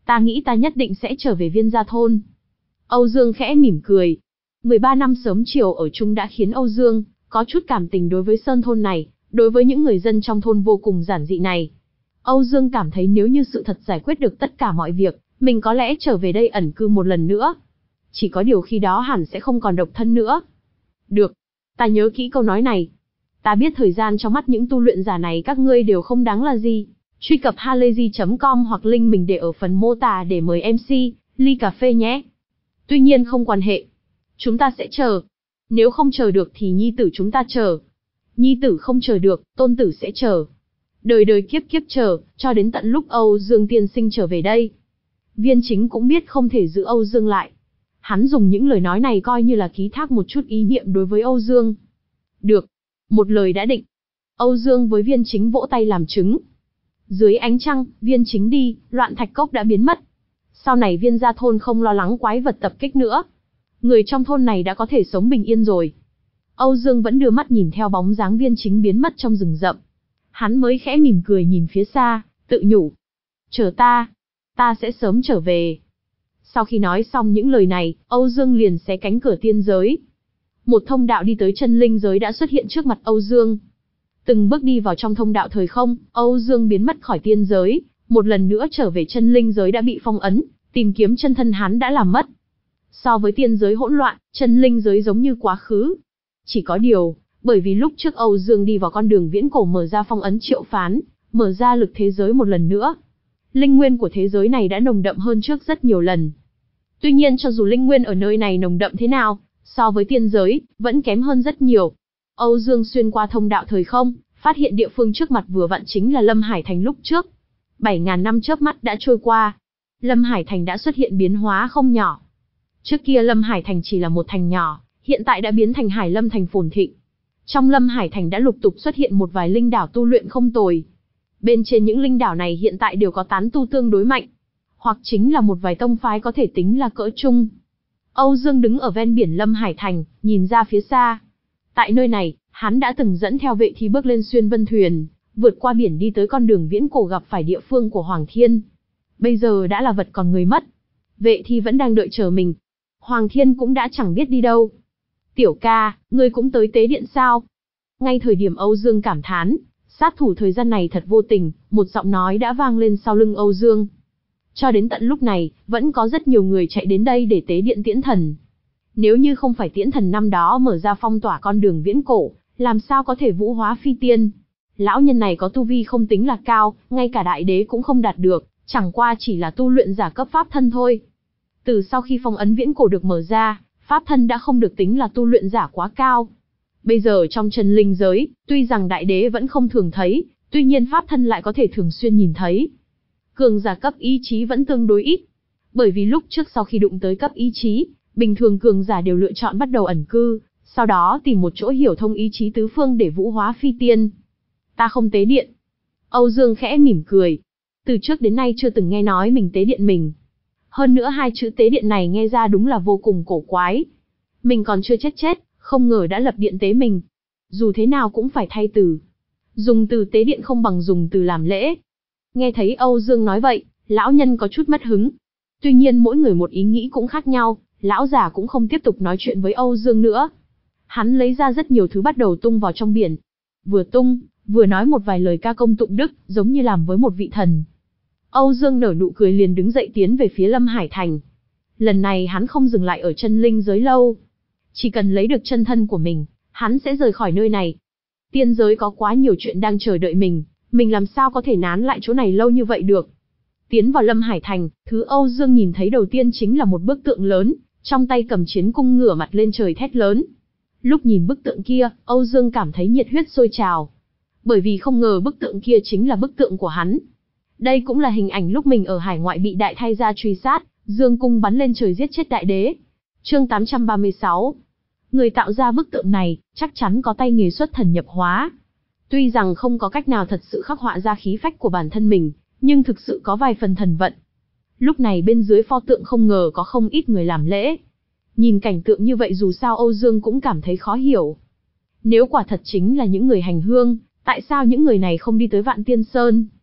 Ta nghĩ ta nhất định sẽ trở về Viên Gia Thôn. Âu Dương khẽ mỉm cười. mười ba năm sớm chiều ở chung đã khiến Âu Dương có chút cảm tình đối với Sơn Thôn này, đối với những người dân trong thôn vô cùng giản dị này. Âu Dương cảm thấy nếu như sự thật giải quyết được tất cả mọi việc, mình có lẽ trở về đây ẩn cư một lần nữa. Chỉ có điều khi đó hẳn sẽ không còn độc thân nữa. Được, ta nhớ kỹ câu nói này. Ta biết thời gian trong mắt những tu luyện giả này các ngươi đều không đáng là gì. Truy cập halayzi chấm com hoặc link mình để ở phần mô tả để mời em xê, ly cà phê nhé. Tuy nhiên không quan hệ. Chúng ta sẽ chờ. Nếu không chờ được thì nhi tử chúng ta chờ. Nhi tử không chờ được, tôn tử sẽ chờ. Đời đời kiếp kiếp chờ, cho đến tận lúc Âu Dương tiên sinh trở về đây. Viên Chính cũng biết không thể giữ Âu Dương lại. Hắn dùng những lời nói này coi như là ký thác một chút ý niệm đối với Âu Dương. Được. Một lời đã định. Âu Dương với Viên Chính vỗ tay làm chứng. Dưới ánh trăng, Viên Chính đi, loạn thạch cốc đã biến mất. Sau này Viên Gia Thôn không lo lắng quái vật tập kích nữa. Người trong thôn này đã có thể sống bình yên rồi. Âu Dương vẫn đưa mắt nhìn theo bóng dáng Viên Chính biến mất trong rừng rậm. Hắn mới khẽ mỉm cười nhìn phía xa, tự nhủ. Chờ ta, ta sẽ sớm trở về. Sau khi nói xong những lời này, Âu Dương liền xé cánh cửa tiên giới. Một thông đạo đi tới chân linh giới đã xuất hiện trước mặt Âu Dương. Từng bước đi vào trong thông đạo thời không, Âu Dương biến mất khỏi tiên giới, một lần nữa trở về chân linh giới đã bị phong ấn, tìm kiếm chân thân hắn đã làm mất. So với tiên giới hỗn loạn, chân linh giới giống như quá khứ. Chỉ có điều, bởi vì lúc trước Âu Dương đi vào con đường viễn cổ mở ra phong ấn triệu phán, mở ra lực thế giới một lần nữa. Linh nguyên của thế giới này đã nồng đậm hơn trước rất nhiều lần. Tuy nhiên cho dù linh nguyên ở nơi này nồng đậm thế nào, so với tiên giới, vẫn kém hơn rất nhiều. Âu Dương xuyên qua thông đạo thời không, phát hiện địa phương trước mặt vừa vặn chính là Lâm Hải Thành lúc trước. Bảy ngàn năm chớp mắt đã trôi qua. Lâm Hải Thành đã xuất hiện biến hóa không nhỏ. Trước kia Lâm Hải Thành chỉ là một thành nhỏ, hiện tại đã biến thành Hải Lâm Thành phồn thịnh. Trong Lâm Hải Thành đã lục tục xuất hiện một vài linh đảo tu luyện không tồi. Bên trên những linh đảo này hiện tại đều có tán tu tương đối mạnh, hoặc chính là một vài tông phái có thể tính là cỡ trung. Âu Dương đứng ở ven biển Lâm Hải Thành, nhìn ra phía xa. Tại nơi này, hắn đã từng dẫn theo vệ thi bước lên xuyên vân thuyền, vượt qua biển đi tới con đường viễn cổ gặp phải địa phương của Hoàng Thiên. Bây giờ đã là vật còn người mất. Vệ thi vẫn đang đợi chờ mình. Hoàng Thiên cũng đã chẳng biết đi đâu. Tiểu ca, ngươi cũng tới tế điện sao? Ngay thời điểm Âu Dương cảm thán, sát thủ thời gian này thật vô tình, một giọng nói đã vang lên sau lưng Âu Dương. Cho đến tận lúc này, vẫn có rất nhiều người chạy đến đây để tế điện Tiễn Thần. Nếu như không phải Tiễn Thần năm đó mở ra phong tỏa con đường viễn cổ, làm sao có thể vũ hóa phi tiên? Lão nhân này có tu vi không tính là cao, ngay cả đại đế cũng không đạt được, chẳng qua chỉ là tu luyện giả cấp pháp thân thôi. Từ sau khi phong ấn viễn cổ được mở ra, pháp thân đã không được tính là tu luyện giả quá cao. Bây giờ trong chân linh giới, tuy rằng đại đế vẫn không thường thấy, tuy nhiên pháp thân lại có thể thường xuyên nhìn thấy. Cường giả cấp ý chí vẫn tương đối ít. Bởi vì lúc trước sau khi đụng tới cấp ý chí, bình thường cường giả đều lựa chọn bắt đầu ẩn cư, sau đó tìm một chỗ hiểu thông ý chí tứ phương để vũ hóa phi tiên. Ta không tế điện. Âu Dương khẽ mỉm cười. Từ trước đến nay chưa từng nghe nói mình tế điện mình. Hơn nữa hai chữ tế điện này nghe ra đúng là vô cùng cổ quái. Mình còn chưa chết chết, không ngờ đã lập điện tế mình. Dù thế nào cũng phải thay từ. Dùng từ tế điện không bằng dùng từ làm lễ. Nghe thấy Âu Dương nói vậy, lão nhân có chút mất hứng. Tuy nhiên mỗi người một ý nghĩ cũng khác nhau, lão già cũng không tiếp tục nói chuyện với Âu Dương nữa. Hắn lấy ra rất nhiều thứ bắt đầu tung vào trong biển. Vừa tung, vừa nói một vài lời ca công tụng đức, giống như làm với một vị thần. Âu Dương nở nụ cười liền đứng dậy tiến về phía Lâm Hải Thành. Lần này hắn không dừng lại ở chân linh giới lâu. Chỉ cần lấy được chân thân của mình, hắn sẽ rời khỏi nơi này. Tiên giới có quá nhiều chuyện đang chờ đợi mình, mình làm sao có thể nán lại chỗ này lâu như vậy được. Tiến vào Lâm Hải Thành, thứ Âu Dương nhìn thấy đầu tiên chính là một bức tượng lớn, trong tay cầm chiến cung ngửa mặt lên trời thét lớn. Lúc nhìn bức tượng kia, Âu Dương cảm thấy nhiệt huyết sôi trào. Bởi vì không ngờ bức tượng kia chính là bức tượng của hắn. Đây cũng là hình ảnh lúc mình ở hải ngoại bị đại thay gia truy sát, dương cung bắn lên trời giết chết đại đế. Chương tám trăm ba mươi sáu. Người tạo ra bức tượng này, chắc chắn có tay nghề xuất thần nhập hóa. Tuy rằng không có cách nào thật sự khắc họa ra khí phách của bản thân mình, nhưng thực sự có vài phần thần vận. Lúc này bên dưới pho tượng không ngờ có không ít người làm lễ. Nhìn cảnh tượng như vậy dù sao Âu Dương cũng cảm thấy khó hiểu. Nếu quả thật chính là những người hành hương, tại sao những người này không đi tới Vạn Tiên Sơn?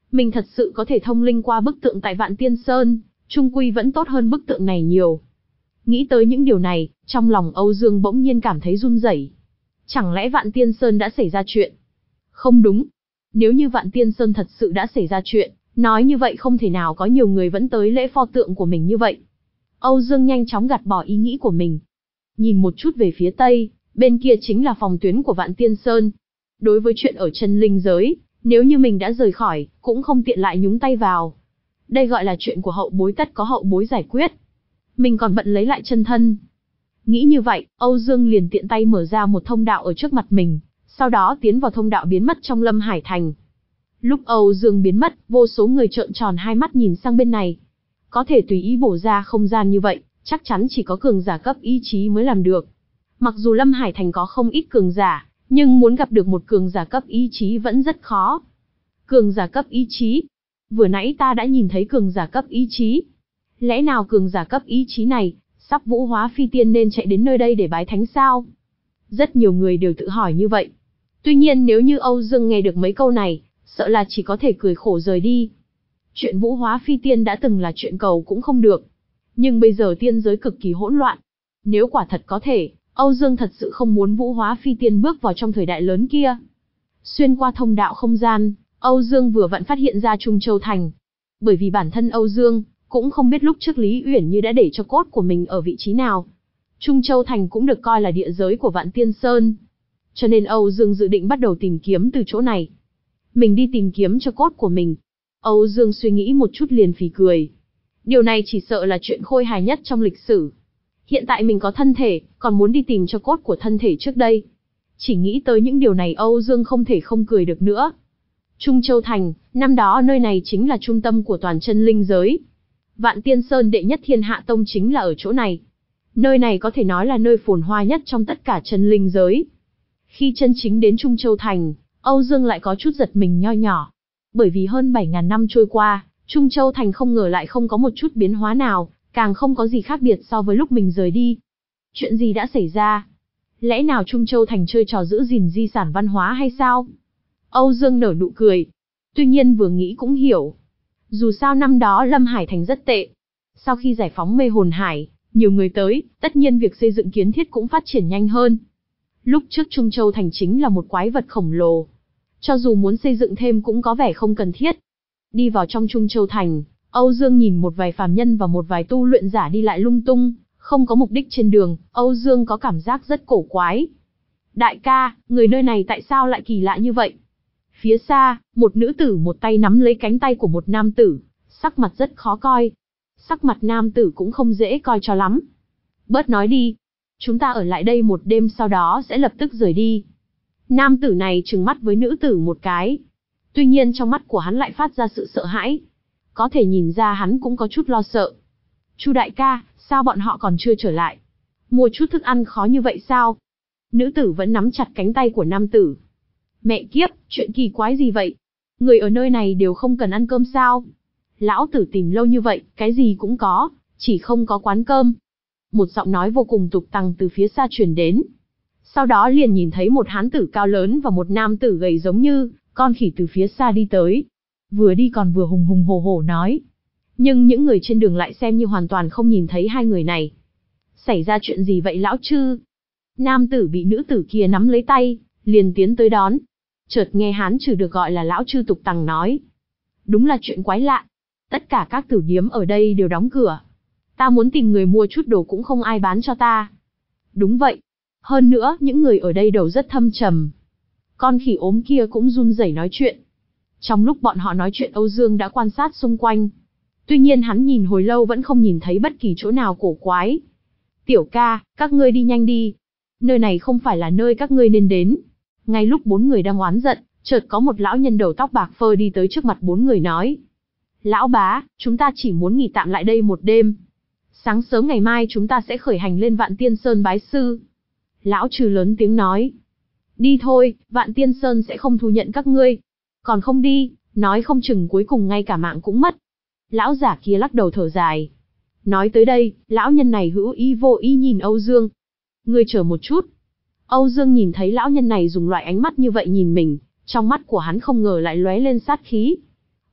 Mình thật sự có thể thông linh qua bức tượng tại Vạn Tiên Sơn, chung quy vẫn tốt hơn bức tượng này nhiều. Nghĩ tới những điều này, trong lòng Âu Dương bỗng nhiên cảm thấy run rẩy. Chẳng lẽ Vạn Tiên Sơn đã xảy ra chuyện? Không đúng. Nếu như Vạn Tiên Sơn thật sự đã xảy ra chuyện, nói như vậy không thể nào có nhiều người vẫn tới lễ pho tượng của mình như vậy. Âu Dương nhanh chóng gạt bỏ ý nghĩ của mình. Nhìn một chút về phía tây, bên kia chính là phòng tuyến của Vạn Tiên Sơn. Đối với chuyện ở chân linh giới, nếu như mình đã rời khỏi, cũng không tiện lại nhúng tay vào. Đây gọi là chuyện của hậu bối, tất có hậu bối giải quyết. Mình còn bận lấy lại chân thân. Nghĩ như vậy, Âu Dương liền tiện tay mở ra một thông đạo ở trước mặt mình, sau đó tiến vào thông đạo biến mất trong Lâm Hải Thành. Lúc Âu Dương biến mất, vô số người trợn tròn hai mắt nhìn sang bên này. Có thể tùy ý bổ ra không gian như vậy, chắc chắn chỉ có cường giả cấp ý chí mới làm được. Mặc dù Lâm Hải Thành có không ít cường giả, nhưng muốn gặp được một cường giả cấp ý chí vẫn rất khó. Cường giả cấp ý chí? Vừa nãy ta đã nhìn thấy cường giả cấp ý chí. Lẽ nào cường giả cấp ý chí này, sắp vũ hóa phi tiên nên chạy đến nơi đây để bái thánh sao? Rất nhiều người đều tự hỏi như vậy. Tuy nhiên nếu như Âu Dương nghe được mấy câu này, sợ là chỉ có thể cười khổ rời đi. Chuyện vũ hóa phi tiên đã từng là chuyện cầu cũng không được. Nhưng bây giờ tiên giới cực kỳ hỗn loạn. Nếu quả thật có thể, Âu Dương thật sự không muốn vũ hóa phi tiên bước vào trong thời đại lớn kia. Xuyên qua thông đạo không gian, Âu Dương vừa vặn phát hiện ra Trung Châu Thành. Bởi vì bản thân Âu Dương cũng không biết lúc trước Lý Uyển Như đã để cho cốt của mình ở vị trí nào. Trung Châu Thành cũng được coi là địa giới của Vạn Tiên Sơn. Cho nên Âu Dương dự định bắt đầu tìm kiếm từ chỗ này. Mình đi tìm kiếm cho cốt của mình. Âu Dương suy nghĩ một chút liền phì cười. Điều này chỉ sợ là chuyện khôi hài nhất trong lịch sử. Hiện tại mình có thân thể, còn muốn đi tìm cho cốt của thân thể trước đây. Chỉ nghĩ tới những điều này Âu Dương không thể không cười được nữa. Trung Châu Thành, năm đó nơi này chính là trung tâm của toàn chân linh giới. Vạn Tiên Sơn đệ nhất thiên hạ tông chính là ở chỗ này. Nơi này có thể nói là nơi phồn hoa nhất trong tất cả chân linh giới. Khi chân chính đến Trung Châu Thành, Âu Dương lại có chút giật mình nho nhỏ. Bởi vì hơn bảy nghìn năm trôi qua, Trung Châu Thành không ngờ lại không có một chút biến hóa nào, càng không có gì khác biệt so với lúc mình rời đi. Chuyện gì đã xảy ra? Lẽ nào Trung Châu Thành chơi trò giữ gìn di sản văn hóa hay sao? Âu Dương nở nụ cười. Tuy nhiên vừa nghĩ cũng hiểu. Dù sao năm đó Lâm Hải Thành rất tệ. Sau khi giải phóng mê hồn hải, nhiều người tới, tất nhiên việc xây dựng kiến thiết cũng phát triển nhanh hơn. Lúc trước Trung Châu Thành chính là một quái vật khổng lồ. Cho dù muốn xây dựng thêm cũng có vẻ không cần thiết. Đi vào trong Trung Châu Thành, Âu Dương nhìn một vài phàm nhân và một vài tu luyện giả đi lại lung tung, không có mục đích trên đường, Âu Dương có cảm giác rất cổ quái. Đại ca, người nơi này tại sao lại kỳ lạ như vậy? Phía xa, một nữ tử một tay nắm lấy cánh tay của một nam tử, sắc mặt rất khó coi. Sắc mặt nam tử cũng không dễ coi cho lắm. Bớt nói đi. Chúng ta ở lại đây một đêm sau đó sẽ lập tức rời đi. Nam tử này trừng mắt với nữ tử một cái. Tuy nhiên trong mắt của hắn lại phát ra sự sợ hãi. Có thể nhìn ra hắn cũng có chút lo sợ. Chu đại ca, sao bọn họ còn chưa trở lại? Mua chút thức ăn khó như vậy sao? Nữ tử vẫn nắm chặt cánh tay của nam tử. Mẹ kiếp, chuyện kỳ quái gì vậy? Người ở nơi này đều không cần ăn cơm sao? Lão tử tìm lâu như vậy, cái gì cũng có, chỉ không có quán cơm. Một giọng nói vô cùng tục tằng từ phía xa truyền đến. Sau đó liền nhìn thấy một hán tử cao lớn và một nam tử gầy giống như con khỉ từ phía xa đi tới. Vừa đi còn vừa hùng hùng hổ hổ nói. Nhưng những người trên đường lại xem như hoàn toàn không nhìn thấy hai người này. Xảy ra chuyện gì vậy lão chư? Nam tử bị nữ tử kia nắm lấy tay, liền tiến tới đón. Chợt nghe hán trừ được gọi là lão chư tục tằng nói. Đúng là chuyện quái lạ. Tất cả các tử điếm ở đây đều đóng cửa. Ta muốn tìm người mua chút đồ cũng không ai bán cho ta. Đúng vậy. Hơn nữa, những người ở đây đầu rất thâm trầm. Con khỉ ốm kia cũng run rẩy nói chuyện. Trong lúc bọn họ nói chuyện Âu Dương đã quan sát xung quanh. Tuy nhiên hắn nhìn hồi lâu vẫn không nhìn thấy bất kỳ chỗ nào cổ quái. Tiểu ca, các ngươi đi nhanh đi. Nơi này không phải là nơi các ngươi nên đến. Ngay lúc bốn người đang oán giận, chợt có một lão nhân đầu tóc bạc phơ đi tới trước mặt bốn người nói. Lão bá, chúng ta chỉ muốn nghỉ tạm lại đây một đêm. Sáng sớm ngày mai chúng ta sẽ khởi hành lên Vạn Tiên Sơn bái sư. Lão trừ lớn tiếng nói. Đi thôi, Vạn Tiên Sơn sẽ không thu nhận các ngươi. Còn không đi, nói không chừng cuối cùng ngay cả mạng cũng mất. Lão giả kia lắc đầu thở dài. Nói tới đây, lão nhân này hữu ý vô ý nhìn Âu Dương. Ngươi chờ một chút. Âu Dương nhìn thấy lão nhân này dùng loại ánh mắt như vậy nhìn mình, trong mắt của hắn không ngờ lại lóe lên sát khí.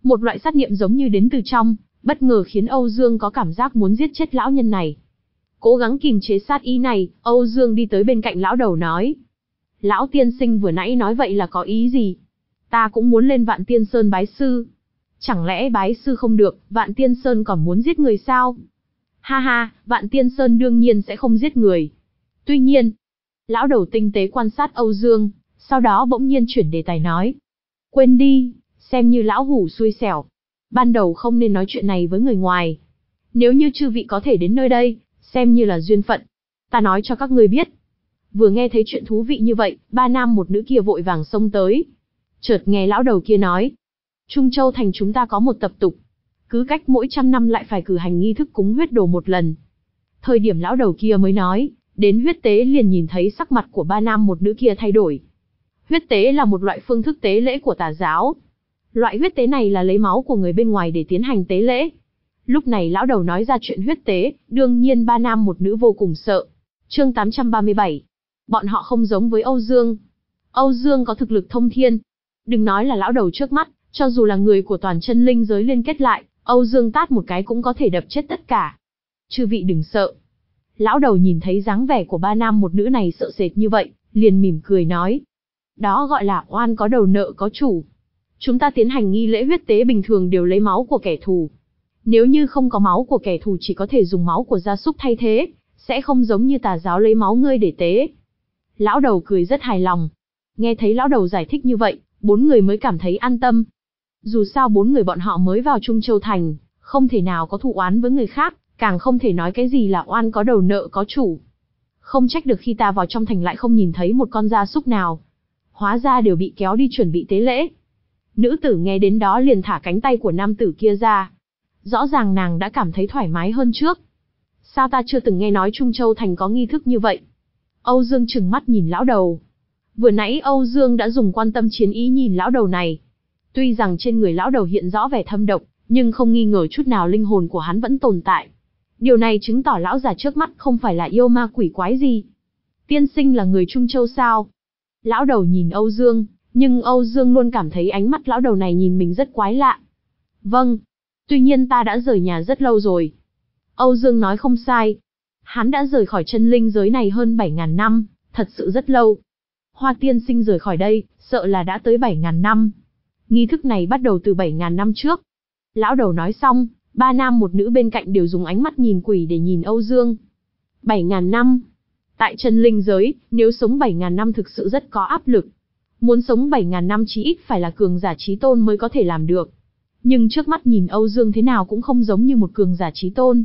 Một loại sát niệm giống như đến từ trong, bất ngờ khiến Âu Dương có cảm giác muốn giết chết lão nhân này. Cố gắng kìm chế sát ý này, Âu Dương đi tới bên cạnh lão đầu nói. Lão tiên sinh vừa nãy nói vậy là có ý gì? Ta cũng muốn lên Vạn Tiên Sơn bái sư. Chẳng lẽ bái sư không được, Vạn Tiên Sơn còn muốn giết người sao? Ha ha, Vạn Tiên Sơn đương nhiên sẽ không giết người. Tuy nhiên, lão đầu tinh tế quan sát Âu Dương, sau đó bỗng nhiên chuyển đề tài nói. Quên đi, xem như lão hủ xui xẻo. Ban đầu không nên nói chuyện này với người ngoài. Nếu như chư vị có thể đến nơi đây, xem như là duyên phận. Ta nói cho các ngươi biết. Vừa nghe thấy chuyện thú vị như vậy, ba nam một nữ kia vội vàng xông tới. Chợt nghe lão đầu kia nói. Trung Châu thành chúng ta có một tập tục. Cứ cách mỗi trăm năm lại phải cử hành nghi thức cúng huyết đồ một lần. Thời điểm lão đầu kia mới nói, đến huyết tế liền nhìn thấy sắc mặt của ba nam một nữ kia thay đổi. Huyết tế là một loại phương thức tế lễ của tà giáo. Loại huyết tế này là lấy máu của người bên ngoài để tiến hành tế lễ. Lúc này lão đầu nói ra chuyện huyết tế, đương nhiên ba nam một nữ vô cùng sợ. Chương tám trăm ba mươi bảy. Bọn họ không giống với Âu Dương. Âu Dương có thực lực thông thiên. Đừng nói là lão đầu trước mắt, cho dù là người của toàn chân linh giới liên kết lại, Âu Dương tát một cái cũng có thể đập chết tất cả. Chư vị đừng sợ. Lão đầu nhìn thấy dáng vẻ của ba nam một nữ này sợ sệt như vậy, liền mỉm cười nói. Đó gọi là oan có đầu nợ có chủ. Chúng ta tiến hành nghi lễ huyết tế bình thường đều lấy máu của kẻ thù. Nếu như không có máu của kẻ thù chỉ có thể dùng máu của gia súc thay thế, sẽ không giống như tà giáo lấy máu ngươi để tế. Lão đầu cười rất hài lòng. Nghe thấy lão đầu giải thích như vậy, bốn người mới cảm thấy an tâm. Dù sao bốn người bọn họ mới vào Trung Châu Thành, không thể nào có thù oán với người khác, càng không thể nói cái gì là oan có đầu nợ có chủ. Không trách được khi ta vào trong thành lại không nhìn thấy một con gia súc nào. Hóa ra đều bị kéo đi chuẩn bị tế lễ. Nữ tử nghe đến đó liền thả cánh tay của nam tử kia ra. Rõ ràng nàng đã cảm thấy thoải mái hơn trước. Sao ta chưa từng nghe nói Trung Châu Thành có nghi thức như vậy? Âu Dương trừng mắt nhìn lão đầu. Vừa nãy Âu Dương đã dùng quan tâm chiến ý nhìn lão đầu này. Tuy rằng trên người lão đầu hiện rõ vẻ thâm độc, nhưng không nghi ngờ chút nào linh hồn của hắn vẫn tồn tại. Điều này chứng tỏ lão già trước mắt không phải là yêu ma quỷ quái gì. Tiên sinh là người Trung Châu sao? Lão đầu nhìn Âu Dương, nhưng Âu Dương luôn cảm thấy ánh mắt lão đầu này nhìn mình rất quái lạ. Vâng, tuy nhiên ta đã rời nhà rất lâu rồi. Âu Dương nói không sai. Hắn đã rời khỏi chân linh giới này hơn bảy ngàn năm, thật sự rất lâu. Hoa tiên sinh rời khỏi đây, sợ là đã tới bảy ngàn năm. Nghi thức này bắt đầu từ bảy ngàn năm trước. Lão đầu nói xong, ba nam một nữ bên cạnh đều dùng ánh mắt nhìn quỷ để nhìn Âu Dương. bảy ngàn năm. Tại chân linh giới, nếu sống bảy ngàn năm thực sự rất có áp lực. Muốn sống bảy ngàn năm chí ít phải là cường giả chí tôn mới có thể làm được. Nhưng trước mắt nhìn Âu Dương thế nào cũng không giống như một cường giả chí tôn.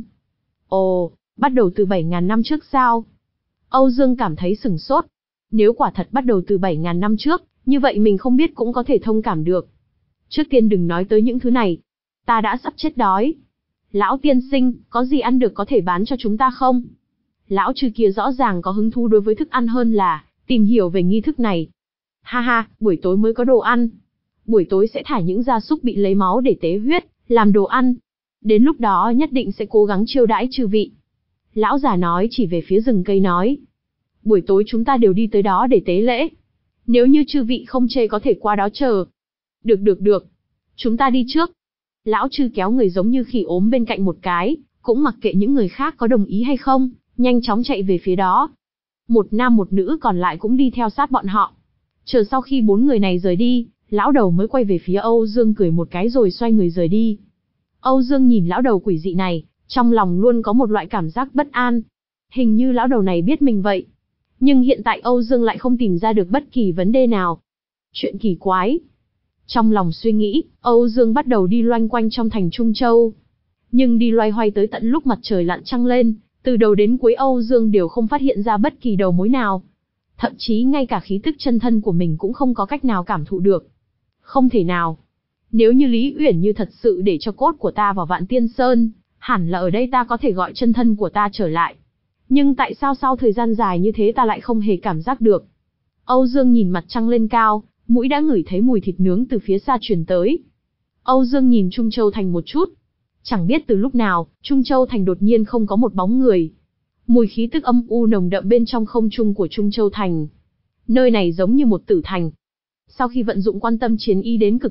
Ồ, bắt đầu từ bảy ngàn năm trước sao? Âu Dương cảm thấy sửng sốt. Nếu quả thật bắt đầu từ bảy ngàn năm trước, như vậy mình không biết cũng có thể thông cảm được. Trước tiên đừng nói tới những thứ này. Ta đã sắp chết đói. Lão tiên sinh, có gì ăn được có thể bán cho chúng ta không? Lão trừ kia rõ ràng có hứng thú đối với thức ăn hơn là tìm hiểu về nghi thức này. Ha ha, buổi tối mới có đồ ăn. Buổi tối sẽ thả những gia súc bị lấy máu để tế huyết, làm đồ ăn. Đến lúc đó nhất định sẽ cố gắng chiêu đãi chư vị. Lão già nói chỉ về phía rừng cây nói. Buổi tối chúng ta đều đi tới đó để tế lễ. Nếu như chư vị không chê có thể qua đó chờ. Được được được. Chúng ta đi trước. Lão trư kéo người giống như khỉ ốm bên cạnh một cái, cũng mặc kệ những người khác có đồng ý hay không, nhanh chóng chạy về phía đó. Một nam một nữ còn lại cũng đi theo sát bọn họ. Chờ sau khi bốn người này rời đi, lão đầu mới quay về phía Âu Dương cười một cái rồi xoay người rời đi. Âu Dương nhìn lão đầu quỷ dị này, trong lòng luôn có một loại cảm giác bất an. Hình như lão đầu này biết mình vậy. Nhưng hiện tại Âu Dương lại không tìm ra được bất kỳ vấn đề nào. Chuyện kỳ quái. Trong lòng suy nghĩ, Âu Dương bắt đầu đi loanh quanh trong thành Trung Châu. Nhưng đi loay hoay tới tận lúc mặt trời lặn trăng lên, từ đầu đến cuối Âu Dương đều không phát hiện ra bất kỳ đầu mối nào. Thậm chí ngay cả khí tức chân thân của mình cũng không có cách nào cảm thụ được. Không thể nào. Nếu như Lý Uyển Như thật sự để cho cốt của ta vào Vạn Tiên Sơn, hẳn là ở đây ta có thể gọi chân thân của ta trở lại. Nhưng tại sao sau thời gian dài như thế ta lại không hề cảm giác được? Âu Dương nhìn mặt trăng lên cao, mũi đã ngửi thấy mùi thịt nướng từ phía xa truyền tới. Âu Dương nhìn Trung Châu Thành một chút. Chẳng biết từ lúc nào, Trung Châu Thành đột nhiên không có một bóng người. Mùi khí tức âm u nồng đậm bên trong không trung của Trung Châu Thành. Nơi này giống như một tử thành. Sau khi vận dụng quan tâm chiến ý đến cực hạn,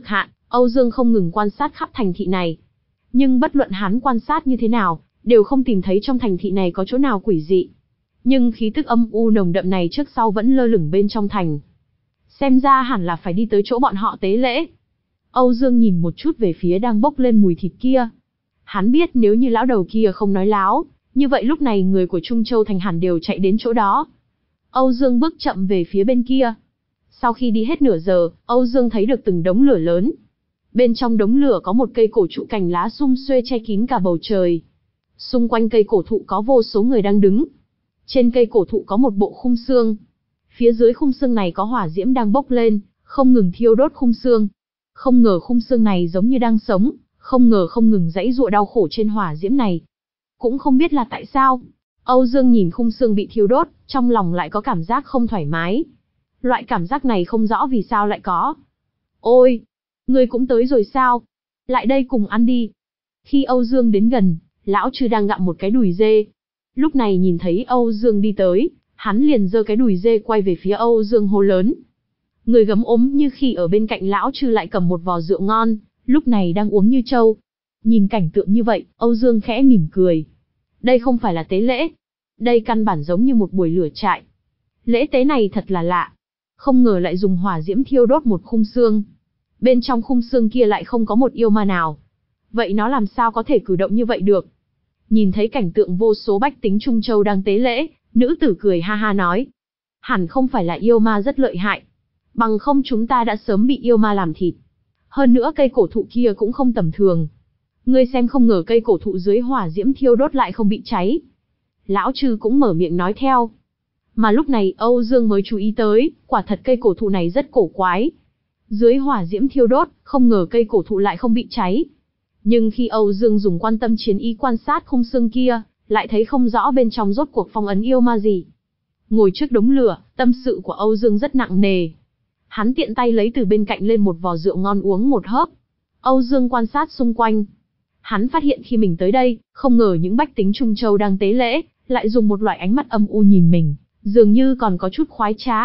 Âu Dương không ngừng quan sát khắp thành thị này. Nhưng bất luận hắn quan sát như thế nào, đều không tìm thấy trong thành thị này có chỗ nào quỷ dị. Nhưng khí tức âm u nồng đậm này trước sau vẫn lơ lửng bên trong thành. Xem ra hẳn là phải đi tới chỗ bọn họ tế lễ. Âu Dương nhìn một chút về phía đang bốc lên mùi thịt kia. Hắn biết nếu như lão đầu kia không nói láo, như vậy lúc này người của Trung Châu thành hẳn đều chạy đến chỗ đó. Âu Dương bước chậm về phía bên kia. Sau khi đi hết nửa giờ, Âu Dương thấy được từng đống lửa lớn. Bên trong đống lửa có một cây cổ thụ cành lá sum xuê che kín cả bầu trời. Xung quanh cây cổ thụ có vô số người đang đứng. Trên cây cổ thụ có một bộ khung xương. Phía dưới khung xương này có hỏa diễm đang bốc lên, không ngừng thiêu đốt khung xương. Không ngờ khung xương này giống như đang sống, không ngờ không ngừng giãy giụa đau khổ trên hỏa diễm này. Cũng không biết là tại sao, Âu Dương nhìn khung xương bị thiêu đốt, trong lòng lại có cảm giác không thoải mái. Loại cảm giác này không rõ vì sao lại có. Ôi, ngươi cũng tới rồi sao? Lại đây cùng ăn đi. Khi Âu Dương đến gần, lão Trư đang gặm một cái đùi dê. Lúc này nhìn thấy Âu Dương đi tới, hắn liền giơ cái đùi dê quay về phía Âu Dương hô lớn. Người gấm ốm như khi ở bên cạnh lão Trư lại cầm một vò rượu ngon, lúc này đang uống như trâu. Nhìn cảnh tượng như vậy, Âu Dương khẽ mỉm cười. Đây không phải là tế lễ. Đây căn bản giống như một buổi lửa trại. Lễ tế này thật là lạ. Không ngờ lại dùng hỏa diễm thiêu đốt một khung xương. Bên trong khung xương kia lại không có một yêu ma nào. Vậy nó làm sao có thể cử động như vậy được? Nhìn thấy cảnh tượng vô số bách tính Trung Châu đang tế lễ, nữ tử cười ha ha nói. Hẳn không phải là yêu ma rất lợi hại. Bằng không chúng ta đã sớm bị yêu ma làm thịt. Hơn nữa cây cổ thụ kia cũng không tầm thường. Ngươi xem không ngờ cây cổ thụ dưới hỏa diễm thiêu đốt lại không bị cháy. Lão Trư cũng mở miệng nói theo. Mà lúc này Âu Dương mới chú ý tới, quả thật cây cổ thụ này rất cổ quái. Dưới hỏa diễm thiêu đốt, không ngờ cây cổ thụ lại không bị cháy. Nhưng khi Âu Dương dùng quan tâm chiến ý quan sát khung xương kia, lại thấy không rõ bên trong rốt cuộc phong ấn yêu ma gì. Ngồi trước đống lửa, tâm sự của Âu Dương rất nặng nề. Hắn tiện tay lấy từ bên cạnh lên một vò rượu ngon uống một hớp. Âu Dương quan sát xung quanh. Hắn phát hiện khi mình tới đây, không ngờ những bách tính Trung Châu đang tế lễ, lại dùng một loại ánh mắt âm u nhìn mình, dường như còn có chút khoái trá.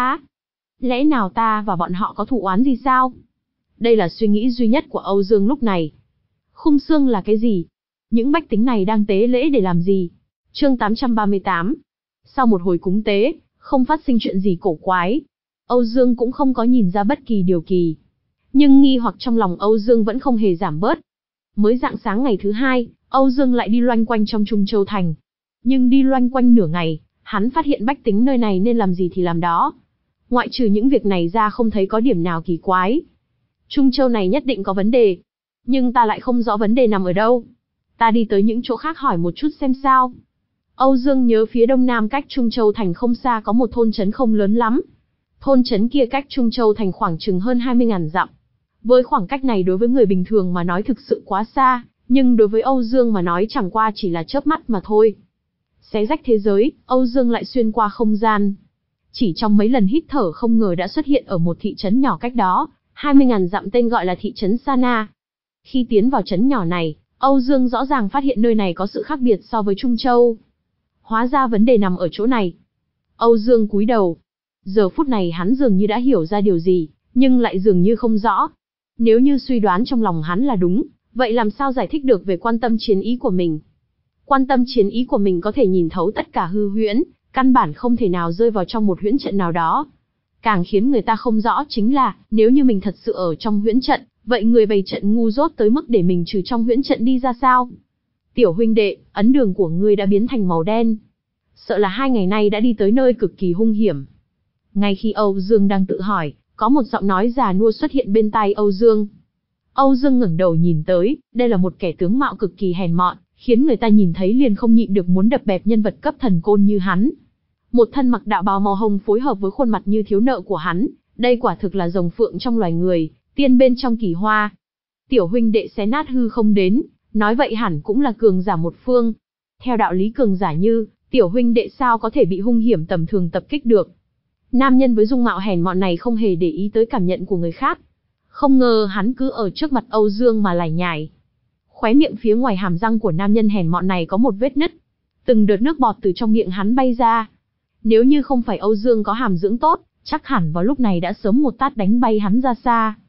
Lẽ nào ta và bọn họ có thù oán gì sao? Đây là suy nghĩ duy nhất của Âu Dương lúc này. Khung xương là cái gì? Những bách tính này đang tế lễ để làm gì? Chương tám trăm ba mươi tám. Sau một hồi cúng tế, không phát sinh chuyện gì cổ quái. Âu Dương cũng không có nhìn ra bất kỳ điều kỳ. Nhưng nghi hoặc trong lòng Âu Dương vẫn không hề giảm bớt. Mới rạng sáng ngày thứ hai, Âu Dương lại đi loanh quanh trong Trung Châu thành. Nhưng đi loanh quanh nửa ngày, hắn phát hiện bách tính nơi này nên làm gì thì làm đó. Ngoại trừ những việc này ra không thấy có điểm nào kỳ quái. Trung Châu này nhất định có vấn đề. Nhưng ta lại không rõ vấn đề nằm ở đâu. Ta đi tới những chỗ khác hỏi một chút xem sao. Âu Dương nhớ phía đông nam cách Trung Châu thành không xa có một thôn trấn không lớn lắm. Thôn trấn kia cách Trung Châu thành khoảng chừng hơn hai mươi nghìn dặm. Với khoảng cách này đối với người bình thường mà nói thực sự quá xa, nhưng đối với Âu Dương mà nói chẳng qua chỉ là chớp mắt mà thôi. Xé rách thế giới, Âu Dương lại xuyên qua không gian. Chỉ trong mấy lần hít thở không ngờ đã xuất hiện ở một thị trấn nhỏ cách đó, hai mươi nghìn dặm tên gọi là thị trấn Sana. Khi tiến vào trấn nhỏ này, Âu Dương rõ ràng phát hiện nơi này có sự khác biệt so với Trung Châu. Hóa ra vấn đề nằm ở chỗ này. Âu Dương cúi đầu. Giờ phút này hắn dường như đã hiểu ra điều gì, nhưng lại dường như không rõ. Nếu như suy đoán trong lòng hắn là đúng, vậy làm sao giải thích được về quan tâm chiến ý của mình? Quan tâm chiến ý của mình có thể nhìn thấu tất cả hư huyễn, căn bản không thể nào rơi vào trong một huyễn trận nào đó. Càng khiến người ta không rõ chính là, nếu như mình thật sự ở trong huyễn trận, vậy người bày trận ngu dốt tới mức để mình trừ trong huyễn trận đi ra sao? Tiểu huynh đệ, ấn đường của ngươi đã biến thành màu đen. Sợ là hai ngày nay đã đi tới nơi cực kỳ hung hiểm. Ngay khi Âu Dương đang tự hỏi, có một giọng nói già nua xuất hiện bên tai Âu Dương. Âu Dương ngẩng đầu nhìn tới, đây là một kẻ tướng mạo cực kỳ hèn mọn, khiến người ta nhìn thấy liền không nhịn được muốn đập bẹp nhân vật cấp thần côn như hắn. Một thân mặc đạo bào màu hồng phối hợp với khuôn mặt như thiếu nợ của hắn, đây quả thực là rồng phượng trong loài người, tiên bên trong kỳ hoa. Tiểu huynh đệ xé nát hư không đến, nói vậy hẳn cũng là cường giả một phương. Theo đạo lý cường giả như, tiểu huynh đệ sao có thể bị hung hiểm tầm thường tập kích được. Nam nhân với dung mạo hèn mọn này không hề để ý tới cảm nhận của người khác. Không ngờ hắn cứ ở trước mặt Âu Dương mà lải nhải. Khóe miệng phía ngoài hàm răng của nam nhân hèn mọn này có một vết nứt. Từng đợt nước bọt từ trong miệng hắn bay ra. Nếu như không phải Âu Dương có hàm dưỡng tốt, chắc hẳn vào lúc này đã sớm một tát đánh bay hắn ra xa.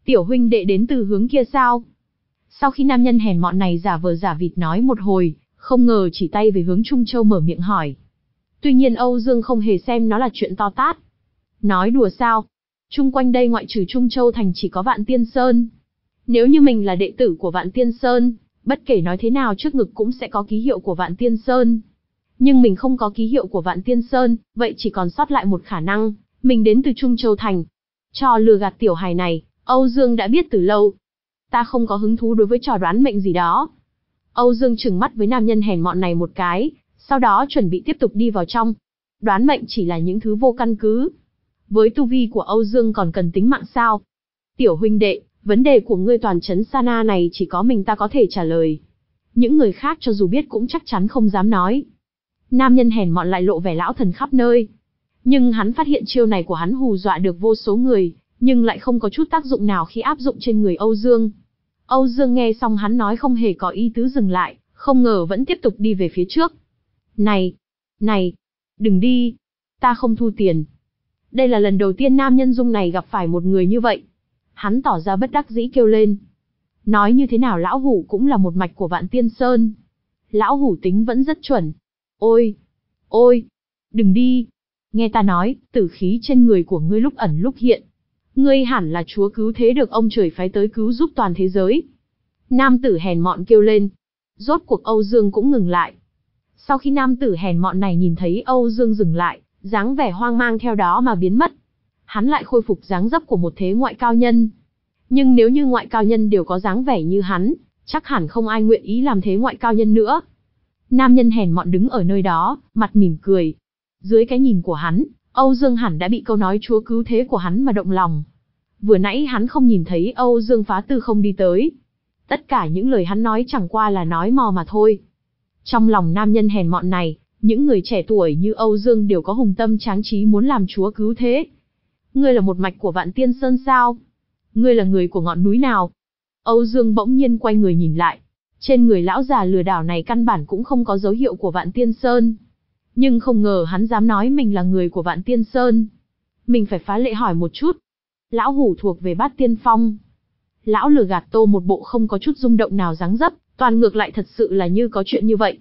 Tiểu huynh đệ đến từ hướng kia sao? Sau khi nam nhân hèn mọn này giả vờ giả vịt nói một hồi, không ngờ chỉ tay về hướng Trung Châu mở miệng hỏi. Tuy nhiên Âu Dương không hề xem nó là chuyện to tát. Nói đùa sao? Chung quanh đây ngoại trừ Trung Châu thành chỉ có Vạn Tiên Sơn. Nếu như mình là đệ tử của Vạn Tiên Sơn, bất kể nói thế nào trước ngực cũng sẽ có ký hiệu của Vạn Tiên Sơn. Nhưng mình không có ký hiệu của Vạn Tiên Sơn, vậy chỉ còn sót lại một khả năng, mình đến từ Trung Châu thành. Trò lừa gạt tiểu hài này, Âu Dương đã biết từ lâu. Ta không có hứng thú đối với trò đoán mệnh gì đó. Âu Dương trừng mắt với nam nhân hèn mọn này một cái, sau đó chuẩn bị tiếp tục đi vào trong. Đoán mệnh chỉ là những thứ vô căn cứ. Với tu vi của Âu Dương còn cần tính mạng sao? Tiểu huynh đệ, vấn đề của ngươi toàn trấn Sana này chỉ có mình ta có thể trả lời. Những người khác cho dù biết cũng chắc chắn không dám nói. Nam nhân hèn mọn lại lộ vẻ lão thần khắp nơi. Nhưng hắn phát hiện chiêu này của hắn hù dọa được vô số người, nhưng lại không có chút tác dụng nào khi áp dụng trên người Âu Dương. Âu Dương nghe xong hắn nói không hề có ý tứ dừng lại, không ngờ vẫn tiếp tục đi về phía trước. Này, này, đừng đi, ta không thu tiền. Đây là lần đầu tiên nam nhân dung này gặp phải một người như vậy. Hắn tỏ ra bất đắc dĩ kêu lên. Nói như thế nào lão hủ cũng là một mạch của Vạn Tiên Sơn. Lão hủ tính vẫn rất chuẩn. Ôi, ôi, đừng đi. Nghe ta nói, tử khí trên người của ngươi lúc ẩn lúc hiện. Ngươi hẳn là chúa cứu thế được ông trời phái tới cứu giúp toàn thế giới. Nam tử hèn mọn kêu lên. Rốt cuộc Âu Dương cũng ngừng lại. Sau khi nam tử hèn mọn này nhìn thấy Âu Dương dừng lại, dáng vẻ hoang mang theo đó mà biến mất. Hắn lại khôi phục dáng dấp của một thế ngoại cao nhân. Nhưng nếu như ngoại cao nhân đều có dáng vẻ như hắn, chắc hẳn không ai nguyện ý làm thế ngoại cao nhân nữa. Nam nhân hèn mọn đứng ở nơi đó, mặt mỉm cười. Dưới cái nhìn của hắn, Âu Dương hẳn đã bị câu nói chúa cứu thế của hắn mà động lòng. Vừa nãy hắn không nhìn thấy Âu Dương phá tư không đi tới. Tất cả những lời hắn nói chẳng qua là nói mò mà thôi. Trong lòng nam nhân hèn mọn này, những người trẻ tuổi như Âu Dương đều có hùng tâm tráng trí muốn làm chúa cứu thế. Ngươi là một mạch của Vạn Tiên Sơn sao? Ngươi là người của ngọn núi nào? Âu Dương bỗng nhiên quay người nhìn lại. Trên người lão già lừa đảo này căn bản cũng không có dấu hiệu của Vạn Tiên Sơn. Nhưng không ngờ hắn dám nói mình là người của Vạn Tiên Sơn. Mình phải phá lệ hỏi một chút. Lão hủ thuộc về Bát Tiên Phong. Lão lừa gạt tô một bộ không có chút rung động nào dáng dấp, toàn ngược lại thật sự là như có chuyện như vậy.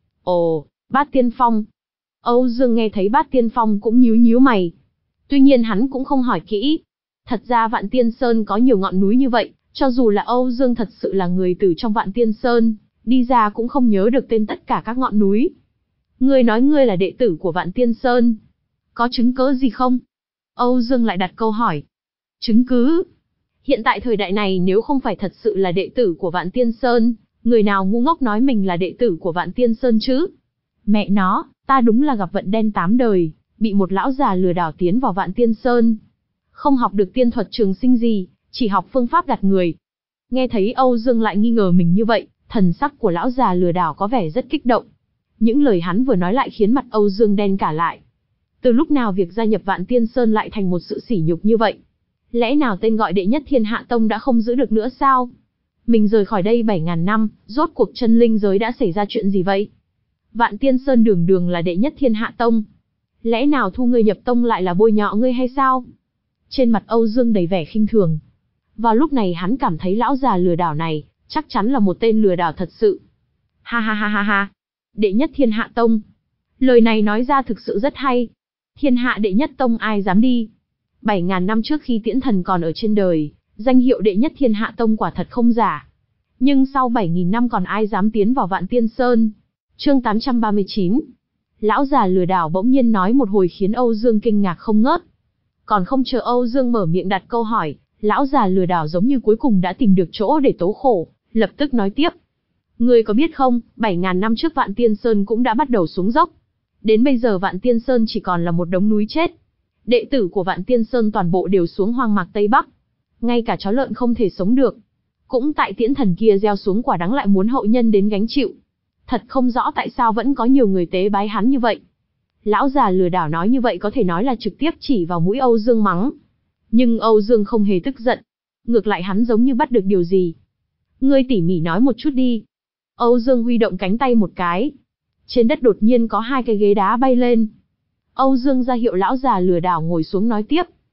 Ồ, Bát Tiên Phong. Âu Dương nghe thấy Bát Tiên Phong cũng nhíu nhíu mày. Tuy nhiên hắn cũng không hỏi kỹ. Thật ra Vạn Tiên Sơn có nhiều ngọn núi như vậy, cho dù là Âu Dương thật sự là người từ trong Vạn Tiên Sơn, đi ra cũng không nhớ được tên tất cả các ngọn núi. Ngươi nói ngươi là đệ tử của Vạn Tiên Sơn. Có chứng cứ gì không? Âu Dương lại đặt câu hỏi. Chứng cứ? Hiện tại thời đại này nếu không phải thật sự là đệ tử của Vạn Tiên Sơn, người nào ngu ngốc nói mình là đệ tử của Vạn Tiên Sơn chứ? Mẹ nó, ta đúng là gặp vận đen tám đời, bị một lão già lừa đảo tiến vào Vạn Tiên Sơn. Không học được tiên thuật trường sinh gì, chỉ học phương pháp gạt người. Nghe thấy Âu Dương lại nghi ngờ mình như vậy, thần sắc của lão già lừa đảo có vẻ rất kích động. Những lời hắn vừa nói lại khiến mặt Âu Dương đen cả lại. Từ lúc nào việc gia nhập Vạn Tiên Sơn lại thành một sự sỉ nhục như vậy? Lẽ nào tên gọi đệ nhất thiên hạ tông đã không giữ được nữa sao? Mình rời khỏi đây bảy ngàn năm, rốt cuộc chân linh giới đã xảy ra chuyện gì vậy? Vạn Tiên Sơn đường đường là đệ nhất thiên hạ tông. Lẽ nào thu ngươi nhập tông lại là bôi nhọ ngươi hay sao? Trên mặt Âu Dương đầy vẻ khinh thường. Vào lúc này hắn cảm thấy lão già lừa đảo này, chắc chắn là một tên lừa đảo thật sự. Ha ha ha ha ha. Đệ nhất thiên hạ tông. Lời này nói ra thực sự rất hay. Thiên hạ đệ nhất tông ai dám đi? Bảy ngàn năm trước khi Tiễn Thần còn ở trên đời, danh hiệu đệ nhất thiên hạ tông quả thật không giả. Nhưng sau bảy nghìn năm còn ai dám tiến vào Vạn Tiên Sơn? Chương tám trăm ba mươi chín. Lão già lừa đảo bỗng nhiên nói một hồi khiến Âu Dương kinh ngạc không ngớt. Còn không chờ Âu Dương mở miệng đặt câu hỏi, lão già lừa đảo giống như cuối cùng đã tìm được chỗ để tố khổ, lập tức nói tiếp. Ngươi có biết không, bảy ngàn năm trước Vạn Tiên Sơn cũng đã bắt đầu xuống dốc. Đến bây giờ Vạn Tiên Sơn chỉ còn là một đống núi chết. Đệ tử của Vạn Tiên Sơn toàn bộ đều xuống hoang mạc Tây Bắc. Ngay cả chó lợn không thể sống được. Cũng tại Tiễn Thần kia gieo xuống quả đắng lại muốn hậu nhân đến gánh chịu. Thật không rõ tại sao vẫn có nhiều người tế bái hắn như vậy. Lão già lừa đảo nói như vậy có thể nói là trực tiếp chỉ vào mũi Âu Dương mắng. Nhưng Âu Dương không hề tức giận. Ngược lại hắn giống như bắt được điều gì. Ngươi tỉ mỉ nói một chút đi. Âu Dương huy động cánh tay một cái. Trên đất đột nhiên có hai cái ghế đá bay lên. Âu Dương ra hiệu lão già lừa đảo ngồi xuống nói tiếp.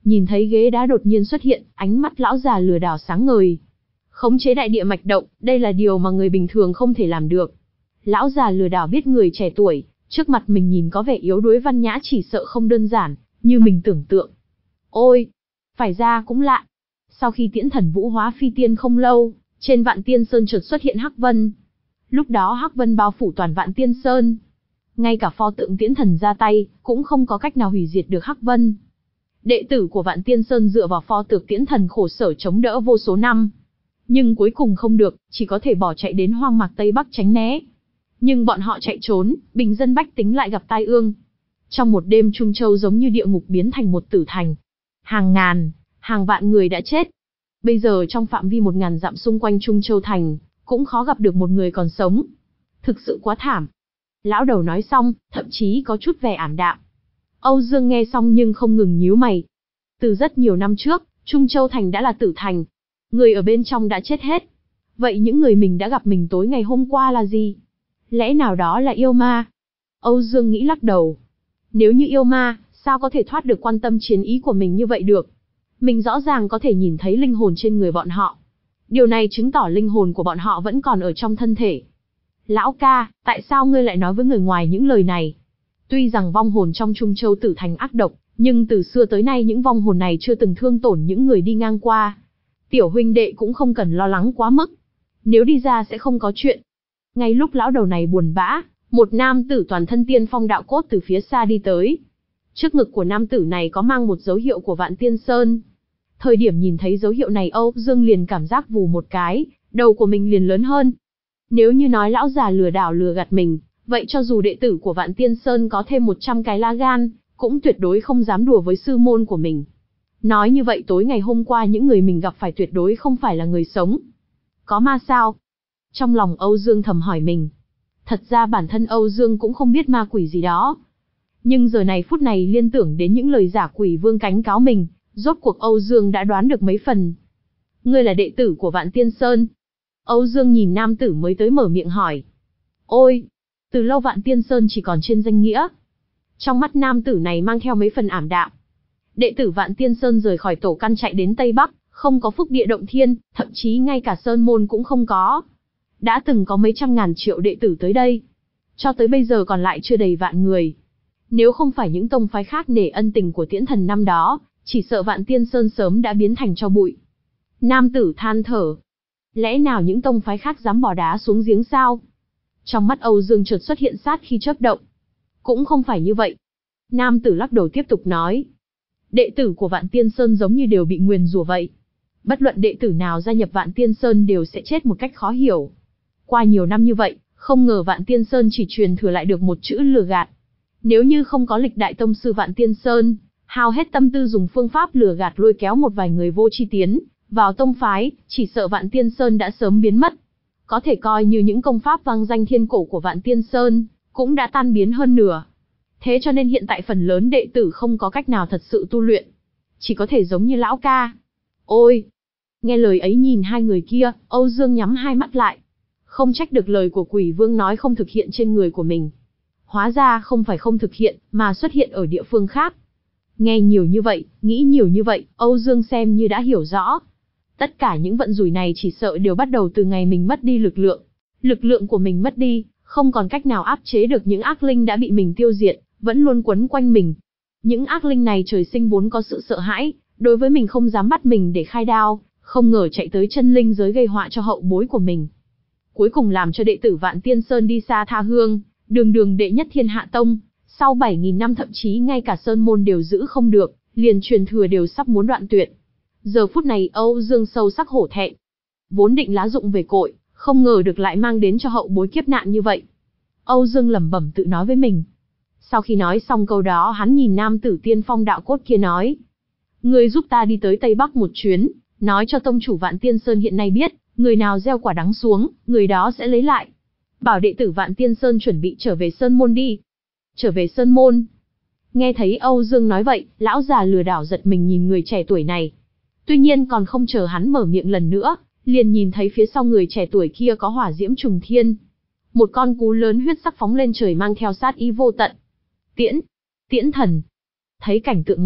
Nhìn thấy ghế đá đột nhiên xuất hiện, ánh mắt lão già lừa đảo sáng ngời. Khống chế đại địa mạch động, đây là điều mà người bình thường không thể làm được. Lão già lừa đảo biết người trẻ tuổi, trước mặt mình nhìn có vẻ yếu đuối văn nhã chỉ sợ không đơn giản, như mình tưởng tượng. Ôi, phải ra cũng lạ. Sau khi tiễn thần vũ hóa phi tiên không lâu, trên Vạn Tiên Sơn chợt xuất hiện hắc vân. Lúc đó hắc vân bao phủ toàn Vạn Tiên Sơn. Ngay cả pho tượng tiễn thần ra tay, cũng không có cách nào hủy diệt được hắc vân. Đệ tử của Vạn Tiên Sơn dựa vào pho tượng tiễn thần khổ sở chống đỡ vô số năm. Nhưng cuối cùng không được, chỉ có thể bỏ chạy đến hoang mạc Tây Bắc tránh né. Nhưng bọn họ chạy trốn, bình dân bách tính lại gặp tai ương. Trong một đêm Trung Châu giống như địa ngục biến thành một tử thành. Hàng ngàn, hàng vạn người đã chết. Bây giờ trong phạm vi một ngàn dặm xung quanh Trung Châu thành, cũng khó gặp được một người còn sống. Thực sự quá thảm. Lão đầu nói xong, thậm chí có chút vẻ ảm đạm. Âu Dương nghe xong nhưng không ngừng nhíu mày. Từ rất nhiều năm trước, Trung Châu thành đã là tử thành. Người ở bên trong đã chết hết. Vậy những người mình đã gặp mình tối ngày hôm qua là gì? Lẽ nào đó là yêu ma? Âu Dương nghĩ lắc đầu. Nếu như yêu ma, sao có thể thoát được quan tâm chiến ý của mình như vậy được? Mình rõ ràng có thể nhìn thấy linh hồn trên người bọn họ. Điều này chứng tỏ linh hồn của bọn họ vẫn còn ở trong thân thể. Lão ca, tại sao ngươi lại nói với người ngoài những lời này? Tuy rằng vong hồn trong Trung Châu tử thành ác độc, nhưng từ xưa tới nay những vong hồn này chưa từng thương tổn những người đi ngang qua. Tiểu huynh đệ cũng không cần lo lắng quá mức. Nếu đi ra sẽ không có chuyện. Ngay lúc lão đầu này buồn bã, một nam tử toàn thân tiên phong đạo cốt từ phía xa đi tới. Trước ngực của nam tử này có mang một dấu hiệu của Vạn Tiên Sơn. Thời điểm nhìn thấy dấu hiệu này Âu Dương liền cảm giác vù một cái, đầu của mình liền lớn hơn. Nếu như nói lão già lừa đảo lừa gạt mình, vậy cho dù đệ tử của Vạn Tiên Sơn có thêm một trăm cái lá gan, cũng tuyệt đối không dám đùa với sư môn của mình. Nói như vậy tối ngày hôm qua những người mình gặp phải tuyệt đối không phải là người sống. Có ma sao? Trong lòng Âu Dương thầm hỏi mình. Thật ra bản thân Âu Dương cũng không biết ma quỷ gì đó. Nhưng giờ này phút này liên tưởng đến những lời giả quỷ vương cánh cáo mình, rốt cuộc Âu Dương đã đoán được mấy phần. Ngươi là đệ tử của Vạn Tiên Sơn. Âu Dương nhìn nam tử mới tới mở miệng hỏi. Ôi, từ lâu Vạn Tiên Sơn chỉ còn trên danh nghĩa. Trong mắt nam tử này mang theo mấy phần ảm đạm. Đệ tử Vạn Tiên Sơn rời khỏi tổ căn chạy đến Tây Bắc, không có phúc địa động thiên, thậm chí ngay cả sơn môn cũng không có. Đã từng có mấy trăm ngàn triệu đệ tử tới đây. Cho tới bây giờ còn lại chưa đầy vạn người. Nếu không phải những tông phái khác nể ân tình của tiễn thần năm đó, chỉ sợ Vạn Tiên Sơn sớm đã biến thành tro bụi. Nam tử than thở. Lẽ nào những tông phái khác dám bỏ đá xuống giếng sao? Trong mắt Âu Dương chợt xuất hiện sát khi chớp động. Cũng không phải như vậy. Nam tử lắc đầu tiếp tục nói. Đệ tử của Vạn Tiên Sơn giống như đều bị nguyền rủa vậy. Bất luận đệ tử nào gia nhập Vạn Tiên Sơn đều sẽ chết một cách khó hiểu. Qua nhiều năm như vậy, không ngờ Vạn Tiên Sơn chỉ truyền thừa lại được một chữ lừa gạt. Nếu như không có lịch đại tông sư Vạn Tiên Sơn, hao hết tâm tư dùng phương pháp lừa gạt lôi kéo một vài người vô tri tiến vào tông phái, chỉ sợ Vạn Tiên Sơn đã sớm biến mất. Có thể coi như những công pháp vang danh thiên cổ của Vạn Tiên Sơn, cũng đã tan biến hơn nửa. Thế cho nên hiện tại phần lớn đệ tử không có cách nào thật sự tu luyện. Chỉ có thể giống như lão ca. Ôi! Nghe lời ấy nhìn hai người kia, Âu Dương nhắm hai mắt lại. Không trách được lời của quỷ vương nói không thực hiện trên người của mình. Hóa ra không phải không thực hiện, mà xuất hiện ở địa phương khác. Nghe nhiều như vậy, nghĩ nhiều như vậy, Âu Dương xem như đã hiểu rõ. Tất cả những vận rủi này chỉ sợ đều bắt đầu từ ngày mình mất đi lực lượng. Lực lượng của mình mất đi, không còn cách nào áp chế được những ác linh đã bị mình tiêu diệt, vẫn luôn quấn quanh mình. Những ác linh này trời sinh vốn có sự sợ hãi, đối với mình không dám bắt mình để khai đao, không ngờ chạy tới chân linh giới gây họa cho hậu bối của mình. Cuối cùng làm cho đệ tử Vạn Tiên Sơn đi xa tha hương, đường đường đệ nhất thiên hạ tông, sau bảy nghìn năm thậm chí ngay cả sơn môn đều giữ không được, liền truyền thừa đều sắp muốn đoạn tuyệt. Giờ phút này Âu Dương sâu sắc hổ thẹn. Vốn định lá dụng về cội, không ngờ được lại mang đến cho hậu bối kiếp nạn như vậy. Âu Dương lẩm bẩm tự nói với mình. Sau khi nói xong câu đó hắn nhìn nam tử tiên phong đạo cốt kia nói. Ngươi giúp ta đi tới Tây Bắc một chuyến, nói cho tông chủ Vạn Tiên Sơn hiện nay biết, người nào gieo quả đắng xuống, người đó sẽ lấy lại. Bảo đệ tử Vạn Tiên Sơn chuẩn bị trở về Sơn Môn đi. Trở về Sơn Môn. Nghe thấy Âu Dương nói vậy, lão già lừa đảo giật mình nhìn người trẻ tuổi này. Tuy nhiên còn không chờ hắn mở miệng lần nữa, liền nhìn thấy phía sau người trẻ tuổi kia có hỏa diễm trùng thiên. Một con cú lớn huyết sắc phóng lên trời mang theo sát ý vô tận. Tiễn, tiễn thần. Thấy cảnh tượng này,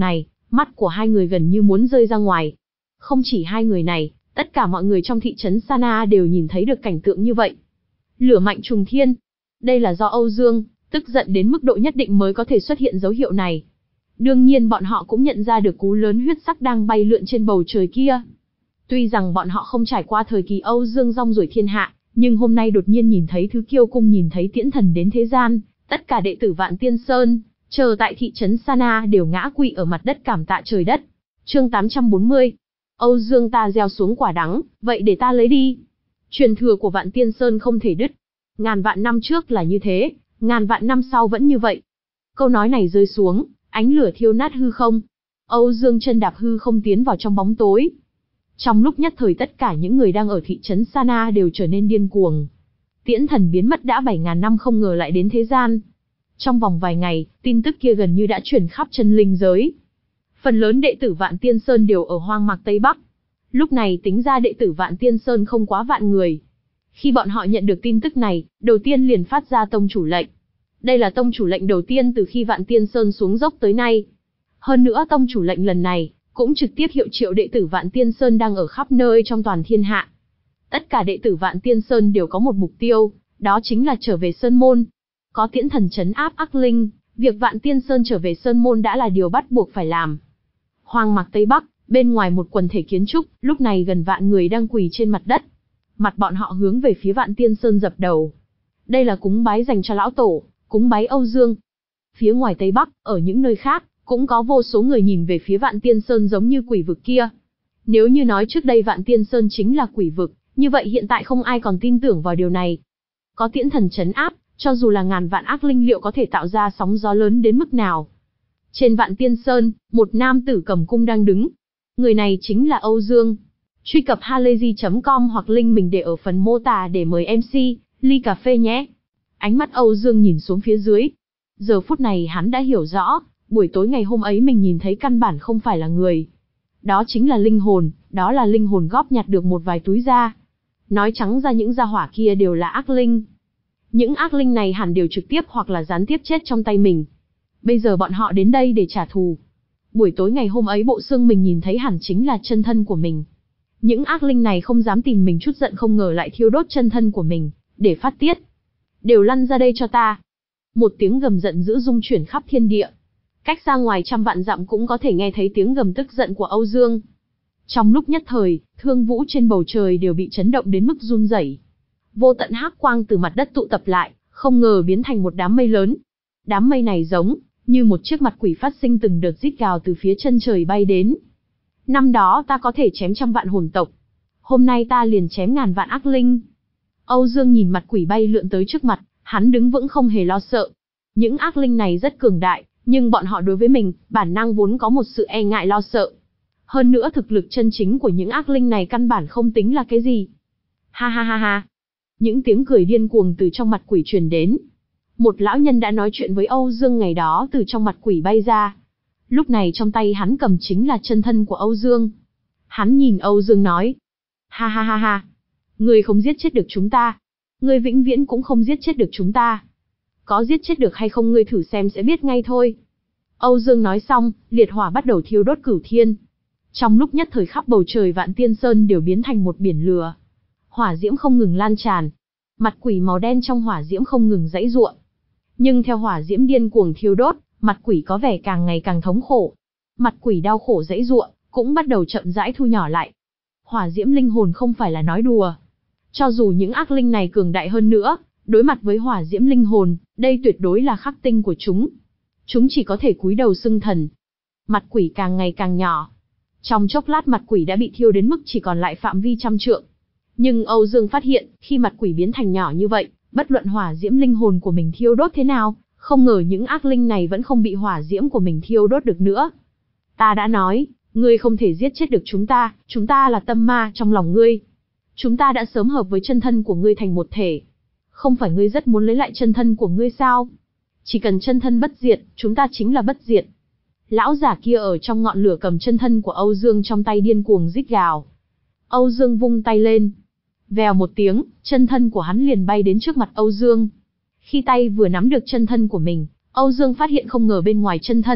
Mắt của hai người gần như muốn rơi ra ngoài. Không chỉ hai người này, tất cả mọi người trong thị trấn Sana đều nhìn thấy được cảnh tượng như vậy. Lửa mạnh trùng thiên. Đây là do Âu Dương tức giận đến mức độ nhất định mới có thể xuất hiện dấu hiệu này. Đương nhiên bọn họ cũng nhận ra được cú lớn huyết sắc đang bay lượn trên bầu trời kia. Tuy rằng bọn họ không trải qua thời kỳ Âu Dương rong ruổi thiên hạ, nhưng hôm nay đột nhiên nhìn thấy thứ kiêu cung nhìn thấy tiễn thần đến thế gian, tất cả đệ tử Vạn Tiên Sơn, chờ tại thị trấn Sana đều ngã quỵ ở mặt đất cảm tạ trời đất. Chương tám trăm bốn mươi. Âu Dương ta gieo xuống quả đắng, vậy để ta lấy đi. Truyền thừa của Vạn Tiên Sơn không thể đứt. Ngàn vạn năm trước là như thế, ngàn vạn năm sau vẫn như vậy. Câu nói này rơi xuống, ánh lửa thiêu nát hư không. Âu Dương chân đạp hư không tiến vào trong bóng tối. Trong lúc nhất thời tất cả những người đang ở thị trấn Sana đều trở nên điên cuồng. Tiễn thần biến mất đã bảy ngàn năm không ngờ lại đến thế gian. Trong vòng vài ngày, tin tức kia gần như đã truyền khắp chân linh giới. Phần lớn đệ tử Vạn Tiên Sơn đều ở hoang mạc Tây Bắc. Lúc này tính ra đệ tử Vạn Tiên Sơn không quá vạn người. Khi bọn họ nhận được tin tức này, đầu tiên liền phát ra tông chủ lệnh. Đây là tông chủ lệnh đầu tiên từ khi Vạn Tiên Sơn xuống dốc tới nay. Hơn nữa tông chủ lệnh lần này, cũng trực tiếp hiệu triệu đệ tử Vạn Tiên Sơn đang ở khắp nơi trong toàn thiên hạ. Tất cả đệ tử Vạn Tiên Sơn đều có một mục tiêu, đó chính là trở về Sơn Môn. Có tiễn thần trấn áp ác linh, việc Vạn Tiên Sơn trở về Sơn Môn đã là điều bắt buộc phải làm. Hoang mạc Tây Bắc, bên ngoài một quần thể kiến trúc, lúc này gần vạn người đang quỳ trên mặt đất. Mặt bọn họ hướng về phía Vạn Tiên Sơn dập đầu. Đây là cúng bái dành cho lão tổ, cúng bái Âu Dương. Phía ngoài Tây Bắc, ở những nơi khác, cũng có vô số người nhìn về phía Vạn Tiên Sơn giống như quỷ vực kia. Nếu như nói trước đây Vạn Tiên Sơn chính là quỷ vực, như vậy hiện tại không ai còn tin tưởng vào điều này. Có tiễn thần trấn áp, cho dù là ngàn vạn ác linh liệu có thể tạo ra sóng gió lớn đến mức nào. Trên Vạn Tiên Sơn, một nam tử cầm cung đang đứng. Người này chính là Âu Dương. Truy cập halayzi chấm com hoặc link mình để ở phần mô tả để mời em xê, ly cà phê nhé. Ánh mắt Âu Dương nhìn xuống phía dưới. Giờ phút này hắn đã hiểu rõ, buổi tối ngày hôm ấy mình nhìn thấy căn bản không phải là người. Đó chính là linh hồn, đó là linh hồn góp nhặt được một vài túi da. Nói trắng ra những gia hỏa kia đều là ác linh. Những ác linh này hẳn đều trực tiếp hoặc là gián tiếp chết trong tay mình. Bây giờ bọn họ đến đây để trả thù. Buổi tối ngày hôm ấy bộ xương mình nhìn thấy hẳn chính là chân thân của mình. Những ác linh này không dám tìm mình chút giận không ngờ lại thiêu đốt chân thân của mình, để phát tiết. Đều lăn ra đây cho ta. Một tiếng gầm giận dữ rung chuyển khắp thiên địa. Cách xa ngoài trăm vạn dặm cũng có thể nghe thấy tiếng gầm tức giận của Âu Dương. Trong lúc nhất thời, thương vũ trên bầu trời đều bị chấn động đến mức run rẩy. Vô tận hắc quang từ mặt đất tụ tập lại, không ngờ biến thành một đám mây lớn. Đám mây này giống như một chiếc mặt quỷ phát sinh từng đợt rít gào từ phía chân trời bay đến. Năm đó ta có thể chém trăm vạn hồn tộc, hôm nay ta liền chém ngàn vạn ác linh. Âu Dương nhìn mặt quỷ bay lượn tới trước mặt, hắn đứng vững không hề lo sợ. Những ác linh này rất cường đại, nhưng bọn họ đối với mình, bản năng vốn có một sự e ngại lo sợ. Hơn nữa thực lực chân chính của những ác linh này căn bản không tính là cái gì. Ha ha ha ha. Những tiếng cười điên cuồng từ trong mặt quỷ truyền đến. Một lão nhân đã nói chuyện với Âu Dương ngày đó từ trong mặt quỷ bay ra. Lúc này trong tay hắn cầm chính là chân thân của Âu Dương. Hắn nhìn Âu Dương nói. Ha ha ha ha. Ngươi không giết chết được chúng ta. Ngươi vĩnh viễn cũng không giết chết được chúng ta. Có giết chết được hay không ngươi thử xem sẽ biết ngay thôi. Âu Dương nói xong, liệt hỏa bắt đầu thiêu đốt cửu thiên. Trong lúc nhất thời khắp bầu trời Vạn Tiên Sơn đều biến thành một biển lửa. Hỏa diễm không ngừng lan tràn. Mặt quỷ màu đen trong hỏa diễm không ngừng giãy giụa. Nhưng theo hỏa diễm điên cuồng thiêu đốt, mặt quỷ có vẻ càng ngày càng thống khổ. Mặt quỷ đau khổ giãy giụa, cũng bắt đầu chậm rãi thu nhỏ lại. Hỏa diễm linh hồn không phải là nói đùa. Cho dù những ác linh này cường đại hơn nữa, đối mặt với hỏa diễm linh hồn, đây tuyệt đối là khắc tinh của chúng. Chúng chỉ có thể cúi đầu xưng thần. Mặt quỷ càng ngày càng nhỏ. Trong chốc lát mặt quỷ đã bị thiêu đến mức chỉ còn lại phạm vi trăm trượng. Nhưng Âu Dương phát hiện, khi mặt quỷ biến thành nhỏ như vậy, bất luận hỏa diễm linh hồn của mình thiêu đốt thế nào, không ngờ những ác linh này vẫn không bị hỏa diễm của mình thiêu đốt được nữa. Ta đã nói, ngươi không thể giết chết được chúng ta, chúng ta là tâm ma trong lòng ngươi. Chúng ta đã sớm hợp với chân thân của ngươi thành một thể. Không phải ngươi rất muốn lấy lại chân thân của ngươi sao? Chỉ cần chân thân bất diệt, chúng ta chính là bất diệt. Lão giả kia ở trong ngọn lửa cầm chân thân của Âu Dương trong tay điên cuồng rít gào. Âu Dương vung tay lên. Vèo một tiếng, chân thân của hắn liền bay đến trước mặt Âu Dương. Khi tay vừa nắm được chân thân của mình, Âu Dương phát hiện không ngờ bên ngoài chân thân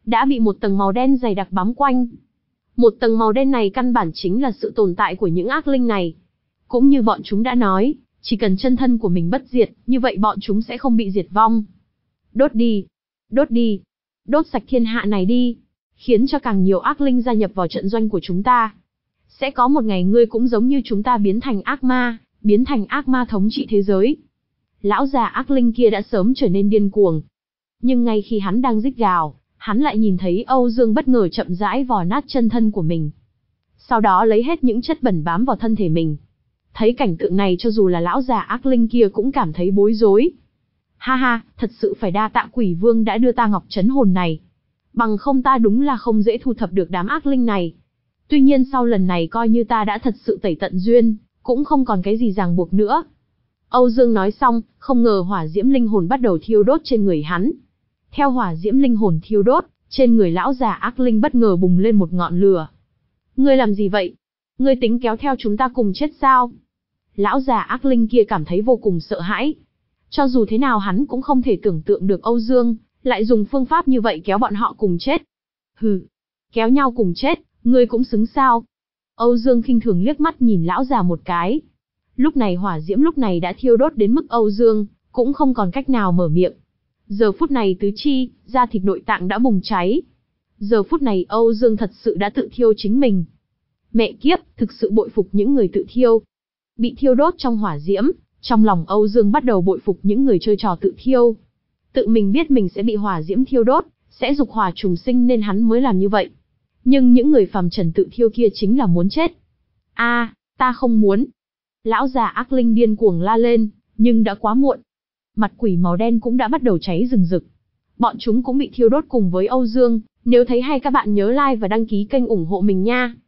đã bị một tầng màu đen dày đặc bám quanh. Một tầng màu đen này căn bản chính là sự tồn tại của những ác linh này. Cũng như bọn chúng đã nói, chỉ cần chân thân của mình bất diệt, như vậy bọn chúng sẽ không bị diệt vong. Đốt đi, đốt đi, đốt sạch thiên hạ này đi, khiến cho càng nhiều ác linh gia nhập vào trận doanh của chúng ta. Sẽ có một ngày ngươi cũng giống như chúng ta biến thành ác ma, biến thành ác ma thống trị thế giới. Lão già ác linh kia đã sớm trở nên điên cuồng. Nhưng ngay khi hắn đang rít gào, hắn lại nhìn thấy Âu Dương bất ngờ chậm rãi vò nát chân thân của mình. Sau đó lấy hết những chất bẩn bám vào thân thể mình. Thấy cảnh tượng này cho dù là lão già ác linh kia cũng cảm thấy bối rối. Ha ha, thật sự phải đa tạ Quỷ Vương đã đưa ta ngọc trấn hồn này. Bằng không ta đúng là không dễ thu thập được đám ác linh này. Tuy nhiên sau lần này coi như ta đã thật sự tẩy tận duyên, cũng không còn cái gì ràng buộc nữa. Âu Dương nói xong, không ngờ hỏa diễm linh hồn bắt đầu thiêu đốt trên người hắn. Theo hỏa diễm linh hồn thiêu đốt, trên người lão già ác linh bất ngờ bùng lên một ngọn lửa. Ngươi làm gì vậy? Ngươi tính kéo theo chúng ta cùng chết sao? Lão già ác linh kia cảm thấy vô cùng sợ hãi. Cho dù thế nào hắn cũng không thể tưởng tượng được Âu Dương lại dùng phương pháp như vậy kéo bọn họ cùng chết. Hừ, kéo nhau cùng chết, ngươi cũng xứng sao? Âu Dương khinh thường liếc mắt nhìn lão già một cái. Lúc này hỏa diễm lúc này đã thiêu đốt đến mức Âu Dương cũng không còn cách nào mở miệng. Giờ phút này tứ chi, da thịt nội tạng đã bùng cháy. Giờ phút này Âu Dương thật sự đã tự thiêu chính mình. Mẹ kiếp, thực sự bội phục những người tự thiêu. Bị thiêu đốt trong hỏa diễm, trong lòng Âu Dương bắt đầu bội phục những người chơi trò tự thiêu. Tự mình biết mình sẽ bị hỏa diễm thiêu đốt, sẽ dục hỏa trùng sinh nên hắn mới làm như vậy. Nhưng những người phàm trần tự thiêu kia chính là muốn chết. A, ta không muốn. Lão già ác linh điên cuồng la lên, nhưng đã quá muộn. Mặt quỷ màu đen cũng đã bắt đầu cháy rừng rực. Bọn chúng cũng bị thiêu đốt cùng với Âu Dương. Nếu thấy hay các bạn nhớ like và đăng ký kênh ủng hộ mình nha.